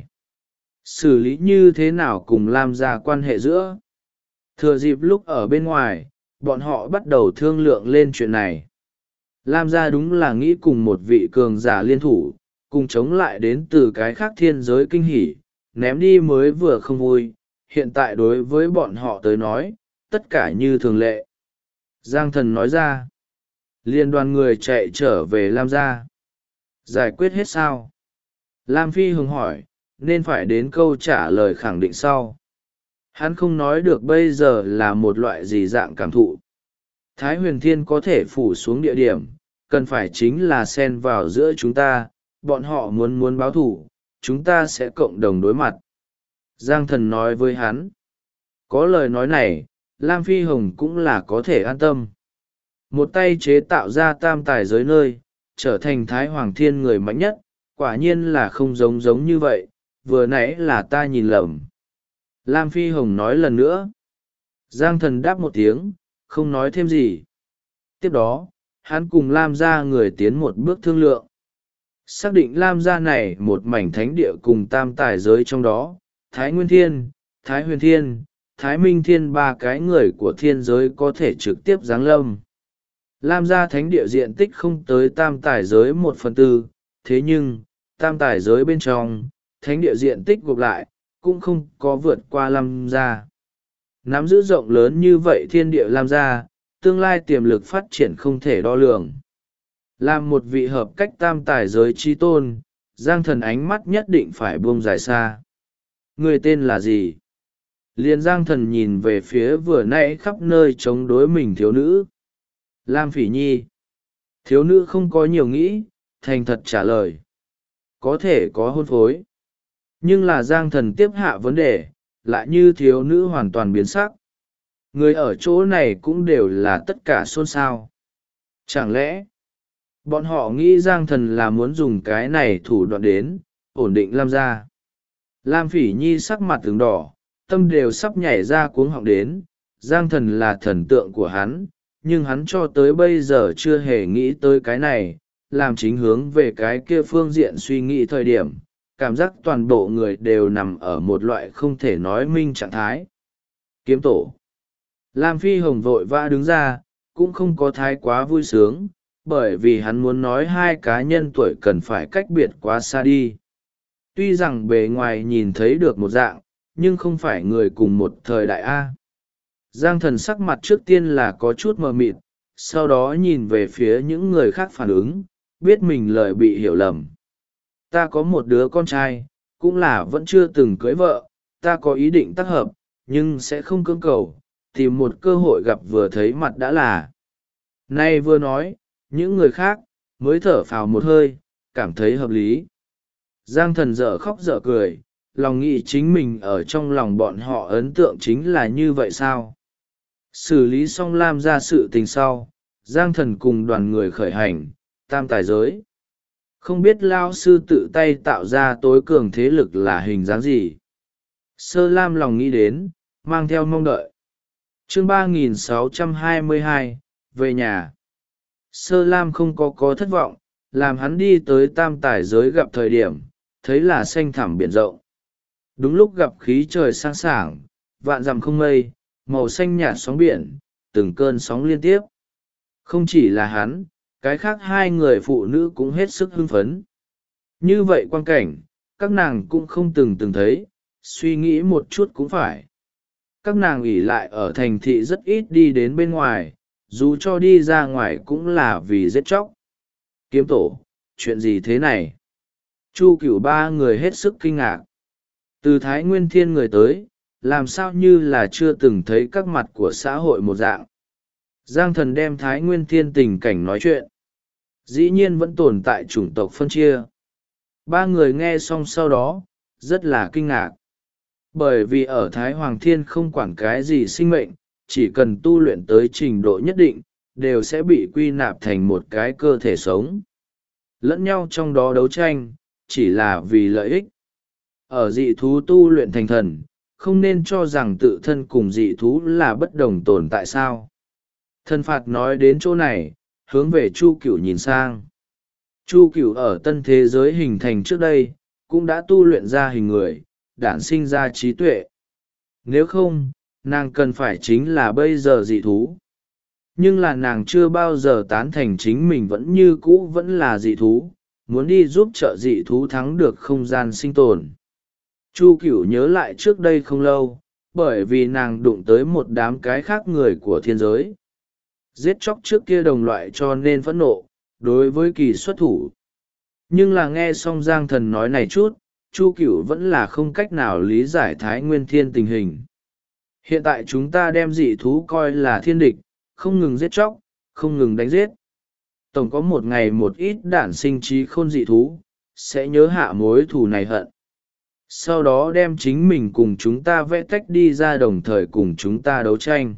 Xử lý như thế nào cùng Lam gia quan hệ giữa. Thừa dịp lúc ở bên ngoài, bọn họ bắt đầu thương lượng lên chuyện này. Lam gia đúng là nghĩ cùng một vị cường giả liên thủ, cùng chống lại đến từ cái khác thiên giới kinh hỉ, ném đi mới vừa không vui, hiện tại đối với bọn họ tới nói, tất cả như thường lệ. Giang Thần nói ra, liên đoàn người chạy trở về Lam gia. Giải quyết hết sao? Lam Phi Hồng hỏi, nên phải đến câu trả lời khẳng định sau. Hắn không nói được bây giờ là một loại gì dạng cảm thụ. Thái Huyền Thiên có thể phủ xuống địa điểm, cần phải chính là xen vào giữa chúng ta, bọn họ muốn báo thù, chúng ta sẽ cộng đồng đối mặt. Giang Thần nói với hắn. Có lời nói này, Lam Phi Hồng cũng là có thể an tâm. Một tay chế tạo ra tam tài giới nơi, trở thành Thái Hoàng Thiên người mạnh nhất, quả nhiên là không giống như vậy, vừa nãy là ta nhìn lầm. Lam Phi Hồng nói lần nữa. Giang Thần đáp một tiếng, không nói thêm gì. Tiếp đó, hắn cùng Lam gia người tiến một bước thương lượng. Xác định Lam gia này một mảnh thánh địa cùng tam tài giới trong đó, Thái Nguyên Thiên, Thái Huyền Thiên, Thái Minh Thiên ba cái người của thiên giới có thể trực tiếp giáng lâm. Lam gia thánh địa diện tích không tới tam tài giới 1/4, thế nhưng, tam tài giới bên trong, thánh địa diện tích gộp lại, cũng không có vượt qua Lam gia. Nắm giữ rộng lớn như vậy thiên địa Lam gia, tương lai tiềm lực phát triển không thể đo lường. Làm một vị hợp cách tam tài giới chi tôn, Giang Thần ánh mắt nhất định phải buông dài xa. Người tên là gì? Liền Giang Thần nhìn về phía vừa nãy khắp nơi chống đối mình thiếu nữ. Lam Phỉ Nhi. Thiếu nữ không có nhiều nghĩ, thành thật trả lời. Có thể có hôn phối. Nhưng là Giang Thần tiếp hạ vấn đề, lại như thiếu nữ hoàn toàn biến sắc. Người ở chỗ này cũng đều là tất cả xôn xao. Chẳng lẽ, bọn họ nghĩ Giang Thần là muốn dùng cái này thủ đoạn đến, ổn định Lam gia. Lam Phỉ Nhi sắc mặt tướng đỏ, tâm đều sắp nhảy ra cuống họng đến. Giang Thần là thần tượng của hắn, nhưng hắn cho tới bây giờ chưa hề nghĩ tới cái này, làm chính hướng về cái kia phương diện suy nghĩ thời điểm. Cảm giác toàn bộ người đều nằm ở một loại không thể nói minh trạng thái. Kiếm tổ. Lam Phi Hồng vội vã đứng ra, cũng không có thái quá vui sướng, bởi vì hắn muốn nói hai cá nhân tuổi cần phải cách biệt quá xa đi. Tuy rằng bề ngoài nhìn thấy được một dạng, nhưng không phải người cùng một thời đại A. Giang Thần sắc mặt trước tiên là có chút mờ mịt, sau đó nhìn về phía những người khác phản ứng, biết mình lời bị hiểu lầm. Ta có một đứa con trai, cũng là vẫn chưa từng cưới vợ, ta có ý định tác hợp, nhưng sẽ không cưỡng cầu, tìm một cơ hội gặp vừa thấy mặt đã là. Nay vừa nói, những người khác, mới thở phào một hơi, cảm thấy hợp lý. Giang Thần dở khóc dở cười, lòng nghĩ chính mình ở trong lòng bọn họ ấn tượng chính là như vậy sao. Xử lý xong Lam gia sự tình sau, Giang Thần cùng đoàn người khởi hành, tam tài giới. Không biết Lao sư tự tay tạo ra tối cường thế lực là hình dáng gì. Sơ Lam lòng nghĩ đến, mang theo mong đợi. Chương 3622, về nhà. Sơ Lam không có thất vọng, làm hắn đi tới tam tài giới gặp thời điểm, thấy là xanh thẳm biển rộng. Đúng lúc gặp khí trời sang sảng, vạn dặm không mây, màu xanh nhạt sóng biển, từng cơn sóng liên tiếp. Không chỉ là hắn, cái khác hai người phụ nữ cũng hết sức hưng phấn. Như vậy quang cảnh, các nàng cũng không từng thấy, suy nghĩ một chút cũng phải. Các nàng ỷ lại ở thành thị rất ít đi đến bên ngoài, dù cho đi ra ngoài cũng là vì giết chóc. Kiếm tổ, chuyện gì thế này? Chu Cửu ba người hết sức kinh ngạc. Từ Thái Nguyên Thiên người tới, làm sao như là chưa từng thấy các mặt của xã hội một dạng. Giang Thần đem Thái Nguyên Thiên tình cảnh nói chuyện. Dĩ nhiên vẫn tồn tại chủng tộc phân chia. Ba người nghe xong sau đó, rất là kinh ngạc. Bởi vì ở Thái Hoàng Thiên không quản cái gì sinh mệnh, chỉ cần tu luyện tới trình độ nhất định, đều sẽ bị quy nạp thành một cái cơ thể sống. Lẫn nhau trong đó đấu tranh, chỉ là vì lợi ích. Ở dị thú tu luyện thành thần, không nên cho rằng tự thân cùng dị thú là bất đồng tồn tại sao. Thần phạt nói đến chỗ này, hướng về Chu Cửu nhìn sang. Chu Cửu ở tân thế giới hình thành trước đây, cũng đã tu luyện ra hình người, đản sinh ra trí tuệ. Nếu không, nàng cần phải chính là bây giờ dị thú. Nhưng là nàng chưa bao giờ tán thành chính mình vẫn như cũ vẫn là dị thú, muốn đi giúp trợ dị thú thắng được không gian sinh tồn. Chu Cửu nhớ lại trước đây không lâu, bởi vì nàng đụng tới một đám cái khác người của thiên giới. Giết chóc trước kia đồng loại cho nên phẫn nộ, đối với kỳ xuất thủ. Nhưng là nghe xong Giang Thần nói này chút, Chu Cửu vẫn là không cách nào lý giải Thái Nguyên Thiên tình hình. Hiện tại chúng ta đem dị thú coi là thiên địch, không ngừng giết chóc, không ngừng đánh giết. Tổng có một ngày một ít đản sinh trí khôn dị thú, sẽ nhớ hạ mối thù này hận. Sau đó đem chính mình cùng chúng ta vẽ tách đi ra đồng thời cùng chúng ta đấu tranh.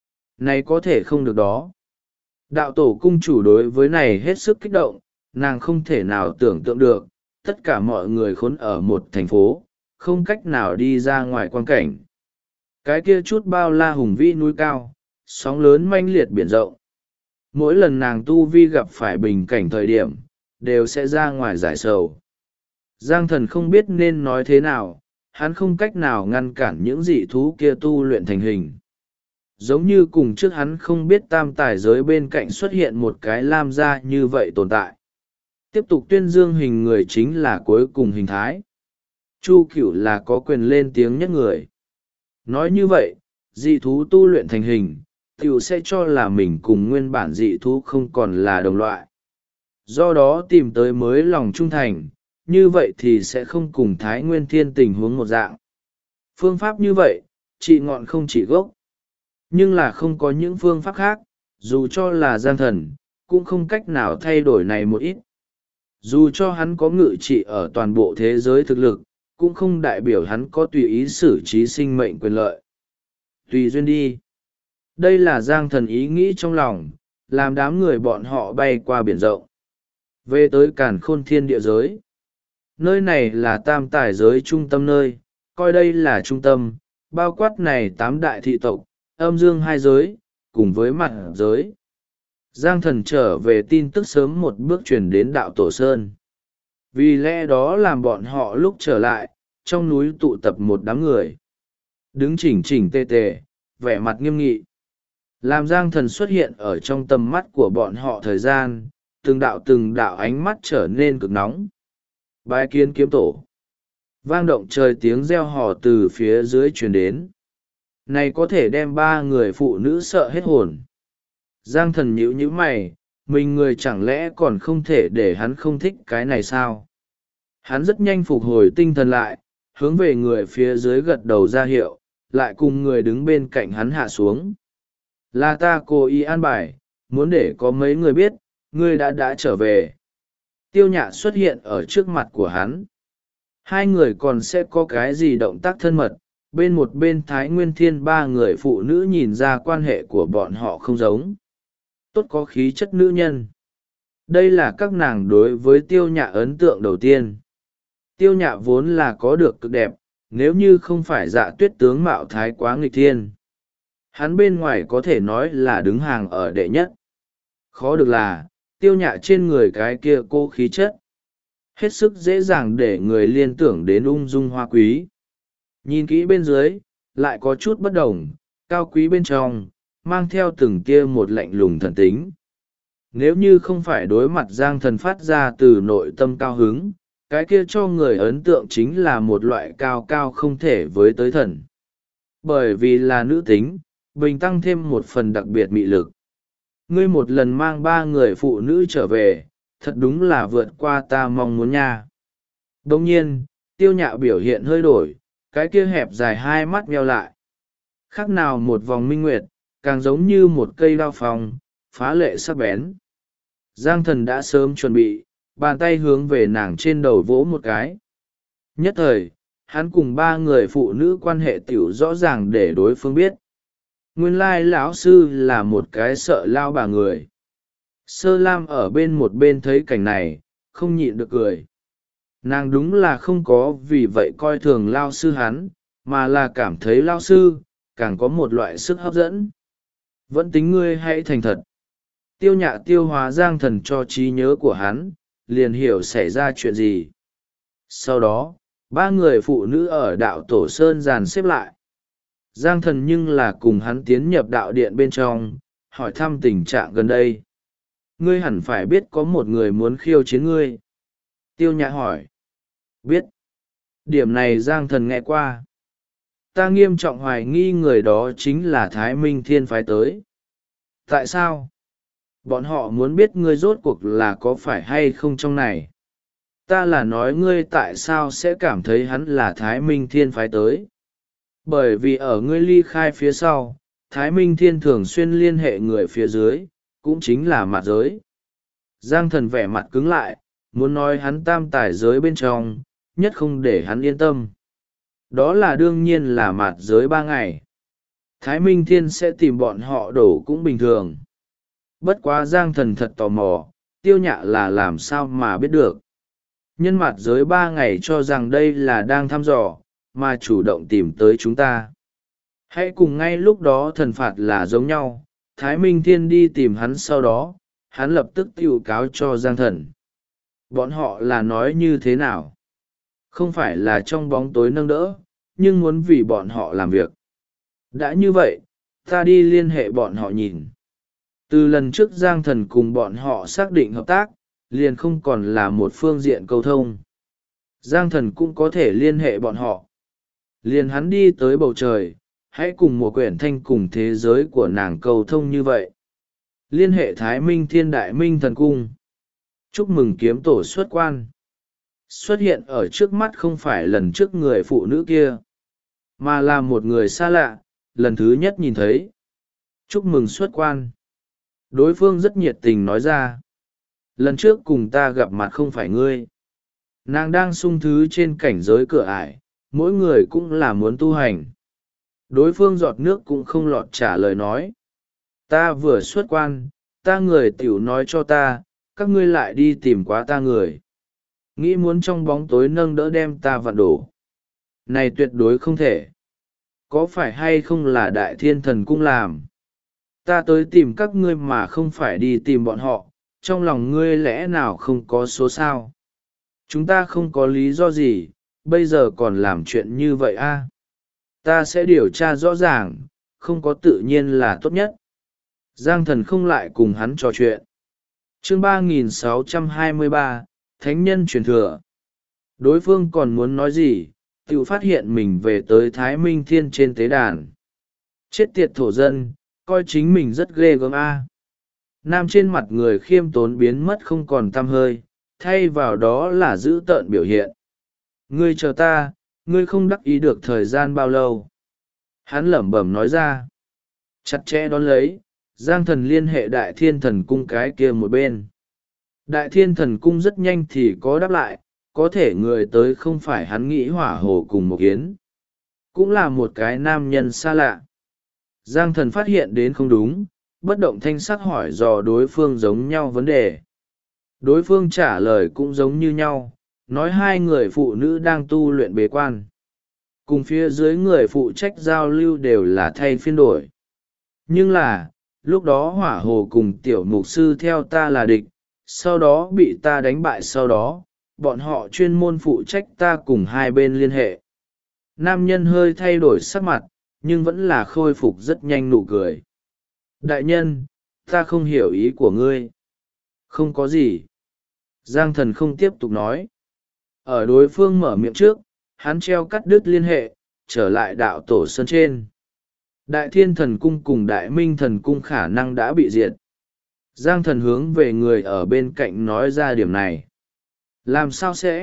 Này có thể không được đó. Đạo tổ cung chủ đối với này hết sức kích động, nàng không thể nào tưởng tượng được, tất cả mọi người khốn ở một thành phố, không cách nào đi ra ngoài quan cảnh. Cái kia chút bao la hùng vĩ núi cao, sóng lớn manh liệt biển rộng. Mỗi lần nàng tu vi gặp phải bình cảnh thời điểm, đều sẽ ra ngoài giải sầu. Giang Thần không biết nên nói thế nào, hắn không cách nào ngăn cản những dị thú kia tu luyện thành hình. Giống như cùng trước hắn không biết tam tài giới bên cạnh xuất hiện một cái lam gia như vậy tồn tại. Tiếp tục tuyên dương hình người chính là cuối cùng hình thái. Chu Cửu là có quyền lên tiếng nhất người. Nói như vậy, dị thú tu luyện thành hình, tiểu sẽ cho là mình cùng nguyên bản dị thú không còn là đồng loại. Do đó tìm tới mới lòng trung thành, như vậy thì sẽ không cùng Thái Nguyên Thiên tình huống một dạng. Phương pháp như vậy, trị ngọn không trị gốc. Nhưng là không có những phương pháp khác, dù cho là Giang Thần, cũng không cách nào thay đổi này một ít. Dù cho hắn có ngự trị ở toàn bộ thế giới thực lực, cũng không đại biểu hắn có tùy ý xử trí sinh mệnh quyền lợi. Tùy duyên đi. Đây là Giang Thần ý nghĩ trong lòng, làm đám người bọn họ bay qua biển rộng. Về tới Càn Khôn Thiên địa giới. Nơi này là tam tài giới trung tâm nơi, coi đây là trung tâm, bao quát này 8 đại thị tộc, âm dương 2 giới, cùng với mặt giới. Giang Thần trở về tin tức sớm một bước truyền đến đạo Tổ Sơn. Vì lẽ đó làm bọn họ lúc trở lại, trong núi tụ tập một đám người. Đứng chỉnh chỉnh tề tề, vẻ mặt nghiêm nghị. Làm Giang Thần xuất hiện ở trong tầm mắt của bọn họ thời gian, từng đạo ánh mắt trở nên cực nóng. Bái kiến kiếm tổ. Vang động trời tiếng reo hò từ phía dưới truyền đến. Này có thể đem 3 người phụ nữ sợ hết hồn. Giang Thần nhíu nhíu mày, mình người chẳng lẽ còn không thể để hắn không thích cái này sao? Hắn rất nhanh phục hồi tinh thần lại, hướng về người phía dưới gật đầu ra hiệu, lại cùng người đứng bên cạnh hắn hạ xuống. Là ta cố ý an bài, muốn để có mấy người biết, ngươi đã trở về. Tiêu Nhạ xuất hiện ở trước mặt của hắn. Hai người còn sẽ có cái gì động tác thân mật, bên một bên Thái Nguyên Thiên 3 người phụ nữ nhìn ra quan hệ của bọn họ không giống. Tốt có khí chất nữ nhân. Đây là các nàng đối với Tiêu Nhạ ấn tượng đầu tiên. Tiêu Nhạ vốn là có được cực đẹp, nếu như không phải Dạ Tuyết tướng mạo thái quá nghịch thiên. Hắn bên ngoài có thể nói là đứng hàng ở đệ nhất. Khó được là, Tiêu Nhạ trên người cái kia cô khí chất. Hết sức dễ dàng để người liên tưởng đến ung dung hoa quý. Nhìn kỹ bên dưới, lại có chút bất đồng, cao quý bên trong, mang theo từng kia một lạnh lùng thần tính. Nếu như không phải đối mặt Giang Thần phát ra từ nội tâm cao hứng, cái kia cho người ấn tượng chính là một loại cao cao không thể với tới thần. Bởi vì là nữ tính, bình tăng thêm một phần đặc biệt mị lực. Ngươi một lần mang 3 người phụ nữ trở về, thật đúng là vượt qua ta mong muốn nha. Đồng nhiên, Tiêu Nhạ biểu hiện hơi đổi, cái kia hẹp dài hai mắt meo lại, khác nào một vòng minh nguyệt, càng giống như một cây đao phong, phá lệ sắc bén. Giang Thần đã sớm chuẩn bị, bàn tay hướng về nàng trên đầu vỗ một cái. Nhất thời, hắn cùng ba người phụ nữ quan hệ tiểu rõ ràng để đối phương biết. Nguyên lai lão sư là một cái sợ lao bà người. Sơ Lam ở bên một bên thấy cảnh này, không nhịn được cười. Nàng đúng là không có vì vậy coi thường lao sư hắn, mà là cảm thấy lao sư càng có một loại sức hấp dẫn. Vẫn tính ngươi hãy thành thật. Tiêu Nhạ tiêu hóa Giang Thần cho trí nhớ của hắn, liền hiểu xảy ra chuyện gì. Sau đó, ba người phụ nữ ở đạo tổ sơn dàn xếp lại. Giang Thần nhưng là cùng hắn tiến nhập đạo điện bên trong, hỏi thăm tình trạng gần đây. Ngươi hẳn phải biết có một người muốn khiêu chiến ngươi. Tiêu Nhạ hỏi. Biết. Điểm này Giang Thần nghe qua. Ta nghiêm trọng hoài nghi người đó chính là Thái Minh Thiên phái tới. Tại sao? Bọn họ muốn biết ngươi rốt cuộc là có phải hay không trong này. Ta là nói ngươi tại sao sẽ cảm thấy hắn là Thái Minh Thiên phái tới. Bởi vì ở ngươi ly khai phía sau, Thái Minh Thiên thường xuyên liên hệ người phía dưới, cũng chính là mạt giới. Giang Thần vẻ mặt cứng lại, muốn nói hắn tam tài giới bên trong, nhất không để hắn yên tâm. Đó là đương nhiên là mạt giới 3 ngày. Thái Minh Thiên sẽ tìm bọn họ đổ cũng bình thường. Bất quá Giang Thần thật tò mò, Tiêu Nhạ là làm sao mà biết được. Nhân mặt giới 3 ngày cho rằng đây là đang thăm dò, mà chủ động tìm tới chúng ta. Hãy cùng ngay lúc đó thần phạt là giống nhau, Thái Minh Thiên đi tìm hắn sau đó, hắn lập tức tựu cáo cho Giang Thần. Bọn họ là nói như thế nào? Không phải là trong bóng tối nâng đỡ, nhưng muốn vì bọn họ làm việc. Đã như vậy, ta đi liên hệ bọn họ nhìn. Từ lần trước Giang Thần cùng bọn họ xác định hợp tác, liền không còn là một phương diện câu thông. Giang Thần cũng có thể liên hệ bọn họ. Liền hắn đi tới bầu trời, hãy cùng một quyển thanh cùng thế giới của nàng câu thông như vậy. Liên hệ Thái Minh Thiên Đại Minh Thần Cung. Chúc mừng kiếm tổ xuất quan. Xuất hiện ở trước mắt không phải lần trước người phụ nữ kia, mà là một người xa lạ, lần thứ nhất nhìn thấy. Chúc mừng xuất quan. Đối phương rất nhiệt tình nói ra. Lần trước cùng ta gặp mặt không phải ngươi. Nàng đang sung thứ trên cảnh giới cửa ải, mỗi người cũng là muốn tu hành. Đối phương giọt nước cũng không lọt trả lời nói. Ta vừa xuất quan, ta người tiểu nói cho ta, các ngươi lại đi tìm quá ta người. Nghĩ muốn trong bóng tối nâng đỡ đem ta vặn đổ. Này tuyệt đối không thể. Có phải hay không là Đại Thiên Thần Cung làm? Ta tới tìm các ngươi mà không phải đi tìm bọn họ, trong lòng ngươi lẽ nào không có số sao? Chúng ta không có lý do gì, bây giờ còn làm chuyện như vậy a? Ta sẽ điều tra rõ ràng, không có tự nhiên là tốt nhất. Giang Thần không lại cùng hắn trò chuyện. Chương 3623, Thánh Nhân Truyền Thừa. Đối phương còn muốn nói gì, tự phát hiện mình về tới Thái Minh Thiên trên tế đàn. Chết tiệt thổ dân, coi chính mình rất ghê gớm a. Nam trên mặt người khiêm tốn biến mất không còn tăm hơi, thay vào đó là dữ tợn biểu hiện. Ngươi chờ ta, ngươi không đắc ý được thời gian bao lâu. Hắn lẩm bẩm nói ra. Chặt chẽ đón lấy, Giang Thần liên hệ Đại Thiên Thần Cung cái kia một bên. Đại Thiên Thần Cung rất nhanh thì có đáp lại, có thể người tới không phải hắn nghĩ hỏa hồ cùng một yến. Cũng là một cái nam nhân xa lạ. Giang Thần phát hiện đến không đúng, bất động thanh sắc hỏi dò đối phương giống nhau vấn đề. Đối phương trả lời cũng giống như nhau, nói hai người phụ nữ đang tu luyện bế quan. Cùng phía dưới người phụ trách giao lưu đều là thay phiên đổi. Nhưng là, lúc đó hỏa hồ cùng tiểu mục sư theo ta là địch, sau đó bị ta đánh bại sau đó, bọn họ chuyên môn phụ trách ta cùng hai bên liên hệ. Nam nhân hơi thay đổi sắc mặt, nhưng vẫn là khôi phục rất nhanh nụ cười. Đại nhân, ta không hiểu ý của ngươi. Không có gì. Giang Thần không tiếp tục nói. Ở đối phương mở miệng trước, hắn treo cắt đứt liên hệ, trở lại đạo tổ sơn trên. Đại Thiên Thần Cung cùng Đại Minh Thần Cung khả năng đã bị diệt. Giang Thần hướng về người ở bên cạnh nói ra điểm này. Làm sao sẽ,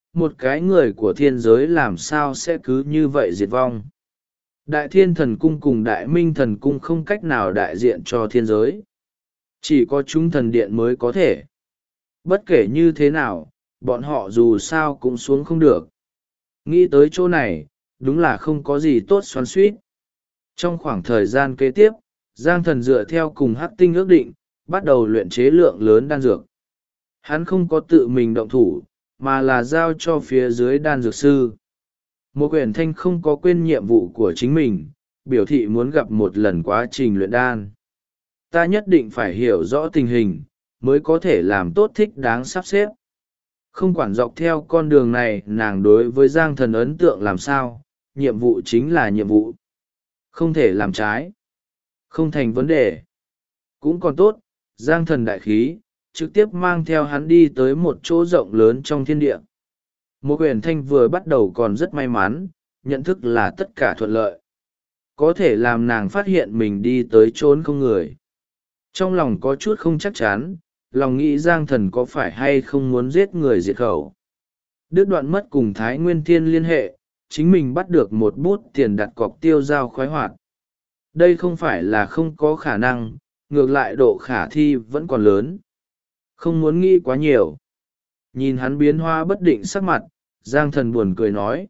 một cái người của thiên giới làm sao sẽ cứ như vậy diệt vong. Đại thiên thần cung cùng đại minh thần cung không cách nào đại diện cho thiên giới. Chỉ có chúng thần điện mới có thể. Bất kể như thế nào, bọn họ dù sao cũng xuống không được. Nghĩ tới chỗ này, đúng là không có gì tốt xoắn suýt. Trong khoảng thời gian kế tiếp, Giang Thần dựa theo cùng Hắc Tinh ước định, bắt đầu luyện chế lượng lớn đan dược. Hắn không có tự mình động thủ, mà là giao cho phía dưới đan dược sư. Một quyển thanh không có quên nhiệm vụ của chính mình, biểu thị muốn gặp một lần quá trình luyện đan. Ta nhất định phải hiểu rõ tình hình, mới có thể làm tốt thích đáng sắp xếp. Không quản dọc theo con đường này nàng đối với Giang Thần ấn tượng làm sao, nhiệm vụ chính là nhiệm vụ. Không thể làm trái. Không thành vấn đề. Cũng còn tốt, Giang Thần đại khí, trực tiếp mang theo hắn đi tới một chỗ rộng lớn trong thiên địa. Một quyển thanh vừa bắt đầu còn rất may mắn, nhận thức là tất cả thuận lợi. Có thể làm nàng phát hiện mình đi tới chốn không người. Trong lòng có chút không chắc chắn, lòng nghĩ Giang Thần có phải hay không muốn giết người diệt khẩu. Đứt đoạn mất cùng Thái Nguyên Thiên liên hệ, chính mình bắt được một bút tiền đặt cọc tiêu dao khoái hoạt. Đây không phải là không có khả năng, ngược lại độ khả thi vẫn còn lớn. Không muốn nghĩ quá nhiều. Nhìn hắn biến hóa bất định sắc mặt, Giang Thần buồn cười nói.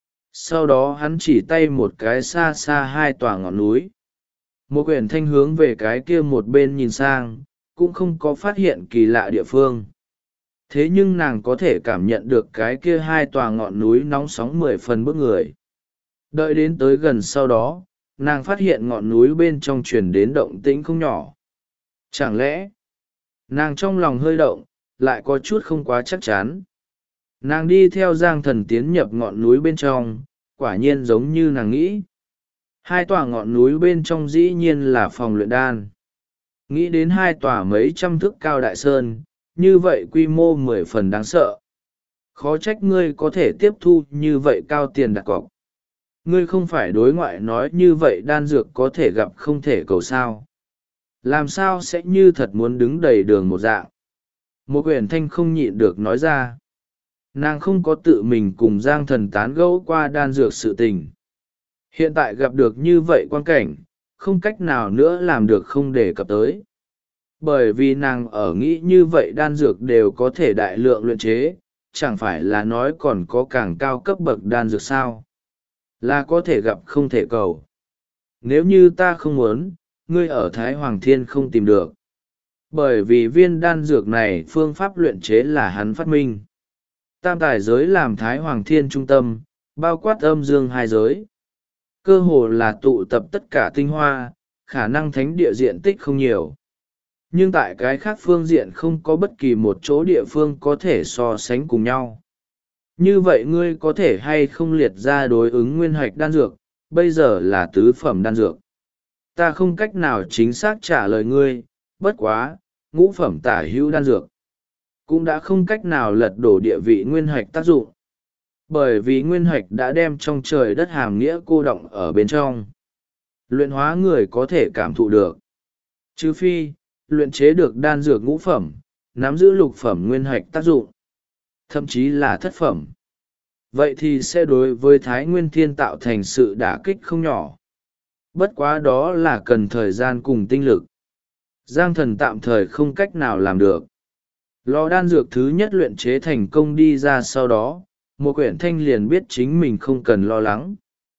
Sau đó hắn chỉ tay một cái xa xa hai tòa ngọn núi. Một quyển thanh hướng về cái kia một bên nhìn sang, cũng không có phát hiện kỳ lạ địa phương. Thế nhưng nàng có thể cảm nhận được cái kia hai tòa ngọn núi nóng sóng 10 phần bức người. Đợi đến tới gần sau đó, nàng phát hiện ngọn núi bên trong truyền đến động tĩnh không nhỏ. Chẳng lẽ, nàng trong lòng hơi động, lại có chút không quá chắc chắn. Nàng đi theo Giang Thần tiến nhập ngọn núi bên trong, quả nhiên giống như nàng nghĩ. Hai tòa ngọn núi bên trong dĩ nhiên là phòng luyện đan. Nghĩ đến hai tòa mấy trăm thước cao đại sơn, như vậy quy mô 10 phần đáng sợ. Khó trách ngươi có thể tiếp thu như vậy cao tiền đặt cọc. Ngươi không phải đối ngoại nói như vậy đan dược có thể gặp không thể cầu sao. Làm sao sẽ như thật muốn đứng đầy đường một dạng. Một quyển thanh không nhịn được nói ra. Nàng không có tự mình cùng Giang Thần tán gẫu qua đan dược sự tình. Hiện tại gặp được như vậy quan cảnh, không cách nào nữa làm được không đề cập tới. Bởi vì nàng ở nghĩ như vậy đan dược đều có thể đại lượng luyện chế, chẳng phải là nói còn có càng cao cấp bậc đan dược sao. Là có thể gặp không thể cầu. Nếu như ta không muốn, ngươi ở Thái Hoàng Thiên không tìm được. Bởi vì viên đan dược này phương pháp luyện chế là hắn phát minh. Tam tài giới làm Thái Hoàng Thiên trung tâm, bao quát âm dương hai giới. Cơ hồ là tụ tập tất cả tinh hoa, khả năng thánh địa diện tích không nhiều. Nhưng tại cái khác phương diện không có bất kỳ một chỗ địa phương có thể so sánh cùng nhau. Như vậy ngươi có thể hay không liệt ra đối ứng nguyên hạch đan dược, bây giờ là tứ phẩm đan dược. Ta không cách nào chính xác trả lời ngươi, bất quá, ngũ phẩm tả hữu đan dược. Cũng đã không cách nào lật đổ địa vị nguyên hạch tác dụng. Bởi vì nguyên hạch đã đem trong trời đất hàm nghĩa cô động ở bên trong. Luyện hóa người có thể cảm thụ được. Trừ phi, luyện chế được đan dược ngũ phẩm, nắm giữ lục phẩm nguyên hạch tác dụng. Thậm chí là thất phẩm. Vậy thì sẽ đối với Thái Nguyên Thiên tạo thành sự đả kích không nhỏ. Bất quá đó là cần thời gian cùng tinh lực. Giang Thần tạm thời không cách nào làm được. Lò đan dược thứ nhất luyện chế thành công đi ra sau đó, một quyển thanh liền biết chính mình không cần lo lắng.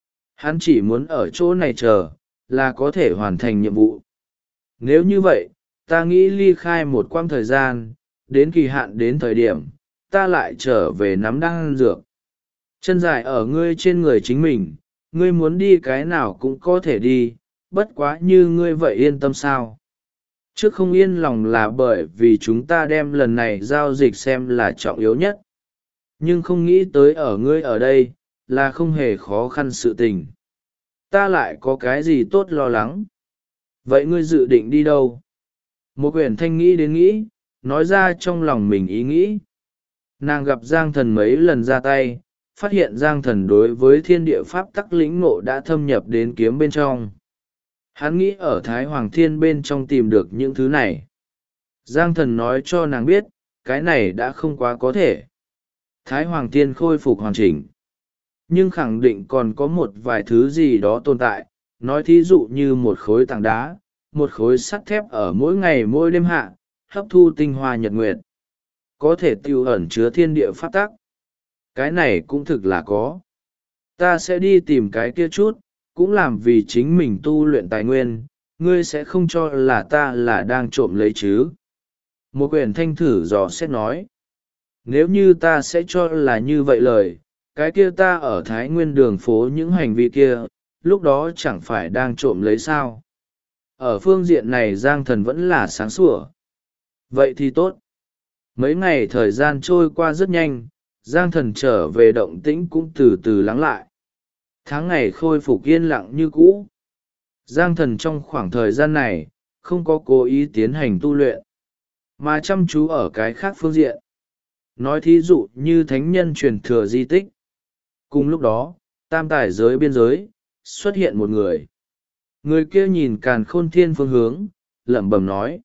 Hắn chỉ muốn ở chỗ này chờ, là có thể hoàn thành nhiệm vụ. Nếu như vậy, ta nghĩ ly khai một quãng thời gian, đến kỳ hạn đến thời điểm, ta lại trở về nắm đan dược. Chân dài ở ngươi trên người chính mình, ngươi muốn đi cái nào cũng có thể đi, bất quá như ngươi vậy yên tâm sao. Trước không yên lòng là bởi vì chúng ta đem lần này giao dịch xem là trọng yếu nhất. Nhưng không nghĩ tới ở ngươi ở đây, là không hề khó khăn sự tình. Ta lại có cái gì tốt lo lắng. Vậy ngươi dự định đi đâu? Một quyển thanh nghĩ đến nghĩ, nói ra trong lòng mình ý nghĩ. Nàng gặp Giang Thần mấy lần ra tay, phát hiện Giang Thần đối với thiên địa pháp tắc lĩnh ngộ đã thâm nhập đến kiếm bên trong. Hắn nghĩ ở Thái Hoàng Thiên bên trong tìm được những thứ này. Giang Thần nói cho nàng biết, cái này đã không quá có thể. Thái Hoàng Thiên khôi phục hoàn chỉnh. Nhưng khẳng định còn có một vài thứ gì đó tồn tại, nói thí dụ như một khối tảng đá, một khối sắt thép ở mỗi ngày mỗi đêm hạ, hấp thu tinh hoa nhật nguyệt. Có thể tiêu ẩn chứa thiên địa pháp tắc. Cái này cũng thực là có. Ta sẽ đi tìm cái kia chút, cũng làm vì chính mình tu luyện tài nguyên, ngươi sẽ không cho là ta là đang trộm lấy chứ. Một quyển thanh thử dò xét nói. Nếu như ta sẽ cho là như vậy lời, cái kia ta ở Thái Nguyên đường phố những hành vi kia, lúc đó chẳng phải đang trộm lấy sao. Ở phương diện này Giang Thần vẫn là sáng sủa. Vậy thì tốt. Mấy ngày thời gian trôi qua rất nhanh, Giang Thần trở về động tĩnh cũng từ từ lắng lại. Tháng ngày khôi phục yên lặng như cũ. Giang Thần trong khoảng thời gian này, không có cố ý tiến hành tu luyện, mà chăm chú ở cái khác phương diện. Nói thí dụ như thánh nhân truyền thừa di tích. Cùng lúc đó, tam tài giới biên giới, xuất hiện một người. Người kia nhìn Càn Khôn Thiên phương hướng, lẩm bẩm nói.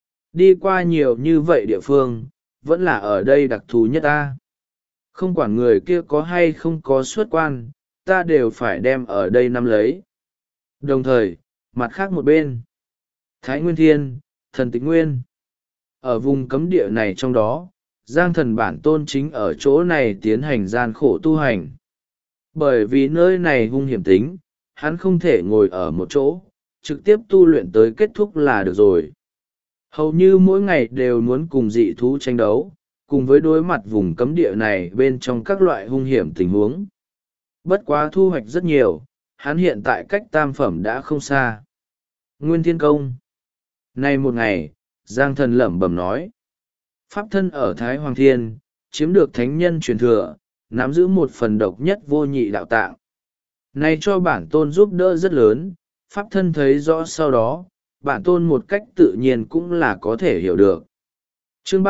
Đi qua nhiều như vậy địa phương, vẫn là ở đây đặc thù nhất ta. Không quản người kia có hay không có xuất quan, ta đều phải đem ở đây nắm lấy. Đồng thời, mặt khác một bên, Thái Nguyên Thiên, Thần Tịch Nguyên. Ở vùng cấm địa này trong đó, Giang Thần bản tôn chính ở chỗ này tiến hành gian khổ tu hành. Bởi vì nơi này hung hiểm tính, hắn không thể ngồi ở một chỗ, trực tiếp tu luyện tới kết thúc là được rồi. Hầu như mỗi ngày đều muốn cùng dị thú tranh đấu, cùng với đối mặt vùng cấm địa này bên trong các loại hung hiểm tình huống. Bất quá thu hoạch rất nhiều, hắn hiện tại cách tam phẩm đã không xa. Nguyên Thiên Công. Nay một ngày, Giang Thần lẩm bẩm nói. Pháp thân ở Thái Hoàng Thiên, chiếm được thánh nhân truyền thừa, nắm giữ một phần độc nhất vô nhị đạo tạng. Này cho bản tôn giúp đỡ rất lớn, Pháp thân thấy rõ sau đó, bản tôn một cách tự nhiên cũng là có thể hiểu được. Chương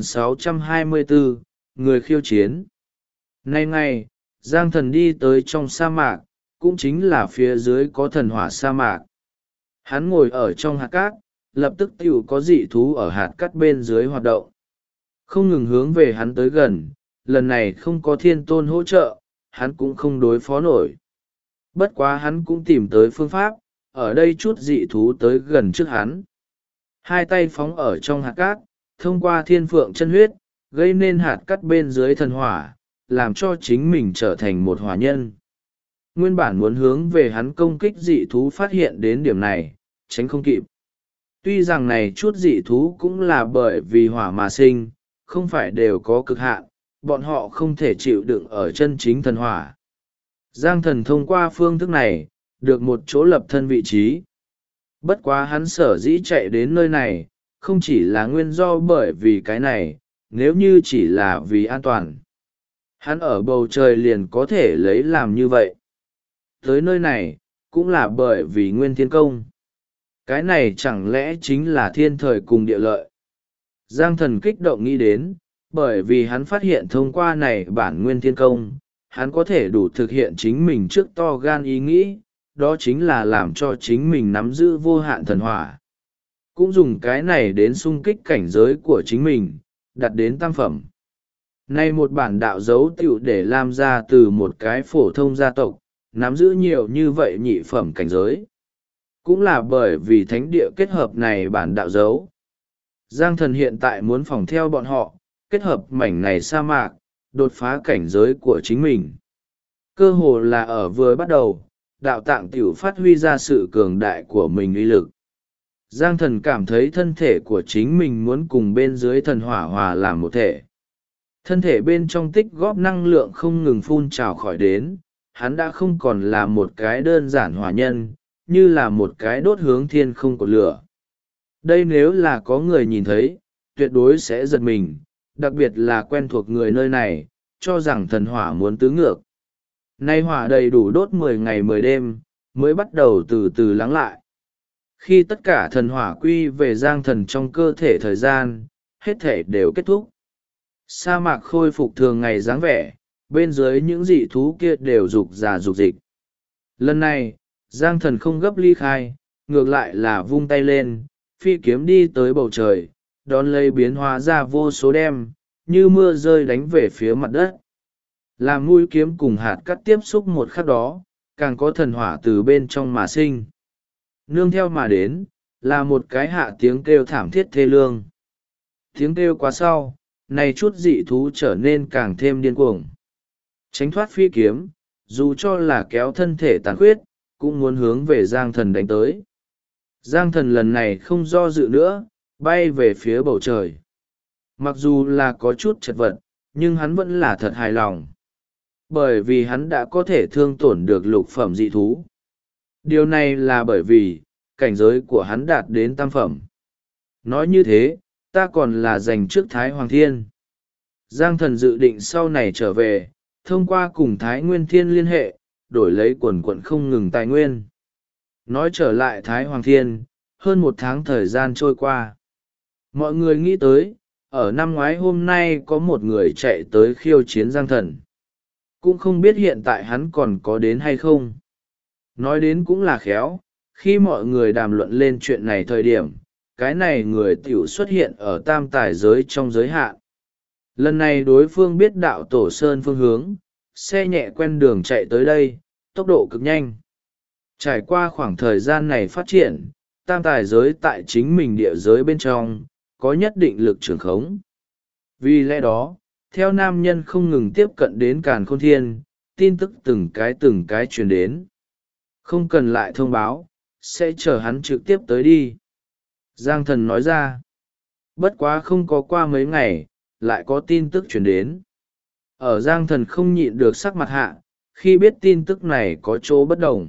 3624, Người khiêu chiến. Nay ngày, Giang Thần đi tới trong sa mạc, cũng chính là phía dưới có thần hỏa sa mạc. Hắn ngồi ở trong hạt cát, lập tức tiểu có dị thú ở hạt cát bên dưới hoạt động. Không ngừng hướng về hắn tới gần, lần này không có thiên tôn hỗ trợ, hắn cũng không đối phó nổi. Bất quá hắn cũng tìm tới phương pháp, ở đây chút dị thú tới gần trước hắn. Hai tay phóng ở trong hạt cát, thông qua thiên phượng chân huyết, gây nên hạt cát bên dưới thần hỏa, làm cho chính mình trở thành một hỏa nhân. Nguyên bản muốn hướng về hắn công kích dị thú phát hiện đến điểm này, tránh không kịp. Tuy rằng này chút dị thú cũng là bởi vì hỏa mà sinh, không phải đều có cực hạn, bọn họ không thể chịu đựng ở chân chính thần hỏa. Giang Thần thông qua phương thức này, được một chỗ lập thân vị trí. Bất quá hắn sở dĩ chạy đến nơi này, không chỉ là nguyên do bởi vì cái này, nếu như chỉ là vì an toàn. Hắn ở bầu trời liền có thể lấy làm như vậy. Tới nơi này, cũng là bởi vì Nguyên Thiên Công. Cái này chẳng lẽ chính là thiên thời cùng địa lợi. Giang Thần kích động nghĩ đến, bởi vì hắn phát hiện thông qua này bản Nguyên Thiên Công, hắn có thể đủ thực hiện chính mình trước to gan ý nghĩ, đó chính là làm cho chính mình nắm giữ vô hạn thần hỏa. Cũng dùng cái này đến xung kích cảnh giới của chính mình, đặt đến tam phẩm. Nay một bản đạo dấu tiểu để làm ra từ một cái phổ thông gia tộc, nắm giữ nhiều như vậy nhị phẩm cảnh giới. Cũng là bởi vì thánh địa kết hợp này bản đạo dấu. Giang Thần hiện tại muốn phòng theo bọn họ, kết hợp mảnh này sa mạc, đột phá cảnh giới của chính mình. Cơ hồ là ở vừa bắt đầu, đạo tạng tiểu phát huy ra sự cường đại của mình uy lực. Giang Thần cảm thấy thân thể của chính mình muốn cùng bên dưới thần hỏa hòa làm một thể. Thân thể bên trong tích góp năng lượng không ngừng phun trào khỏi đến, hắn đã không còn là một cái đơn giản hỏa nhân, như là một cái đốt hướng thiên không cột lửa. Đây nếu là có người nhìn thấy, tuyệt đối sẽ giật mình, đặc biệt là quen thuộc người nơi này, cho rằng thần hỏa muốn tứ ngược. Nay hỏa đầy đủ đốt 10 ngày 10 đêm, mới bắt đầu từ từ lắng lại. Khi tất cả thần hỏa quy về Giang Thần trong cơ thể thời gian, hết thể đều kết thúc. Sa mạc khôi phục thường ngày dáng vẻ, bên dưới những dị thú kia đều rục rà rục dịch. Lần này, Giang Thần không gấp ly khai, ngược lại là vung tay lên, phi kiếm đi tới bầu trời, đón lấy biến hóa ra vô số đem, như mưa rơi đánh về phía mặt đất. làm mũi kiếm cùng hạt cắt tiếp xúc một khắc đó càng có thần hỏa từ bên trong mà sinh. Nương theo mà đến là một cái hạ tiếng kêu thảm thiết thê lương. Tiếng kêu quá sau, này chút dị thú trở nên càng thêm điên cuồng. Tránh thoát phi kiếm, dù cho là kéo thân thể tàn khuyết, cũng muốn hướng về Giang Thần đánh tới. Giang Thần lần này không do dự nữa, bay về phía bầu trời. Mặc dù là có chút chật vật, nhưng hắn vẫn là thật hài lòng. Bởi vì hắn đã có thể thương tổn được lục phẩm dị thú. Điều này là bởi vì, cảnh giới của hắn đạt đến tam phẩm. Nói như thế, ta còn là giành trước Thái Hoàng Thiên. Giang Thần dự định sau này trở về, thông qua cùng Thái Nguyên Thiên liên hệ, đổi lấy quần quận không ngừng tài nguyên. Nói trở lại Thái Hoàng Thiên, hơn một tháng thời gian trôi qua. Mọi người nghĩ tới, ở năm ngoái hôm nay có một người chạy tới khiêu chiến Giang Thần. Cũng không biết hiện tại hắn còn có đến hay không. Nói đến cũng là khéo, khi mọi người đàm luận lên chuyện này thời điểm, cái này người tiểu xuất hiện ở tam tài giới trong giới hạn. Lần này đối phương biết đạo tổ sơn phương hướng, xe nhẹ quen đường chạy tới đây, tốc độ cực nhanh. Trải qua khoảng thời gian này phát triển, tam tài giới tại chính mình địa giới bên trong, có nhất định lực trưởng khống. Vì lẽ đó, theo nam nhân không ngừng tiếp cận đến Càn Khôn Thiên, tin tức từng cái truyền đến. Không cần lại thông báo, sẽ chờ hắn trực tiếp tới đi. Giang Thần nói ra. Bất quá không có qua mấy ngày, lại có tin tức truyền đến. Ở Giang Thần không nhịn được sắc mặt hạ, khi biết tin tức này có chỗ bất đồng.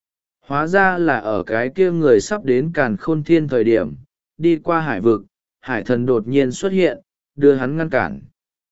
Hóa ra là ở cái kia người sắp đến Càn Khôn Thiên thời điểm, đi qua hải vực, hải thần đột nhiên xuất hiện, đưa hắn ngăn cản.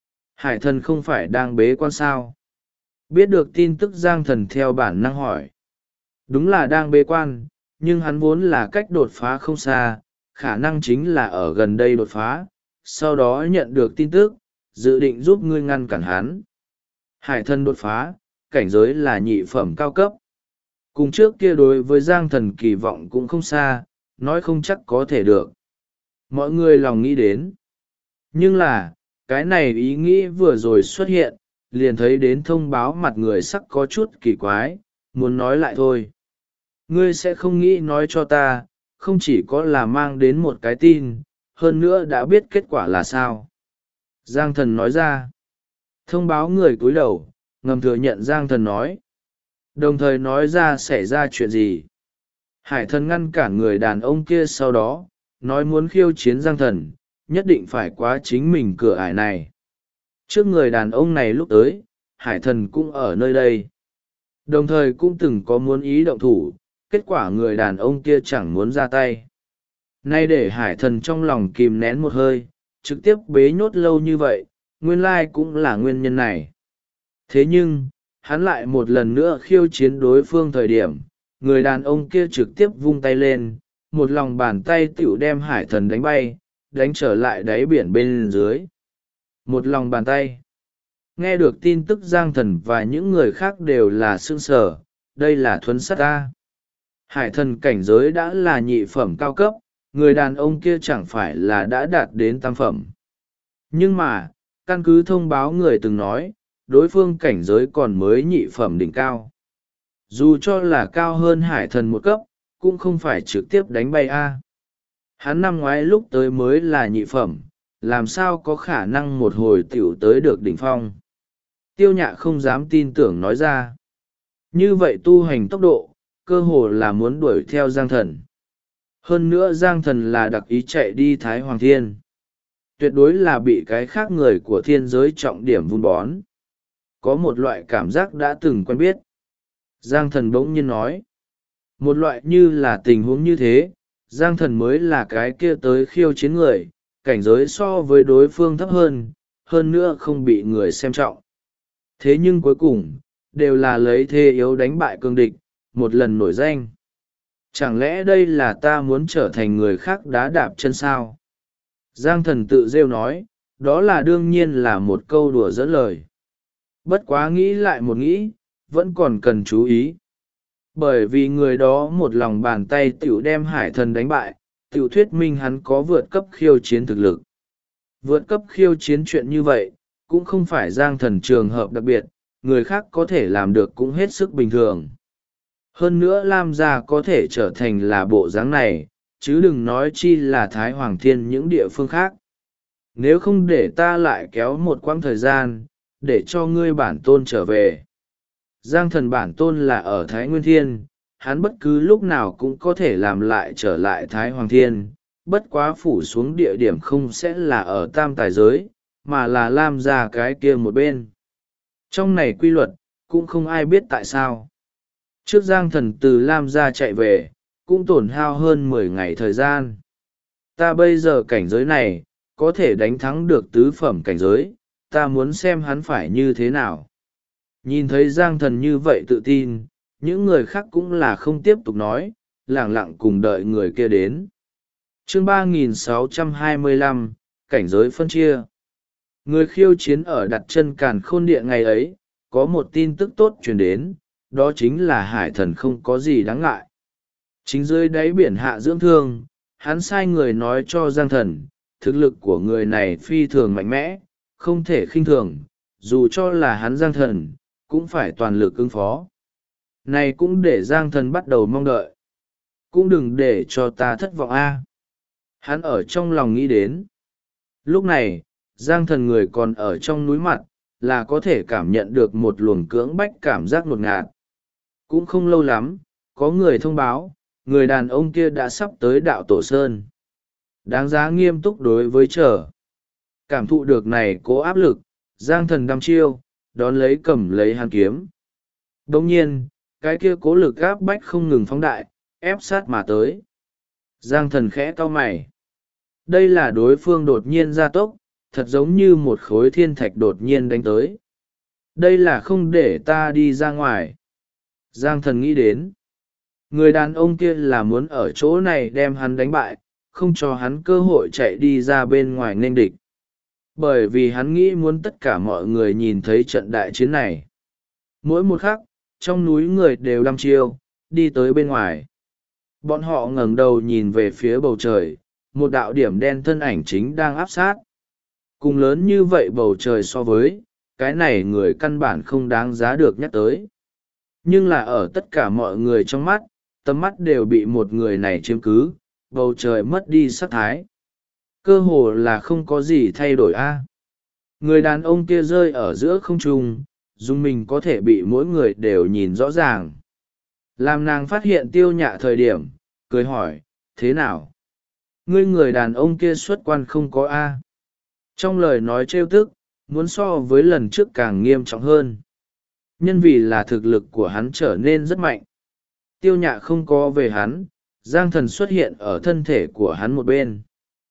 Hải thần không phải đang bế quan sao? Biết được tin tức Giang Thần theo bản năng hỏi. Đúng là đang bế quan, nhưng hắn vốn là cách đột phá không xa, khả năng chính là ở gần đây đột phá, sau đó nhận được tin tức, dự định giúp ngươi ngăn cản hắn. Hải thần đột phá, cảnh giới là nhị phẩm cao cấp. Cùng trước kia đối với Giang Thần kỳ vọng cũng không xa, nói không chắc có thể được. Mọi người lòng nghĩ đến. Nhưng là, cái này ý nghĩ vừa rồi xuất hiện, liền thấy đến thông báo mặt người sắc có chút kỳ quái, muốn nói lại thôi. Ngươi sẽ không nghĩ nói cho ta, không chỉ có là mang đến một cái tin, hơn nữa đã biết kết quả là sao. Giang Thần nói ra. Thông báo người cúi đầu, ngầm thừa nhận Giang Thần nói. Đồng thời nói ra xảy ra chuyện gì. Hải thần ngăn cản người đàn ông kia sau đó, nói muốn khiêu chiến Giang Thần, nhất định phải qua chính mình cửa ải này. Trước người đàn ông này lúc tới, hải thần cũng ở nơi đây. Đồng thời cũng từng có muốn ý động thủ, kết quả người đàn ông kia chẳng muốn ra tay. Nay để hải thần trong lòng kìm nén một hơi, trực tiếp bế nhốt lâu như vậy, nguyên lai cũng là nguyên nhân này. Thế nhưng, hắn lại một lần nữa khiêu chiến đối phương thời điểm, người đàn ông kia trực tiếp vung tay lên, một lòng bàn tay tựu đem hải thần đánh bay, đánh trở lại đáy biển bên dưới. Một lòng bàn tay. Nghe được tin tức Giang Thần và những người khác đều là sững sờ, đây là thuấn sát ta. Hải thần cảnh giới đã là nhị phẩm cao cấp, người đàn ông kia chẳng phải là đã đạt đến tam phẩm. Nhưng mà, căn cứ thông báo người từng nói, đối phương cảnh giới còn mới nhị phẩm đỉnh cao. Dù cho là cao hơn hải thần một cấp, cũng không phải trực tiếp đánh bay A. Hắn năm ngoái lúc tới mới là nhị phẩm, làm sao có khả năng một hồi tiểu tới được đỉnh phong. Tiêu Nhạ không dám tin tưởng nói ra. Như vậy tu hành tốc độ, cơ hồ là muốn đuổi theo Giang Thần. Hơn nữa Giang Thần là đặc ý chạy đi Thái Hoàng Thiên. Tuyệt đối là bị cái khác người của thiên giới trọng điểm vun bón. Có một loại cảm giác đã từng quen biết. Giang Thần bỗng nhiên nói. Một loại như là tình huống như thế, Giang Thần mới là cái kia tới khiêu chiến người, cảnh giới so với đối phương thấp hơn nữa không bị người xem trọng. Thế nhưng cuối cùng, đều là lấy thế yếu đánh bại cương địch, một lần nổi danh. Chẳng lẽ đây là ta muốn trở thành người khác đá đạp chân sao? Giang Thần tự rêu nói, đó là đương nhiên là một câu đùa dẫn lời. Bất quá nghĩ lại một nghĩ, vẫn còn cần chú ý. Bởi vì người đó một lòng bàn tay tiểu đem hải thần đánh bại, tiểu thuyết minh hắn có vượt cấp khiêu chiến thực lực. Vượt cấp khiêu chiến chuyện như vậy, cũng không phải Giang Thần trường hợp đặc biệt, người khác có thể làm được cũng hết sức bình thường. Hơn nữa Lam gia có thể trở thành là bộ dáng này, chứ đừng nói chi là Thái Hoàng Thiên những địa phương khác. Nếu không để ta lại kéo một quãng thời gian, để cho ngươi bản tôn trở về. Giang thần bản tôn là ở Thái Nguyên Thiên, hắn bất cứ lúc nào cũng có thể làm lại trở lại Thái Hoàng Thiên, bất quá phủ xuống địa điểm không sẽ là ở Tam Tài Giới, mà là Lam gia cái kia một bên. Trong này quy luật, cũng không ai biết tại sao. Trước Giang thần từ Lam gia chạy về, cũng tổn hao hơn 10 ngày thời gian. Ta bây giờ cảnh giới này, có thể đánh thắng được tứ phẩm cảnh giới, ta muốn xem hắn phải như thế nào. Nhìn thấy Giang thần như vậy tự tin, những người khác cũng là không tiếp tục nói, lẳng lặng cùng đợi người kia đến. Chương 3625, cảnh giới phân chia. Người khiêu chiến ở đặt chân Càn Khôn Điện ngày ấy, có một tin tức tốt truyền đến, đó chính là hải thần không có gì đáng ngại. Chính dưới đáy biển hạ dưỡng thương, hắn sai người nói cho Giang thần, thực lực của người này phi thường mạnh mẽ, không thể khinh thường, dù cho là hắn Giang thần, cũng phải toàn lực ứng phó. Này cũng để Giang thần bắt đầu mong đợi. Cũng đừng để cho ta thất vọng a. Hắn ở trong lòng nghĩ đến. Lúc này, Giang thần người còn ở trong núi mặt, là có thể cảm nhận được một luồng cưỡng bách cảm giác ngột ngạt. Cũng không lâu lắm, có người thông báo, người đàn ông kia đã sắp tới đạo Tổ Sơn. Đáng giá nghiêm túc đối với trở. Cảm thụ được này cố áp lực, Giang thần đăm chiêu, đón lấy cầm lấy hàn kiếm. Đồng nhiên, cái kia cố lực áp bách không ngừng phóng đại, ép sát mà tới. Giang thần khẽ cau mày. Đây là đối phương đột nhiên gia tốc, thật giống như một khối thiên thạch đột nhiên đánh tới. Đây là không để ta đi ra ngoài. Giang thần nghĩ đến. Người đàn ông kia là muốn ở chỗ này đem hắn đánh bại, không cho hắn cơ hội chạy đi ra bên ngoài nghênh địch. Bởi vì hắn nghĩ muốn tất cả mọi người nhìn thấy trận đại chiến này. Mỗi một khắc, trong núi người đều đăm chiêu, đi tới bên ngoài. Bọn họ ngẩng đầu nhìn về phía bầu trời, một đạo điểm đen thân ảnh chính đang áp sát. Cùng lớn như vậy bầu trời so với, cái này người căn bản không đáng giá được nhắc tới. Nhưng là ở tất cả mọi người trong mắt, tầm mắt đều bị một người này chiếm cứ, bầu trời mất đi sắc thái. Cơ hồ là không có gì thay đổi a. Người đàn ông kia rơi ở giữa không trung, dùng mình có thể bị mỗi người đều nhìn rõ ràng. Làm nàng phát hiện Tiêu Nhạ thời điểm, cười hỏi, thế nào? Ngươi người đàn ông kia xuất quan không có a? Trong lời nói trêu tức, muốn so với lần trước càng nghiêm trọng hơn. Nhân vì là thực lực của hắn trở nên rất mạnh. Tiêu Nhạ không có về hắn, Giang thần xuất hiện ở thân thể của hắn một bên.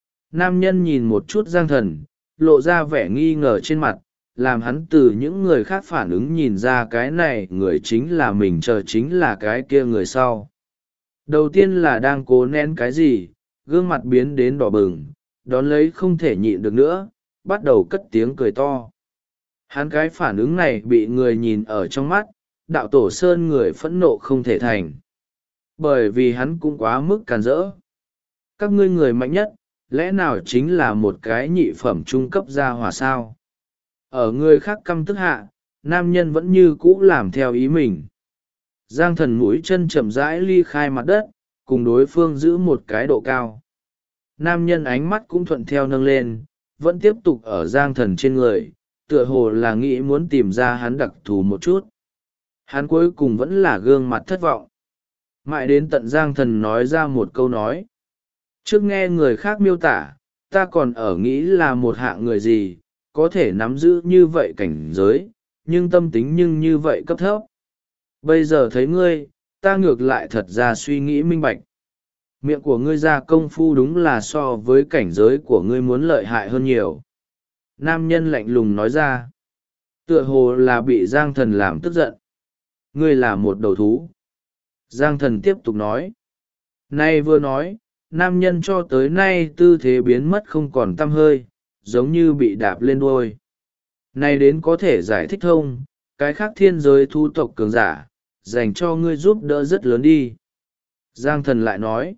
Nam nhân nhìn một chút Giang thần, lộ ra vẻ nghi ngờ trên mặt, làm hắn từ những người khác phản ứng nhìn ra cái này người chính là mình chờ chính là cái kia người sau. Đầu tiên là đang cố nén cái gì, gương mặt biến đến đỏ bừng, đón lấy không thể nhịn được nữa, bắt đầu cất tiếng cười to. Hắn cái phản ứng này bị người nhìn ở trong mắt, đạo Tổ Sơn người phẫn nộ không thể thành. Bởi vì hắn cũng quá mức càn rỡ. Các ngươi người mạnh nhất, lẽ nào chính là một cái nhị phẩm trung cấp gia hỏa sao? Ở người khác căm tức hạ, nam nhân vẫn như cũ làm theo ý mình. Giang thần mũi chân chậm rãi ly khai mặt đất, cùng đối phương giữ một cái độ cao. Nam nhân ánh mắt cũng thuận theo nâng lên, vẫn tiếp tục ở Giang thần trên người, tựa hồ là nghĩ muốn tìm ra hắn đặc thù một chút. Hắn cuối cùng vẫn là gương mặt thất vọng. Mãi đến tận Giang thần nói ra một câu nói. Trước nghe người khác miêu tả, ta còn ở nghĩ là một hạng người gì, có thể nắm giữ như vậy cảnh giới, nhưng tâm tính nhưng như vậy cấp thấp. Bây giờ thấy ngươi, ta ngược lại thật ra suy nghĩ minh bạch. Miệng của ngươi ra công phu đúng là so với cảnh giới của ngươi muốn lợi hại hơn nhiều. Nam nhân lạnh lùng nói ra. Tựa hồ là bị Giang thần làm tức giận. Ngươi là một đầu thú. Giang thần tiếp tục nói. Nay vừa nói, nam nhân cho tới nay tư thế biến mất không còn tăm hơi, giống như bị đạp lên đuôi. Này đến có thể giải thích thông, cái khác thiên giới thu tộc cường giả, dành cho ngươi giúp đỡ rất lớn đi. Giang thần lại nói.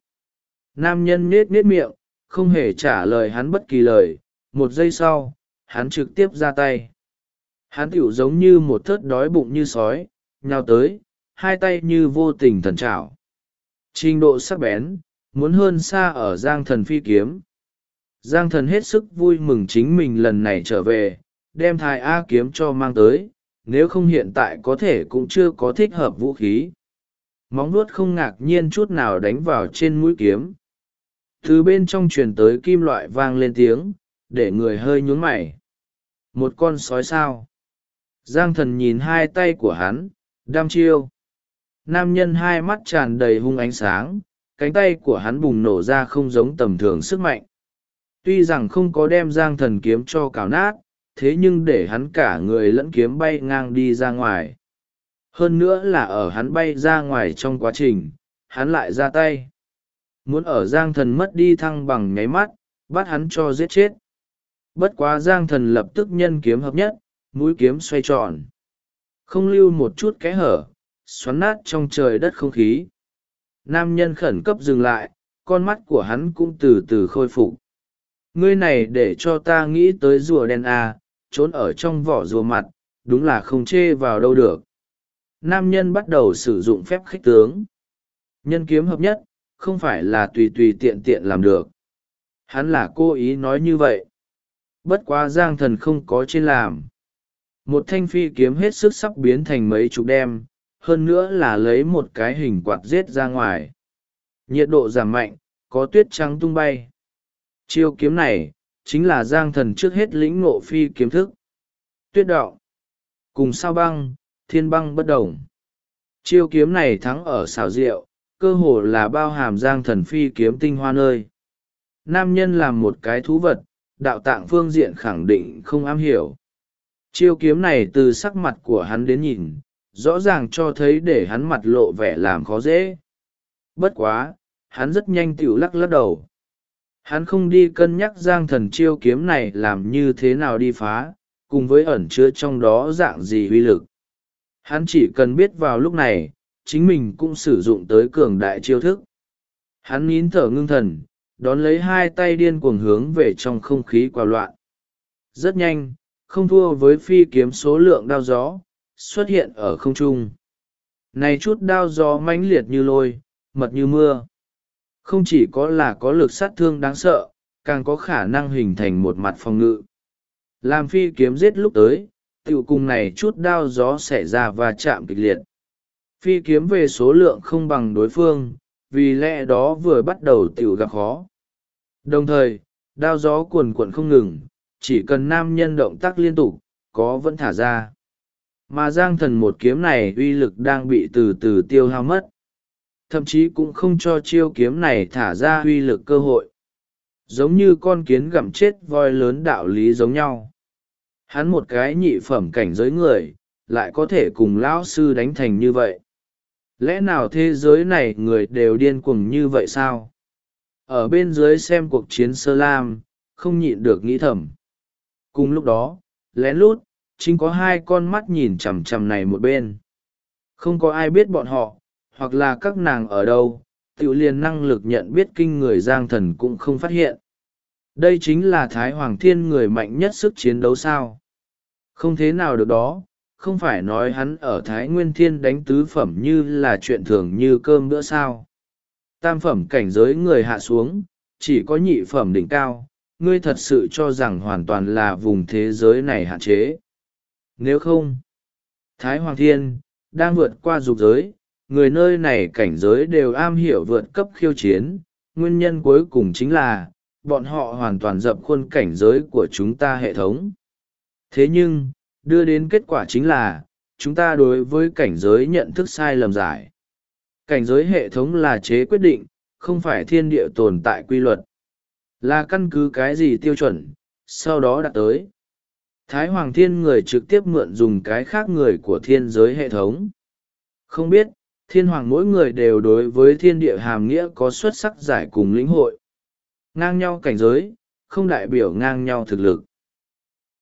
Nam nhân nết nết miệng, không hề trả lời hắn bất kỳ lời, một giây sau, hắn trực tiếp ra tay. Hắn tựu giống như một thớt đói bụng như sói, nhào tới, hai tay như vô tình thần trảo. Trình độ sắc bén, muốn hơn xa ở Giang Thần phi kiếm. Giang Thần hết sức vui mừng chính mình lần này trở về, đem Thái A kiếm cho mang tới, nếu không hiện tại có thể cũng chưa có thích hợp vũ khí. Móng vuốt không ngạc nhiên chút nào đánh vào trên mũi kiếm. Từ bên trong truyền tới kim loại vang lên tiếng, để người hơi nhún mày. Một con sói sao? Giang Thần nhìn hai tay của hắn, đăm chiêu. Nam nhân hai mắt tràn đầy hung ánh sáng, cánh tay của hắn bùng nổ ra không giống tầm thường sức mạnh. Tuy rằng không có đem Giang Thần kiếm cho cào nát, thế nhưng để hắn cả người lẫn kiếm bay ngang đi ra ngoài. Hơn nữa là ở hắn bay ra ngoài trong quá trình, hắn lại ra tay. Muốn ở Giang Thần mất đi thăng bằng nháy mắt, bắt hắn cho giết chết. Bất quá Giang Thần lập tức nhân kiếm hợp nhất, mũi kiếm xoay tròn. Không lưu một chút kẽ hở, xoắn nát trong trời đất không khí. Nam nhân khẩn cấp dừng lại, con mắt của hắn cũng từ từ khôi phục. Ngươi này để cho ta nghĩ tới rùa đen à, trốn ở trong vỏ rùa mặt, đúng là không chê vào đâu được. Nam nhân bắt đầu sử dụng phép khích tướng. Nhân kiếm hợp nhất, không phải là tùy tùy tiện tiện làm được. Hắn là cố ý nói như vậy. Bất quá Giang Thần không có trên làm. Một thanh phi kiếm hết sức sắp biến thành mấy chục đem, hơn nữa là lấy một cái hình quạt giết ra ngoài. Nhiệt độ giảm mạnh, có tuyết trắng tung bay. Chiêu kiếm này, chính là Giang Thần trước hết lĩnh ngộ phi kiếm thức. Tuyết đạo. Cùng sao băng, thiên băng bất đồng. Chiêu kiếm này thắng ở xảo diệu, cơ hồ là bao hàm Giang Thần phi kiếm tinh hoa nơi. Nam nhân làm một cái thú vật, đạo tạng phương diện khẳng định không am hiểu. Chiêu kiếm này từ sắc mặt của hắn đến nhìn, rõ ràng cho thấy để hắn mặt lộ vẻ làm khó dễ. Bất quá, hắn rất nhanh tựu lắc lắc đầu. Hắn không đi cân nhắc Giang Thần chiêu kiếm này làm như thế nào đi phá, cùng với ẩn chứa trong đó dạng gì uy lực. Hắn chỉ cần biết vào lúc này, chính mình cũng sử dụng tới cường đại chiêu thức. Hắn nín thở ngưng thần, đón lấy hai tay điên cuồng hướng về trong không khí quào loạn. Rất nhanh, không thua với phi kiếm số lượng đao gió, xuất hiện ở không trung. Này chút đao gió mãnh liệt như lôi, mật như mưa. Không chỉ có lực sát thương đáng sợ, càng có khả năng hình thành một mặt phòng ngự. Làm phi kiếm giết lúc tới, tiểu cùng này chút đao gió xảy ra và chạm kịch liệt. Phi kiếm về số lượng không bằng đối phương, vì lẽ đó vừa bắt đầu tiểu gặp khó. Đồng thời, đao gió cuồn cuộn không ngừng, chỉ cần nam nhân động tác liên tục, có vẫn thả ra. Mà Giang Thần một kiếm này uy lực đang bị từ từ tiêu hao mất. Thậm chí cũng không cho chiêu kiếm này thả ra uy lực cơ hội. Giống như con kiến gặm chết voi lớn đạo lý giống nhau. Hắn một cái nhị phẩm cảnh giới người, lại có thể cùng lão sư đánh thành như vậy. Lẽ nào thế giới này người đều điên cuồng như vậy sao? Ở bên dưới xem cuộc chiến sơ lam, không nhịn được nghĩ thầm. Cùng lúc đó, lén lút, chính có hai con mắt nhìn chằm chằm này một bên. Không có ai biết bọn họ, hoặc là các nàng ở đâu, tự liền năng lực nhận biết kinh người Giang Thần cũng không phát hiện. Đây chính là Thái Hoàng Thiên người mạnh nhất sức chiến đấu sao. Không thế nào được đó, không phải nói hắn ở Thái Nguyên Thiên đánh tứ phẩm như là chuyện thường như cơm bữa sao. Tam phẩm cảnh giới người hạ xuống, chỉ có nhị phẩm đỉnh cao, ngươi thật sự cho rằng hoàn toàn là vùng thế giới này hạn chế. Nếu không, Thái Hoàng Thiên, đang vượt qua dục giới, người nơi này cảnh giới đều am hiểu vượt cấp khiêu chiến, nguyên nhân cuối cùng chính là, bọn họ hoàn toàn dập khuôn cảnh giới của chúng ta hệ thống. Thế nhưng, đưa đến kết quả chính là, chúng ta đối với cảnh giới nhận thức sai lầm giải. Cảnh giới hệ thống là chế quyết định, không phải thiên địa tồn tại quy luật. Là căn cứ cái gì tiêu chuẩn, sau đó đạt tới. Thái Hoàng Thiên người trực tiếp mượn dùng cái khác người của thiên giới hệ thống. Không biết, thiên hoàng mỗi người đều đối với thiên địa hàm nghĩa có xuất sắc giải cùng lĩnh hội. Ngang nhau cảnh giới, không đại biểu ngang nhau thực lực.